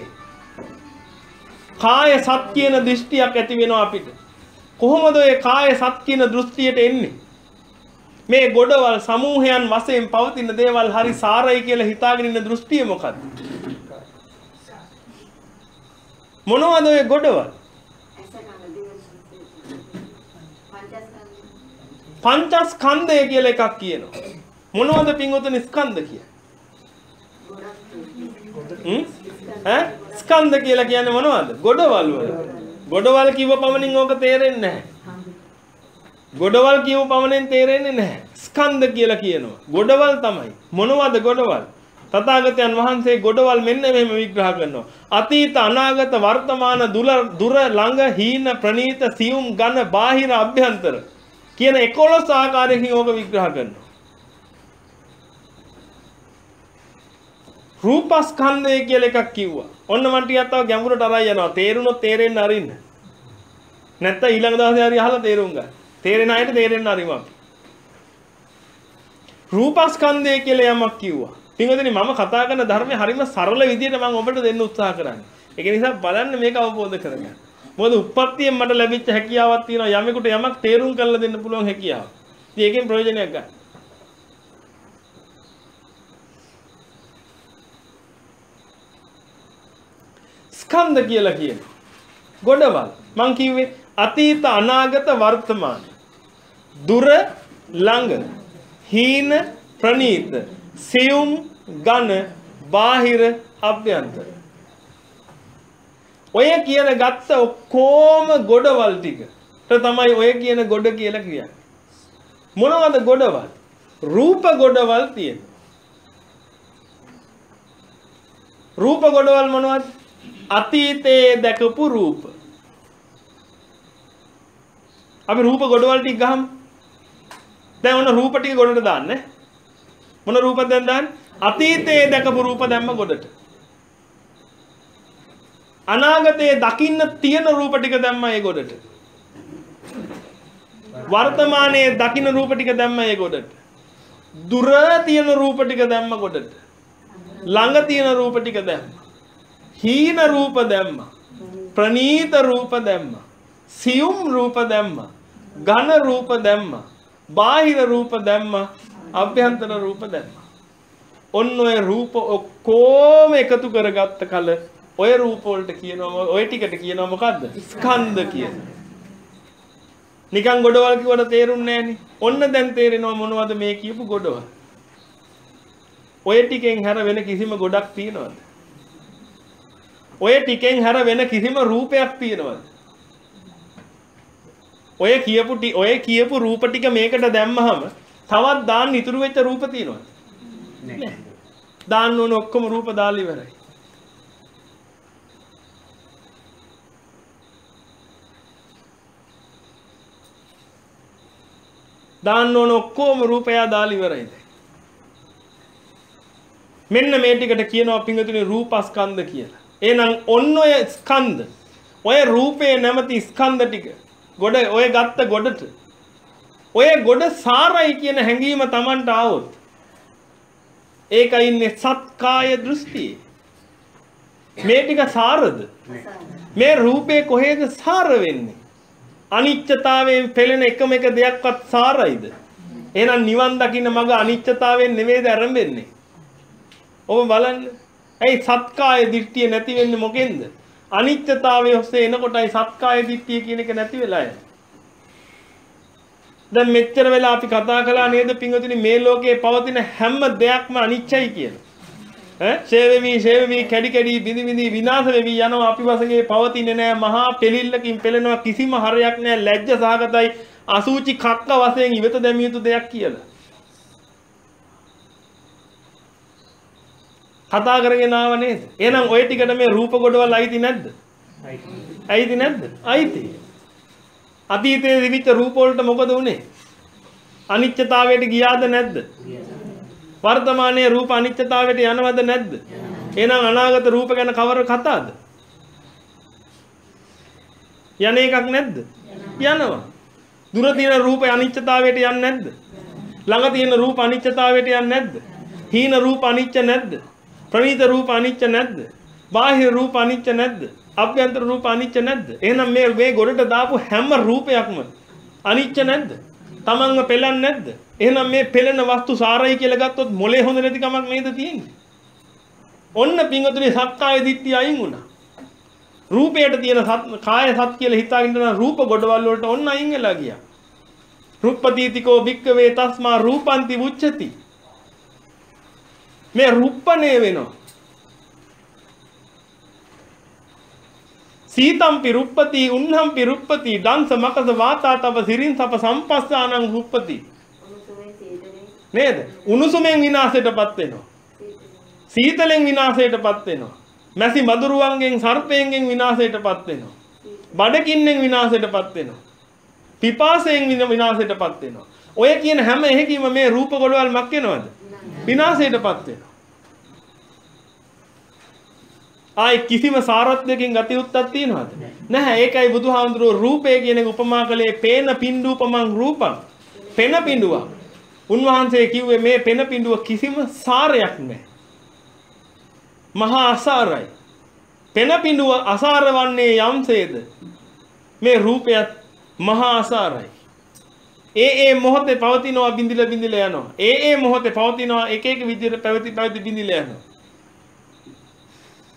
කාය සත් කියන දෘෂ්ටියක් ඇති වෙනවා අපිට. කොහොමද ඔය කාය සත් කියන දෘෂ්ටියට එන්නේ? මේ ගොඩවල් සමූහයන් වශයෙන් පවතින දේවල් හරි සාරයි කියලා හිතාගෙන ඉන්න දෘෂ්ටිය මොකද්ද? මොනවද ඔය ගොඩවල්? පංචස්කන්ධය කියලා එකක් කියනවා. මොනවද පින්වතුනි ස්කන්ධ කියන්නේ? හ්ම් ඈ ස්කන්ධ කියලා කියන්නේ මොනවද? ගොඩවල් වල. ගොඩවල් කිව්ව පමණින් ඕක තේරෙන්නේ නැහැ. ගොඩවල් කියව පමණෙන් තේරෙන්නේ නැහැ. ස්කන්ධ කියලා කියනවා. ගොඩවල් තමයි. මොනවද ගොඩවල්? තථාගතයන් වහන්සේ ගොඩවල් මෙන්න මෙහෙම විග්‍රහ කරනවා. අතීත අනාගත වර්තමාන දුර ළඟ හීන ප්‍රනීත සියුම් ඝන බාහිර අභ්‍යන්තර කියන එකොළොස් ආකාරයකින් ඕක විග්‍රහ කරනවා. රූපස්කන්ධය කියලා එකක් කිව්වා. ඔන්න මන් ටිකක් තව ගැඹුරට අරයි යනවා. තේරුණොත් තේරෙන්න අරින්න. නැත්නම් ඊළඟ දවසේ හරි අහලා තේරුම් ගන්න. තේරෙන අයට තේරෙන්න අරිමු අපි. රූපස්කන්ධය කියලා යමක් කිව්වා. පින්වතුනි මම කතා කරන ධර්මයේ හරිම සරල විදිහට මම ඔබට දෙන්න උත්සාහ කරන්නේ. ඒක නිසා බලන්න මේක අවබෝධ කරගන්න. මොකද උප්පත්තියෙන් මට ලැබිච්ච හැකියාවක් තියෙනවා යමෙකුට යමක් තේරුම් කරලා දෙන්න පුළුවන් හැකියාව. ඉතින් ඒකෙන් ප්‍රයෝජනයක් ගන්න. ස්කන්ධ කියලා කියනවා. ගොඩවල්. මං කිව්වේ අතීත අනාගත වර්තමාන. දුර ළඟ. හීන ප්‍රනීත. සියුම් ඝන බාහිර අභ්‍යන්තර. ඔය කියන ගත්ත ඔක්කොම ගොඩවල් ටිකට තමයි ඔය කියන ගොඩ කියලා කියන්නේ. මොනවද ගොඩවල්? රූප ගොඩවල් තියෙනවා. රූප ගොඩවල් මොනවද? අතීතයේ දැකපු රූප. අපි රූප ගොඩවල් ටික ගහමු. දැන් ඔන්න රූප ටික ගොඩට දාන්න. මොන රූපද දැන් දාන්නේ? අතීතයේ දැකපු රූප දැම්ම ගොඩට. අනාගතයේ දකින්න තියෙන රූප ටික දැම්ම ඒ ගොඩට. වර්තමානයේ දකින්න රූප ටික දැම්ම ඒ ගොඩට. දුර තියෙන රූප ටික දැම්ම ගොඩට. ළඟ තියෙන රූප ටික දැම්ම. හීන රූප දැම්ම. ප්‍රනීත රූප දැම්ම. සියුම් රූප දැම්ම. ඝන රූප දැම්ම. බාහිර රූප දැම්ම. අභ්‍යන්තර රූප දැම්ම. ඔන්න ඔය රූප ඔක්කොම එකතු කරගත්ත කල ඔය රූප වලට කියනවා ඔය ටිකට කියනවා මොකද්ද? ස්කන්ධ කියලා. නිකන් ගොඩවල් කිව්වට තේරුන්නේ නැහනේ. ඔන්න දැන් තේරෙනවා මොනවද මේ කියපු ගොඩවල්. ඔය ටිකෙන් හැර වෙන කිසිම ගොඩක් තියනවද? ඔය ටිකෙන් හැර වෙන කිසිම රූපයක් තියනවද? ඔය කියපු ඔය කියපු රූප ටික මේකට දැම්මහම තවත් දාන්න ඉතුරු වෙච්ච රූප තියනවද? නැහැ. දාන්න ඕන ඔක්කොම රූප දාලා ඉවරයි. දාන්න ඕන ඔක්කොම රූපය දාලා ඉවරයිද? මෙන්න මේ ටිකට කියනවා පිංගුතුනි රූපස්කන්ධ කියලා. එහෙනම් ඔන්න ඔය ස්කන්ධ ඔය රූපේ නැමැති ස්කන්ධ ටික ගොඩ ඔය ගත්ත ගොඩට ඔය ගොඩ සාරයි කියන හැඟීම Tamanට ආවොත් ඒකයි ඉන්නේ සත්කාය දෘෂ්ටියේ. මේ ටික සාරද? මේ රූපේ කොහෙද සාර වෙන්නේ? අනිත්‍යතාවයෙන් පෙළෙන එකම එක දෙයක්වත් සාරයිද? එහෙනම් නිවන් දකින්න මග අනිත්‍යතාවයෙන් නෙමෙයිද ආරම්භෙන්නේ? ඔබ බලන්න. ඇයි සත්කාය දිට්ඨිය නැති වෙන්නේ මොකෙන්ද? අනිත්‍යතාවයේ ඔස්සේ එනකොටයි සත්කාය දිට්ඨිය කියන එක නැති වෙලා යන්නේ. දැන් මෙච්චර වෙලා අපි කතා කළා නේද පින්වතුනි මේ ලෝකයේ පවතින හැම දෙයක්ම අනිත්‍යයි කියලා. ඈ ෂේවෙවි ෂේවෙවි කැඩි කැඩි බිඳි බිඳි විනාශ වෙවි යනවා අපි වශයෙන් පවතින්නේ නැහැ මහා පෙලිල්ලකින් පෙළෙනවා කිසිම හරයක් නැහැ ලැජ්ජ සහගතයි අසුචි කක්ක වශයෙන් ඉවත දැමිය යුතු දෙයක් කියලා. කතා කරගෙන ආව නේද? එහෙනම් ওই ටිකට මේ රූප ගොඩවල් අයිති නැද්ද? අයිති නැද්ද? අයිති. අතීතයේ දිවිච්ච රූප වලට මොකද වුනේ? අනිත්‍යතාවයට ගියාද නැද්ද? වර්තමානයේ රූප අනිත්‍යතාවයට යනවද නැද්ද? එහෙනම් අනාගත රූප ගැන කවර කතාවද? යන එකක් නැද්ද? යනවා. දුර තියෙන රූප අනිත්‍යතාවයට යන්නේ නැද්ද? ළඟ තියෙන රූප අනිත්‍යතාවයට යන්නේ නැද්ද? හීන රූප අනිත්‍ය නැද්ද? ප්‍රණීත රූප අනිත්‍ය නැද්ද? බාහිර රූප අනිත්‍ය නැද්ද? අභ්‍යන්තර රූප අනිත්‍ය නැද්ද? එහෙනම් මේ මේ ගොඩට දාපු හැම රූපයක්ම අනිත්‍ය නැද්ද? තමන්ව පෙළන්නේ නැද්ද? එහෙනම් මේ පෙළෙන වස්තු සාරයි කියලා ගත්තොත් මොලේ හොඳ නැති කමක් නේද තියෙන්නේ? ඔන්න පිංගුතුනි සක්කාය දිට්ඨිය අයින් වුණා. රූපයට තියෙන කාය සත් කියලා හිතාගෙන ඉන්න රූප ගොඩවල් වලට ඔන්න අයින් වෙලා ගියා. රුප්පදීතිකෝ භික්කවේ තස්මා රූපන්ති උච්චති. මේ රූපණේ වෙනවා. සීතම්පි රුප්පති උන්හම්පි රුප්පති දංශ මකස වාතා තව සිරින් සප සම්පස්සානං රුප්පති. නේද? උණුසුමෙන් විනාශයටපත් වෙනවා. සීතලෙන් විනාශයටපත් වෙනවා. මැසි මදුරුවන්ගෙන් සර්පයෙන්ගෙන් විනාශයටපත් වෙනවා. බඩගින්නෙන් විනාශයටපත් වෙනවා. පිපාසයෙන් විනාශයටපත් වෙනවා. ඔය කියන හැම එකකීම මේ රූප ගොඩවල් මක් වෙනවද? විනාශයටපත් වෙනවා. ආයි කිසිම සාරත්වයකින් ගති උත්තක් තියනවද? නැහැ. ඒකයි බුදුහාමුදුරුවෝ රූපය කියන එක උපමා කළේ පේන පින්ඩූපමං රූපං. පෙන පින්ඩුවක්. උන්වහන්සේ කිව්වේ මේ පෙන පින්ඩුව කිසිම සාරයක් නැහැ. මහා අසාරයි. පෙන පින්ඩුව අසාර වන්නේ යම්සේද මේ රූපයත් මහා අසාරයි. ඒ ඒ මොහොතේ පවතිනවා බින්දිලා බින්දිලා යනවා. ඒ ඒ මොහොතේ පවතිනවා එක එක විදිහට පැවති පැවති බින්දිලා යනවා.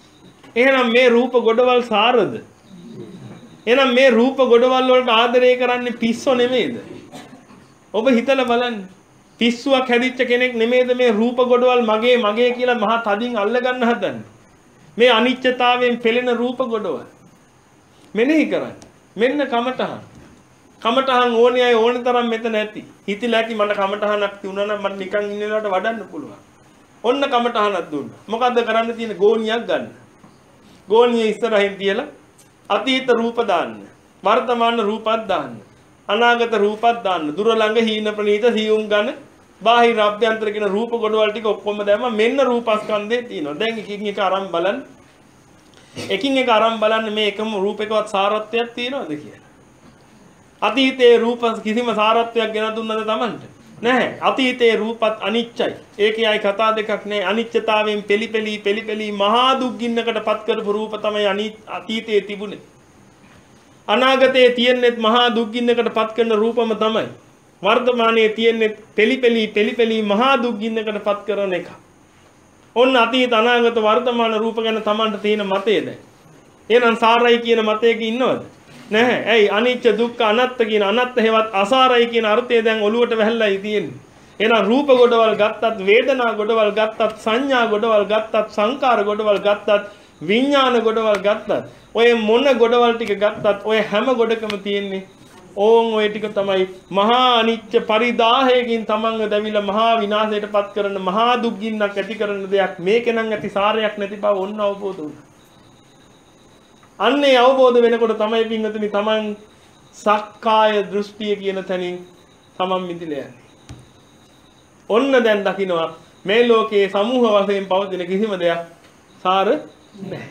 එහෙනම් මේ රූප ගොඩවල් සාරද? එහෙනම් මේ රූප ගොඩවල් වලට ආදරය කරන්නේ පිස්සෝ නෙමෙයිද? ඔබ හිතලා බලන්න. පිස්සුවක් හැදිච්ච කෙනෙක් නෙමෙයිද මේ රූප ගොඩවල් මගේ මගේ කියලා මහා තදින් අල්ල ගන්න හදන්නේ. මේ අනිත්‍යතාවයෙන් පෙළෙන රූප ගොඩවල්. මෙනෙහි කරන්න. මෙන්න කමටහන්. කමටහන් ඕනේ අය ඕන තරම් මෙතන ඇති. හිතලා ඇති මට කමටහනක් තියුණා නම් මට නිකන් ඉන්න වෙලාවට වඩන්න පුළුවන්. ඔන්න කමටහනක් දුන්නා. මොකද්ද කරන්න තියෙන්නේ? ගෝණියක් ගන්න. ගෝණිය ඉස්සරහින් තියලා අතීත රූප දාන්න. වර්තමාන රූපත් දාන්න. අනාගත රූපත් දාන්න. දුර ළඟ හීන ප්‍රනීත සියුම් ගන්න. බාහිර අභ්‍යන්තර කියන රූප ගොඩවල් ටික ඔක්කොම දැම්ම මෙන්න රූපස්කන්ධේ තියෙනවා. දැන් එකින් එක අරන් බලන්න. එකින් එක අරන් බලන්න මේ එකම රූපයකවත් සාරත්වයක් තියෙනවද කියලා. අතීතයේ රූප කිසිම සාරත්වයක් ගෙන දුන්නද Tamanට? නැහැ. අතීතයේ රූපත් අනිච්චයි. ඒකේයි කතා දෙකක් නැහැ. අනිච්චතාවයෙන් පෙලිපෙලි පෙලිපෙලි මහා දුක් ගින්නකට පත් කරපු රූප තමයි අතීතයේ තිබුණේ. අනාගතයේ තියෙන්නේ මහා දුක් ගින්නකට පත් කරන රූපම තමයි. වර්තමානයේ තියෙන්නේ පෙලිපෙලි පෙලිපෙලි මහා දුක් ගින්නකට පත් කරන එක. ඔන්න අතීත අනාගත වර්තමාන රූප ගැන Tamanට තියෙන මතය දැන්. එහෙනම් සාරයි කියන මතයක ඉන්නවද? නැහැ. ඇයි අනිච්ච දුක්ඛ අනාත්ත කියන අනාත්ත හේවත් අසාරයි කියන අර්ථය දැන් ඔලුවට වැහැල්ලායි තියෙන්නේ. එහෙනම් රූප ගොඩවල් ගත්තත්, වේදනා ගොඩවල් ගත්තත්, සංඥා ගොඩවල් ගත්තත්, සංකාර ගොඩවල් ගත්තත්, විඥාන ගොඩවල් ගත්තත්, ඔය මොන ගොඩවල් ටික ගත්තත් ඔය හැම ගොඩකම තියෙන්නේ ඕන් ඔය ටික තමයි මහා අනිච්ච පරිදාහයකින් තමන්ව දැවිලා මහා විනාශයටපත් කරන මහා දුක් ගින්නක් ඇති කරන දෙයක්. මේකෙනම් ඇති සාරයක් නැති බව ඔන්න අවබෝධ වුණා. අන්නේ අවබෝධ වෙනකොට තමයි පින්වතුනි තමන් සක්කාය දෘෂ්ටිය කියන තැනින් තමන් මිදිලා යන්නේ. ඔන්න දැන් දකින්නවා මේ ලෝකයේ සමූහ වශයෙන් පවතින කිසිම දෙයක් සාර නැහැ.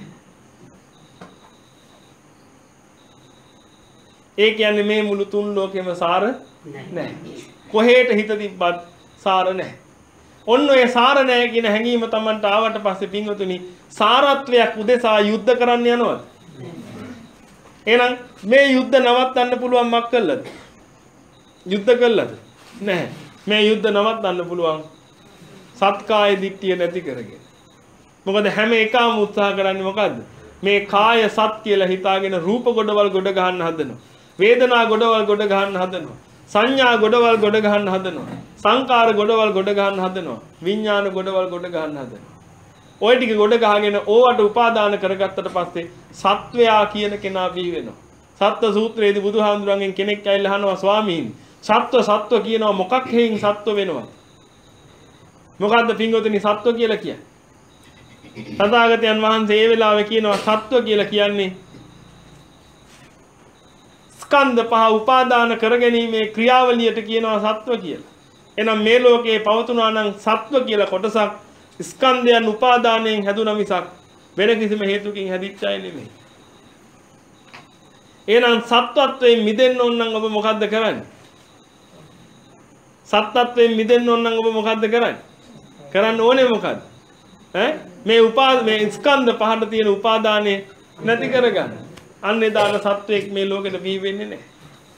ඒ කියන්නේ මේ මුළු තුන් ලෝකෙම සාර නැහැ. කොහෙට හිත තිබ්බත් සාර නැහැ. ඔන්න ඔය සාර නැහැ කියන හැඟීම Tamanට ආවට පස්සේ පින්වතුනි සාරත්වයක් උදෙසා යුද්ධ කරන්න යනවද? එහෙනම් මේ යුද්ධ නවත්තන්න පුළුවන් මක් කළාද? යුද්ධ කළාද? නැහැ. මේ යුද්ධ නවත්තන්න පුළුවන් සත්කාය දිට්ඨිය නැති කරගෙන. මොකද හැම එකම උත්සාහ කරන්නේ මොකද්ද? මේ කාය සත් කියලා හිතාගෙන රූප ගොඩවල් ගොඩ ගන්න හදනවා. වේදනා ගොඩවල් ගොඩ ගන්න හදනවා. සංඥා ගොඩවල් ගොඩ ගන්න හදනවා. සංකාර ගොඩවල් ගොඩ ගන්න හදනවා. විඥාන ගොඩවල් ගොඩ ගන්න හදනවා. ඔය ටික ගොඩ ගහගෙන ඕවට උපාදාන කරගත්තට පස්සේ සත්වයා කියන කෙනා බිහි වෙනවා. සත්ත්ව සූත්‍රයේදී බුදුහාමුදුරන්ගෙන් කෙනෙක් ඇවිල්ලා අහනවා ස්වාමීන් සත්ව සත්ව කියනවා මොකක් හේයින් සත්ව වෙනවද? මොකද්ද පින්වතුනි සත්ව කියලා කියන්නේ? තථාගතයන් වහන්සේ ඒ වෙලාවේ කියනවා සත්ව කියලා කියන්නේ ස්කන්ධ පහ උපාදාන කරගැනීමේ ක්‍රියාවලියට කියනවා සත්ව කියලා. එහෙනම් මේ ලෝකේ පවතුනා නම් සත්ව කියලා කොටසක් ස්කන්ධයන් උපාදානයෙන් හැදුන මිසක් වෙන කිසිම හේතුකින් හැදිච්ච අය නෙමෙයි. එහෙනම් සත්වත්වයෙන් මිදෙන්න ඕන නම් ඔබ මොකද්ද කරන්නේ? සත්වත්වයෙන් මිදෙන්න ඕන නම් ඔබ මොකද්ද කරන්නේ? කරන්න ඕනේ මොකද්ද? ඈ මේ උපාද මේ ස්කන්ධ පහට තියෙන උපාදානය නැති කරගන්න. අන්නේ දාන සත්වයක් මේ ලෝකෙට බිහි වෙන්නේ නැහැ.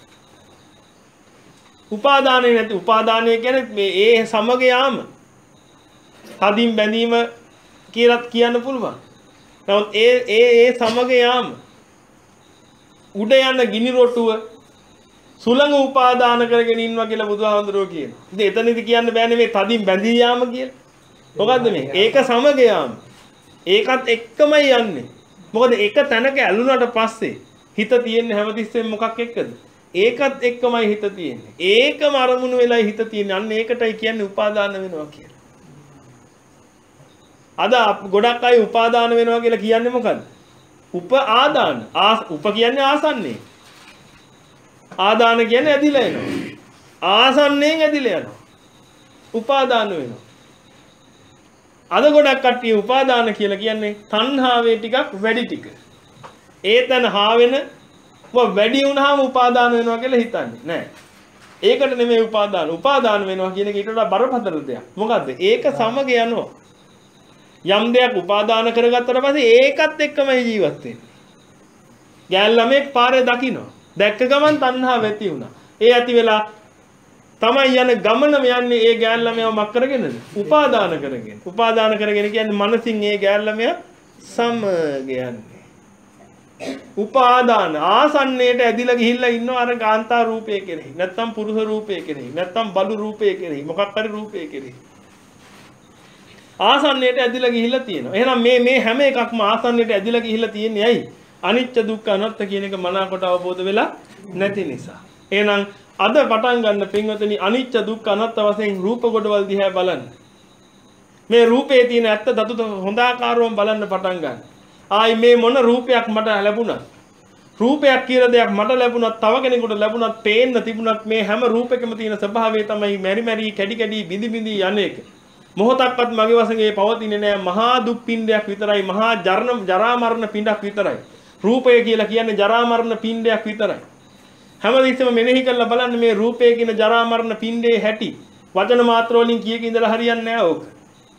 උපාදානය නැති උපාදානය කියන්නේ මේ ඒ සමග යාම. තදින් බැඳීම කියලා කියන්න පුළුවන්. නමුත් ඒ ඒ ඒ සමග යාම උඩ යන ගිනි රොටුව සුළඟ උපාදාන කරගෙන ඉන්නවා කියලා බුදුහාමුදුරුවෝ කියනවා. ඉතින් එතනදි කියන්න බෑනේ මේ තදින් බැඳී යාම කියලා. මොකද්ද මේ? ඒක සමග යාම. ඒකත් එක්කමයි යන්නේ. මොකද එක තැනක ඇලුනට පස්සේ හිත තියෙන්නේ හැමතිස්සෙම මොකක් එක්කද? ඒකත් එක්කමයි හිත තියෙන්නේ. ඒකම අරමුණු වෙලයි හිත තියෙන්නේ. අන්න ඒකටයි කියන්නේ උපාදාන වෙනවා කියලා. අද ගොඩක් අය උපාදාන වෙනවා කියලා කියන්නේ මොකද්ද? උප ආදාන. උප කියන්නේ ආසන්නේ. ආදාන කියන්නේ ඇදිලා එනවා. ආසන්නයෙන් ඇදිලා යනවා. උපාදාන වෙනවා. අද ගොඩක් කට්ටිය උපාදාන කියලා කියන්නේ තණ්හාවේ ටිකක් වැඩි ටික. ඒතන හා වෙන වැඩි වුණාම උපාදාන වෙනවා කියලා හිතන්නේ නෑ. ඒකට නෙමෙයි උපාදාන. උපාදාන වෙනවා කියන එක ඊට වඩා බරපතල දෙයක්. මොකද්ද? ඒක සමග යනවා. යම් දෙයක් උපාදාන කරගත්තට පස්සේ ඒකත් එක්කමයි ජීවත් වෙන්නේ. ගෑල් ළමෙක් පාරේ දකින්න. දැක්ක ගමන් තණ්හාව ඇති වුණා. ඒ ඇති වෙලා තමයි යන ගමනම යන්නේ ඒ ගෑල් ළමයාව මක් කරගෙනද? උපාදාන කරගෙන. උපාදාන කරගෙන කියන්නේ මනසින් ඒ ගෑල් ළමයා සමගයන්නේ. උපාදාන ආසන්නයට ඇදිලා ගිහිල්ලා ඉන්නවා අර කාන්තා රූපය කෙරෙහි. නැත්තම් පුරුෂ රූපය කෙරෙහි. නැත්තම් බලු රූපය කෙරෙහි. මොකක් හරි රූපය කෙරෙහි. ආසන්නයට ඇදිලා ගිහිල්ලා තියෙනවා. එහෙනම් මේ මේ හැම එකක්ම ආසන්නයට ඇදිලා ගිහිල්ලා තියෙන්නේ ඇයි? අනිත්‍ය දුක්ඛ අනාත්ම කියන එක මනාකොට අවබෝධ වෙලා නැති නිසා. එහෙනම් අද පටන් ගන්න පින්වතුනි අනිත්‍ය දුක්ඛ අනාත්ම වශයෙන් රූප කොටවල් දිහා බලන්න. මේ රූපේ තියෙන ඇත්ත දතු හොඳාකාරවම බලන්න පටන් ගන්න. ආයි මේ මොන රූපයක් මට ලැබුණා? රූපයක් කියලා දෙයක් මට ලැබුණත් තව කෙනෙකුට ලැබුණත් පේන්න තිබුණත් මේ හැම රූපයකම තියෙන ස්වභාවය තමයි මෙරි මෙරි කැඩි කැඩි බිඳි බිඳි යන්නේක. මොහොතක්වත් මගේ වශයෙන් පවතින්නේ නැහැ. මහා දුක් පින්ඩයක් විතරයි. මහා ජරණ ජරා මරණ පින්ඩක් විතරයි. රූපය කියලා කියන්නේ ජරා මරණ පින්ඩයක් විතරයි. හැමදෙස්සම මෙනෙහි කරලා බලන්න මේ රූපය කියන ජරා මරණ පින්ඩේ හැටි. වචන මාත්‍ර වලින් කීයක ඉඳලා හරියන්නේ නැහැ ඕක.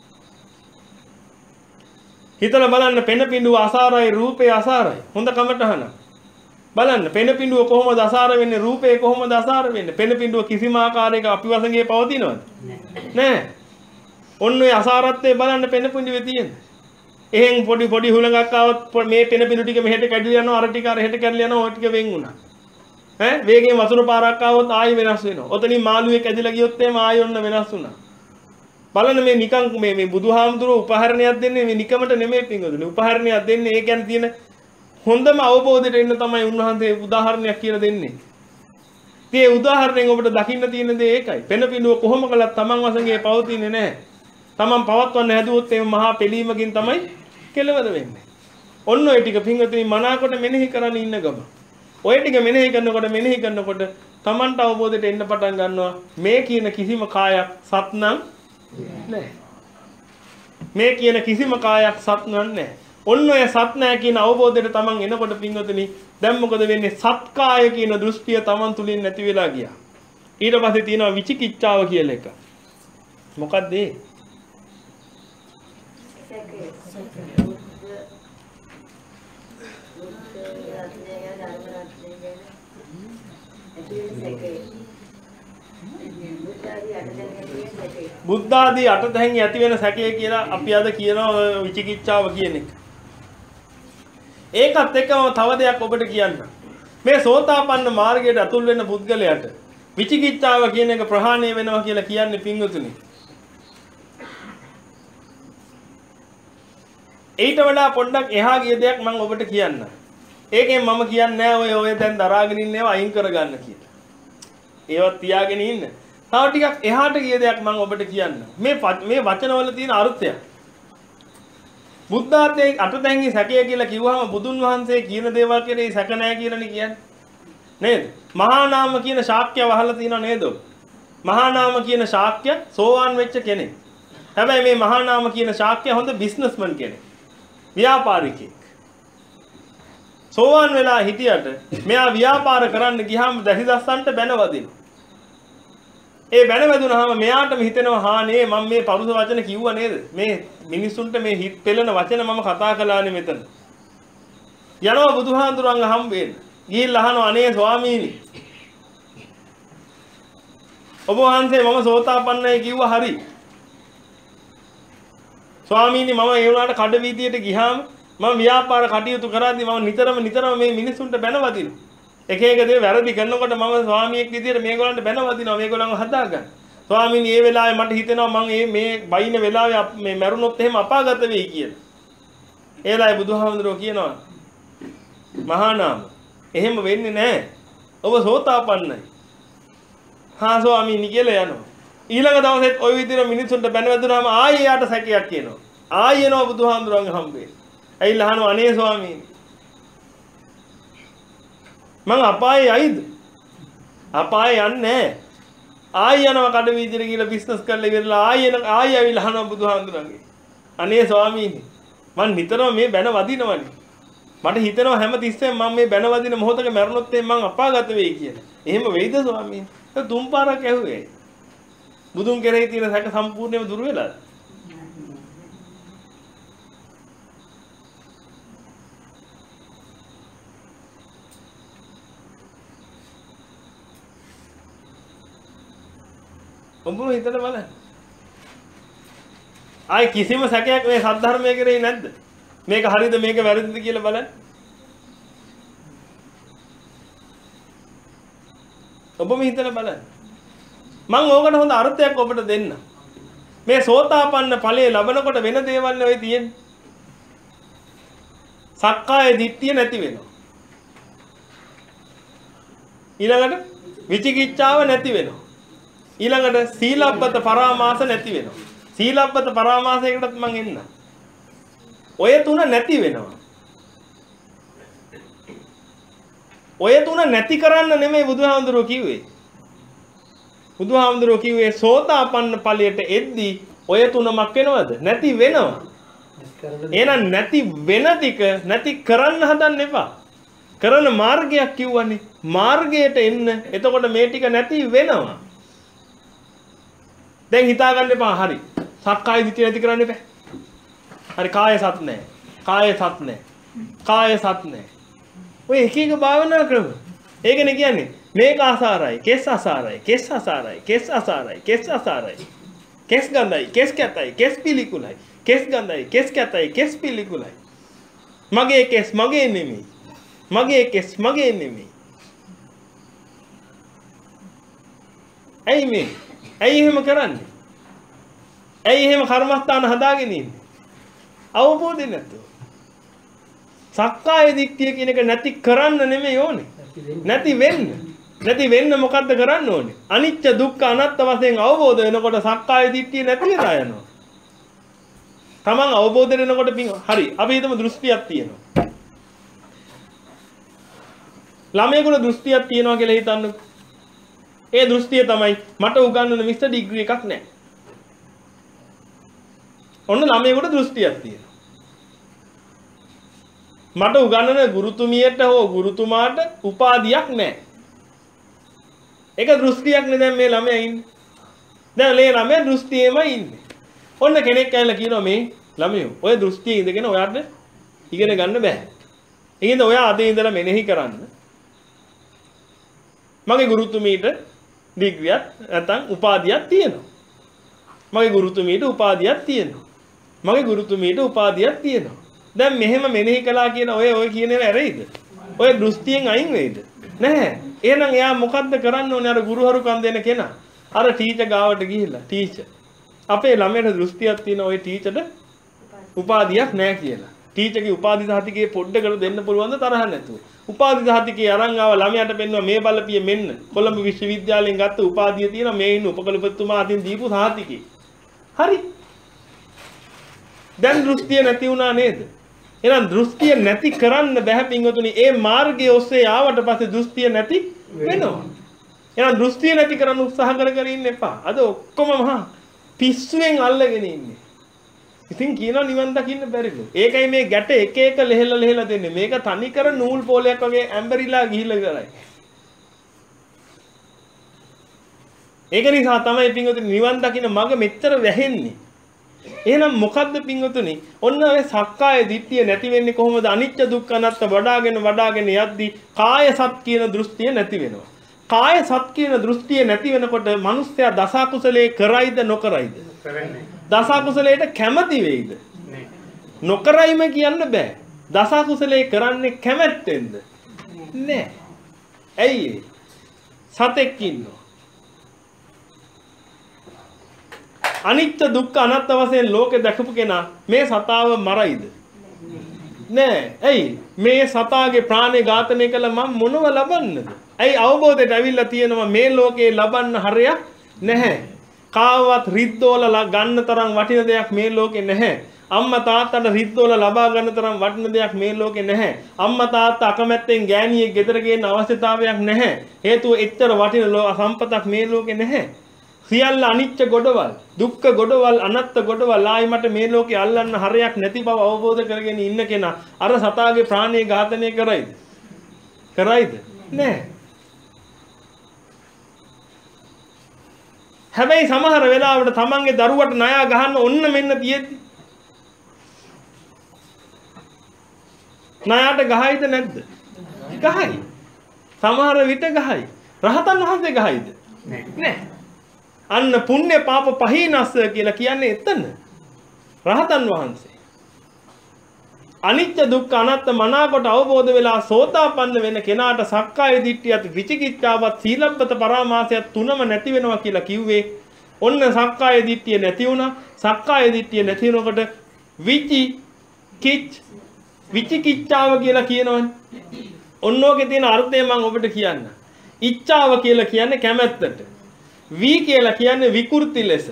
හිතලා බලන්න පෙන පිඬුව අසාරයි රූපේ අසාරයි. හොඳ කමටහන. බලන්න පෙන පිඬුව කොහොමද අසාර වෙන්නේ? රූපේ කොහොමද අසාර වෙන්නේ? පෙන පිඬුව කිසිම ආකාරයක අපි වශයෙන් පවතිනවද? නැහැ. ඔන්න ඔය අසාරත්වයේ බලන්න පෙන පිඬුවේ තියෙන්නේ. එහෙන් පොඩි පොඩි හුලඟක් ආවොත් මේ පෙන පිඬු ටික මෙහෙට කැඩිලා යනවා අර ටික අර හෙට කැඩිලා යනවා ඔය ටික වෙන් වුණා. ඈ වේගයෙන් වතුර පාරක් ආවොත් ආයෙ වෙනස් වෙනවා. ඔතනින් මාළුවෙක් ඇදලා ගියොත් එහෙම ආයෙ ඔන්න වෙනස් වුණා. බලන්න මේ නිකන් මේ මේ බුදුහාමුදුරුවෝ උපහරණයක් දෙන්නේ මේ නිකමට නෙමෙයි පින්වතුනි. උපහරණයක් දෙන්නේ ඒ කියන්නේ තියෙන හොඳම අවබෝධයට එන්න තමයි උන්වහන්සේ උදාහරණයක් කියලා දෙන්නේ. ඉතින් ඒ උදාහරණයෙන් ඔබට දකින්න තියෙන දේ ඒකයි. පෙන පිඬුව කොහොම කළත් Taman වශයෙන් පවතින්නේ නැහැ. Taman පවත්වන්න හැදුවොත් ඒ මහා පිළීමකින් තමයි කෙලවර වෙන්නේ. ඔන්න ඔය ටික පින්වතුනි මනාකොට මෙනෙහි කරන් ඉන්න ගම. ඔය ටික මෙනෙහි කරනකොට මෙනෙහි කරනකොට Tamanට අවබෝධයට එන්න පටන් ගන්නවා මේ කියන කිසිම කායක් සත්නම් නැහැ. මේ කියන කිසිම කායක් සත් නැහැ. ඔන්න ඔය සත් නැහැ කියන අවබෝධයට Taman එනකොට පින්වතුනි දැන් මොකද වෙන්නේ? සත්කාය කියන දෘෂ්ටිය Taman තුලින් නැති වෙලා ගියා. ඊට පස්සේ තියෙනවා විචිකිච්ඡාව කියලා එක. මොකක්ද ඒ? බුද්ධ ආදී අටතැන් ඇති වෙන සැකය කියලා අපි අද කියනවා විචිකිච්ඡාව කියන එක. ඒකත් එක්කම තව දෙයක් ඔබට කියන්න. මේ සෝතාපන්න මාර්ගයට අතුල් වෙන පුද්ගලයාට විචිකිච්ඡාව කියන එක ප්‍රහාණය වෙනවා කියලා කියන්නේ පින්වතුනි. ඊට වඩා පොඩ්ඩක් එහා ගිය දෙයක් මම ඔබට කියන්න. ඒකෙන් මම කියන්නේ නැහැ ඔය ඔය දැන් දරාගෙන ඉන්න ඒවා අයින් කරගන්න කියලා. ඒවත් තියාගෙන ඉන්න. තව ටිකක් එහාට ගිය දෙයක් මම ඔබට කියන්න. මේ මේ වචනවල තියෙන අර්ථය. බුද්ධාත්මයේ අටතැන්හි සැකය කියලා කිව්වහම බුදුන් වහන්සේ කියන දේවල් කෙරෙහි සැක නැහැ කියලානේ කියන්නේ. නේද? මහා නාම කියන ශාක්‍ය වහලා තියෙනව නේද? මහා නාම කියන ශාක්‍ය සෝවාන් වෙච්ච කෙනෙක්. හැබැයි මේ මහා නාම කියන ශාක්‍ය හොඳ බිස්නස්මන් කෙනෙක්. ව්‍යාපාරිකයෙක්. සෝවාන් වෙලා හිටියට මෙයා ව්‍යාපාර කරන්න ගියාම දහිදස්සන්ට බැන වදිනවා. ඒ බැන වැදුනහම මෙයාටම හිතෙනවා හානේ මම මේ පරුස වචන කිව්වා නේද? මේ මිනිස්සුන්ට මේ හිත් පෙළෙන වචන මම කතා කළානේ මෙතන. යනවා බුදුහාඳුරංග හම්බෙන්න. ගිහිල්ලා අහනවා අනේ ස්වාමීනි. ඔබ වහන්සේ මම සෝතාපන්නයි කිව්වා හරි. ස්වාමීනි මම ඒ වුණාට කඩ වීදියට ගියාම මම ව්‍යාපාර කටයුතු කරද්දී මම නිතරම නිතරම මේ මිනිස්සුන්ට බැන වදිනවා. එක එක දේ වැරදි කරනකොට මම ස්වාමියෙක් විදියට මේගොල්ලන්ට බැන වදිනවා මේගොල්ලන්ව හදාගන්න. ස්වාමීනි මේ වෙලාවේ මට හිතෙනවා මම මේ මේ බයින වෙලාවේ මේ මැරුණොත් එහෙම අපාගත වෙයි කියලා. ඒ වෙලාවේ බුදුහාමුදුරුවෝ කියනවා මහා නාම එහෙම වෙන්නේ නැහැ. ඔබ සෝතාපන්නයි. හා ස්වාමීනි කියලා යනවා. ඊළඟ දවසෙත් ওই විදිහට මිනිස්සුන්ට බැන වැදුනාම ආයෙ යාට සැකයක් කියනවා. ආයෙ එනවා බුදුහාමුදුරුවන්ගේ හම්බෙන්නේ. ඇයිලා අහනවා අනේ ස්වාමීනි මං අපායේ යයිද? අපායේ යන්නේ නැහැ. ආයෙ යනවා කඩ වීදියට ගිහලා බිස්නස් කරලා ඉවරලා ආයෙ එන ආයෙ ඇවිල්ලා අහනවා බුදුහාමුදුරන්ගේ. අනේ ස්වාමීනි මං නිතරම මේ බැන වදිනවනේ. මට හිතෙනවා හැම තිස්සෙම මම මේ බැන වදින මොහොතක මැරුණොත් එහෙනම් මං අපාගත වෙයි කියලා. එහෙම වෙයිද ස්වාමීනි? ඒ තුන් පාරක් ඇහුවේ. බුදුන් කෙරෙහි තියෙන සැක සම්පූර්ණයෙන්ම දුර වෙලාද? ඔබම හිතලා බලන්න. ආයි කිසිම සැකයක් මේ සද්ධර්මයේ කෙරෙහි නැද්ද? මේක හරිද මේක වැරදිද කියලා බලන්න. ඔබම හිතලා බලන්න. මම ඕකට හොඳ අර්ථයක් ඔබට දෙන්න. මේ සෝතාපන්න ඵලයේ ලබනකොට වෙන දේවල් නෙවෙයි තියෙන්නේ. සක්කාය දිට්ඨිය නැති වෙනවා. ඊළඟට විචිකිච්ඡාව නැති වෙනවා. ඊළඟට සීලබ්බත පරාමාස නැති වෙනවා. සීලබ්බත පරාමාසයකටත් මම එන්න. ඔය තුන නැති වෙනවා. ඔය තුන නැති කරන්න නෙමෙයි බුදුහාමුදුරුවෝ කිව්වේ. බුදුහාමුදුරුවෝ කිව්වේ සෝතාපන්න ඵලයට එද්දී ඔය තුනමක් වෙනවද? නැති වෙනවා. එහෙනම් නැති වෙන ටික නැති කරන්න හදන්න එපා. කරන මාර්ගයක් කිව්වනේ. මාර්ගයට එන්න. එතකොට මේ ටික නැති වෙනවා. දැන් හිතා ගන්න එපා. හරි. සක්කාය දිට්ඨිය නැති කරන්න එපා. හරි කාය සත් නැහැ. කාය සත් නැහැ. කාය සත් නැහැ. ඔය එක එක භාවනා ක්‍රම. ඒකනේ කියන්නේ මේක අසාරයි, කෙස් අසාරයි, කෙස් අසාරයි, කෙස් අසාරයි, කෙස් අසාරයි. කෙස් ගඳයි, කෙස් කැතයි, කෙස් පිළිකුලයි. කෙස් ගඳයි, කෙස් කැතයි, කෙස් පිළිකුලයි. මගේ කෙස් මගේ නෙමෙයි. මගේ කෙස් මගේ නෙමෙයි. ඇයි මේ? ඇයි එහෙම කරන්නේ? ඇයි එහෙම කර්මස්ථාන හදාගෙන ඉන්නේ? අවබෝධය නැතුව. සක්කාය දිට්ඨිය කියන එක නැති කරන්න නෙමෙයි ඕනේ. නැති වෙන්න. නැති වෙන්න මොකද්ද කරන්න ඕනේ? අනිච්ච දුක්ඛ අනාත්ම වශයෙන් අවබෝධ වෙනකොට සක්කාය දිට්ඨිය නැති වෙලා යනවා. තමන් අවබෝධ වෙනකොට පින් හරි අපි හිතමු දෘෂ්ටියක් තියෙනවා. ළමයෙකුට දෘෂ්ටියක් තියෙනවා කියලා හිතන්නකෝ. ඒ දෘෂ්ටිය තමයි මට උගන්වන මිස්ටර් ඩිග්‍රී එකක් නැහැ. ඔන්න ළමයෙකුට දෘෂ්ටියක් තියෙනවා. මට උගන්වන ගුරුතුමියට හෝ ගුරුතුමාට උපාධියක් නැහැ. ඒක දෘෂ්ටියක් නේ දැන් මේ ළමයා ඉන්නේ. දැන් මේ ළමයා දෘෂ්ටියේමයි ඉන්නේ. ඔන්න කෙනෙක් ඇවිල්ලා කියනවා මේ ළමයෝ ඔය දෘෂ්ටියේ ඉඳගෙන ඔයාට ඉගෙන ගන්න බෑ. ඒකින්ද ඔයා අද ඉඳලා මෙනෙහි කරන්න. මගේ ගුරුතුමීට ඩිග්‍රියක් නැත්නම් උපාධියක් තියෙනවා. මගේ ගුරුතුමීට උපාධියක් තියෙනවා. මගේ ගුරුතුමීට උපාධියක් තියෙනවා. දැන් මෙහෙම මෙනෙහි කළා කියන ඔය ඔය කියන ඒවා ඇරෙයිද? ඔය දෘෂ්ටියෙන් අයින් වෙයිද? නැහැ. එහෙනම් එයා මොකද්ද කරන්න ඕනේ අර ගුරුහරුකම් දෙන කෙනා? අර ටීචර් ගාවට ගිහිල්ලා ටීචර් අපේ ළමයට දෘෂ්ටියක් තියෙන ওই ටීචර්ට උපාධියක් නැහැ කියලා. ටීචර්ගේ උපාධි සහතිකයේ පොඩ්ඩකට දෙන්න පුළුවන් ද තරහ නැතුව. උපාධි සහතිකයේ අරන් ආව ළමයාට පෙන්නවා මේ බලපිය මෙන්න කොළඹ විශ්වවිද්‍යාලයෙන් ගත්ත උපාධිය තියෙනවා මේ ඉන්න උපකලපතිතුමා අතින් දීපු සහතිකේ. හරි. දැන් දෘෂ්ටිය නැති වුණා නේද? එහෙනම් දෘෂ්ටිය නැති කරන්න බෑ පින්වතුනි. ඒ මාර්ගයේ ඔස්සේ ආවට පස්සේ දෘෂ්ටිය නැති වෙනවා. එහෙනම් දෘෂ්ටිය නැති කරන්න උත්සාහ කර කර ඉන්න එපා. අද ඔක්කොම මහා පිස්සුවෙන් අල්ලගෙන ඉන්නේ. ඉතින් කියනවා නිවන් දකින්න බැරිලු. ඒකයි මේ ගැට එක එක ලෙහෙල ලෙහෙල දෙන්නේ. මේක තනි කර නූල් පොලයක් වගේ ඇම්බරිලා ගිහිල්ලා ඉවරයි. ඒක නිසා තමයි පින්වතුනි නිවන් දකින්න මඟ මෙච්චර වැහෙන්නේ. එහෙනම් මොකද්ද පින්වතුනි? ඔන්න ඔය සක්කාය දිට්ඨිය නැති වෙන්නේ කොහොමද? අනිච්ච දුක්ඛ අනාත්ම වඩාගෙන වඩාගෙන යද්දී කාය සත් කියන දෘෂ්ටිය නැති වෙනවා. කාය සත් කියන දෘෂ්ටිය නැති වෙනකොට මිනිස්සයා දස කුසලයේ කරයිද නොකරයිද? කරන්නේ. දස කුසලයට කැමති වෙයිද? නෑ. නොකරයිම කියන්න බෑ. දස කුසලයේ කරන්නේ කැමැත්තෙන්ද? නෑ. ඇයි ඒ? සතෙක් ඉන්නවා. අනිත්‍ය දුක්ඛ අනාත්ම වශයෙන් ලෝකේ දැකපු කෙනා මේ සතාව මරයිද? නෑ. ඇයි? මේ සතාගේ ප්‍රාණය ඝාතනය කළ මම මොනව ලබන්නද? ඇයි අවබෝධයට ඇවිල්ලා තියෙනවා මේ ලෝකේ ලබන්න හරයක් නැහැ. කාවවත් රිද්දෝල ගන්න තරම් වටින දෙයක් මේ ලෝකේ නැහැ. අම්මා තාත්තට රිද්දෝල ලබා ගන්න තරම් වටින දෙයක් මේ ලෝකේ නැහැ. අම්මා තාත්තා අකමැත්තෙන් ගෑණියෙක් ගෙදර ගේන්න අවශ්‍යතාවයක් නැහැ. හේතුව එච්චර වටින සම්පතක් මේ ලෝකේ නැහැ. සියල්ල අනිත්‍ය ගොඩවල්, දුක්ඛ ගොඩවල්, අනාත්ම ගොඩවල් ආයි මට මේ ලෝකේ අල්ලන්න හරයක් නැති බව අවබෝධ කරගෙන ඉන්න කෙනා අර සතාගේ ප්‍රාණය ඝාතනය කරයිද? කරයිද? නැහැ. හැබැයි සමහර වෙලාවට තමන්ගේ දරුවට ණය ගහන්න ඔන්න මෙන්න තියෙද්දි ණයට ගහයිද නැද්ද? ගහයි. සමහර විට ගහයි. රහතන් වහන්සේ ගහයිද? නැහැ. අන්න පුණ්‍ය පාප පහිනස්ස කියලා කියන්නේ එතන. රහතන් වහන්සේ. අනිත්‍ය දුක්ඛ අනාත්ම මනාකොට අවබෝධ වෙලා සෝතාපන්න වෙන කෙනාට සක්කාය දිට්ඨියත් විචිකිච්ඡාවත් සීලබ්බත පරාමාසයත් තුනම නැති වෙනවා කියලා කිව්වේ. ඔන්න සක්කාය දිට්ඨිය නැති වුණා. සක්කාය දිට්ඨිය නැති වෙනකොට විචි කිච් විචිකිච්ඡාව කියලා කියනවනේ. ඔන්නෝගේ තියෙන අර්ථය මම ඔබට කියන්න. ඉච්ඡාව කියලා කියන්නේ කැමැත්තට. වී කියලා කියන්නේ විකෘති ලෙස.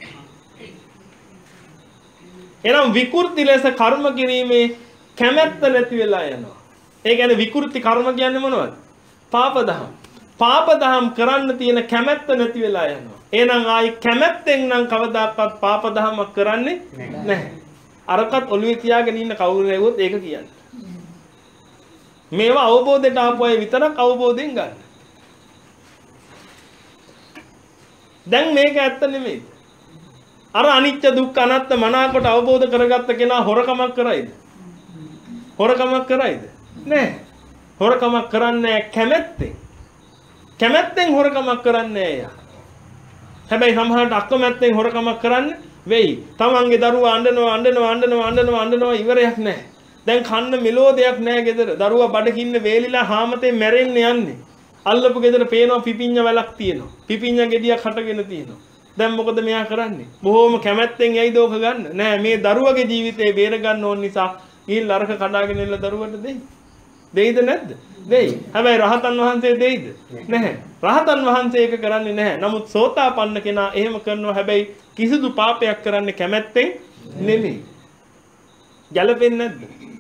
එනම් විකෘති ලෙස කර්ම කිරීමේ කැමැත්ත නැති වෙලා යනවා. ඒ කියන්නේ විකෘති කර්ම කියන්නේ මොනවද? පාප දහම්. පාප දහම් කරන්න තියෙන කැමැත්ත නැති වෙලා යනවා. එහෙනම් ආයි කැමැත්තෙන් නම් කවදාකවත් පාප දහමක් කරන්නේ නැහැ. අරකට ඔළුවේ තියාගෙන ඉන්න කවුරු නෙවුවොත් ඒක කියන්නේ. මේවා අවබෝධයට ආපු අය විතරක් අවබෝධයෙන් ගන්න. දැන් මේක ඇත්ත නෙමෙයි. අර අනිත්‍ය දුක්ඛ අනාත්ම මනාකොට අවබෝධ කරගත්ත කෙනා හොරකමක් කරයිද? හොරකමක් කරයිද? නැහැ. හොරකමක් කරන්නේ කැමැත්තෙන්. කැමැත්තෙන් හොරකමක් කරන්නේ නැහැ. හැබැයි සමහරට අකමැත්තෙන් හොරකමක් කරන්න වෙයි. තමන්ගේ දරුවා අඬනවා අඬනවා අඬනවා අඬනවා අඬනවා ඉවරයක් නැහැ. දැන් කන්න මෙලෝදයක් නැහැ ගෙදර. දරුවා බඩකින්න වේලිලා හාමතේ මැරෙන්න යන්නේ. අල්ලපු ගෙදර පේනවා පිපිඤ්ඤ වැලක් තියෙනවා. පිපිඤ්ඤ ගෙඩියක් හටගෙන තියෙනවා. දැන් මොකද මෙයා කරන්නේ? බොහොම කැමැත්තෙන් ඇයිද ඕක ගන්න? නෑ මේ දරුවගේ ජීවිතේ බේර ගන්න ඕන නිසා ගිහිල්ලා අරක කඩාගෙන එල්ල දරුවට දෙයි. දෙයිද නැද්ද? දෙයි. හැබැයි රහතන් වහන්සේ දෙයිද? නැහැ. රහතන් වහන්සේ ඒක කරන්නේ නැහැ. නමුත් සෝතාපන්න කෙනා එහෙම කරනවා. හැබැයි කිසිදු පාපයක් කරන්නේ කැමැත්තෙන් නෙමෙයි. ගැළපෙන්නේ නැද්ද?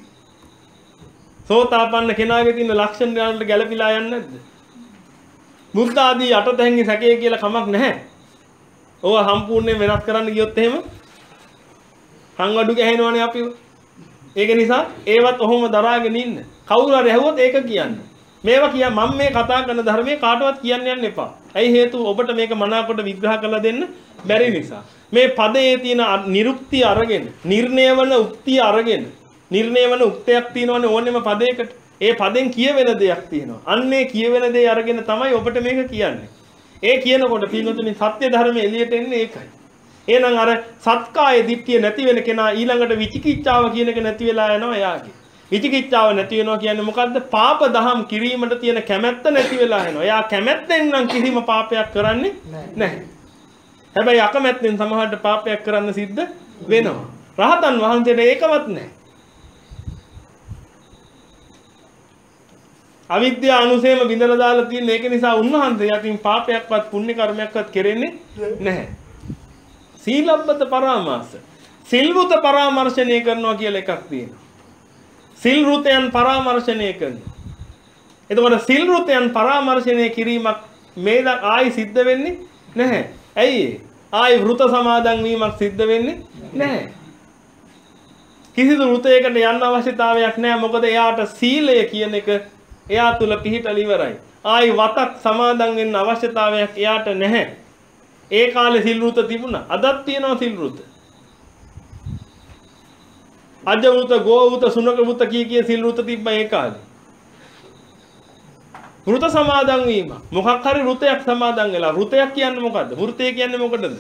සෝතාපන්න කෙනාගේ තියෙන ලක්ෂණ වලට ගැළපීලා යන්නේ නැද්ද? බුද්ධ ආදී අටතැන්හි සැකය කියලා කමක් නැහැ. ඕවා සම්පූර්ණයෙන් වෙනස් කරන්න ගියොත් එහෙම සංවඩු ගහනවනේ අපිව. ඒක නිසා ඒවත් ඔහොම දරාගෙන ඉන්න. කවුරු හරි ඇහුවොත් ඒක කියන්න. මේවා කිය මම මේ කතා කරන ධර්මයේ කාටවත් කියන්න යන්න එපා. ඇයි හේතුව ඔබට මේක මනාකොට විග්‍රහ කරලා දෙන්න බැරි නිසා. මේ පදයේ තියෙන නිරුක්තිය අරගෙන, නිර්ණය වන උක්තිය අරගෙන, නිර්ණය වන උක්තයක් තියෙනවනේ ඕනෙම පදයකට. ඒ පදෙන් කියවෙන දෙයක් තියෙනවා. අන්නේ කියවෙන දේ අරගෙන තමයි ඔබට මේක කියන්නේ. ඒ කියනකොට පින්වතුනි සත්‍ය ධර්මයේ එළියට එන්නේ ඒකයි. එහෙනම් අර සත්කාය දිට්ඨිය නැති වෙන කෙනා ඊළඟට විචිකිච්ඡාව කියන එක නැති වෙලා යනවා එයාගේ. විචිකිච්ඡාව නැති වෙනවා කියන්නේ මොකද්ද? පාප දහම් කිරීමට තියෙන කැමැත්ත නැති වෙලා යනවා. එයා කැමැත්තෙන් නම් කිසිම පාපයක් කරන්නේ නැහැ. හැබැයි අකමැත්තෙන් සමහරට පාපයක් කරන්න සිද්ධ වෙනවා. රහතන් වහන්සේට ඒකවත් නැහැ. අවිද්‍යා අනුසේම බිඳලා දාලා තියෙන ඒක නිසා උන්වහන්සේ යටින් පාපයක්වත් පුණ්‍ය කර්මයක්වත් කෙරෙන්නේ නැහැ. සීලබ්බත පරාමාස. සිල්වුත පරාමර්ශණය කරනවා කියලා එකක් තියෙනවා. සිල් රුතයන් පරාමර්ශණය කරනවා. එතකොට සිල් රුතයන් පරාමර්ශණය කිරීමක් මේක ආයි සිද්ධ වෙන්නේ නැහැ. ඇයි ඒ? ආයි වෘත සමාදන් වීමක් සිද්ධ වෙන්නේ නැහැ. කිසිදු රුතයකට යන්න අවශ්‍යතාවයක් නැහැ. මොකද එයාට සීලය කියන එක එයා තුල පිහිටල ඉවරයි. ආයි වතක් සමාදන් වෙන්න අවශ්‍යතාවයක් එයාට නැහැ. ඒ කාලේ සිල් රුත තිබුණා. අදත් තියෙනවා සිල් රුත. අජ වෘත, ගෝ වෘත, සුනක වෘත කී කිය සිල් රුත තිබ්බා ඒ කාලේ. වෘත සමාදන් වීම. මොකක් හරි රුතයක් සමාදන් වෙලා. රුතයක් කියන්නේ මොකද්ද? වෘතය කියන්නේ මොකටද?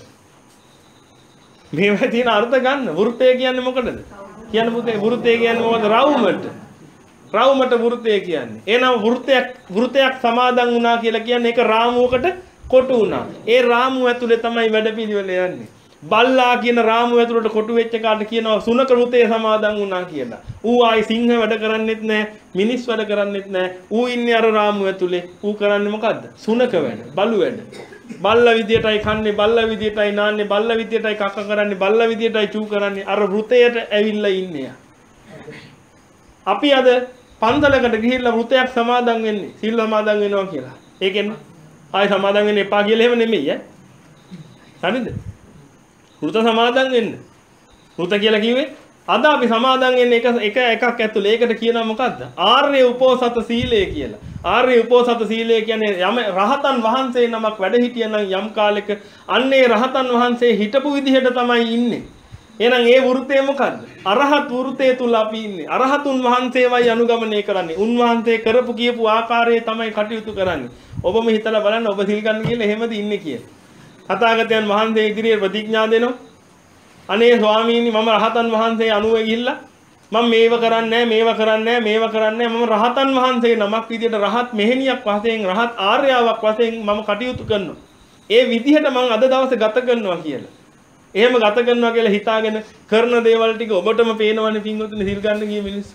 මේවා තියෙන අර්ථ ගන්න. වෘතය කියන්නේ මොකටද? කියන්නේ පුතේ වෘතය කියන්නේ මොකද? රවුමට. රවුමට වෘතය කියන්නේ. එහෙනම් වෘතයක් වෘතයක් සමාදන් වුණා කියලා කියන්නේ ඒක රාමුවකට කොටු වුණා. ඒ රාමුව ඇතුලේ තමයි වැඩපිළිවෙල යන්නේ. බල්ලා කියන රාමුව ඇතුලට කොටු වෙච්ච කාට කියනවා සුනක රුතේ සමාදන් වුණා කියලා. ඌ ආයි සිංහ වැඩ කරන්නෙත් නැහැ, මිනිස් වැඩ කරන්නෙත් නැහැ. ඌ ඉන්නේ අර රාමුව ඇතුලේ. ඌ කරන්නේ මොකද්ද? සුනක වැඩ, බලු වැඩ. බල්ලා විදියටයි කන්නේ, බල්ලා විදියටයි නාන්නේ, බල්ලා විදියටයි කක්ක කරන්නේ, බල්ලා විදියටයි චූ කරන්නේ. අර රුතයට ඇවිල්ලා ඉන්නේ. අපි අද පන්සලකට ගිහිල්ලා වෘතයක් සමාදන් වෙන්නේ සීල් සමාදන් වෙනවා කියලා. ඒකෙන් ආයි සමාදන් වෙන්න එපා කියලා එහෙම නෙමෙයි ඈ. හරිද? වෘත සමාදන් වෙන්න. වෘත කියලා කිව්වේ අද අපි සමාදන් වෙන්නේ එක එක එකක් ඇතුළේ. ඒකට කියනවා මොකද්ද? ආර්ය උපෝසත සීලය කියලා. ආර්ය උපෝසත සීලය කියන්නේ යම රහතන් වහන්සේ නමක් වැඩ හිටියනම් යම් කාලෙක අන්නේ රහතන් වහන්සේ හිටපු විදිහට තමයි ඉන්නේ. එහෙනම් ඒ වෘතේ මොකද්ද? අරහත් වෘතේ තුල අපි ඉන්නේ. අරහතුන් වහන්සේවයි අනුගමනය කරන්නේ. උන්වහන්සේ කරපු කියපු ආකාරයේ තමයි කටයුතු කරන්නේ. ඔබම හිතලා බලන්න ඔබ සිල් ගන්න කියලා එහෙමද ඉන්නේ කියලා. තථාගතයන් වහන්සේ ඉදිරියේ ප්‍රතිඥා දෙනවා. අනේ ස්වාමීනි මම රහතන් වහන්සේ අනුව ගිහිල්ලා මම මේව කරන්නේ නැහැ මේව කරන්නේ නැහැ මේව කරන්නේ නැහැ මම රහතන් වහන්සේ නමක් විදියට රහත් මෙහෙණියක් වශයෙන් රහත් ආර්යාවක් වශයෙන් මම කටයුතු කරනවා. ඒ විදිහට මම අද දවසේ ගත කරනවා කියලා. එහෙම ගත කරනවා කියලා හිතාගෙන කරන දේවල් ටික ඔබටම පේනවනේ පින්වතුනි සිල් ගන්න ගිය මිනිස්සු.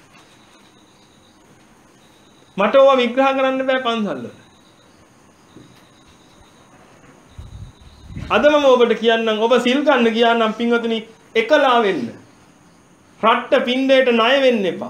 මට ඕවා විග්‍රහ කරන්න බෑ පන්සල් වල. අද මම ඔබට කියන්නම් ඔබ සිල් ගන්න ගියා නම් පින්වතුනි එකලා වෙන්න. රට්ට පින්ඩේට ණය වෙන්න එපා.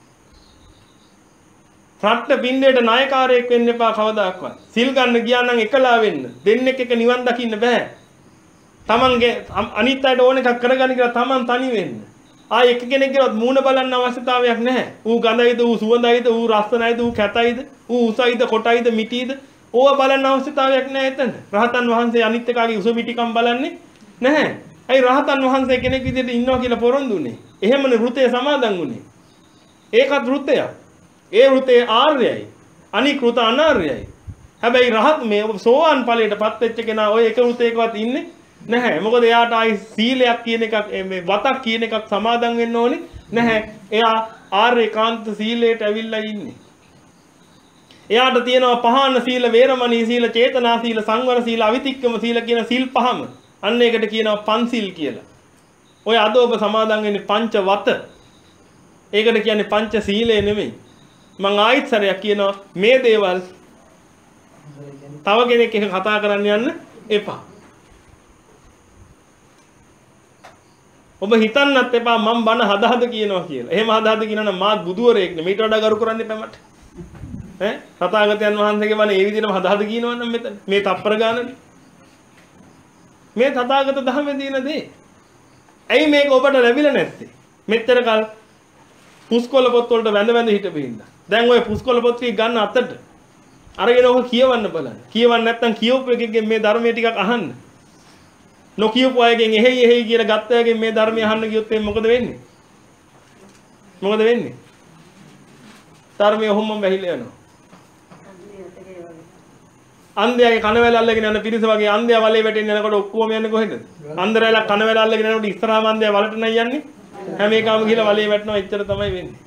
රට්ට පින්ඩේට ණයකාරයෙක් වෙන්න එපා කවදාකවත්. සිල් ගන්න ගියා නම් එකලා වෙන්න. දෙන්නෙක් එක නිවන් දකින්න බෑ. තමන්ගේ අනිත් අයට ඕන එකක් කරගන්න කියලා තමන් තනි වෙන්න. ආයෙ එක කෙනෙක්ගේවත් මූණ බලන්න අවශ්‍යතාවයක් නැහැ. ඌ ගඳයිද, ඌ සුවඳයිද, ඌ රස්සනයිද, ඌ කැතයිද, ඌ උසයිද, කොටයිද, මිටිද ඕවා බලන්න අවශ්‍යතාවයක් නැහැ එතන. රහතන් වහන්සේ අනිත් එකාගේ උස මිටිකම් බලන්නේ නැහැ. ඇයි රහතන් වහන්සේ කෙනෙක් විදිහට ඉන්නවා කියලා පොරොන්දුනේ? එහෙමනේ වෘතේ සමාදන් වුනේ. ඒකත් වෘතයක්. ඒ වෘතේ ආර්යයි. අනික් වෘත අනාර්යයි. හැබැයි රහත් මේ සෝවාන් ඵලයටපත් වෙච්ච කෙනා ඔය එක වෘතයකවත් ඉන්නේ නැහැ. මොකද එයාට ආයි සීලයක් කියන එකක් මේ වතක් කියන එකක් සමාදන් වෙන්න ඕනේ නැහැ. එයා ආර්යකාන්ත සීලයට ඇවිල්ලා ඉන්නේ. එයාට තියෙනවා පහන සීල, වේරමණී සීල, චේතනා සීල, සංවර සීල, අවිතික්කම සීල කියන සීල් පහම. අන්න ඒකට කියනවා පන්සිල් කියලා. ඔය අද ඔබ සමාදන් වෙන්නේ පංච වත. ඒකට කියන්නේ පංච සීලය නෙමෙයි. මං ආයිත් සරයක් කියනවා මේ දේවල් තව කෙනෙක් එක කතා කරන්න යන්න එපා. ඔබ හිතන්නත් එපා මම බන හද හද කියනවා කියලා. එහෙම හද හද කියනවා නම් මාත් බුදුවරයෙක් නෙමෙයි. ඊට වඩා ගරු කරන්න එපා මට. ඈ තථාගතයන් වහන්සේගේ බන ඒ විදිහටම හද හද කියනවා නම් මෙතන මේ තප්පර ගානනේ. මේ තථාගත ධර්මයේ තියෙන දේ. ඇයි මේක ඔබට ලැබිලා නැත්තේ? මෙච්චර කල් පුස්කොළ පොත් වලට වැඳ වැඳ හිටපු හින්දා. දැන් ඔය පුස්කොළ පොත් ටික ගන්න අතට අරගෙන ඔක කියවන්න බලන්න. කියවන්න නැත්නම් කියවපු එකකින් මේ ධර්මයේ ටිකක් අහන්න. නොකියපු අයගෙන් එහෙයි එහෙයි කියලා ගත්ත අයගෙන් මේ ධර්මය අහන්න ගියොත් එන්නේ මොකද වෙන්නේ? මොකද වෙන්නේ? ධර්මය ඔහොම වැහිලා යනවා. අන්ධයාගේ කන වැල අල්ලගෙන යන පිරිස වගේ අන්ධයා වලේ වැටෙන්න යනකොට ඔක්කොම යන්නේ කොහෙද? අන්ධරයලා කන වැල අල්ලගෙන යනකොට ඉස්සරහාම අන්ධයා වලට නයි යන්නේ. හැම එකම ගිහලා වලේ වැටෙනවා. එච්චර තමයි වෙන්නේ.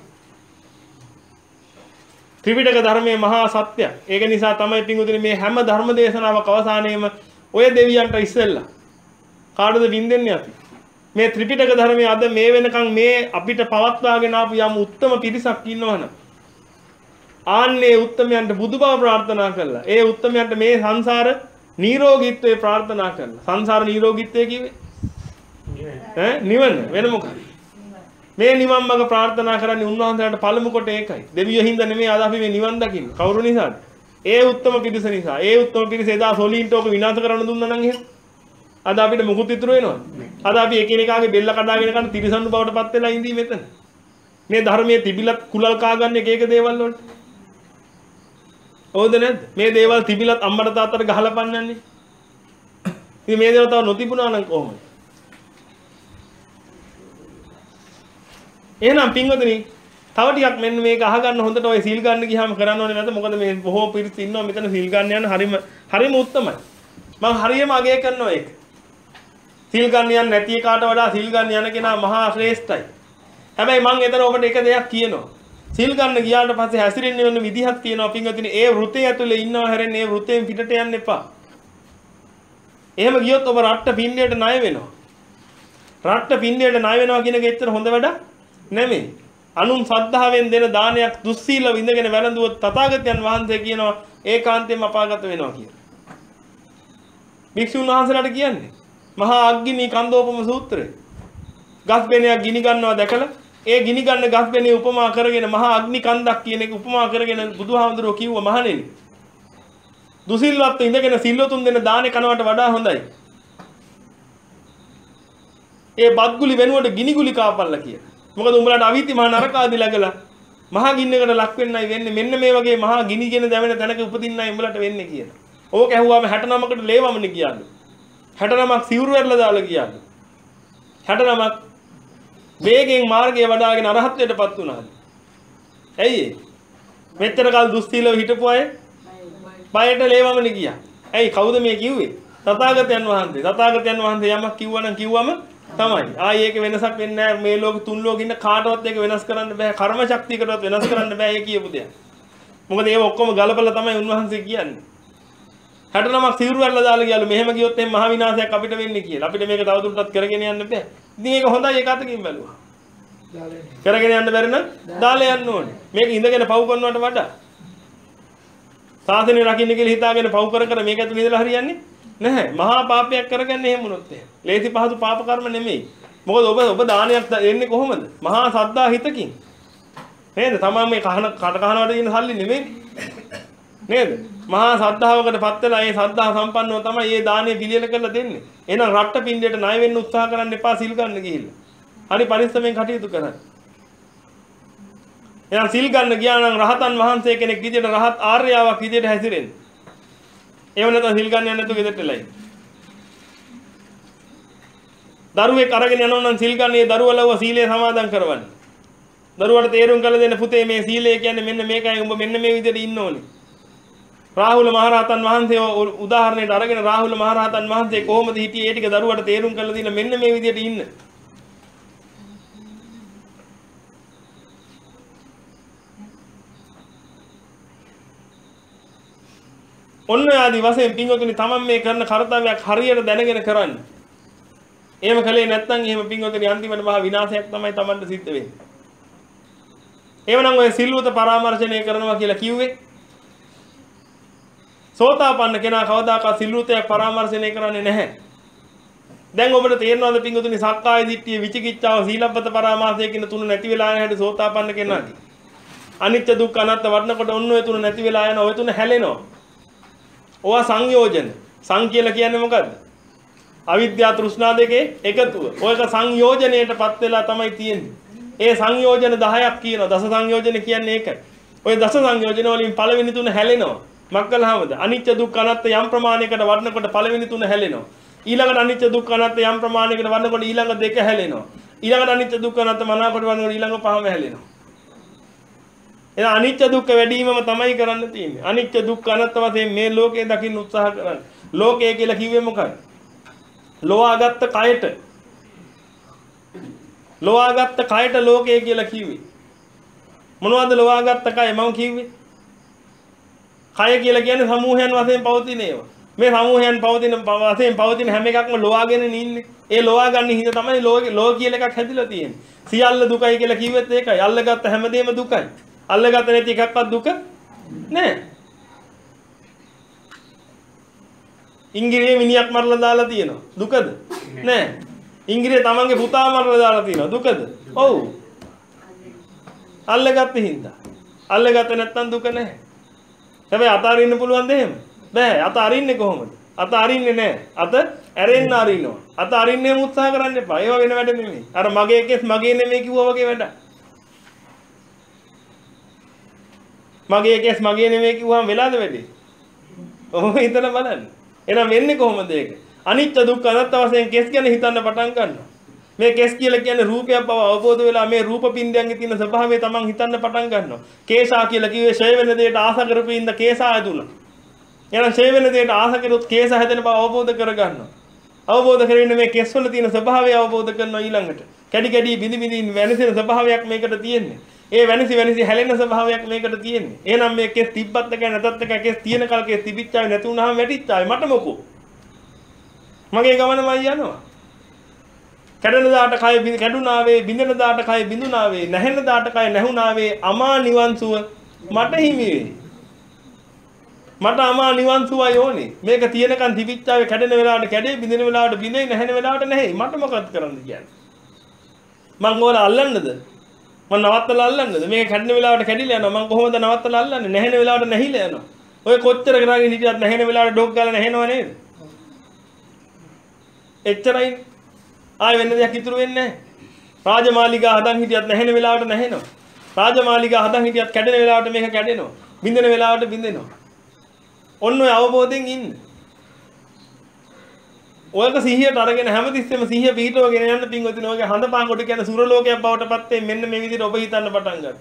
ත්‍රිපිටක ධර්මයේ මහා සත්‍යය. ඒක නිසා තමයි පිංගුතුනි මේ හැම ධර්ම දේශනාවක් අවසානයේම ඔය දෙවියන්ට ඉස්සෙල්ලා කාටද වින්දෙන්නේ අපි? මේ ත්‍රිපිටක ධර්මයේ අද මේ වෙනකන් මේ අපිට පවත්වාගෙන ආපු යම් උත්තම පිරිසක් ඉන්නවනම් ආන්නේ උත්තමයන්ට බුදුබව ප්‍රාර්ථනා කළා. ඒ උත්තමයන්ට මේ සංසාර නිරෝගීත්වය ප්‍රාර්ථනා කළා. සංසාර නිරෝගීත්වය කිව්වේ ඈ නිවන වෙන මොකක්ද? මේ නිවන් මඟ ප්‍රාර්ථනා කරන්නේ උන්වහන්සේලාට පළමු කොට ඒකයි. දෙවියෝ හින්දා නෙමෙයි අද අපි මේ නිවන් දකින්නේ. කවුරු නිසාද? ඒ උත්තම පිරිස නිසා. ඒ උත්තම පිරිස එදා සොලින්ට ඔක විනාශ කරන්න දුන්නා නම් එහෙම අද අපිට මොකුත් ඉතුරු වෙනවද? අද අපි එකිනෙකාගේ බෙල්ල කඩාගෙන කන තිරිසන්නු බවට පත් වෙලා ඉඳී මෙතන. මේ ධර්මයේ තිබිලත් කුලල් කාගන්න එක එක දේවල් වලට. ඕද නැද්ද? මේ දේවල් තිබිලත් අම්මට තාත්තට ගහලා පන්නන්නේ. ඉතින් මේ දේවල් තව නොතිබුණා නම් කොහොමද? එහෙනම් පින්වතුනි තව ටිකක් මෙන්න මේක අහගන්න හොඳට ඔය සීල් ගන්න ගියාම කරන්න ඕනේ නැත. මොකද මේ බොහෝ පිරිස් ඉන්නවා මෙතන සීල් ගන්න යන හරිම හරිම උත්තමයි. මම හරියම අගය කරනවා ඒක. සීල් ගන්න යන නැති එකාට වඩා සීල් ගන්න යන කෙනා මහා ශ්‍රේෂ්ඨයි. හැබැයි මම එතන ඔබට එක දෙයක් කියනවා. සීල් ගන්න ගියාට පස්සේ හැසිරෙන්න වෙන විදිහක් තියෙනවා පින්වතුනි. ඒ වෘතය ඇතුලේ ඉන්නව හැරෙන්නේ ඒ වෘතයෙන් පිටට යන්න එපා. එහෙම ගියොත් ඔබ රට්ට පින්නේට ණය වෙනවා. රට්ට පින්නේට ණය වෙනවා කියන එක එච්චර හොඳ වැඩක් නෙමෙයි. අනුන් ශ්‍රද්ධාවෙන් දෙන දානයක් දුස්සීලව ඉඳගෙන වැළඳුවොත් තථාගතයන් වහන්සේ කියනවා ඒකාන්තයෙන්ම අපාගත වෙනවා කියලා. භික්ෂුන් වහන්සේලාට කියන්නේ මහා අග්ගිනී කන්දෝපම සූත්‍රය. ගස්බෙනයක් ගිනි ගන්නවා දැකලා ඒ ගිනි ගන්න ගස්බෙනේ උපමා කරගෙන මහා අග්නි කන්දක් කියන එක උපමා කරගෙන බුදුහාමුදුරුවෝ කිව්වා මහණෙනි. දුසිල්වත් ඉඳගෙන සිල්වතුන් දෙන දානේ කනවට වඩා හොඳයි. ඒ බත්ගුලි වෙනුවට ගිනිගුලි කාපල්ලා කියලා. මොකද උඹලට අවිති මහා නරකාදී läගලා මහා ගින්නකට ලක් වෙන්නයි වෙන්නේ. මෙන්න මේ වගේ මහා ගිනිගෙන දැවෙන තැනක උපදින්නයි උඹලට වෙන්නේ කියලා. ඕක ඇහුවාම හැට නමකට ලේවමනේ කියන්නේ. හැට නමක් සිවුරු වැරලා දාලා කියන්නේ. හැට නමක් වේගෙන් මාර්ගය වඩාගෙන අරහත්ත්වයටපත් වුණා. ඇයි ඒ? මෙච්චර කල් දුස්සීලව හිටපු අය බයට ලේවමනේ ගියා. ඇයි කවුද මේ කිව්වේ? තථාගතයන් වහන්සේ. තථාගතයන් වහන්සේ යමක් කිව්වනම් කිව්වම තමයි. ආයේ ඒක වෙනසක් වෙන්නේ නැහැ. මේ ලෝකෙ තුන් ලෝකෙ ඉන්න කාටවත් ඒක වෙනස් කරන්න බෑ. කර්ම ශක්තියකටවත් වෙනස් කරන්න බෑ ඒ කියපු දේ. මොකද ඒක ඔක්කොම ගලපලා තමයි උන්වහන්සේ කියන්නේ. හැට නමක් සිවුරු වල දාලා ගියලු මෙහෙම ගියොත් එහෙම මහ විනාශයක් අපිට වෙන්නේ කියලා. අපිට මේක තවදුරටත් කරගෙන යන්න බෑ. ඉතින් ඒක හොඳයි ඒක අතකින් බැලුවා. කරගෙන යන්න බැරි නම් දාලා යන්න ඕනේ. මේක ඉඳගෙන පව් කරනවට වඩා සාසනය රකින්න කියලා හිතාගෙන පව් කර කර මේක ඇතුළේ ඉඳලා හරියන්නේ නැහැ. මහා පාපයක් කරගන්නේ එහෙම වුණොත් එහෙම. ලේසි පහසු පාප කර්ම නෙමෙයි. මොකද ඔබ ඔබ දානයක් දෙන්නේ කොහොමද? මහා සද්දා හිතකින්. නේද? තමන් මේ කහන කට කහනවට දෙන සල්ලි නෙමෙයි. නේද? මහා සද්ධාවකට පත් වෙලා ඒ සද්ධා සම්පන්නව තමයි මේ දාණය පිළියෙල කරලා දෙන්නේ. එහෙනම් රට්ට පින්ඩයට ණය වෙන්න උත්සාහ කරන්න එපා සිල් ගන්න ගිහිල්ලා. හරි පරිස්සමෙන් කටයුතු කරන්න. එහෙනම් සිල් ගන්න ගියා නම් රහතන් වහන්සේ කෙනෙක් විදියට රහත් ආර්යාවක් විදියට හැසිරෙන්න. එහෙම නැත්නම් සිල් ගන්න යන්නේ නැතුව ගෙදරට එලයි. දරුවෙක් අරගෙන යනවා නම් සිල් ගන්න ඒ දරුවලව සීලය සමාදන් කරවන්න. දරුවට තේරුම් කරලා දෙන්න පුතේ මේ සීලය කියන්නේ මෙන්න මේකයි උඹ මෙන්න මේ විදියට ඉන්න ඕනේ. රාහුල මහරහතන් වහන්සේ උදාහරණයට අරගෙන රාහුල මහරහතන් වහන්සේ කොහොමද හිටියේ ඒ ටික දරුවට තේරුම් කරලා දීලා මෙන්න මේ විදියට ඉන්න. ඔන්න ආදි වශයෙන් පින්වතුනි තමන් මේ කරන කාර්යයක් හරියට දැනගෙන කරන්න. එහෙම කළේ නැත්නම් එහෙම පින්වතුනි අන්තිමට මහා විනාශයක් තමයි තමන්ට සිද්ධ වෙන්නේ. එවනම් ඔය සිල්වත පරාමර්ශනය කරනවා කියලා කිව්වේ සෝතාපන්න කෙනා කවදාකවත් සිල්වතයක් පරාමර්ශනය කරන්නේ නැහැ. දැන් ඔබට තේරෙනවද පින්වතුනි සක්කාය දිට්ඨිය විචිකිච්ඡාව සීලබ්බත පරාමාසය කියන තුන නැති වෙලා යන හැටි සෝතාපන්න කෙනාදී. අනිත්‍ය දුක්ඛ අනාත්ම වර්ණකොට ඔන්න ඔය තුන නැති වෙලා යන ඔය තුන හැලෙනවා. ඕවා සංයෝජන. සං කියලා කියන්නේ මොකද්ද? අවිද්‍යාව තෘෂ්ණා දෙකේ එකතුව. ඔයක සංයෝජනයටපත් වෙලා තමයි තියෙන්නේ. ඒ සංයෝජන දහයක් කියනවා. දස සංයෝජන කියන්නේ ඒකයි. ඔය දස සංයෝජන වලින් පළවෙනි තුන හැලෙනවා. මක්කලහමද? අනිත්‍ය දුක්ඛ අනාත්ම යම් ප්‍රමාණයකට වර්ණකොට පළවෙනි තුන හැලෙනවා. ඊළඟට අනිත්‍ය දුක්ඛ අනාත්ම යම් ප්‍රමාණයකට වර්ණකොට ඊළඟ දෙක හැලෙනවා. ඊළඟට අනිත්‍ය දුක්ඛ අනාත්ම මනාකොට වර්ණකොට ඊළඟ පහම හැලෙනවා. එහෙනම් අනිත්‍ය දුක්ඛ වැඩිවීමම තමයි කරන්න තියෙන්නේ. අනිත්‍ය දුක්ඛ අනාත්ම වශයෙන් මේ ලෝකේ දකින්න උත්සාහ කරන්න. ලෝකය කියලා කිව්වේ මොකක්ද? ලෝවාගත්ත කයට. ලෝවාගත්ත කයට ලෝකය කියලා කිව්වේ. මොනවද ලෝවාගත්ත කය මම කිව්වේ? කය කියලා කියන්නේ සමූහයන් වශයෙන් පවතින ඒවා. මේ සමූහයන් පවතින වශයෙන් පවතින හැම එකක්ම ලෝවාගෙන ඉන්නේ. ඒ ලෝවා ගන්න හිඳ තමයි ලෝක ලෝක කියලා එකක් හැදිලා තියෙන්නේ. සියල්ල දුකයි කියලා කිව්වෙත් ඒකයි. අල්ලගත්ත හැමදේම දුකයි. අල්ලගත්ත නැති එකක්වත් දුක නෑ. ඉංග්‍රීසියේ මිනිහක් මරලා දාලා තියෙනවා. දුකද? නෑ. ඉංග්‍රීසියේ තමන්ගේ පුතා මරලා දාලා තියෙනවා. දුකද? ඔව්. අල්ලගත්ත හින්දා. අල්ලගත්ත නැත්තම් දුක නෑ. හැබැයි අත අරින්න පුළුවන්ද එහෙම? බෑ. අත අරින්නේ කොහොමද? අත අරින්නේ නෑ. අත ඇරෙන්න අරිනවා. අත අරින්නේ උත්සාහ කරන්න එපා. ඒවා වෙන වැඩ නෙමෙයි. අර මගේ කෙස් මගේ නෙමෙයි කිව්වා වගේ වැඩ. මගේ කෙස් මගේ නෙමෙයි කිව්වම වෙලාද වැඩි? ඔහොම හිතලා බලන්න. එහෙනම් වෙන්නේ කොහොමද ඒක? අනිත්‍ය දුක්ඛ අනාත්ම වශයෙන් කෙස් ගැන හිතන්න පටන් ගන්නවා. මේ කෙස් කියලා කියන්නේ රූපයක් බව අවබෝධ වෙලා මේ රූප පින්ඩයන්ගේ තියෙන ස්වභාවය තමන් හිතන්න පටන් ගන්නවා. කේසා කියලා කිව්වේ ෂය වෙන දෙයට ආස කරපු ඉඳ කේසා ඇදුණා. එහෙනම් ෂය වෙන දෙයට ආස කරොත් කේස හැදෙන බව අවබෝධ කර ගන්නවා. අවබෝධ කරගෙන මේ කෙස් වල තියෙන ස්වභාවය අවබෝධ කරනවා ඊළඟට. කැඩි කැඩි බිඳි බිඳි වෙනසෙන ස්වභාවයක් මේකට තියෙන්නේ. ඒ වෙනසි වෙනසි හැලෙන ස්වභාවයක් මේකට තියෙන්නේ. එහෙනම් මේ කෙස් තිබ්බත් එකයි නැතත් එකයි කෙස් තියෙන කල් කෙස් තිබිච්චාවේ නැති වුනහම වැටිච්චාවේ මට මොකෝ. මගේ ගමනමයි යනවා. කැඩෙන දාට කය කැඩුනාවේ බිඳෙන දාට කය බිඳුනාවේ නැහෙන දාට කය නැහුනාවේ අමා නිවන් සුව මට හිමි වේ. මට අමා නිවන් සුවයි ඕනේ. මේක තියෙනකන් තිබිච්චාවේ කැඩෙන වෙලාවට කැඩේ බිඳෙන වෙලාවට බිඳේ නැහෙන වෙලාවට නැහැ. මට මොකක්ද කරන්න කියන්නේ? මං ඕල අල්ලන්නද? මම නවත්තලා අල්ලන්නද? මේක කැඩෙන වෙලාවට කැඩිලා යනවා. මම කොහොමද නවත්තලා අල්ලන්නේ? නැහෙන වෙලාවට නැහිලා යනවා. ඔය කොච්චර කරගෙන හිටියත් නැහෙන වෙලාවට ඩොග් ගාලා නැහෙනව නේද? එච්චරයි. ආයෙ වෙන දෙයක් ඉතුරු වෙන්නේ නැහැ. රාජමාලිගා හදන් හිටියත් නැහෙන වෙලාවට නැහෙනවා. රාජමාලිගා හදන් හිටියත් කැඩෙන වෙලාවට මේක කැඩෙනවා. බින්දෙන වෙලාවට බින්දෙනවා. ඔන්න ඔය අවබෝධයෙන් ඉන්න. ඔයක සිහියට අරගෙන හැමතිස්සෙම සිහිය පිහිටවගෙන යන්න පින්වතුනි. ඔයගේ හඳපාන් කොට කියන සුර ලෝකයක් බවට පත් වෙන්නේ මෙන්න මේ විදිහට ඔබ හිතන්න පටන් ගත්තා.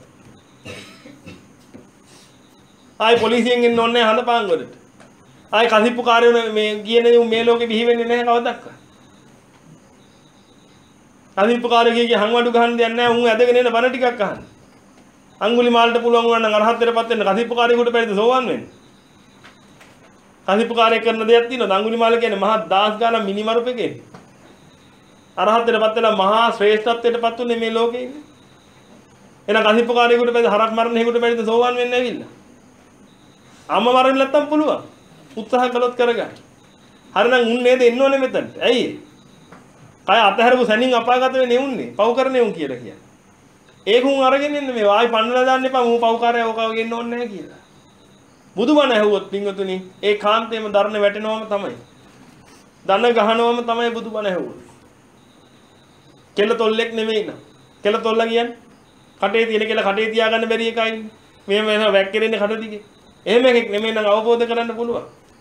ආයි පොලිසියෙන් එන්න ඕනේ හඳපාන් වලට. ආයි කසිප්පු කාර්යෝ මේ කියන මේ ලෝකෙ බිහි වෙන්නේ නැහැ කවදාවත්. අධිපකාරකයේ හංවඩු ගහන්න දෙයක් නැහැ. උන් ඇදගෙන එන බණ ටිකක් අහන්න. අඟුලිමාලට පුළුවන් වුණා නම් අරහත්ත්වයටපත් වෙන්න අධිපකාරයෙකුට බැරිද සෝවන් වෙන්න? අධිපකාරය කරන දෙයක් තියෙනවා. අඟුලිමාල කියන්නේ මහා දාස් ගාන මිනිමරුපෙකේ. අරහත්ත්වයටපත් වෙලා මහා ශ්‍රේෂ්ඨත්වයටපත් උනේ මේ ලෝකේ ඉන්නේ. එහෙනම් අධිපකාරයෙකුට බැරිද හරක් මරන්න හේකුට බැරිද සෝවන් වෙන්න ඇවිල්ලා? අම්මා මරන්න නැත්තම් පුළුවන්. උත්සාහ කළොත් කරගන්න. හරිනම් උන් නේද එන්න ඕනේ මෙතනට. ඇයි? කය අතහැරපු සැනින් අපාගත වෙන්නේ උන්නේ. පව් කරන්නේ උන් කියලා කියන්නේ. ඒක උන් අරගෙන ඉන්නේ මේ ආයි පන්නලා දාන්න එපා. මූ පව්කාරය ඕක ගෙන්න ඕනේ නැහැ කියලා. බුදුබණ ඇහුවොත් පින්වතුනි ඒ කාන්තේම දරණ වැටෙනවම තමයි. දන ගහනවම තමයි බුදුබණ ඇහුවොත්. කෙල තොල්ලෙක් නෙමෙයි නා. කෙල තොල්ල කියන්නේ කටේ තියෙන කෙල කටේ තියාගන්න බැරි එකයි. මෙහෙම වෙනවා වැක්කිරෙන්නේ කට දිගේ. එහෙම එකෙක් නෙමෙයි නම් අවබෝධ කරන්න පුළුවන්.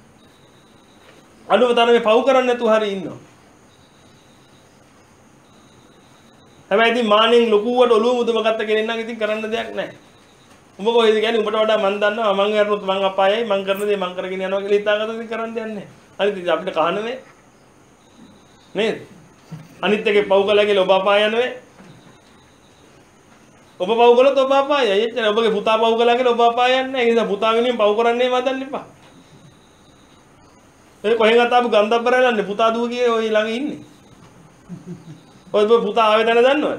අනුව තරමේ පව් කරන්නේ නැතුව හරි ඉන්නවා. හැබැයි ඉතින් මානෙන් ලොකුවට ඔළුව මුදුම ගත්ත කෙනෙක් නම් ඉතින් කරන්න දෙයක් නැහැ. උඹ කොහෙද කියන්නේ උඹට වඩා මන් දන්නවා මං කරනොත් මං අපායයි මං කරන දේ මං කරගෙන යනවා කියලා හිතාගත්තොත් ඉතින් කරන්න දෙයක් නැහැ. අනිත් ඉතින් අපිට කහන්නේ නේද? අනිත් එකේ පව් කළා කියලා ඔබ අපාය යන්නේ. ඔබ පව් කළොත් ඔබ අපායයි. එච්චර ඔබගේ පුතා පව් කළා කියලා ඔබ අපාය යන්නේ නැහැ. ඒ නිසා පුතා වෙනුවෙන් පව් කරන්නේ මදන්න එපා. ඒ කොහෙන් අතාපු ගන්ධබ්බරයලන්නේ පුතා දුව කියේ ඔය ළඟ ඉන්නේ. ඔය පුතා ආවේ දැන දන්නවද?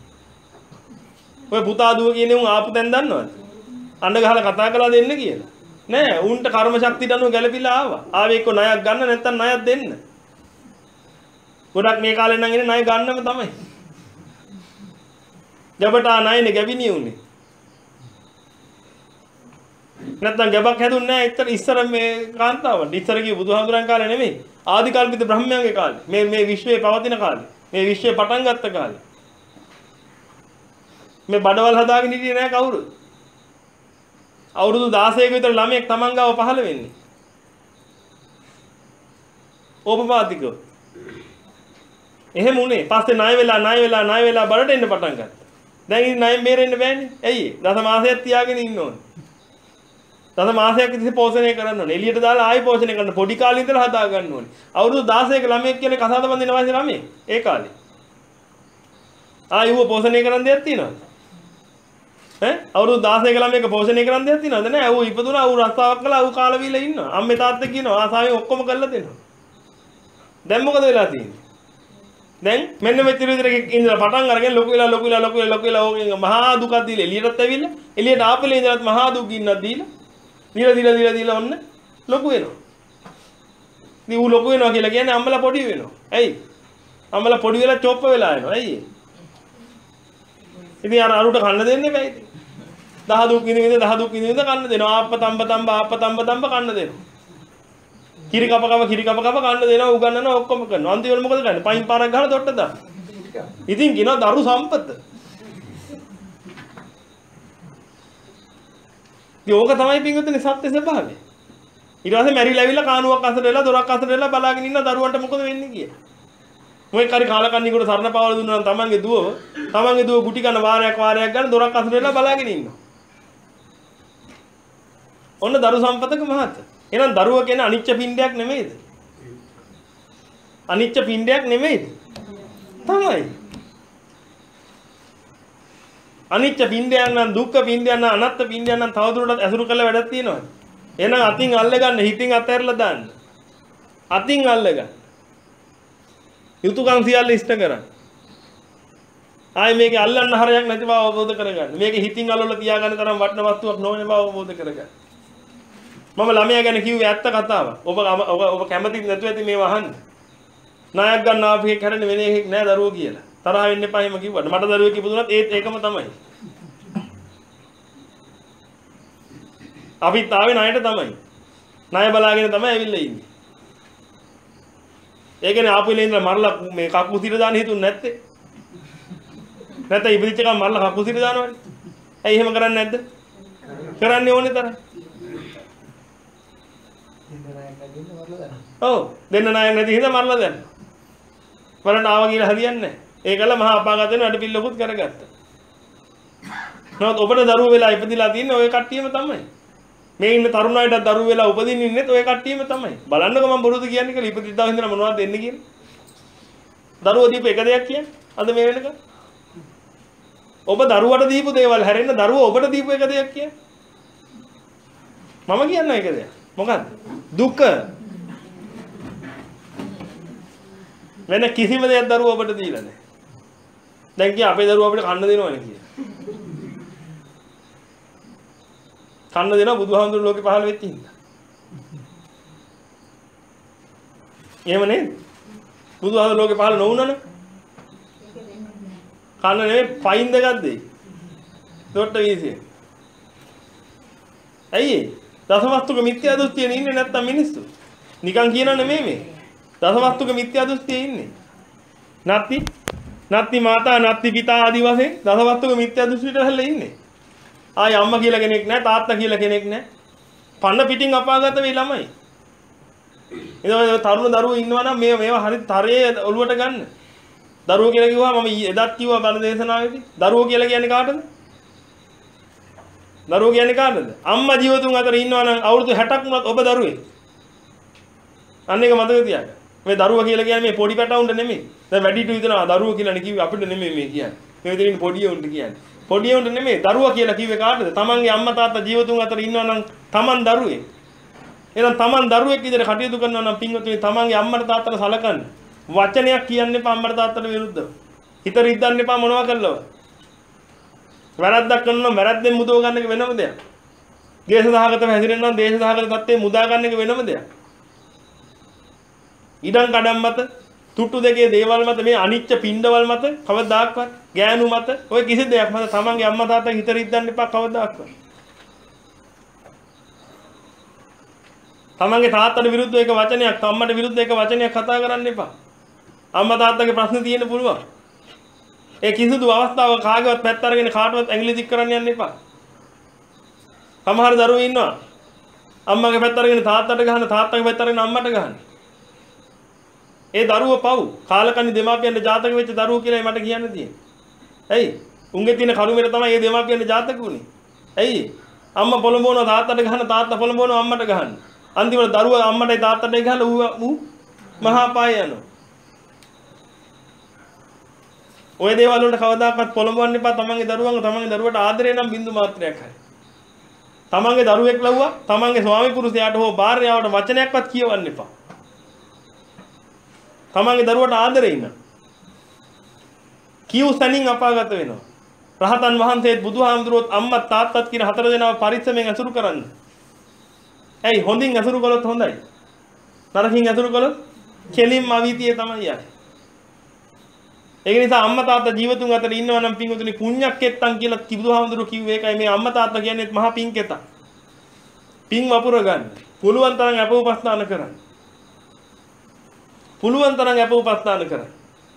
ඔය පුතා දුව කියන්නේ උන් ආපු තැන දන්නවද? අඬ ගහලා කතා කළා දෙන්න කියලා. නෑ උන්ට කර්ම ශක්තියට අනුව ගැළපිලා ආවා. ආවේ එක්ක ණයක් ගන්න නැත්නම් ණයක් දෙන්න. ගොඩක් මේ කාලේ නම් ඉන්නේ ණය ගන්නම තමයි. ජබට ආ ණයනේ ගැබිනිය උනේ. නැත්නම් ගැබක් හැදුන්නේ නෑ ඉතර ඉස්සර මේ කාන්තාවට. ඉස්සර කිව්ව බුදුහාමුදුරන් කාලේ නෙමෙයි. ආදි කල්පිත බ්‍රහ්මයන්ගේ කාලේ. මේ මේ විශ්වයේ පවතින කාලේ. මේ විශ්වය පටන් ගත්ත කාලේ. මේ බඩවල් හදාගෙන හිටියේ නෑ කවුරුත්. අවුරුදු දාසයක විතර ළමයෙක් Taman ගාව පහළ වෙන්නේ. ඕපපාතිකව. එහෙම උනේ. පස්සේ ණය වෙලා ණය වෙලා ණය වෙලා බඩට එන්න පටන් ගත්තා. දැන් ඉතින් ණයෙන් බේරෙන්න බෑනේ. ඇයි? දස මාසයක් තියාගෙන ඉන්න ඕනේ. දස මාසයක් ඉතින් පෝෂණය කරන්න ඕනේ. එළියට දාලා ආයෙ පෝෂණය කරන්න පොඩි කාලේ ඉඳලා හදා ගන්න ඕනේ. අවුරුදු දාසයක ළමයෙක් කියන්නේ කසාද බඳින වයසේ ළමයෙක්. ඒ කාලේ. ආයෙ ඌ පෝෂණය කරන්න දෙයක් තියනවද? ඈ අවුරුදු දාසයක ළමයෙක් පෝෂණය කරන්න දෙයක් තියනවද? නෑ. ඌ ඉපදුනා ඌ රස්සාවක් කළා ඌ කාලා වීලා ඉන්නවා. අම්මේ තාත්තා කියනවා ආසාවෙන් ඔක්කොම කරලා දෙනවා. දැන් මොකද වෙලා තියෙන්නේ? දැන් මෙන්න මෙච්චර විතර ඉඳලා පටන් අරගෙන ලොකු වෙලා ලොකු වෙලා ලොකු වෙලා ලොකු වෙලා ඕකෙන් මහා දුකක් දීලා එළියටත් ඇවිල්ලා එළියට ආපෙලේ ඉඳලත් මහා දුක් ගින්නක් දීලා දීලා දීලා දීලා දීලා ඔන්න ලොකු වෙනවා. ඉතින් ඌ ලොකු වෙනවා කියලා කියන්නේ අම්මලා පොඩි වෙනවා. ඇයි? අම්මලා පොඩි වෙලා චොප්ප වෙලා යනවා. ඇයි? ඉතින් අර අරුට කන්න දෙන්නේ බෑ ඉතින්. දහ දුක් විඳ විඳ දහ දුක් විඳ විඳ කන්න දෙනවා. ආප්ප තම්බ තම්බ ආප්ප තම්බ තම්බ කන්න දෙනවා. කිරි කප කප කිරි කප කප කන්න දෙනවා උගන්නනවා ඔක්කොම කරනවා. අන්තිමට මොකද කරන්නේ? පයින් පාරක් ගහලා දොට්ට දාන්න. ඉතින් කියනවා දරු සම්පත. ඉතින් ඕක තමයි පින්වතුනි සත්‍ය ස්වභාවය. ඊට පස්සේ මැරිලා ඇවිල්ලා කානුවක් අසල වෙලා දොරක් අසල වෙලා බලාගෙන ඉන්න දරුවන්ට මොකද වෙන්නේ කියලා. මොකක් හරි කාලකන්ණියෙකුට සරණ පාවල දුන්නා නම් තමන්ගේ දුවව තමන්ගේ දුව ගුටි කන වාරයක් වාරයක් ගන්න දොරක් අසල වෙලා බලාගෙන ඉන්නවා. ඔන්න දරු සම්පතක මහත. එහෙනම් දරුව කියන්නේ අනිච්ච පින්ඩයක් නෙමෙයිද? අනිච්ච පින්ඩයක් නෙමෙයිද? තමයි. අනිච්ච පින්ඩයක් නම් දුක්ඛ පින්ඩයක් නම් අනාත්ම පින්ඩයක් නම් තවදුරටත් ඇසුරු කළ වැඩක් තියෙනවද? එහෙනම් අතින් අල්ල ගන්න හිතින් අතහැරලා දාන්න. අතින් අල්ල ගන්න. යුතුයකම් සියල්ල ඉෂ්ට කරන්න. ආයි මේකේ අල්ලන්න හරයක් නැති බව අවබෝධ කරගන්න. මේකේ හිතින් අල්ලලා තියාගන්න තරම් වටින වස්තුවක් නොවන බව අවබෝධ කරගන්න. මම ළමයා ගැන කිව්වේ ඇත්ත කතාව. ඔබ ඔබ ඔබ කැමති නැතුව ඇති මේව අහන්න. ණයක් ගන්න ආපු එකක් හැරෙන්නේ වෙන එකක් නෑ දරුවෝ කියලා. තරහ වෙන්න එපා එහෙම කිව්වට. මට දරුවෙක් ඉපදුනත් ඒත් ඒකම තමයි. අපිත් ආවේ ණයට තමයි. ණය බලාගෙන තමයි ඇවිල්ලා ඉන්නේ. ඒ කියන්නේ ආපු ඉලේ ඉඳලා මරලා මේ කක්කු සිර දාන්න හිතුන්නේ නැත්තේ. නැත්නම් ඉපදිච්ච එකම මරලා කක්කු සිර දානවනේ. ඇයි එහෙම කරන්නේ නැද්ද? කරන්නේ ඕනේ තරම්. ඔව් දෙන්න ණයක් නැති හින්දා මරලා දැම්මා. බලන්න ආවා කියලා හරියන්නේ නැහැ. ඒකල මහා අපාගත වෙන අඩ පිල්ලකුත් කරගත්තා. නමුත් ඔබට දරුවෝ වෙලා ඉපදිලා තින්නේ ඔය කට්ටියම තමයි. මේ ඉන්න තරුණ අයට දරුවෝ වෙලා උපදින්න ඉන්නෙත් ඔය කට්ටියම තමයි. බලන්නකෝ මම බොරුද කියන්නේ කියලා ඉපදිද්දා හින්දා මොනවද දෙන්නේ කියලා. දරුවෝ දීපු එක දෙයක් කියන්නේ. අද මේ වෙනකන්. ඔබ දරුවට දීපු දේවල් හැරෙන්න දරුවෝ ඔබට දීපු එක දෙයක් කියන්නේ. මම කියන්නේ එක දෙයක්. මොකද්ද? දුක. වෙන කිසිම දෙයක් දරුවෝ ඔබට දීලා නැහැ. දැන් කිය අපේ දරුවෝ අපිට කන්න දෙනවනේ කිය. කන්න දෙනවා බුදුහාමුදුරු ලෝකේ පහළ වෙච්ච හින්දා. එහෙම නේද? බුදුහාමුදුරු ලෝකේ පහළ නොවුනනේ. කන්න නෙමෙයි ෆයින් දෙකක් දෙයි. දොට්ට වීසිය. ඇයි? දසවස්තුක මිත්‍යා දෘෂ්ටියේ ඉන්නේ නැත්තම් මිනිස්සු. නිකන් කියනව නෙමෙයි මේ. දසවස්තුක මිත්‍යා දෘෂ්ටියේ ඉන්නේ. නැත්ති නැත්ති මාතා නැත්ති පිතා ආදි වශයෙන් දසවස්තුක මිත්‍යා දෘෂ්ටියට හැල්ලා ඉන්නේ. ආයි අම්මා කියලා කෙනෙක් නැහැ තාත්තා කියලා කෙනෙක් නැහැ. පන්න පිටින් අපාගත වෙයි ළමයි. එතකොට තරුණ දරුවෝ ඉන්නවා නම් මේ මේවා හරි තරයේ ඔලුවට ගන්න. දරුවෝ කියලා කිව්වම මම එදත් කිව්වා බණ දේශනාවේදී. දරුවෝ කියලා කියන්නේ කාටද? දරුවෝ කියන්නේ කාටද? අම්මා ජීවතුන් අතර ඉන්නවා නම් අවුරුදු හැටක් වුණත් ඔබ දරුවෙක්. අන්න එක මතක තියාගන්න. මේ දරුවා කියලා කියන්නේ මේ පොඩි පැටවුන්ට නෙමෙයි. දැන් වැඩිහිටු හිතනවා දරුවෝ කියලානේ කිව්වේ අපිට නෙමෙයි මේ කියන්නේ. මේ විදිහින් පොඩි උන්ට කියන්නේ. පොඩි උන්ට නෙමෙයි දරුවා කියලා කිව්වේ කාටද? තමන්ගේ අම්මා තාත්තා ජීවතුන් අතර ඉන්නවා නම් තමන් දරුවෙක්. එහෙනම් තමන් දරුවෙක් විදිහට කටයුතු කරනවා නම් පින්වතුනි තමන්ගේ අම්මට තාත්තට සලකන්න. වචනයක් කියන්න එපා අම්මට තාත්තට විරුද්ධව. හිත රිද්දන්න එපා මොනවා කළාව. වැරද්දක් කරනවා වැරද්දෙන් මුදව ගන්න එක වෙනම දෙයක්. දේශසහගතව හැසිරෙන්න නම් දේශසහගත තත්ත්වයේ මුදා ගන්න එක වෙනම දෙයක්. ඉඩම් කඩම් මත තුට්ටු දෙකේ දේවල් මත මේ අනිච්ච පින්ඩවල් මත කවදාක්වත් ගෑනු මත ඔය කිසි දෙයක් මත තමන්ගේ අම්මා තාත්තා හිත රිද්දන්න එපා කවදාක්වත්. තමන්ගේ තාත්තට විරුද්ධව එක වචනයක් අම්මට විරුද්ධව එක වචනයක් කතා කරන්න එපා. අම්මා තාත්තගේ ප්‍රශ්න තියෙන්න පුළුවන්. ඒ කිසිදු අවස්ථාවක කාගේවත් පැත්ත අරගෙන කාටවත් ඇඟිලි දික් කරන්න යන්න එපා. සමහර දරුවෝ ඉන්නවා අම්මගේ පැත්ත අරගෙන තාත්තට ගහන තාත්තගේ පැත්ත අරගෙන අම්මට ගහන. ඒ දරුවෝ පව් කාලකන්ණි දෙමාපියන්ට ජාතක වෙච්ච දරුවෝ කියලා මට කියන්න තියෙන්නේ. ඇයි? උන්ගේ තියෙන කරුමෙට තමයි මේ දෙමාපියන්ට ජාතක උනේ. ඇයි? අම්මා පොළඹවනවා තාත්තට ගහන තාත්තා පොළඹවනවා අම්මට ගහන. අන්තිමට දරුවා අම්මටයි තාත්තටයි ගහලා ඌ ඌ මහා පාය යනවා. ඔය දේවල් වලට කවදාකවත් පොළඹවන්න එපා තමන්ගේ දරුවන්ව තමන්ගේ දරුවට ආදරේ නම් බින්දු මාත්‍රයක් හරි. තමන්ගේ දරුවෙක් ලව්වා තමන්ගේ ස්වාමි පුරුෂයාට හෝ භාර්යාවට වචනයක්වත් කියවන්න එපා. තමන්ගේ දරුවට ආදරේ ඉන්න. කියු සනින් අපාගත වෙනවා. රහතන් වහන්සේත් බුදුහාමුදුරුවෝත් අම්මා තාත්තත් කියන හතර දෙනාව පරිස්සමෙන් අසුරු කරන්න. ඇයි හොඳින් අසුරු කළොත් හොඳයි. නරකින් අසුරු කළොත් කෙලින්ම අවීතියේ තමයි යන්නේ. ඒක නිසා අම්මා තාත්තා ජීවතුන් අතර ඉන්නවා නම් පින්වතුනි පුණ්‍යක්කෙත්තන් කියලා බුදුහාමුදුරුවෝ කිව්වේ ඒකයි මේ අම්මා තාත්තා කියන්නේත් මහා පින්කෙතක්. පින් වපුර ගන්න. පුළුවන් තරම් අප උපස්ථාන කරන්න. පුළුවන් තරම් අප උපස්ථාන කරන්න.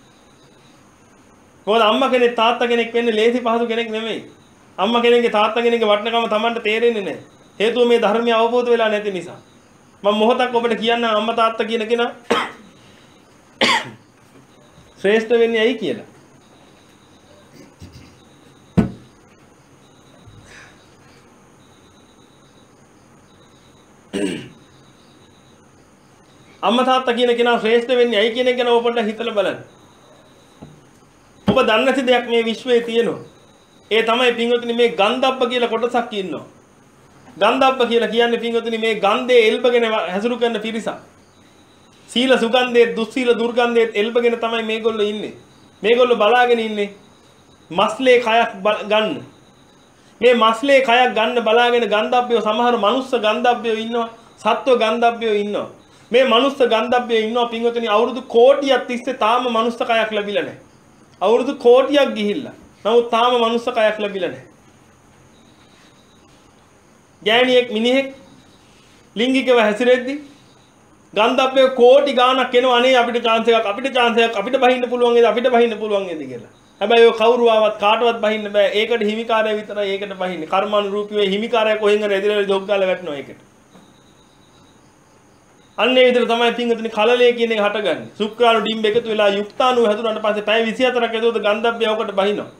මොකද අම්මා කෙනෙක් තාත්තා කෙනෙක් වෙන්නේ ලේසි පහසු කෙනෙක් නෙමෙයි. අම්මා කෙනෙක්ගේ තාත්තා කෙනෙක්ගේ වටිනකම Tamanට තේරෙන්නේ නැහැ. හේතුව මේ ධර්මය අවබෝධ වෙලා නැති නිසා. මම මොහොතක් ඔබට කියන්න අම්මා තාත්තා කියන කෙනා ශ්‍රේෂ්ඨ වෙන්නේ ඇයි කියලා. අම්මා තාත්තා කියන කෙනා ශ්‍රේෂ්ඨ වෙන්නේ ඇයි කියන එක ගැන ඔබ පොඩ්ඩක් හිතලා බලන්න. ඔබ දන්නේ නැති දෙයක් මේ විශ්වයේ තියෙනවා. ඒ තමයි පින්වතුනි මේ ගන්ධබ්බ කියලා කොටසක් ඉන්නවා. ගන්ධබ්බ කියලා කියන්නේ පින්වතුනි මේ ගන්ධයේ එල්බගෙන හැසුරු කරන පිරිසක්. සීල සුගන්ධයේ දුස්සීල දුර්ගන්ධයේ එල්බගෙන තමයි මේගොල්ලෝ ඉන්නේ. මේගොල්ලෝ බලාගෙන ඉන්නේ මස්ලේ කයක් ගන්න. මේ මස්ලේ කයක් ගන්න බලාගෙන ගන්ධබ්බයෝ සමහර මනුස්ස ගන්ධබ්බයෝ ඉන්නවා. සත්ව ගන්ධබ්බයෝ ඉන්නවා. මේ මනුස්ස ගන්ධබ්බයෝ ඉන්නවා පින්වතුනි අවුරුදු කෝටියක් තිස්සේ තාම මනුස්ස කයක් ලැබිලා නැහැ. අවුරුදු කෝටියක් ගිහිල්ලා. නමුත් තාම මනුස්ස කයක් ලැබිලා නැහැ. ගෑණියෙක් මිනිහෙක් ලිංගිකව හැසිරෙද්දි ගන්ධබ්බේ කෝටි ගාණක් එනවා අනේ අපිට chance එකක් අපිට chance එකක් අපිට බහින්න පුළුවන් නේද අපිට බහින්න පුළුවන් නේද කියලා. හැබැයි ඔය කවුරු ආවත් කාටවත් බහින්න බෑ. ඒකට හිමිකාරය විතරයි ඒකට බහින්නේ. කර්මානුරූපීව හිමිකාරය කොහෙන් හරි ඇදලා ජොග් ගාලා වැටෙනවා ඒකට. අන්නේ විදිහට තමයි පින්වතුනි කලලයේ කියන එක හටගන්නේ. සුක්‍රාණු ඩිම්බ එකතු වෙලා යුක්තාණු හැදුනට පස්සේ පැය විසිහතරක් ඇතුළත ගන්ධබ්බය ඔකට බහිනවා.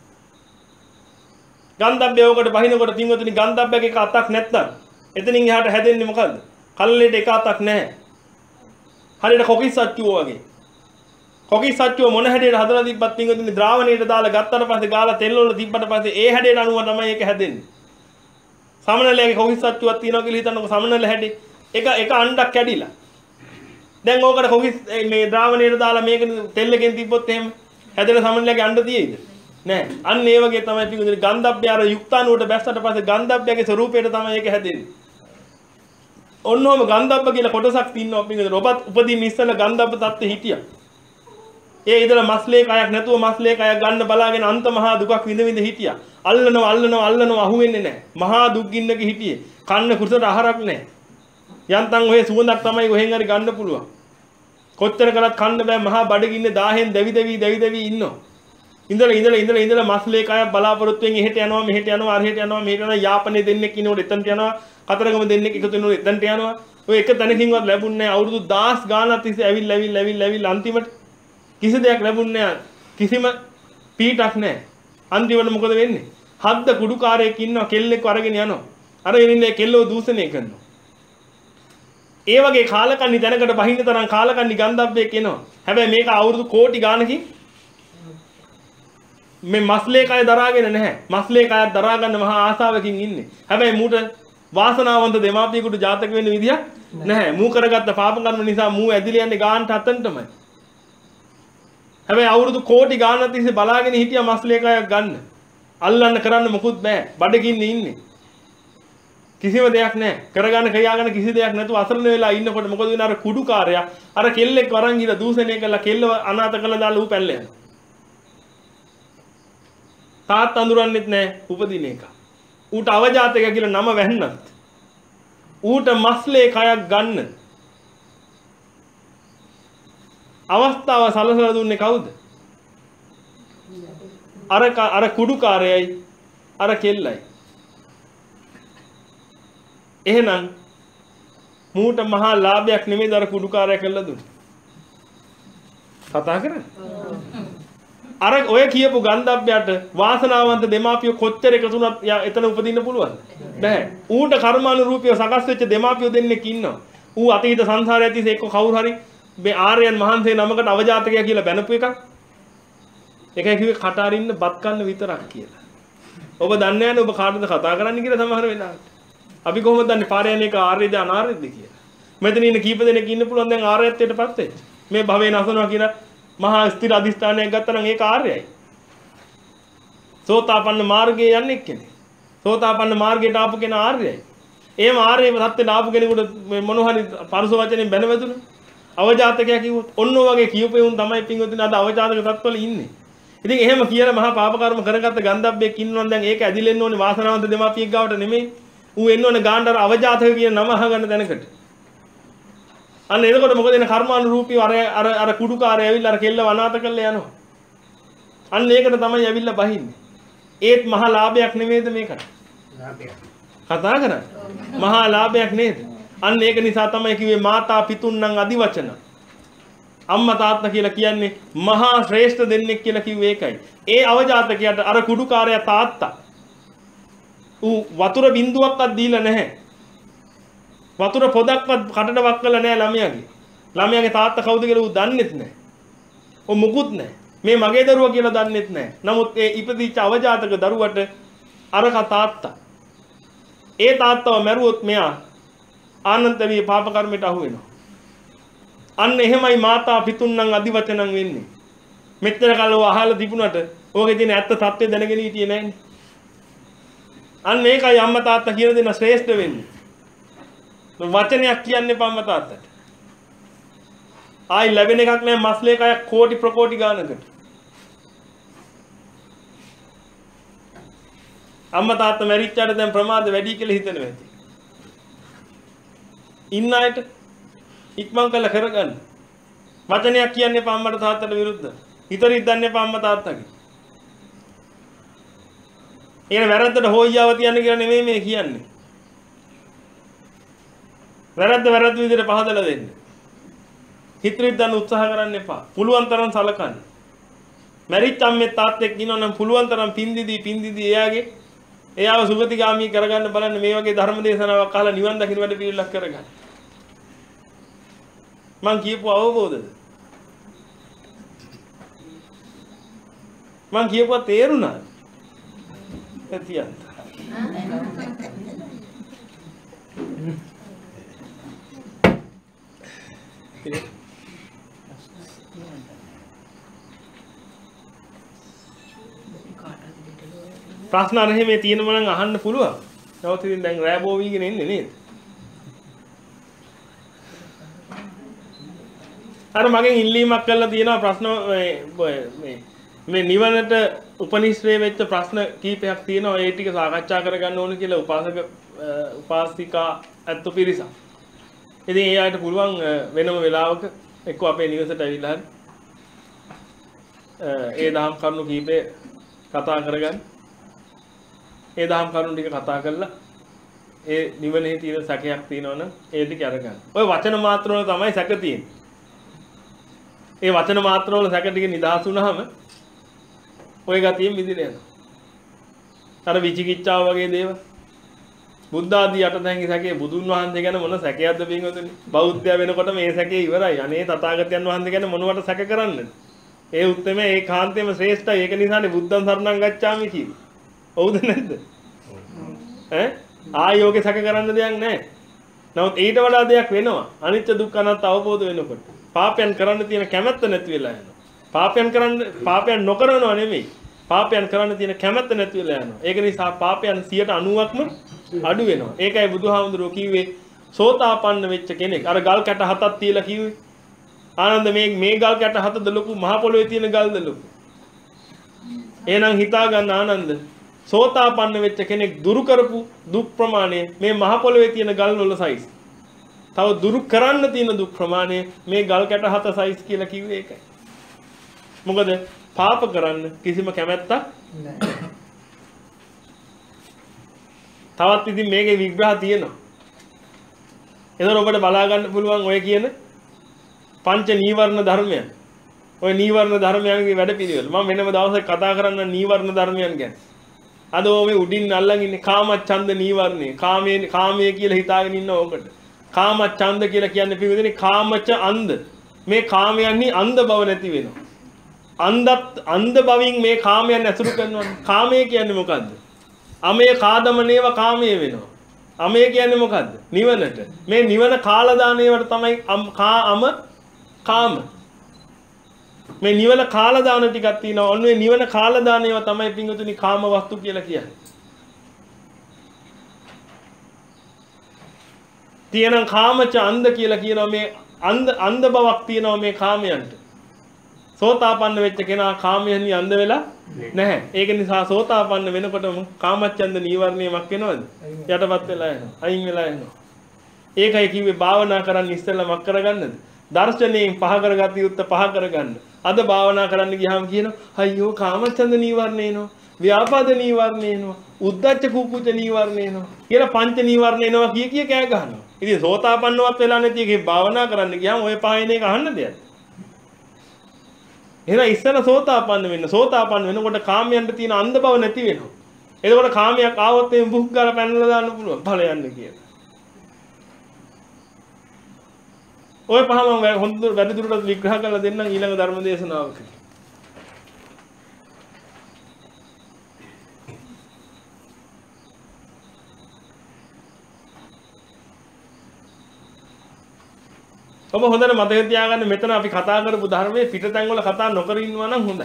ගන්ධබ්බය ඔකට බහිනකොට පින්වතුනි ගන්ධබ්බයක එක අතක් නැත්තම් එතනින් එහාට හැදෙන්නේ මොකද්ද? කලලයට එක අතක් නැහැ. හරියට කොකිස් අච්චුව වගේ. කොකිස් සච්චුව මොන හැඩයට හදලා තිබ්බත් පින්වතුනි ද්‍රාවණයට දාලා ගත්තට පස්සේ ගාලා තෙල් වල තිබ්බට පස්සේ ඒ හැඩයට අනුව තමයි ඒක හැදෙන්නේ. සමනලයේ කොකිස් සච්චුවක් තියෙනවා කියලා හිතන්නකො සමනල හැඩේ. එක එක අණ්ඩක් කැඩිලා. දැන් ඕකට කොකිස් මේ ද්‍රාවණයට දාලා මේක තෙල්ලකින් තිබ්බොත් එහෙම හැදෙන සමනලයේ අණ්ඩ තියෙයිද? නෑ. අන්න ඒ වගේ තමයි පින්වතුනි ගන්ධබ්බය අර යුක්තාණුවට බැස්සට පස්සේ ගන්ධබ්බයගේ ස්වරූපයට තමයි ඒක හැදෙන්නේ. ඔන්නෝම ගන්ධබ්බ කියලා කොටසක් තියෙනවා පින්වතුනි. ඔබත් උපදින්න ඉස්සෙල්ලා ගන්ධබ්බ තත්ත්වෙ හිටියා. ඒ ඉතල මස්ලේ කයක් නැතුව මස්ලේ කයක් ගන්න බලාගෙන අන්ත මහා දුකක් විඳ විඳ හිටියා. අල්ලනවා අල්ලනවා අල්ලනවා අහුවෙන්නේ නැහැ. මහා දුක් ගින්නක හිටියේ. කන්න කුසට ආහාරක් නැහැ. යන්තම් ඔය සුවඳක් තමයි ඔහෙන් හරි ගන්න පුළුවන්. කොච්චර කළත් කන්න බෑ මහා බඩගින්නේ දාහෙන් දෙවි දෙවි දෙවි දෙවි ඉන්නවා. ඉඳලා ඉඳලා ඉඳලා ඉඳලා මස්ලේ කයක් බලාපොරොත්තුෙන් එහෙට යනවා මෙහෙට යනවා අරහෙට යනවා මෙහෙට යනවා යාපනයේ දෙන්නෙක් ඉන්නකොට එතනට යනවා කතරගම දෙන්නෙක් එකතු වෙනකොට එතනට යනවා. ඔය එක තැනකින්වත් ලැබුණේ නැහැ. අවුරුදු දහස් ගාණක් තිස්සේ ඇවිල්ලා ඇවිල්ලා ඇවිල්ලා ඇවිල්ලා අන්තිමට කිසි දෙයක් ලැබුණේ නැහැ. කිසිම පීටක් නැහැ. අන්තිමට මොකද වෙන්නේ? හද්ද කුඩුකාරයෙක් ඉන්නවා කෙල්ලෙක් අරගෙන යනවා. අර එනින්නේ කෙල්ලෝ දූෂණය කරනවා. ඒ වගේ කාලකන්ණි දැනකට බහින්න තරම් කාලකන්ණි ගන්ධබ්බෙක් එනවා. හැබැයි මේක අවුරුදු කෝටි ගාණකින් මේ මස්ලේ කය දරාගෙන නැහැ. මස්ලේ කයක් දරා ගන්න මහා ආසාවකින් ඉන්නේ. හැබැයි මූට වාසනාවන්ත දෙමාපියෙකුට ජාතක වෙන්න විදියක් නැහැ. මූ කරගත්ත පාප කර්ම නිසා මූ ඇදිලා යන්නේ ගානට අතන්ටමයි. හැබැයි අවුරුදු කෝටි ගානක් තිස්සේ බලාගෙන හිටියා මස්ලේ කයක් ගන්න. අල්ලන්න කරන්න මොකුත් බෑ. බඩගින්නේ ඉන්නේ. කිසිම දෙයක් නැහැ. කරගන්න ක්‍රියාගෙන කිසි දෙයක් නැතුව අසරණ වෙලා ඉන්නකොට මොකද වෙන්නේ? අර කුඩුකාරයා අර කෙල්ලෙක් වරන් ගිහලා දූෂණය කරලා කෙල්ලව අනාථ කරලා දාලා ඌ පැල්ල යනවා. තාත් අඳුරන්නෙත් නැහැ උපදින එක. ඌට අවජාතක කියලා නම වැන්නත්. ඌට මස්ලේ කයක් ගන්න අවස්ථාව සලසලා දුන්නේ කවුද? අර අර කුඩුකාරයයි අර කෙල්ලයි. එහෙනම් මූට මහා ලාභයක් නෙමෙයි අර කුඩුකාරය කළා දුන්නේ. කතා කරන්නේ. අර ඔය කියපු ගන්ධබ්බයට වාසනාවන්ත දෙමාපියෝ කොච්චර එකතුණත් එතන උපදින්න පුළුවන්ද? බෑ. ඌට කර්මානුරූපීව සකස් වෙච්ච දෙමාපියෝ දෙන්නෙක් ඉන්නවා. ඌ අතීත සංසාරයේ තිස්සේ එක්ක කවුරු හරි මේ ආර්යයන් මහන්සේ නමකට අවජාතකයා කියලා බැනපු එකක්. ඒකයි කිව්වේ කට අරින්න බත් කන්න විතරක් කියලා. ඔබ දන්නේ නැහැ ඔබ කාටද කතා කරන්න කියලා සමහර වෙලාවට. අපි කොහොමද දන්නේ පාරේ යන එක ආර්යද අනාර්යද කියලා? මෙතන ඉන්න කීප දෙනෙක් ඉන්න පුළුවන් දැන් ආර්යත්වයටපත් වෙච්ච. මේ භවයේ නසනවා කියලා මහා ස්ථිර අධිෂ්ඨානයක් ගත්තා නම් ඒක ආර්යයි. සෝතාපන්න මාර්ගයේ යන්නේ කෙනෙක්. සෝතාපන්න මාර්ගයට ආපු කෙනා ආර්යයි. එහෙම ආර්යව තත්ත්වයට ආපු කෙනෙකුට මොන හරි පරුස වචනෙන් බැනවැදුණා. අවජාතකයා කිව්වොත් ඔන්න ඔයගේ කියූපේ තමයි පින්වතුනි අද අවජාතක තත්ත්වවල ඉන්නේ. ඉතින් එහෙම කියලා මහා පාප කර්ම කරගත්ත ගන්ධබ්බෙක් ඉන්නවනම් දැන් ඒක ඇදිලෙන්න ඕනේ වාසනාවන්ත දෙමාපියෙක් ගාවට නෙමෙයි. ඌ එන්න ඕනේ ගාණ්ඩාර අවජාතක කියන නම අහගන්න තැනකට. අන්න එතකොට මොකද එන කර්මානුරූපීව අර අර අර කුඩුකාරය ඇවිල්ලා අර කෙල්ල වනාත කරලා යනවා. අන්න ඒකට තමයි ඇවිල්ලා බහින්නේ. ඒත් මහා ලාභයක් නෙමෙයිද මේකට? ලාභයක්. කතා කරන්නේ. මහා ලාභයක් නේද? අන්න ඒක නිසා තමයි කිව්වේ මාතා පිතුන්නම් අදිවචන. අම්මා තාත්තා කියලා කියන්නේ මහා ශ්‍රේෂ්ඨ දෙන්නෙක් කියලා කිව්වේ ඒකයි. ඒ අවජාතකයට අර කුඩුකාරයා තාත්තා ඌ වතුර බින්දුවක්වත් දීලා නැහැ. වතුර පොදක්වත් කටට වක් කළා නැහැ ළමයාගේ. ළමයාගේ තාත්තා කවුද කියලා ඌ දන්නෙත් නැහැ. ඔ මුකුත් නැහැ. මේ මගේ දරුවා කියලා දන්නෙත් නැහැ. නමුත් ඒ ඉපදිච්ච අවජාතක දරුවට අරක තාත්තා. ඒ තාත්තව මැරුවොත් මෙයා ආනන්තරිය පාප කර්මයට අහු වෙනවා. අන්න එහෙමයි මාතා පිතුන්නම් අදිවචනං වෙන්නේ. මෙච්චර කල් ඔය අහලා තිබුණට ඕකේ තියෙන ඇත්ත තත්ත්වය දැනගෙන හිටියේ නැහැනේ. අන්න ඒකයි අම්මා තාත්තා කියන දෙන ශ්‍රේෂ්ඨ වෙන්නේ. වචනයක් කියන්නේ අම්මා තාත්තට. ආයි ලැබෙන එකක් නෑ මස්ලේ කයක් කෝටි ප්‍රකෝටි ගානකට. අම්මා තාත්තා මැරිච්චාට දැන් ප්‍රමාද වැඩි කියලා හිතනවා ඇති. ඉන්න අයට ඉක්මන් කළ කරගන්න. වචනයක් කියන්නේ අම්මට තාත්තට විරුද්ධ. හිතරින් දන්නේ අම්මා තාත්තගේ. එන වැරද්දට හොයියාව තියන්න කියලා නෙමෙයි මේ කියන්නේ. වැරද්ද වැරද්ද විදිහට පහදලා දෙන්න. හිතරින් දන්න උත්සාහ කරන්න එපා. පුළුවන් තරම් සලකන්න. මැරිච්ච අම්මේ තාත්තෙක් ඉන්නවනම් පුළුවන් තරම් පින්දිදී පින්දිදී එයාගේ එයාව සුගතිගාමී කරගන්න බලන්න මේ වගේ ධර්ම දේශනාවක් අහලා නිවන් දකින්න වැඩ පිළිලක් කරගන්න. මං කියපු අවබෝධද? මං කියපුවා තේරුණාද? එතියන්ත. ප්‍රශ්න අර එහෙම තියෙනවා නම් අහන්න පුළුවන්. නමුත් ඉතින් දැන් රෑබෝ වීගෙන ඉන්නේ නේද? අර මගෙන් ඉල්ලීමක් කරලා තියෙනවා ප්‍රශ්න මේ මේ නිවනට උපනිශ්‍රේ වෙච්ච ප්‍රශ්න කීපයක් තියෙනවා. ඒ ටික සාකච්ඡා කරගන්න ඕන කියලා උපාසක උපාසිකා අත්තු පිරිසක්. ඉතින් ඒ අයට පුළුවන් වෙනම වෙලාවක එක්ක අපේ නිවසට ඇවිල්ලා හරි ඒ දහම් කරුණු කීපේ කතා කරගන්න. ඒ දහම් කරුණු ටික කතා කරලා ඒ නිවනේ තියෙන සැකයක් තියෙනවනම් ඒ ටික අරගන්න. ඔය වචන මාත්‍ර වල තමයි සැක තියෙන්නේ. ඒ වචන මාත්‍ර වල සැක ටික නිදහස් වුණාම ඔය ගතියෙන් මිදිලා යනවා. අර විචිකිච්ඡාව වගේ දේවල්. බුද්ධ ආදී අටතැන්ගේ සැකේ බුදුන් වහන්සේ ගැන මොන සැකයක්ද පින්වතුනි? බෞද්ධය වෙනකොට මේ සැකේ ඉවරයි. අනේ තථාගතයන් වහන්සේ ගැන මොනවට සැක කරන්නද? ඒ උත්තරමේ ඒ කාන්තේම ශ්‍රේෂ්ඨයි. ඒක නිසානේ බුද්ධං සරණං ගච්ඡාමි කිව්වේ. ඔව්ද නැද්ද? ඈ ආයෝගේ සැක කරන්න දෙයක් නැහැ. නමුත් ඊට වඩා දෙයක් වෙනවා. අනිත්‍ය දුක්ඛ අනාත්ම අවබෝධ වෙනකොට. පාපයන් කරන්න තියෙන කැමැත්ත නැති වෙලා යනවා. පාපයන් කරන්න පාපයන් නොකරනවා නෙමෙයි. පාපයන් කරන්න තියෙන කැමැත්ත නැති වෙලා යනවා. ඒක නිසා පාපයන් ninety%ක්ම අඩු වෙනවා. ඒකයි බුදුහාමුදුරුවෝ කිව්වේ සෝතාපන්න වෙච්ච කෙනෙක්. අර ගල් කැට හතක් තියලා කිව්වේ. ආනන්ද මේ මේ ගල් කැට හතද ලොකු මහ පොළොවේ තියෙන ගල්ද ලොකු? එහෙනම් හිතා ගන්න ආනන්ද සෝතාපන්න වෙච්ච කෙනෙක් දුරු කරපු දුක් ප්‍රමාණය මේ මහ පොළොවේ තියෙන ගල් වල සයිස්. තව දුරු කරන්න තියෙන දුක් ප්‍රමාණය මේ ගල් කැට හත සයිස් කියලා කිව්වේ ඒකයි. මොකද පාප කරන්න කිසිම කැමැත්තක් නැහැ. තවත් ඉතින් මේකේ විග්‍රහ තියෙනවා. එතකොට ඔබට බලා ගන්න පුළුවන් ඔය කියන පංච නීවරණ ධර්මයන්. ඔය නීවරණ ධර්මයන්ගේ වැඩපිළිවෙල. මම වෙනම දවසක් කතා කරන්න නීවරණ ධර්මයන් ගැන. අද ඔය උඩින් අල්ලන් ඉන්නේ කාමච්ඡන්ද නීවරණේ. කාමයේ කාමයේ කියලා හිතාගෙන ඉන්න ඕකට. කාමච්ඡන්ද කියලා කියන්නේ පිළිවෙලනේ කාමච අන්ධ. මේ කාමයන්හි අන්ධ බව නැති වෙනවා. අන්ධත් අන්ධ බවින් මේ කාමයන් ඇසුරු කරනවා. කාමය කියන්නේ මොකද්ද? අමේ කාදමනේව කාමයේ වෙනවා. අමේ කියන්නේ මොකද්ද? නිවනට. මේ නිවන කාලදානේවට තමයි කාම කාම. මේ නිවන කාලදාන ටිකක් තියෙනවා. ඔන්න ඔය නිවන කාලදානේව තමයි පිංගුතුනි කාම වස්තු කියලා කියන්නේ. තියෙන කාමච අන්ධ කියලා කියනවා මේ අන්ධ අන්ධ බවක් තියෙනවා මේ කාමයන්ට. සෝතාපන්න වෙච්ච කෙනා කාමයන්හි අන්ධ වෙලා නැහැ. ඒක නිසා සෝතාපන්න වෙනකොටම කාමච්ඡන්ද නීවරණයමක් වෙනවද? යටපත් වෙලා යනවා. අයින් වෙලා යනවා. ඒකයි කිව්වේ භාවනා කරන්න ඉස්සෙල්ලා මක් කරගන්නද? දර්ශනයෙන් පහ කරගත යුත්තේ පහ කරගන්න. අද භාවනා කරන්න ගියාම කියනවා අයියෝ කාමච්ඡන්ද නීවරණ එනවා. ව්‍යාපාද නීවරණ එනවා. උද්ධච්ච කුක්කුච්ච නීවරණ එනවා. කියලා පංච නීවරණ එනවා කිය කිය කෑ ගහනවා. ඉතින් සෝතාපන්නවත් වෙලා නැති එකේ භාවනා කරන්න ගියාම ඔය පහින එක අහන්න දෙයක්. එහෙනම් ඉස්සෙල්ලා සෝතාපන්න වෙන්න. සෝතාපන්න වෙනකොට කාමයන්ට තියෙන අන්ධ බව නැති වෙනවා. එතකොට කාමයක් ආවොත් එම් බුක් ගාලා පැනලා දාන්න පුළුවන්. ඵල යන්න කියලා. ඔය පහම හොඳ වැඩි දුරටත් විග්‍රහ කරලා දෙන්නම් ඊළඟ ධර්ම දේශනාවකදී. ඔබ හොඳට මතක තියාගන්න මෙතන අපි කතා කරපු ධර්මයේ පිටතැන් වල කතා නොකර ඉන්නවා නම් හොඳයි.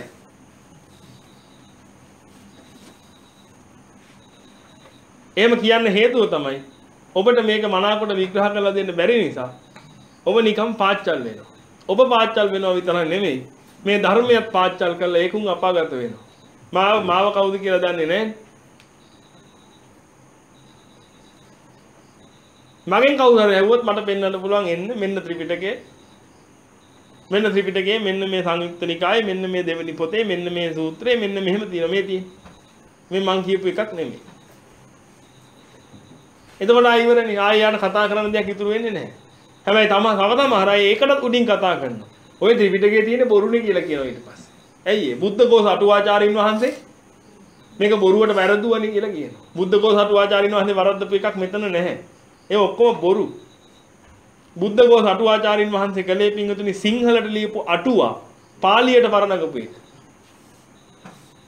එහෙම කියන්න හේතුව තමයි ඔබට මේක මනාකොට විග්‍රහ කරලා දෙන්න බැරි නිසා ඔබ නිකම් පාච්චල් වෙනවා. ඔබ පාච්චල් වෙනවා විතරක් නෙමෙයි මේ ධර්මයක් පාච්චල් කරලා ඒකුන් අපාගත වෙනවා. මාව මාව කවුද කියලා දන්නේ නැහැ. මගෙන් කවුරු හරි ඇහුවොත් මට පෙන්වන්න පුළුවන් එන්න මෙන්න ත්‍රිපිටකයේ මෙන්න ත්‍රිපිටකයේ මෙන්න මේ සංයුක්ත නිකායේ මෙන්න මේ දෙවෙනි පොතේ මෙන්න මේ සූත්‍රයේ මෙන්න මෙහෙම තියෙනවා මේ තියෙන්නේ මේ මං කියපු එකක් නෙමෙයි. එතකොට ආයෙවරනේ ආයෙ යාට කතා කරන්න දෙයක් ඉතුරු වෙන්නේ නැහැ. හැබැයි තම තව තමහරයි ඒකටත් උඩින් කතා කරනවා. ওই ත්‍රිපිටකයේ තියෙන බොරුනේ කියලා කියනවා ඊට පස්සේ. ඇයි ඒ බුද්ධඝෝෂ අටුවාචාරින් වහන්සේ මේක බොරුවට වැරදුවනේ කියලා කියනවා. බුද්ධඝෝෂ අටුවාචාරින් වහන්සේ වරද්දපු එකක් මෙතන නැහැ. ඒ ඔක්කොම බොරු. බුද්ධඝෝෂ අටුවාචාරින් වහන්සේ කලේ පිංගුතුනි සිංහලට ලියපු අටුවා පාලියට වරණගපු එක.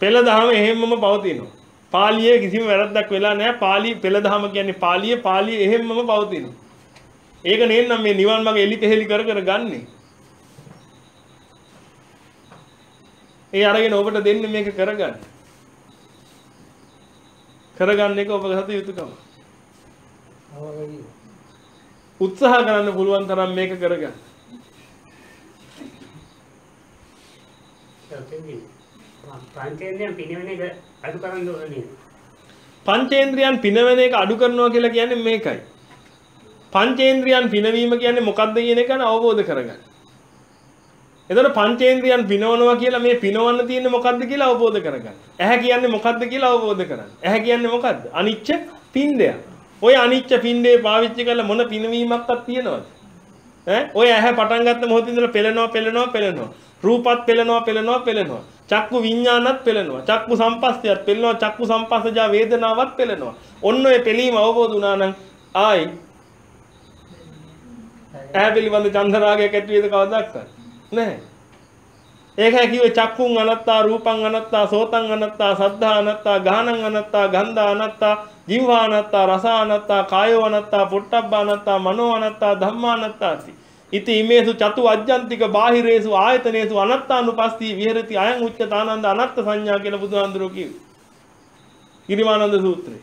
පෙළ දහම එහෙම්මම පවතිනවා. පාලියේ කිසිම වැරද්දක් වෙලා නැහැ. පාලි පෙළ දහම කියන්නේ පාලියේ පාලිය එහෙම්මම පවතිනවා. ඒක නේනම් මේ නිවන් මාර්ග එලි පෙහෙලි කර කර ගන්නෙ. ඒ අරගෙන ඔබට දෙන්නේ මේක කරගන්න. කරගන්න එක ඔබ ගත යුතුකම. උත්සාහ කරන්න පුළුවන් තරම් මේක කරගන්න. පංචේන්ද්‍රයන් පිනවන එක අඩු කරන්න ඕනේ. පංචේන්ද්‍රයන් පිනවන එක අඩු කරනවා කියලා කියන්නේ මේකයි. පංචේන්ද්‍රයන් පිනවීම කියන්නේ මොකක්ද කියන එක අවබෝධ කරගන්න. එතකොට පංචේන්ද්‍රයන් පිනවනවා කියලා මේ පිනවන්න තියෙන්නේ මොකක්ද කියලා අවබෝධ කරගන්න. ඇහැ කියන්නේ මොකක්ද කියලා අවබෝධ කරගන්න. ඇහැ කියන්නේ මොකක්ද? අනිච්ච පින්ඩය. ඔය අනිච්ච පින්ඩේ පාවිච්චි කරලා මොන පිනවීමක්වත් තියනවද? ඈ ඔය ඇහැ පටන් ගත්ත මොහොතේ ඉඳලා පෙළෙනවා පෙළෙනවා පෙළෙනවා. රූපත් පෙළෙනවා පෙළෙනවා පෙළෙනවා. චක්කු විඥානත් පෙළෙනවා. චක්කු සම්පස්සයත් පෙළෙනවා. චක්කු සම්පස්සජා වේදනාවත් පෙළෙනවා. ඔන්න ඔය පෙළීම අවබෝධ වුණා නම් ආයි ඇහැ පිළිබඳ චන්දරාගයක් ඇති වේද කවදාවත් නැහැ. ඒකයි කිව්වේ චක්කුං අනත්තා රූපං අනත්තා සෝතං අනත්තා සද්ධා අනත්තා ගානං අනත්තා ගන්ධා අනත්තා ජීවා අනත්තා රස අනත්තා කායෝ අනත්තා පොට්ටබ්බ අනත්තා මනෝ අනත්තා ධම්මා අනත්තාති. ඉති ඉමේසු චතු අජ්ජන්තික බාහිරේසු ආයතනේසු අනත්තානුපස්සී විහෙරති අයං උච්චතානන්ද අනත්ත සංඥා කියලා බුදුහාඳුරෝ කිව්වේ. ගිරිමානන්ද සූත්‍රයේ.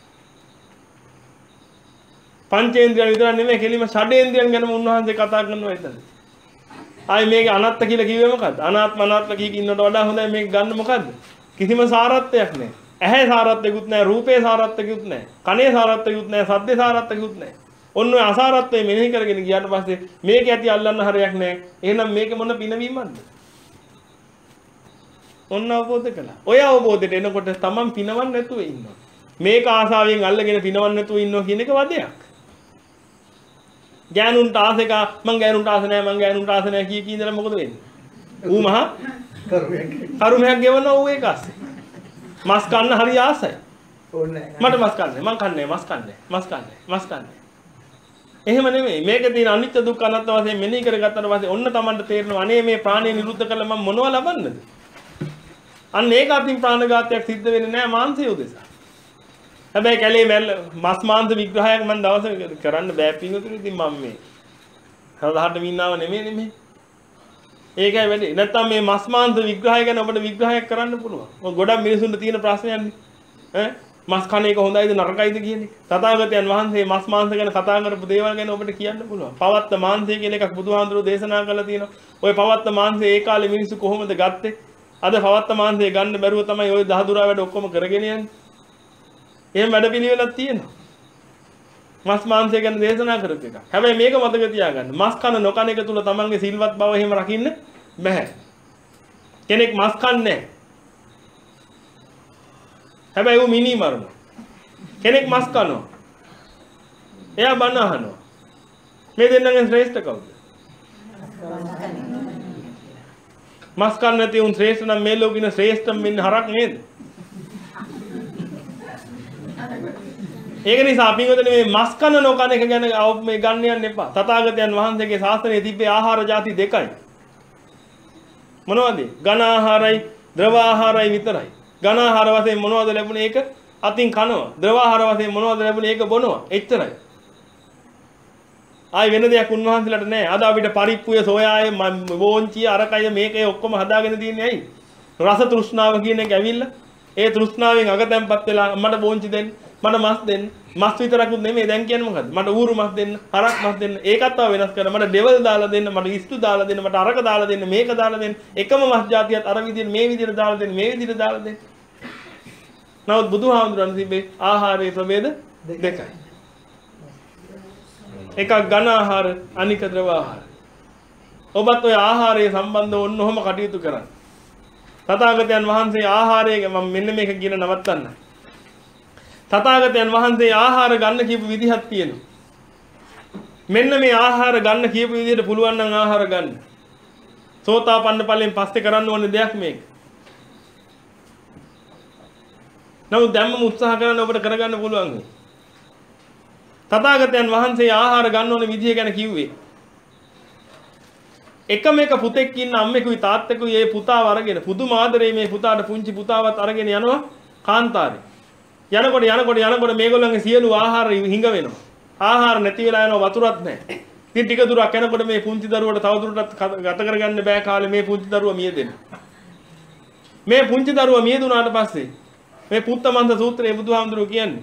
පංචේන්ද්‍රයන් විතර නෙමෙයි කෙලිම ෂඩේන්ද්‍රයන් ගැනම උන්වහන්සේ කතා කරනවා එතන. ආයි මේක අනත්ත කියලා කිව්වේ මොකද්ද? අනාත්ම අනාත්ම කී ඉන්නට වඩා හොඳයි මේක ගන්න මොකද්ද? කිසිම සාරත්වයක් නැහැ. ඇහැ සාරත්වයකුත් නැහැ, රූපේ සාරත්වයකුත් නැහැ, කනේ සාරත්වයකුත් නැහැ, ශබ්දේ සාරත්වයකුත් නැහැ. ඔන්න ඔය අසාරත්වය මෙනෙහි කරගෙන ගියාට පස්සේ මේක ඇති අල්ලන්න හරයක් නැහැ. එහෙනම් මේක මොන පිනවීමක්ද? ඔන්න අවබෝධ කළා. ඔය අවබෝධයට එනකොට තමන් පිනවන්න නැතුව ඉන්නවා. මේක ආසාවෙන් අල්ලගෙන පිනවන්න නැතුව ඉන්නවා කියන එක වදයක්. ගෑනුන්ට ආසෙක මං ගෑනුන්ට ආස නැහැ මං ගෑනුන්ට ආස නැහැ කී කී ඉඳලා මොකද වෙන්නේ? ඌ මහා කරුමයක් කරුමයක් ගෙවනවා ඌ ඒක ආසේ. මස් කන්න හරි ආසයි. ඕනේ මට මස් කන්නේ මං කන්නේ මස් කන්නේ මස් කන්නේ මස් කන්නේ. එහෙම නෙමෙයි. මේකේ තියෙන අනිත්‍ය දුක්ඛ අනාත්ම වශයෙන් මෙනෙහි කරගත්තාට පස්සේ ඔන්න Tamanට තේරෙනවා අනේ මේ ප්‍රාණය නිරුද්ධ කළා මම මොනව ලබන්නද? අන්න ඒක අතින් ප්‍රාණඝාතයක් සිද්ධ වෙන්නේ නැහැ මාංශය උදෙසා. හැබැයි කැලේ මැල්ල මස් මාංශ විග්‍රහයක් මම දවසක කරන්න බෑ පිටුතුනේ. ඉතින් මම මේ හරහට මින්නාව නෙමෙයි නෙමෙයි. ඒකයි වැඩි. නැත්තම් මේ මස් මාංශ විග්‍රහය ගැන ඔබට විග්‍රහයක් කරන්න පුළුවන්. මොකද ගොඩක් මිනිසුන්ට තියෙන ප්‍රශ්නයන්නේ. ඈ මස් කන එක හොඳයිද නරකයිද කියන්නේ. තථාගතයන් වහන්සේ මස් මාංශ ගැන කතා කරපු දේවල් ගැන ඔබට කියන්න පුළුවන්. පවත්ත මාංශය කියලා එකක් බුදුහාඳුරෝ දේශනා කළා තියෙනවා. ওই පවත්ත මාංශය ඒ කාලේ මිනිස්සු කොහොමද ගත්තේ? අද පවත්ත මාංශය ගන්න බැරුව තමයි ওই දහදුරා වැඩ ඔක්කොම කරගෙන යන්නේ. එහෙම වැඩ පිළිවෙලක් තියෙනවා. මස් මාංශය ගැන දේශනා කරපු එක. හැබැයි මේක මතක තියාගන්න. මස් කන නොකන එක තුල තමන්ගේ සිල්වත් බව එහෙම රකින්න බෑ. කෙනෙක් මස් කන්නේ නැහැ. හැබැයි ඌ මිනි මරනවා. කෙනෙක් මස් කනවා. එයා බන අහනවා. මේ දෙන්නගෙන් ශ්‍රේෂ්ඨ කවුද? මස් කන්නේ නැති උන් ශ්‍රේෂ්ඨ නම් මේ ලෝකෙින ශ්‍රේෂ්ඨම වෙන්නේ හරක් නේද? ඒක නිසා අපි හිතන්නේ මේ මස් කන නොකන එක ගැන මේ ගන්න යන්න එපා. තථාගතයන් වහන්සේගේ ශාසනයේ තිබ්බේ ආහාර ಜಾති දෙකයි. මොනවද? ඝන ආහාරයි, ද්‍රව ආහාරයි විතරයි. ඝන ආහාර වශයෙන් මොනවද ලැබුණේ? ඒක අතින් කනවා. ද්‍රව ආහාර වශයෙන් මොනවද ලැබුණේ? ඒක බොනවා. එච්චරයි. ආයි වෙන දෙයක් උන්වහන්සේලාට නැහැ. අද අපිට පරිප්පුය, සෝයාය, බෝංචිය, අරකය මේකේ ඔක්කොම හදාගෙන තියන්නේ ඇයි? රස තෘෂ්ණාව කියන එක ඇවිල්ලා ඒ තෘෂ්ණාවෙන් අගතැම්පත් වෙලා මට බෝංචි දෙන්න, මට මස් දෙන්න. මස් විතරකුත් නෙමෙයි දැන් කියන්නේ මොකද්ද? මට ඌරු මස් දෙන්න, හරක් මස් දෙන්න. ඒකත් තව වෙනස් කරලා මට ඩෙවල් දාලා දෙන්න, මට ඉස්තු දාලා දෙන්න, මට අරක දාලා දෙන්න, මේක දාලා දෙන්න. එකම මස් జాතියත් අර විදිහට මේ විදිහට දාලා දෙන්න, මේ විදිහට දාලා දෙන්න. නමුත් බුදුහාමුදුරන් තිබේ ආහාරයේ ප්‍රභේද දෙකයි. එකක් ඝන ආහාර, අනික ද්‍රව ආහාර. ඔබත් ඔය ආහාරයේ සම්බන්ධව ඔන්න ඔහොම කටයුතු කරන්න. තථාගතයන් වහන්සේ ආහාරයේ මම මෙන්න මේක කියන නවත්තන්න. තථාගතයන් වහන්සේ ආහාර ගන්න කියපු විදිහක් තියෙනවා. මෙන්න මේ ආහාර ගන්න කියපු විදිහට පුළුවන් නම් ආහාර ගන්න. සෝතාපන්න ඵලයෙන් පස්සේ කරන්න ඕනේ දෙයක් මේක. නමුත් දැම්මම උත්සාහ කරන්න ඔබට කරගන්න පුළුවන්. තථාගතයන් වහන්සේ ආහාර ගන්න ඕනේ විදිහ ගැන කිව්වේ. එකම එක පුතෙක් ඉන්න අම්මෙකුයි තාත්තෙකුයි ඒ පුතාව අරගෙන පුදුම ආදරේ මේ පුතාට පුංචි පුතාවත් අරගෙන යනවා කාන්තාරේ. යනකොට යනකොට යනකොට මේගොල්ලන්ගේ සියලු ආහාර හිඟ වෙනවා. ආහාර නැති වෙලා යනවා වතුරක් නැහැ. ඉතින් ටික දුරක් යනකොට මේ පුංචි දරුවට තවදුරටත් ගත කරගන්න බෑ කාලේ මේ පුංචි දරුවා මියදෙනවා. මේ පුංචි දරුවා මියදුනාට පස්සේ මේ පුත්තමන්ද සූත්‍රයේ බුදුහාමුදුරුවෝ කියන්නේ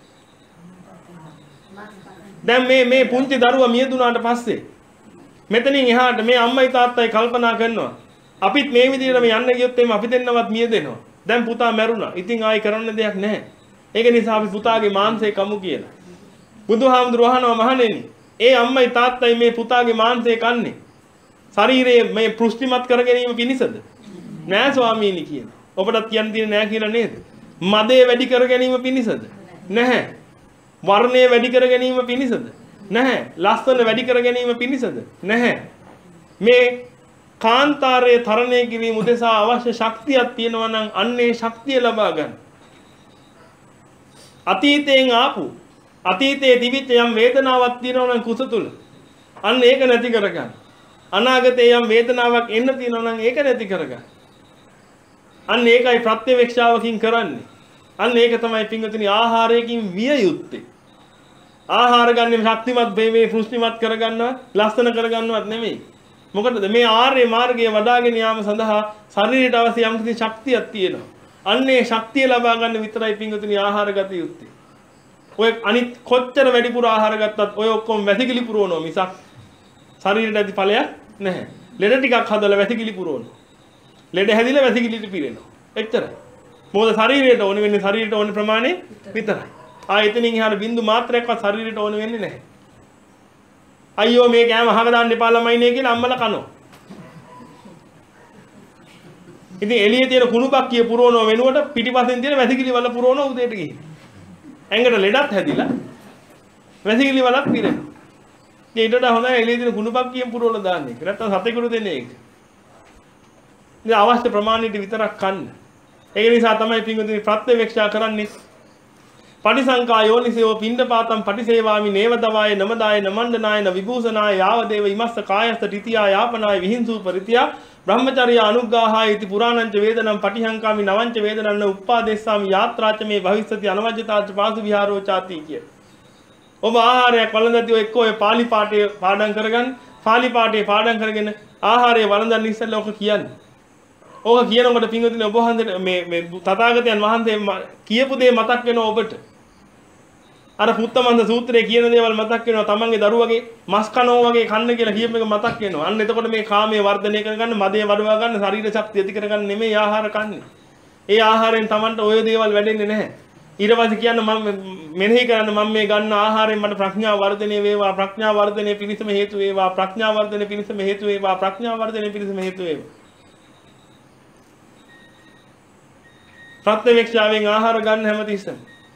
දැන් මේ මේ පුංචි දරුවා මියදුනාට පස්සේ මෙතනින් එහාට මේ අම්මයි තාත්තයි කල්පනා කරනවා අපිත් මේ විදිහටම යන්න ගියොත් එimhe අපි දෙන්නවත් මියදෙනවා. දැන් පුතා මැරුණා. ඉතින් ආයි කරන්න දෙයක් නැහැ. ඒක නිසා අපි පුතාගේ මාංශය කමු කියලා. බුදුහාමුදුරුවෝ අහනවා මහණෙනි, ඒ අම්මයි තාත්තයි මේ පුතාගේ මාංශය කන්නේ ශරීරයේ මේ පුෂ්ටිමත් කර ගැනීම පිණිසද? නෑ ස්වාමීනි කියනවා. ඔබටත් කියන්න තියෙන්නේ නෑ කියලා නේද? මදේ වැඩි කර ගැනීම පිණිසද? නැහැ. වර්ණය වැඩි කර ගැනීම පිණිසද? නැහැ. ලස්සන වැඩි කර ගැනීම පිණිසද? නැහැ. මේ කාන්තාරයේ තරණය කිරීම උදෙසා අවශ්‍ය ශක්තියක් තියෙනවා නම් අන්නේ ශක්තිය ලබා ගන්න. අතීතයෙන් ආපු අතීතයේ තිබිච්ච යම් වේදනාවක් තියෙනවා නම් කුස තුල අන්න ඒක නැති කරගන්න. අනාගතයේ යම් වේදනාවක් එන්න තියෙනවා නම් ඒක නැති කරගන්න. අන්න ඒකයි ප්‍රත්‍යවේක්ෂාවකින් කරන්නේ. අන්න ඒක තමයි පින්වතුනි ආහාරයකින් විය යුත්තේ. ආහාර ගන්න ශක්තිමත් මේ පුෂ්ටිමත් කරගන්නවත් ලස්සන කරගන්නවත් නෙමෙයි. මොකටද මේ ආර්ය මාර්ගයේ වඩාගෙන යාම සඳහා ශරීරයට අවශ්‍ය යම් කිසි ශක්තියක් තියෙනවා. අන්නේ ශක්තිය ලබා ගන්න විතරයි පින්වතුනි ආහාර ගත යුත්තේ. ඔය අනිත් කොච්චර වැඩිපුර ආහාර ගත්තත් ඔය ඔක්කොම වැසිකිලි පුරවනවා මිසක් ශරීරයට ඇති ඵලයක් නැහැ. ලෙඩ ටිකක් හදලා වැසිකිලි පුරවනවා. ලෙඩ හැදිලා වැසිකිලිට පිරෙනවා. එච්චරයි. මොකද ශරීරයට ඕන වෙන්නේ ශරීරයට ඕන ප්‍රමාණය විතරයි. ආ එතනින් එහාට බින්දු මාත්‍රයක්වත් ශරීරයට ඕන වෙන්නේ නැහැ. අයියෝ මේ කෑම අහක දාන්න එපා ළමයිනේ කියලා අම්මලා කනවා. ඉතින් එළියේ තියෙන කුණුපක් කිය පුරවනව වෙනුවට පිටිපස්සෙන් තියෙන වැසිකිලි වල පුරවනව උදේට ගිහින්. ඇඟට ලෙඩක් හැදිලා වැසිකිලි වලක් පිරෙනවා. ඉතින් ඊටට හොඳයි එළියේ තියෙන කුණුපක් කිය පුරවලා දාන්නේ. නැත්තම් සතෙකුට දෙන්නේ ඒක. ඉතින් අවශ්‍ය ප්‍රමාණයට විතරක් කන්න. ඒක නිසා තමයි පින්වතුනි ප්‍රත්‍යවේක්ෂා කරන්නේ. පටිසංකා යෝනිසෝ පිණ්ඩපාතම් පටිසේවාමි නේවදවාය නමදාය නමණ්ඩනාය විභූෂනාය යාවදේව ඉමස්ස කායස්ත ත්‍ිතියා යාපනාය විහිංසූ පරිත්‍යා බ්‍රහ්මචර්ය අනුග්ගාහාය ඉති පුරාණංච වේදනම් පටිහංකාමි නවංච වේදනන්න උප්පාදේස්සාමි යාත්‍රාච මේ භවිස්සති අනවජ්‍යතාච පාසු විහාරෝ ചാති කිය. ඔබ ආහාරයක් වළඳද්දී ඔය එක්ක ඔය පාලි පාඨය පාඩම් කරගන්න. පාලි පාඨය පාඩම් කරගෙන ආහාරය වළඳන්න ඉස්සෙල්ලා ඔක කියන්නේ. ඕක කියනකොට පින්වතුනි ඔබ වහන්සේට මේ මේ තථාගතයන් වහන්සේ කියපු දේ මතක් වෙනවා ඔබට. අර පුත්තමන්ද සූත්‍රයේ කියන දේවල් මතක් වෙනවා. තමන්ගේ දරුවගේ මස් කනෝ වගේ කන්න කියලා කියපු එක මතක් වෙනවා. අන්න එතකොට මේ කාමයේ වර්ධනය කරගන්න, මදේ වඩවා ගන්න, ශරීර ශක්තිය ඇති කරගන්න නෙමෙයි ආහාර කන්නේ. ඒ ආහාරයෙන් තමන්ට ඔය දේවල් වැඩෙන්නේ නැහැ. ඊට පස්සේ කියන්න මම මෙනෙහි කරන්න මම මේ ගන්න ආහාරයෙන් මට ප්‍රඥා වර්ධනය වේවා, ප්‍රඥා වර්ධනය පිණිසම හේතු වේවා, ප්‍රඥා වර්ධනය පිණිසම හේතු වේවා, ප්‍රඥා වර්ධනය පිණිසම හේතු වේවා. ප්‍රත්‍යවේක්ෂාවෙන් ආහාර ගන්න හැමතිස්සෙම.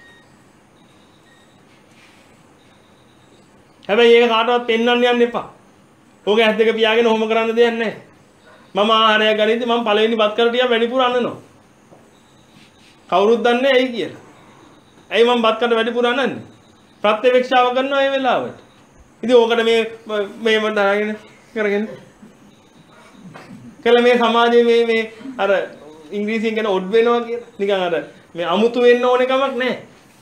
හැබැයි ඒක කාටවත් පෙන්වන්න යන්න එපා. ඕක ඇස් දෙක පියාගෙන ඔහොම කරන්න දෙයක් නැහැ. මම ආහාරය ගනිද්දි මම පළවෙනි බත් කර ටික වැඩිපුර අන්නනවා. කවුරුත් දන්නේ ඇයි කියලා. ඇයි මම බත් කර වැඩිපුර අනන්නේ? ප්‍රත්‍යවේක්ෂාව කරනවා ඒ වෙලාවට. ඉතින් ඕකට මේ මේව දාගෙන කරගෙන කළ මේ සමාජයේ මේ මේ අර ඉංග්‍රීසියෙන් කියන ඔඩ් වෙනවා කියලා. නිකන් අර මේ අමුතු වෙන්න ඕනේ කමක් නැහැ.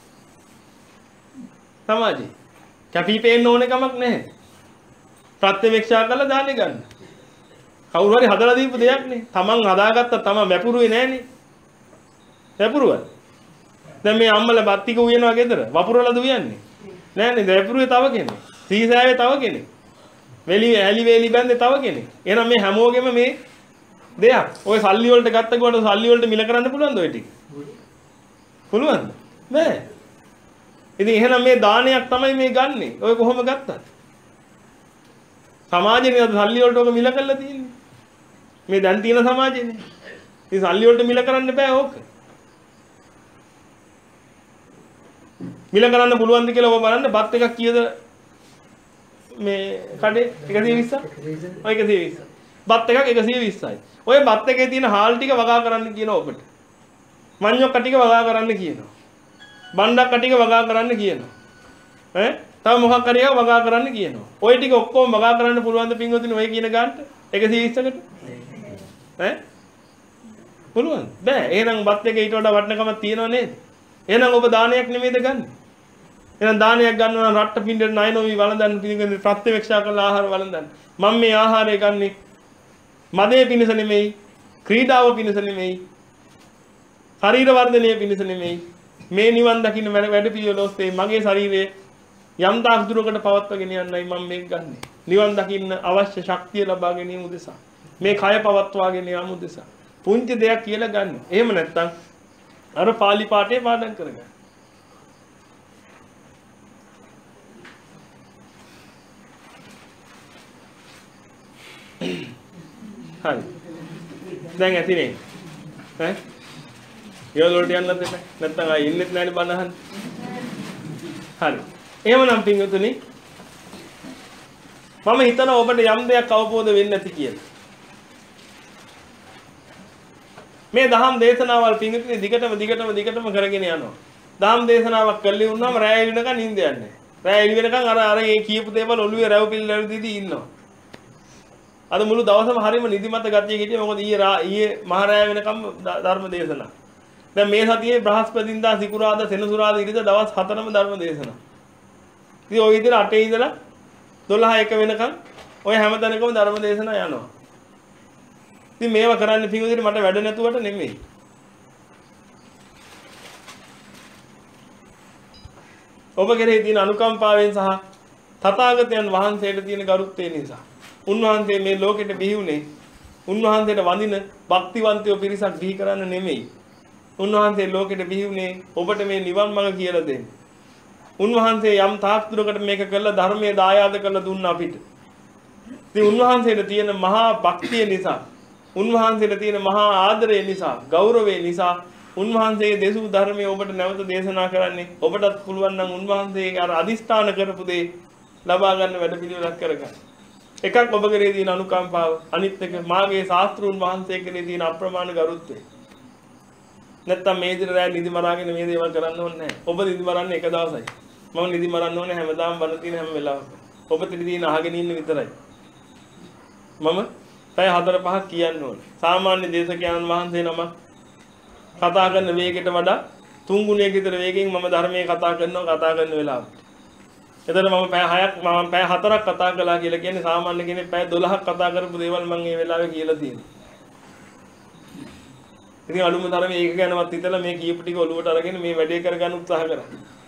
සමාජේ කැපී පෙනෙන්න ඕනේ කමක් නැහැ. ප්‍රත්‍යවේක්ෂා කරලා දාන්නේ ගන්න. කවුරු හරි හදලා දීපු දෙයක් නේ. Taman හදාගත්තා තමන් වැපුරුවේ නෑනේ. වැපුරුවා. දැන් මේ අම්මලා බත් ටික උයනවා ගෙදර. වපුරලාද උයන්නේ? නෑනේ. වැපුරුවේ තව කෙනෙක්. සීසෑවේ තව කෙනෙක්. වෙලි ඇලි වේලි බැන්දේ තව කෙනෙක්. එහෙනම් මේ හැමෝගෙම මේ දෙයක්. ඔය සල්ලි වලට ගත්ත කොට සල්ලි වලට මිල කරන්න පුළුවන්ද ඔය ටික? පුළුවන්ද? නෑ. ඉතින් එහෙනම් මේ දානයක් තමයි මේ ගන්නෙ. ඔය කොහොම ගත්තත්. සමාජෙනේ අද සල්ලි වලට ඔක මිල කරලා තියෙන්නේ. මේ දැන් තියෙන සමාජෙනේ. ඉතින් සල්ලි වලට මිල කරන්න බෑ ඕක. මිල කරන්න පුළුවන්ද කියලා ඔබ බලන්න බත් එකක් කීයද මේ කඩේ එකසිය විස්සක්? ඔය එකසිය විස්ස. බත් එකක් එකසිය විස්සයි. ඔය බත් එකේ තියෙන හාල් ටික වගා කරන්න කියනවා ඔබට. මඤ්ඤොක්ක ටික වගා කරන්න කියනවා. බණ්ඩක්ක ටික වගා කරන්න කියනවා. ඈ තව මොකක් හරි එකක් වගා කරන්න කියනවා. ওই ටික ඔක්කොම වගා කරන්න පුළුවන් ද පින්වතුනි ඔය කියන ගන්නට එකසිය විස්සකට? ඈ පුළුවන් බෑ. එහෙනම් බත් එක ඊට වඩා වටිනකමක් තියෙනව නේද? එහෙනම් ඔබ දානයක් නෙමෙයිද ගන්නෙ? එහෙනම් දානයක් ගන්නවා නම් රට්ට පින්ඩට ණය නොවි වළඳන්න පිළිගන්නේ ප්‍රත්‍යවේක්ෂා කරලා ආහාර වළඳන්න. මම මේ ආහාරය ගන්නෙ මදේ පිණිස නෙමෙයි, ක්‍රීඩාව පිණිස නෙමෙයි, ශරීර වර්ධනය පිණිස නෙමෙයි. මේ නිවන් දකින්න වැඩ පිළිවෙල ඔස්සේ මගේ ශරීරයේ යම් තාක් දුරකට පවත්වාගෙන යන්නයි මම මේක ගන්නෙ. නිවන් දකින්න අවශ්‍ය ශක්තිය ලබා ගැනීම උදෙසා. මේ කය පවත්වාගෙන යාම උදෙසා. පුංචි දෙයක් කියලා ගන්න. එහෙම නැත්නම් අර පාලි පාඨය පාඩම් කරගන්න. හරි. දැන් ඇතිනේ. ඈ? ඊළඟ වලට යන්නත් එපා. නැත්නම් ආයෙ ඉන්නෙත් නැහැනේ බණ අහන්න. හරි. එහෙමනම් පින්වතුනි මම හිතනවා ඔබට යම් දෙයක් අවබෝධ වෙන්නේ නැති කියලා. මේ දහම් දේශනාවල් පින්වතුනි දිගටම දිගටම දිගටම කරගෙන යනවා. දහම් දේශනාවක් කළේ වුණාම රැය වෙනකන් නිින්ද යන්නේ නැහැ. රැය වෙනකන් අර අර මේ කියපු දේවල් ඔළුවේ රැව් පිළ රැව් දීදී ඉන්නවා. අද මුළු දවසම හරියම නිදිමත ගතිය හිටියේ මොකද ඊයේ ඊයේ මහ රැය වෙනකම් ධර්ම දේශනා. දැන් මේ සතියේ බ්‍රහස්පතින්දා සිකුරාදා සෙනසුරාදා ඉරිදා දවස් හතරම ධර්ම දේශනා. ඉතින් ওই විදිහට අටේ ඉඳලා දොළහ එක වෙනකම් ඔය හැමතැනකම ධර්ම දේශනා යනවා. ඉතින් මේවා කරන්න පිටුදිට මට වැඩ නැතුවට නෙමෙයි. ඔබ කෙරෙහි තියෙන අනුකම්පාවෙන් සහ තථාගතයන් වහන්සේට තියෙන ගරුත්වය නිසා. උන්වහන්සේ මේ ලෝකෙට බිහි වුණේ උන්වහන්සේට වඳින භක්තිවන්තයෝ පිරිසක් බිහි කරන්න නෙමෙයි. උන්වහන්සේ ලෝකෙට බිහි වුණේ ඔබට මේ නිවන් මඟ කියලා දෙන්න. උන්වහන්සේ යම් තාක් දුරකට මේක කළා ධර්මයේ දායාද කරලා දුන්න අපිට. ඉතින් උන්වහන්සේට තියෙන මහා භක්තිය නිසා, උන්වහන්සේට තියෙන මහා ආදරය නිසා, ගෞරවය නිසා උන්වහන්සේගේ දේශු ධර්මයේ ඔබට නැවත දේශනා කරන්නේ. ඔබටත් පුළුවන් නම් උන්වහන්සේ අර අදිස්ථාන කරපු දේ ලබා ගන්න වැඩ පිළිවෙලක් කරගන්න. එකක් ඔබ කෙරේ තියෙන අනුකම්පාව, අනිත් එක මාගේ ශාස්ත්‍රූන් වහන්සේ කෙරේ තියෙන අප්‍රමාණ ගරුත්වය. නැත්තම් මේ විදිහට රැ නිදි මරාගෙන මේ දේවල් කරන්න ඕනේ නැහැ. ඔබ නිදි මරන්නේ එක දවසයි. මම නිදි මරන්න ඕනේ හැමදාම බණ තියෙන හැම වෙලාවකම. ඔබ ත්‍රිදීන අහගෙන ඉන්න විතරයි. මම පැය හතර පහක් කියන්න ඕනේ. සාමාන්‍ය දේශකයන් වහන්සේ නමක් කතා කරන වේගයට වඩා තුන් ගුණයක විතර වේගෙන් මම ධර්මයේ කතා කරනවා කතා කරන වෙලාවට. එතන මම පැය හයක් මම පැය හතරක් කතා කළා කියලා කියන්නේ සාමාන්‍ය කෙනෙක් පැය දොළහක් කතා කරපු දේවල් මම මේ වෙලාවේ කියලා තියෙනවා. ඉතින් අලුම ධර්මයේ ඒක ගැනවත් හිතලා මේ කියපු ටික ඔලුවට අරගෙන මේ වැඩේ කරගන්න උත්සාහ කරා.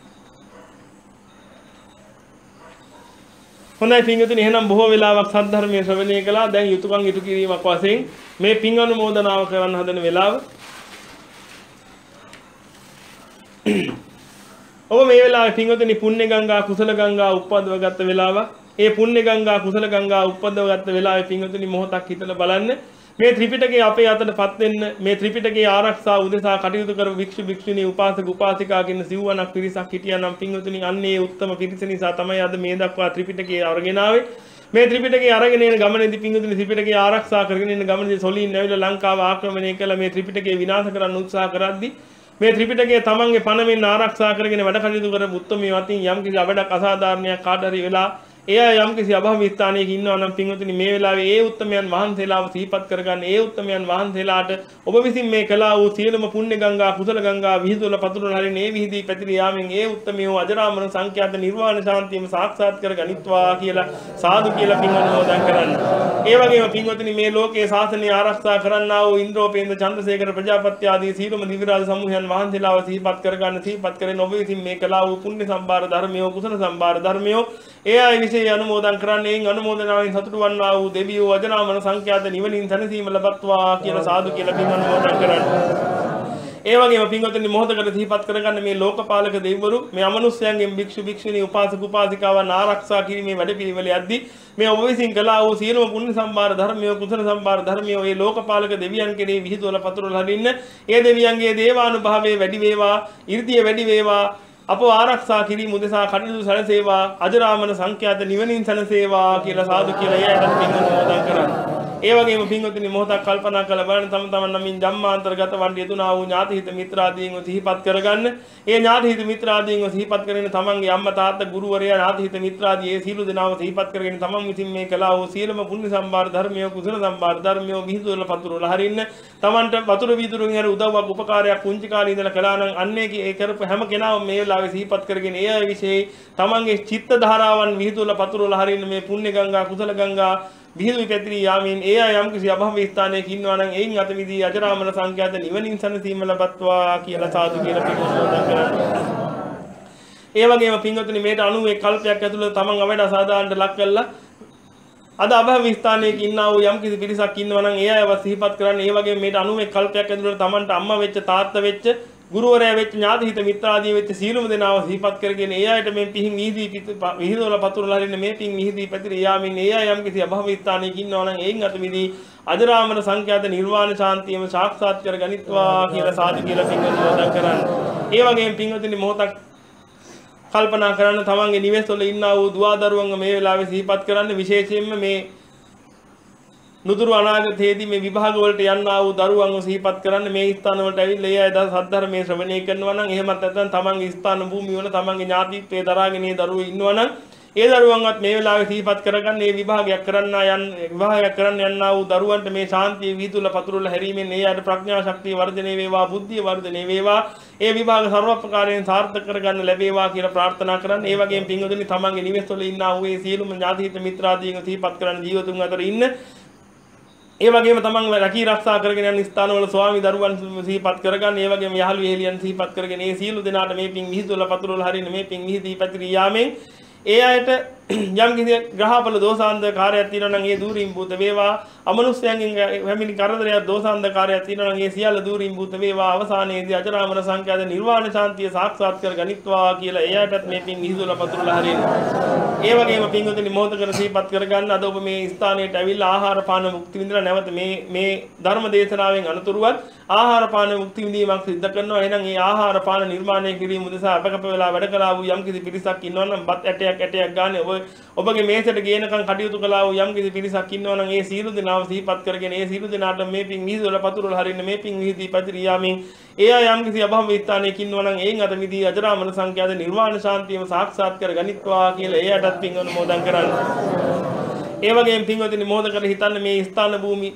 හොඳයි පින්වතුනි එහෙනම් බොහෝ වෙලාවක් සද්ධර්මයේ ශ්‍රවණය කළා. දැන් යුතුයකම් ඉටු කිරීමක් වශයෙන් මේ පින් අනුමෝදනාව කරන්න හදන වෙලාව. ඔබ මේ වෙලාවේ පින්වතුනි පුණ්‍ය ගංගා කුසල ගංගා උප්පද්දව ගත්ත වෙලාව. ඒ පුණ්‍ය ගංගා කුසල ගංගා උප්පද්දව ගත්ත වෙලාවේ පින්වතුනි මොහොතක් හිතලා බලන්න. මේ ත්‍රිපිටකය අපේ අතටපත් වෙන්න මේ ත්‍රිපිටකයේ ආරක්ෂා උදෙසා කටයුතු කරපු වික්ෂු වික්ෂුණී උපාසක උපාසිකා කියන සිව්වණක් පිරිසක් හිටියානම් පින්වතුනි අන්නේ උත්තම පිරිස නිසා තමයි අද මේ දක්වා ත්‍රිපිටකයේ අරගෙන ආවේ. මේ ත්‍රිපිටකයේ අරගෙන එන ගමනේදී පින්වතුනි ත්‍රිපිටකයේ ආරක්ෂා කරගෙන එන ගමනේදී සොලින් ඇවිල්ලා ලංකාව ආක්‍රමණය කළා මේ ත්‍රිපිටකය විනාශ කරන්න උත්සාහ කරද්දී මේ ත්‍රිපිටකයේ තමන්ගේ පණවෙන් ආරක්ෂා කරගෙන වැඩ කටයුතු කරපු උත්තමී වතින් යම් කිසි අවඩක් අසාධාරණයක් කාට හරි වෙලා එයා යම් කිසි අභව ස්ථානයක ඉන්නවා නම් පින්වතුනි මේ වෙලාවේ ඒ උත්තමයන් වහන්සේලාව සිහිපත් කරගන්න ඒ උත්තමයන් වහන්සේලාට ඔබ විසින් මේ කළා වූ සියලුම පුණ්‍ය ගංගා කුසල ගංගා විහිදුවල පතුරවල හරින ඒ විහිදී පැතිර යාමෙන් ඒ උත්තමියෝ අජරාමර සංඛ්‍යාත නිර්වාණ ශාන්තියම සාක්ෂාත් කරගනිත්වා කියලා සාදු කියලා පින් අනුමෝදන් කරන්න. ඒ වගේම පින්වතුනි මේ ලෝකයේ ශාසනය ආරක්ෂා කරන්නා වූ ඉන්ද්‍රෝපේන්ද්‍ර චන්ද්‍රසේකර ප්‍රජාපති ආදී සියලුම දිවිරාජ සමූහයන් වහන්සේලාව සිහිපත් කරගන්න සිහිපත් කරගෙන ඔබ විසින් මේ කළා වූ පුණ්‍ය සම්භාර ධර්මයෝ කුසල සම්භාර ධර්මයෝ ඒ අය විශේෂ අනුමෝදන් කරන්නේ එයින් අනුමෝදනාවෙන් සතුටු වන්නා වූ දෙවියෝ අජරාමර සංඛ්‍යාත නිවනින් සැනසීම ලබත්වා කියලා සාදු කියලා පින් අනුමෝදන් කරන්නේ. ඒ වගේම පින්වතුනි මොහොතකට සිහිපත් කරගන්න මේ ලෝකපාලක දෙවිවරු මේ අමනුෂ්‍යයන්ගෙන් භික්ෂු භික්ෂුණී උපාසක උපාසිකාවන් ආරක්ෂා කිරීමේ වැඩපිළිවෙල යද්දී මේ ඔබ විසින් කළා වූ සියලුම පුණ්‍ය සම්භාර ධර්මයෝ කුසල සම්භාර ධර්මයෝ මේ ලෝකපාලක දෙවියන් කෙරෙහි විහිදුවල පතුරවල හරින්න ඒ දෙවියන්ගේ දේවානුභාවයේ වැඩි වේවා ඍද්ධිය වැඩි වේවා අපෝ ආරක්ෂා කිරීම උදෙසා කටයුතු සැලසේවා අජරාමර සංඛ්‍යාත නිවනින් සැනසේවා කියලා සාදු කියලා එයාට පින් අනුමෝදන් කරන්න. ඒ වගේම පින්වතුනි මොහොතක් කල්පනා කරලා බලන්න තම තමන් නමින් ජම්මාන්තරගත වන්ඩි යතුනා වූ ඥාතිහිත මිත්‍රාදීන්ව සිහිපත් කරගන්න. ඒ ඥාතිහිත මිත්‍රාදීන්ව සිහිපත් කරගෙන තමන්ගේ අම්මා තාත්තා ගුරුවරයා ඥාතිහිත මිත්‍රාදී ඒ සීල දෙනාව සිහිපත් කරගෙන තමන් විසින් මේ කළා වූ සීලම පුණ්‍ය සම්භාර ධර්මයේ කුසල සම්භාර ධර්මයේ විහිදුවල පතුරවල හරින්න තමන්ට වතුර වීදුරුන් හරි උදව්වක් උපකාරයක් කුංචි කාලේ ඉඳලා කළා නම් අන්නේ ඒ කරපු හැම කෙනාම මේ වෙලාවේ සිහිපත් කරගෙන ඒ අය විශේෂ තමන්ගේ චිත්ත ධාරාවන් විහිදුවල පතුරවල හරින්න මේ පුණ්‍ය ගංගා කුසල ගංගා විහිදුවි පැතිරී යාමින් ඒ අය යම් කිසි අභව ස්ථානයක ඉන්නවා නම් එයින් අත මිදී අජරාමර සංඛ්‍යාත නිවනින් සනසීම ලබත්වා කියලා සාදු කියලා පිළිසෝදන් කරනවා. ඒ වගේම පින්වතුනි මේට අනූ කල්පයක් ඇතුළත තමන් අවඩ අසාදානට ලක් කළා අද අභව ස්ථානයක ඉන්නා වූ යම් කිසි පිරිසක් ඉන්නවා නම් ඒ අයව සිහිපත් කරන්න. ඒ වගේම මේට අනූ කල්පයක් ඇතුළත තමන්ට අම්මා වෙච්ච තාත්තා වෙච්ච ගුරුවරයා වෙච්ච ඥාතිහිත මිත්‍රාදී වෙච්ච සීලම දෙනාව සිහිපත් කරගෙන ඒ අයට මේ පිහින් විහිදී විහිදවල පතුරලා හරින්න මේ පිහින් විහිදී පැතිර යාමින් ඒ අය යම් කිසි අභව ස්ථානයක ඉන්නවා නම් එයින් අත මිදී අජරාමර සංඛ්‍යාත නිර්වාණ ශාන්තියම සාක්ෂාත් කර ගනිත්වා කියලා සාදු කියලා පින්වතුනි කරන්න. ඒ වගේම පින්වතුනි මොහොතක් කල්පනා කරන්න තමන්ගේ නිවෙස්වල ඉන්නා වූ දුවා දරුවන්ව මේ වෙලාවේ සිහිපත් කරන්න. විශේෂයෙන්ම මේ නුදුරු අනාගතයේදී මේ විභාග වලට යන්නා වූ දරුවන්ව සිහිපත් කරන්න. මේ ස්ථාන වලට ඇවිල්ලා ඒ අය දස සද්ධර්මයේ ශ්‍රවණය කරනවා නම් එහෙමත් නැත්නම් තමන්ගේ ස්ථාන භූමිය වල තමන්ගේ ඥාතිත්වයේ දරාගෙන ඒ දරුවෝ ඉන්නවා නම් ඒ දරුවන්වත් මේ වෙලාවේ සිහිපත් කරගන්න. මේ විභාගයක් කරන්න යන විභාගයක් කරන්න යන්නා වූ දරුවන්ට මේ ශාන්තිය විහිදුල පතුරුල හැරීමෙන් ඒ අයට ප්‍රඥා ශක්තිය වර්ධනය වේවා, බුද්ධිය වර්ධනය වේවා, ඒ විභාග සර්වප්‍රකාරයෙන් සාර්ථක කරගන්න ලැබේවා කියලා ප්‍රාර්ථනා කරන්න. ඒ වගේම පින්වතුනි තමන්ගේ නිවෙස්වල ඉන්නා වූ ඒ සියලුම ඥාතිහිත මිත්‍රාදීන්ව සිහිපත් කරන්න ජීවතුන් අතර ඉන්න. ඒ වගේම තමන් රැකී ආරක්ෂා කරගෙන යන ස්ථානවල ස්වාමි දරුවන් සිහිපත් කරගන්න. ඒ වගේම යහළු එහෙලියන් සිහිපත් කරගෙන ඒ සියලු දෙනාට මේ පින් විහිදුවල පතුරවල හරින්න මේ පින් විහිදී පැතිරී යාමෙන් ඒ අයට යම් කිසි ග්‍රහපල දෝෂාන්ධකාරයක් තියෙනවා නම් ඒ දූරින් භූත වේවා. අමනුෂ්‍යයන්ගෙන් හැමිනි කරදරයක් දෝෂාන්ධකාරයක් තියෙනවා නම් ඒ සියල්ල දූරින් භූත වේවා. අවසානයේදී අජරාමර සංඛ්‍යාත නිර්වාණ ශාන්තිය සාක්ෂාත් කර ගනිත්වා කියලා ඒ අයටත් මේ පින් විහිදුවල පතුරවල හරින්න. ඒ වගේම පින්වතුනි මොහොතකට සිහිපත් කරගන්න. අද ඔබ මේ ස්ථානයට ඇවිල්ලා ආහාර පාන මුක්ති විඳලා නැවත මේ මේ ධර්ම දේශනාවෙන් අනතුරුවත් ආහාර පාන මුක්ති විඳීමක් සිද්ධ කරනවා. එහෙනම් මේ ආහාර පාන නිර්මාණය කිරීම උදෙසා අපකප වෙලා වැඩ කළා වූ යම් කිසි පිරිසක් ඉන්නවා නම් බත් ඇටයක් ඇටයක් ගන්න ඔබ ඔබගේ මේසට ගේනකන් කටයුතු කළා වූ යම් කිසි පිරිසක් ඉන්නවා නම් ඒ සීල දෙනාව සිහිපත් කරගෙන ඒ සීල දෙනාට මේ පින් විහිදුවල පතුරවල හරින්න මේ පින් විහිදී පැතිරී යාමින් ඒ අය යම් කිසි අභව ස්ථානයක ඉන්නවා නම් එයින් අත මිදී අජරාමර සංඛ්‍යාත නිර්වාණ ශාන්තියම සාක්ෂාත් කර ගනිත්වා කියලා ඒ අයටත් පින් අනුමෝදන් කරන්න. ඒ වගේම පින්වතුනි මොහොත කර හිතන්න මේ ස්ථාන භූමි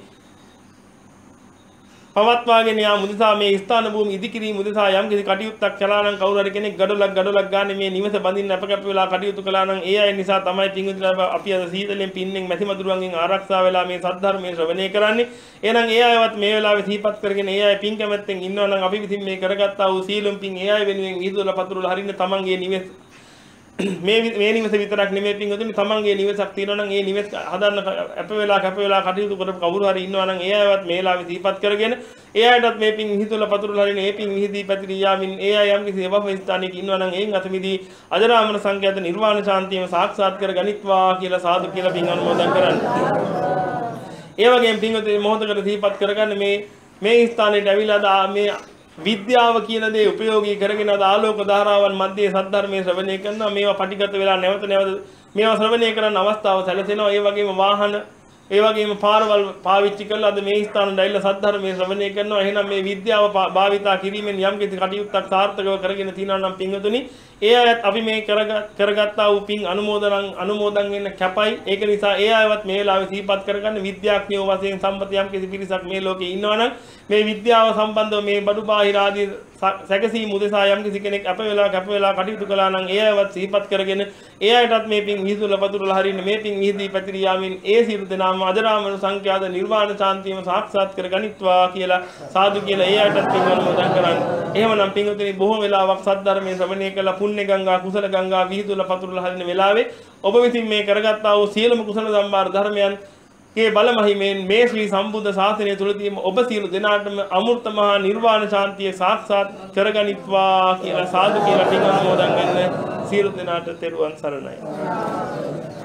පවත්වාගෙන යාම උදෙසා මේ ස්ථාන භූමි ඉදිකිරීම උදෙසා යම් කිසි කටයුත්තක් කළා නම් කවුරු හරි කෙනෙක් ගඩොලක් ගඩොලක් ගන්න මේ නිවස බඳින්න අපකප්ප වෙලා කටයුතු කළා නම් ඒ අය නිසා තමයි පින්විතලා අපි අද සීතලෙන් පින්නෙන් මැතිමදුරුවන්ගෙන් ආරක්ෂා වෙලා මේ සද්ධර්මයේ ශ්‍රවණය කරන්නේ. එහෙනම් ඒ අයවත් මේ වෙලාවේ සිහිපත් කරගෙන ඒ අය පින් කැමැත්තෙන් ඉන්නවා නම් අපි විසින් මේ කරගත්තා වූ සීලම් පින් ඒ අය වෙනුවෙන් විහිදුවලා පතුරවල හරින්න තමන්ගේ නිවෙස් මේ මේ නිවස විතරක් නෙමෙයි පින්වතුනි තමන්ගේ නිවසක් තියෙනවා නම් ඒ නිවස හදන්න අප වෙලා කැප වෙලා කටයුතු කරපු කවුරු හරි ඉන්නවා නම් ඒ අයවත් මේ වෙලාවේ සිහිපත් කරගෙන ඒ අයටත් මේ පින් විහිදුවලා පතුරවල හරින්න ඒ පින් විහිදී පැතිරී යාමින් ඒ අය යම් කිසි එවප ස්ථානයක ඉන්නවා නම් එයින් අත මිදී අජරාමර සංඛ්‍යාත නිර්වාණ ශාන්තියම සාක්ෂාත් කර ගනිත්වා කියලා සාදු කියලා පින් අනුමෝදන් කරන්න. ඒ වගේම පින්වතුනි මොහොතකට සිහිපත් කරගන්න මේ මේ ස්ථානයට ඇවිල්ලා මේ විද්‍යාව කියන දේ උපයෝගී කරගෙන අද ආලෝක ධාරාවන් මැද්දේ සද්ධර්මයේ ශ්‍රවණය කරනවා. මේවා පටිගත වෙලා නැවත නැවත මේවා ශ්‍රවණය කරන්න අවස්ථාව සැලසෙනවා. ඒ වගේම වාහන ඒ වගේම පාරවල් පාවිච්චි කරලා අද මේ ස්ථානවල ඇවිල්ලා සද්ධර්මයේ ශ්‍රවණය කරනවා. එහෙනම් මේ විද්‍යාව භාවිතා කිරීමෙන් යම් කිසි කටයුත්තක් සාර්ථකව කරගෙන තියනවා නම් පින්වතුනි ඒ අයත් අපි මේ කරගත්තා වූ පින් අනුමෝදන් අනුමෝදන් වෙන්න කැපයි. ඒක නිසා ඒ අයවත් මේ වෙලාවේ සිහිපත් කරගන්න. විද්‍යාඥයෝ වශයෙන් සම්පත යම් කිසි පිරිසක් මේ ලෝකේ ඉන්නවා නම් මේ විද්‍යාව සම්බන්ධව මේ බඩු බාහිර ආදී සැකසීම් උදෙසා යම් කිසි කෙනෙක් අප වෙලා කැප වෙලා කටයුතු කළා නම් ඒ අයවත් සිහිපත් කරගෙන ඒ අයටත් මේ පින් විහිදුවලා පතුරවල හරින්න මේ පින් විහිදී පැතිරී යාමින් ඒ සියලු දෙනාම අජරාමර සංඛ්‍යාත නිර්වාණ ශාන්තියම සාක්ෂාත් කර ගනිත්වා කියලා සාදු කියලා ඒ අයටත් පින් අනුමෝදන් කරන්න. එහෙමනම් පින්වතුනි බොහෝ වෙලාවක් සද්ධර්මයේ ශ්‍රවණය කළා පුණ්‍ය ගංගා කුසල ගංගා විහිදුවලා පතුරවල හරින්න වෙලාවේ ඔබ විසින් මේ කරගත්තා වූ සියලුම කුසල සම්භාර ධර්මයන් के बल महिमेन मे श्री संबुद्ध शासनය තුලදී ඔබ සියලු දෙනාටම අමෘත මහා නිර්වාණ ශාන්තිය සාක්ෂාත් කරගනිත්වා කියලා සාදු කියලා පින් අනුමෝදන් කරන සියලු දෙනාට තෙරුවන් සරණයි.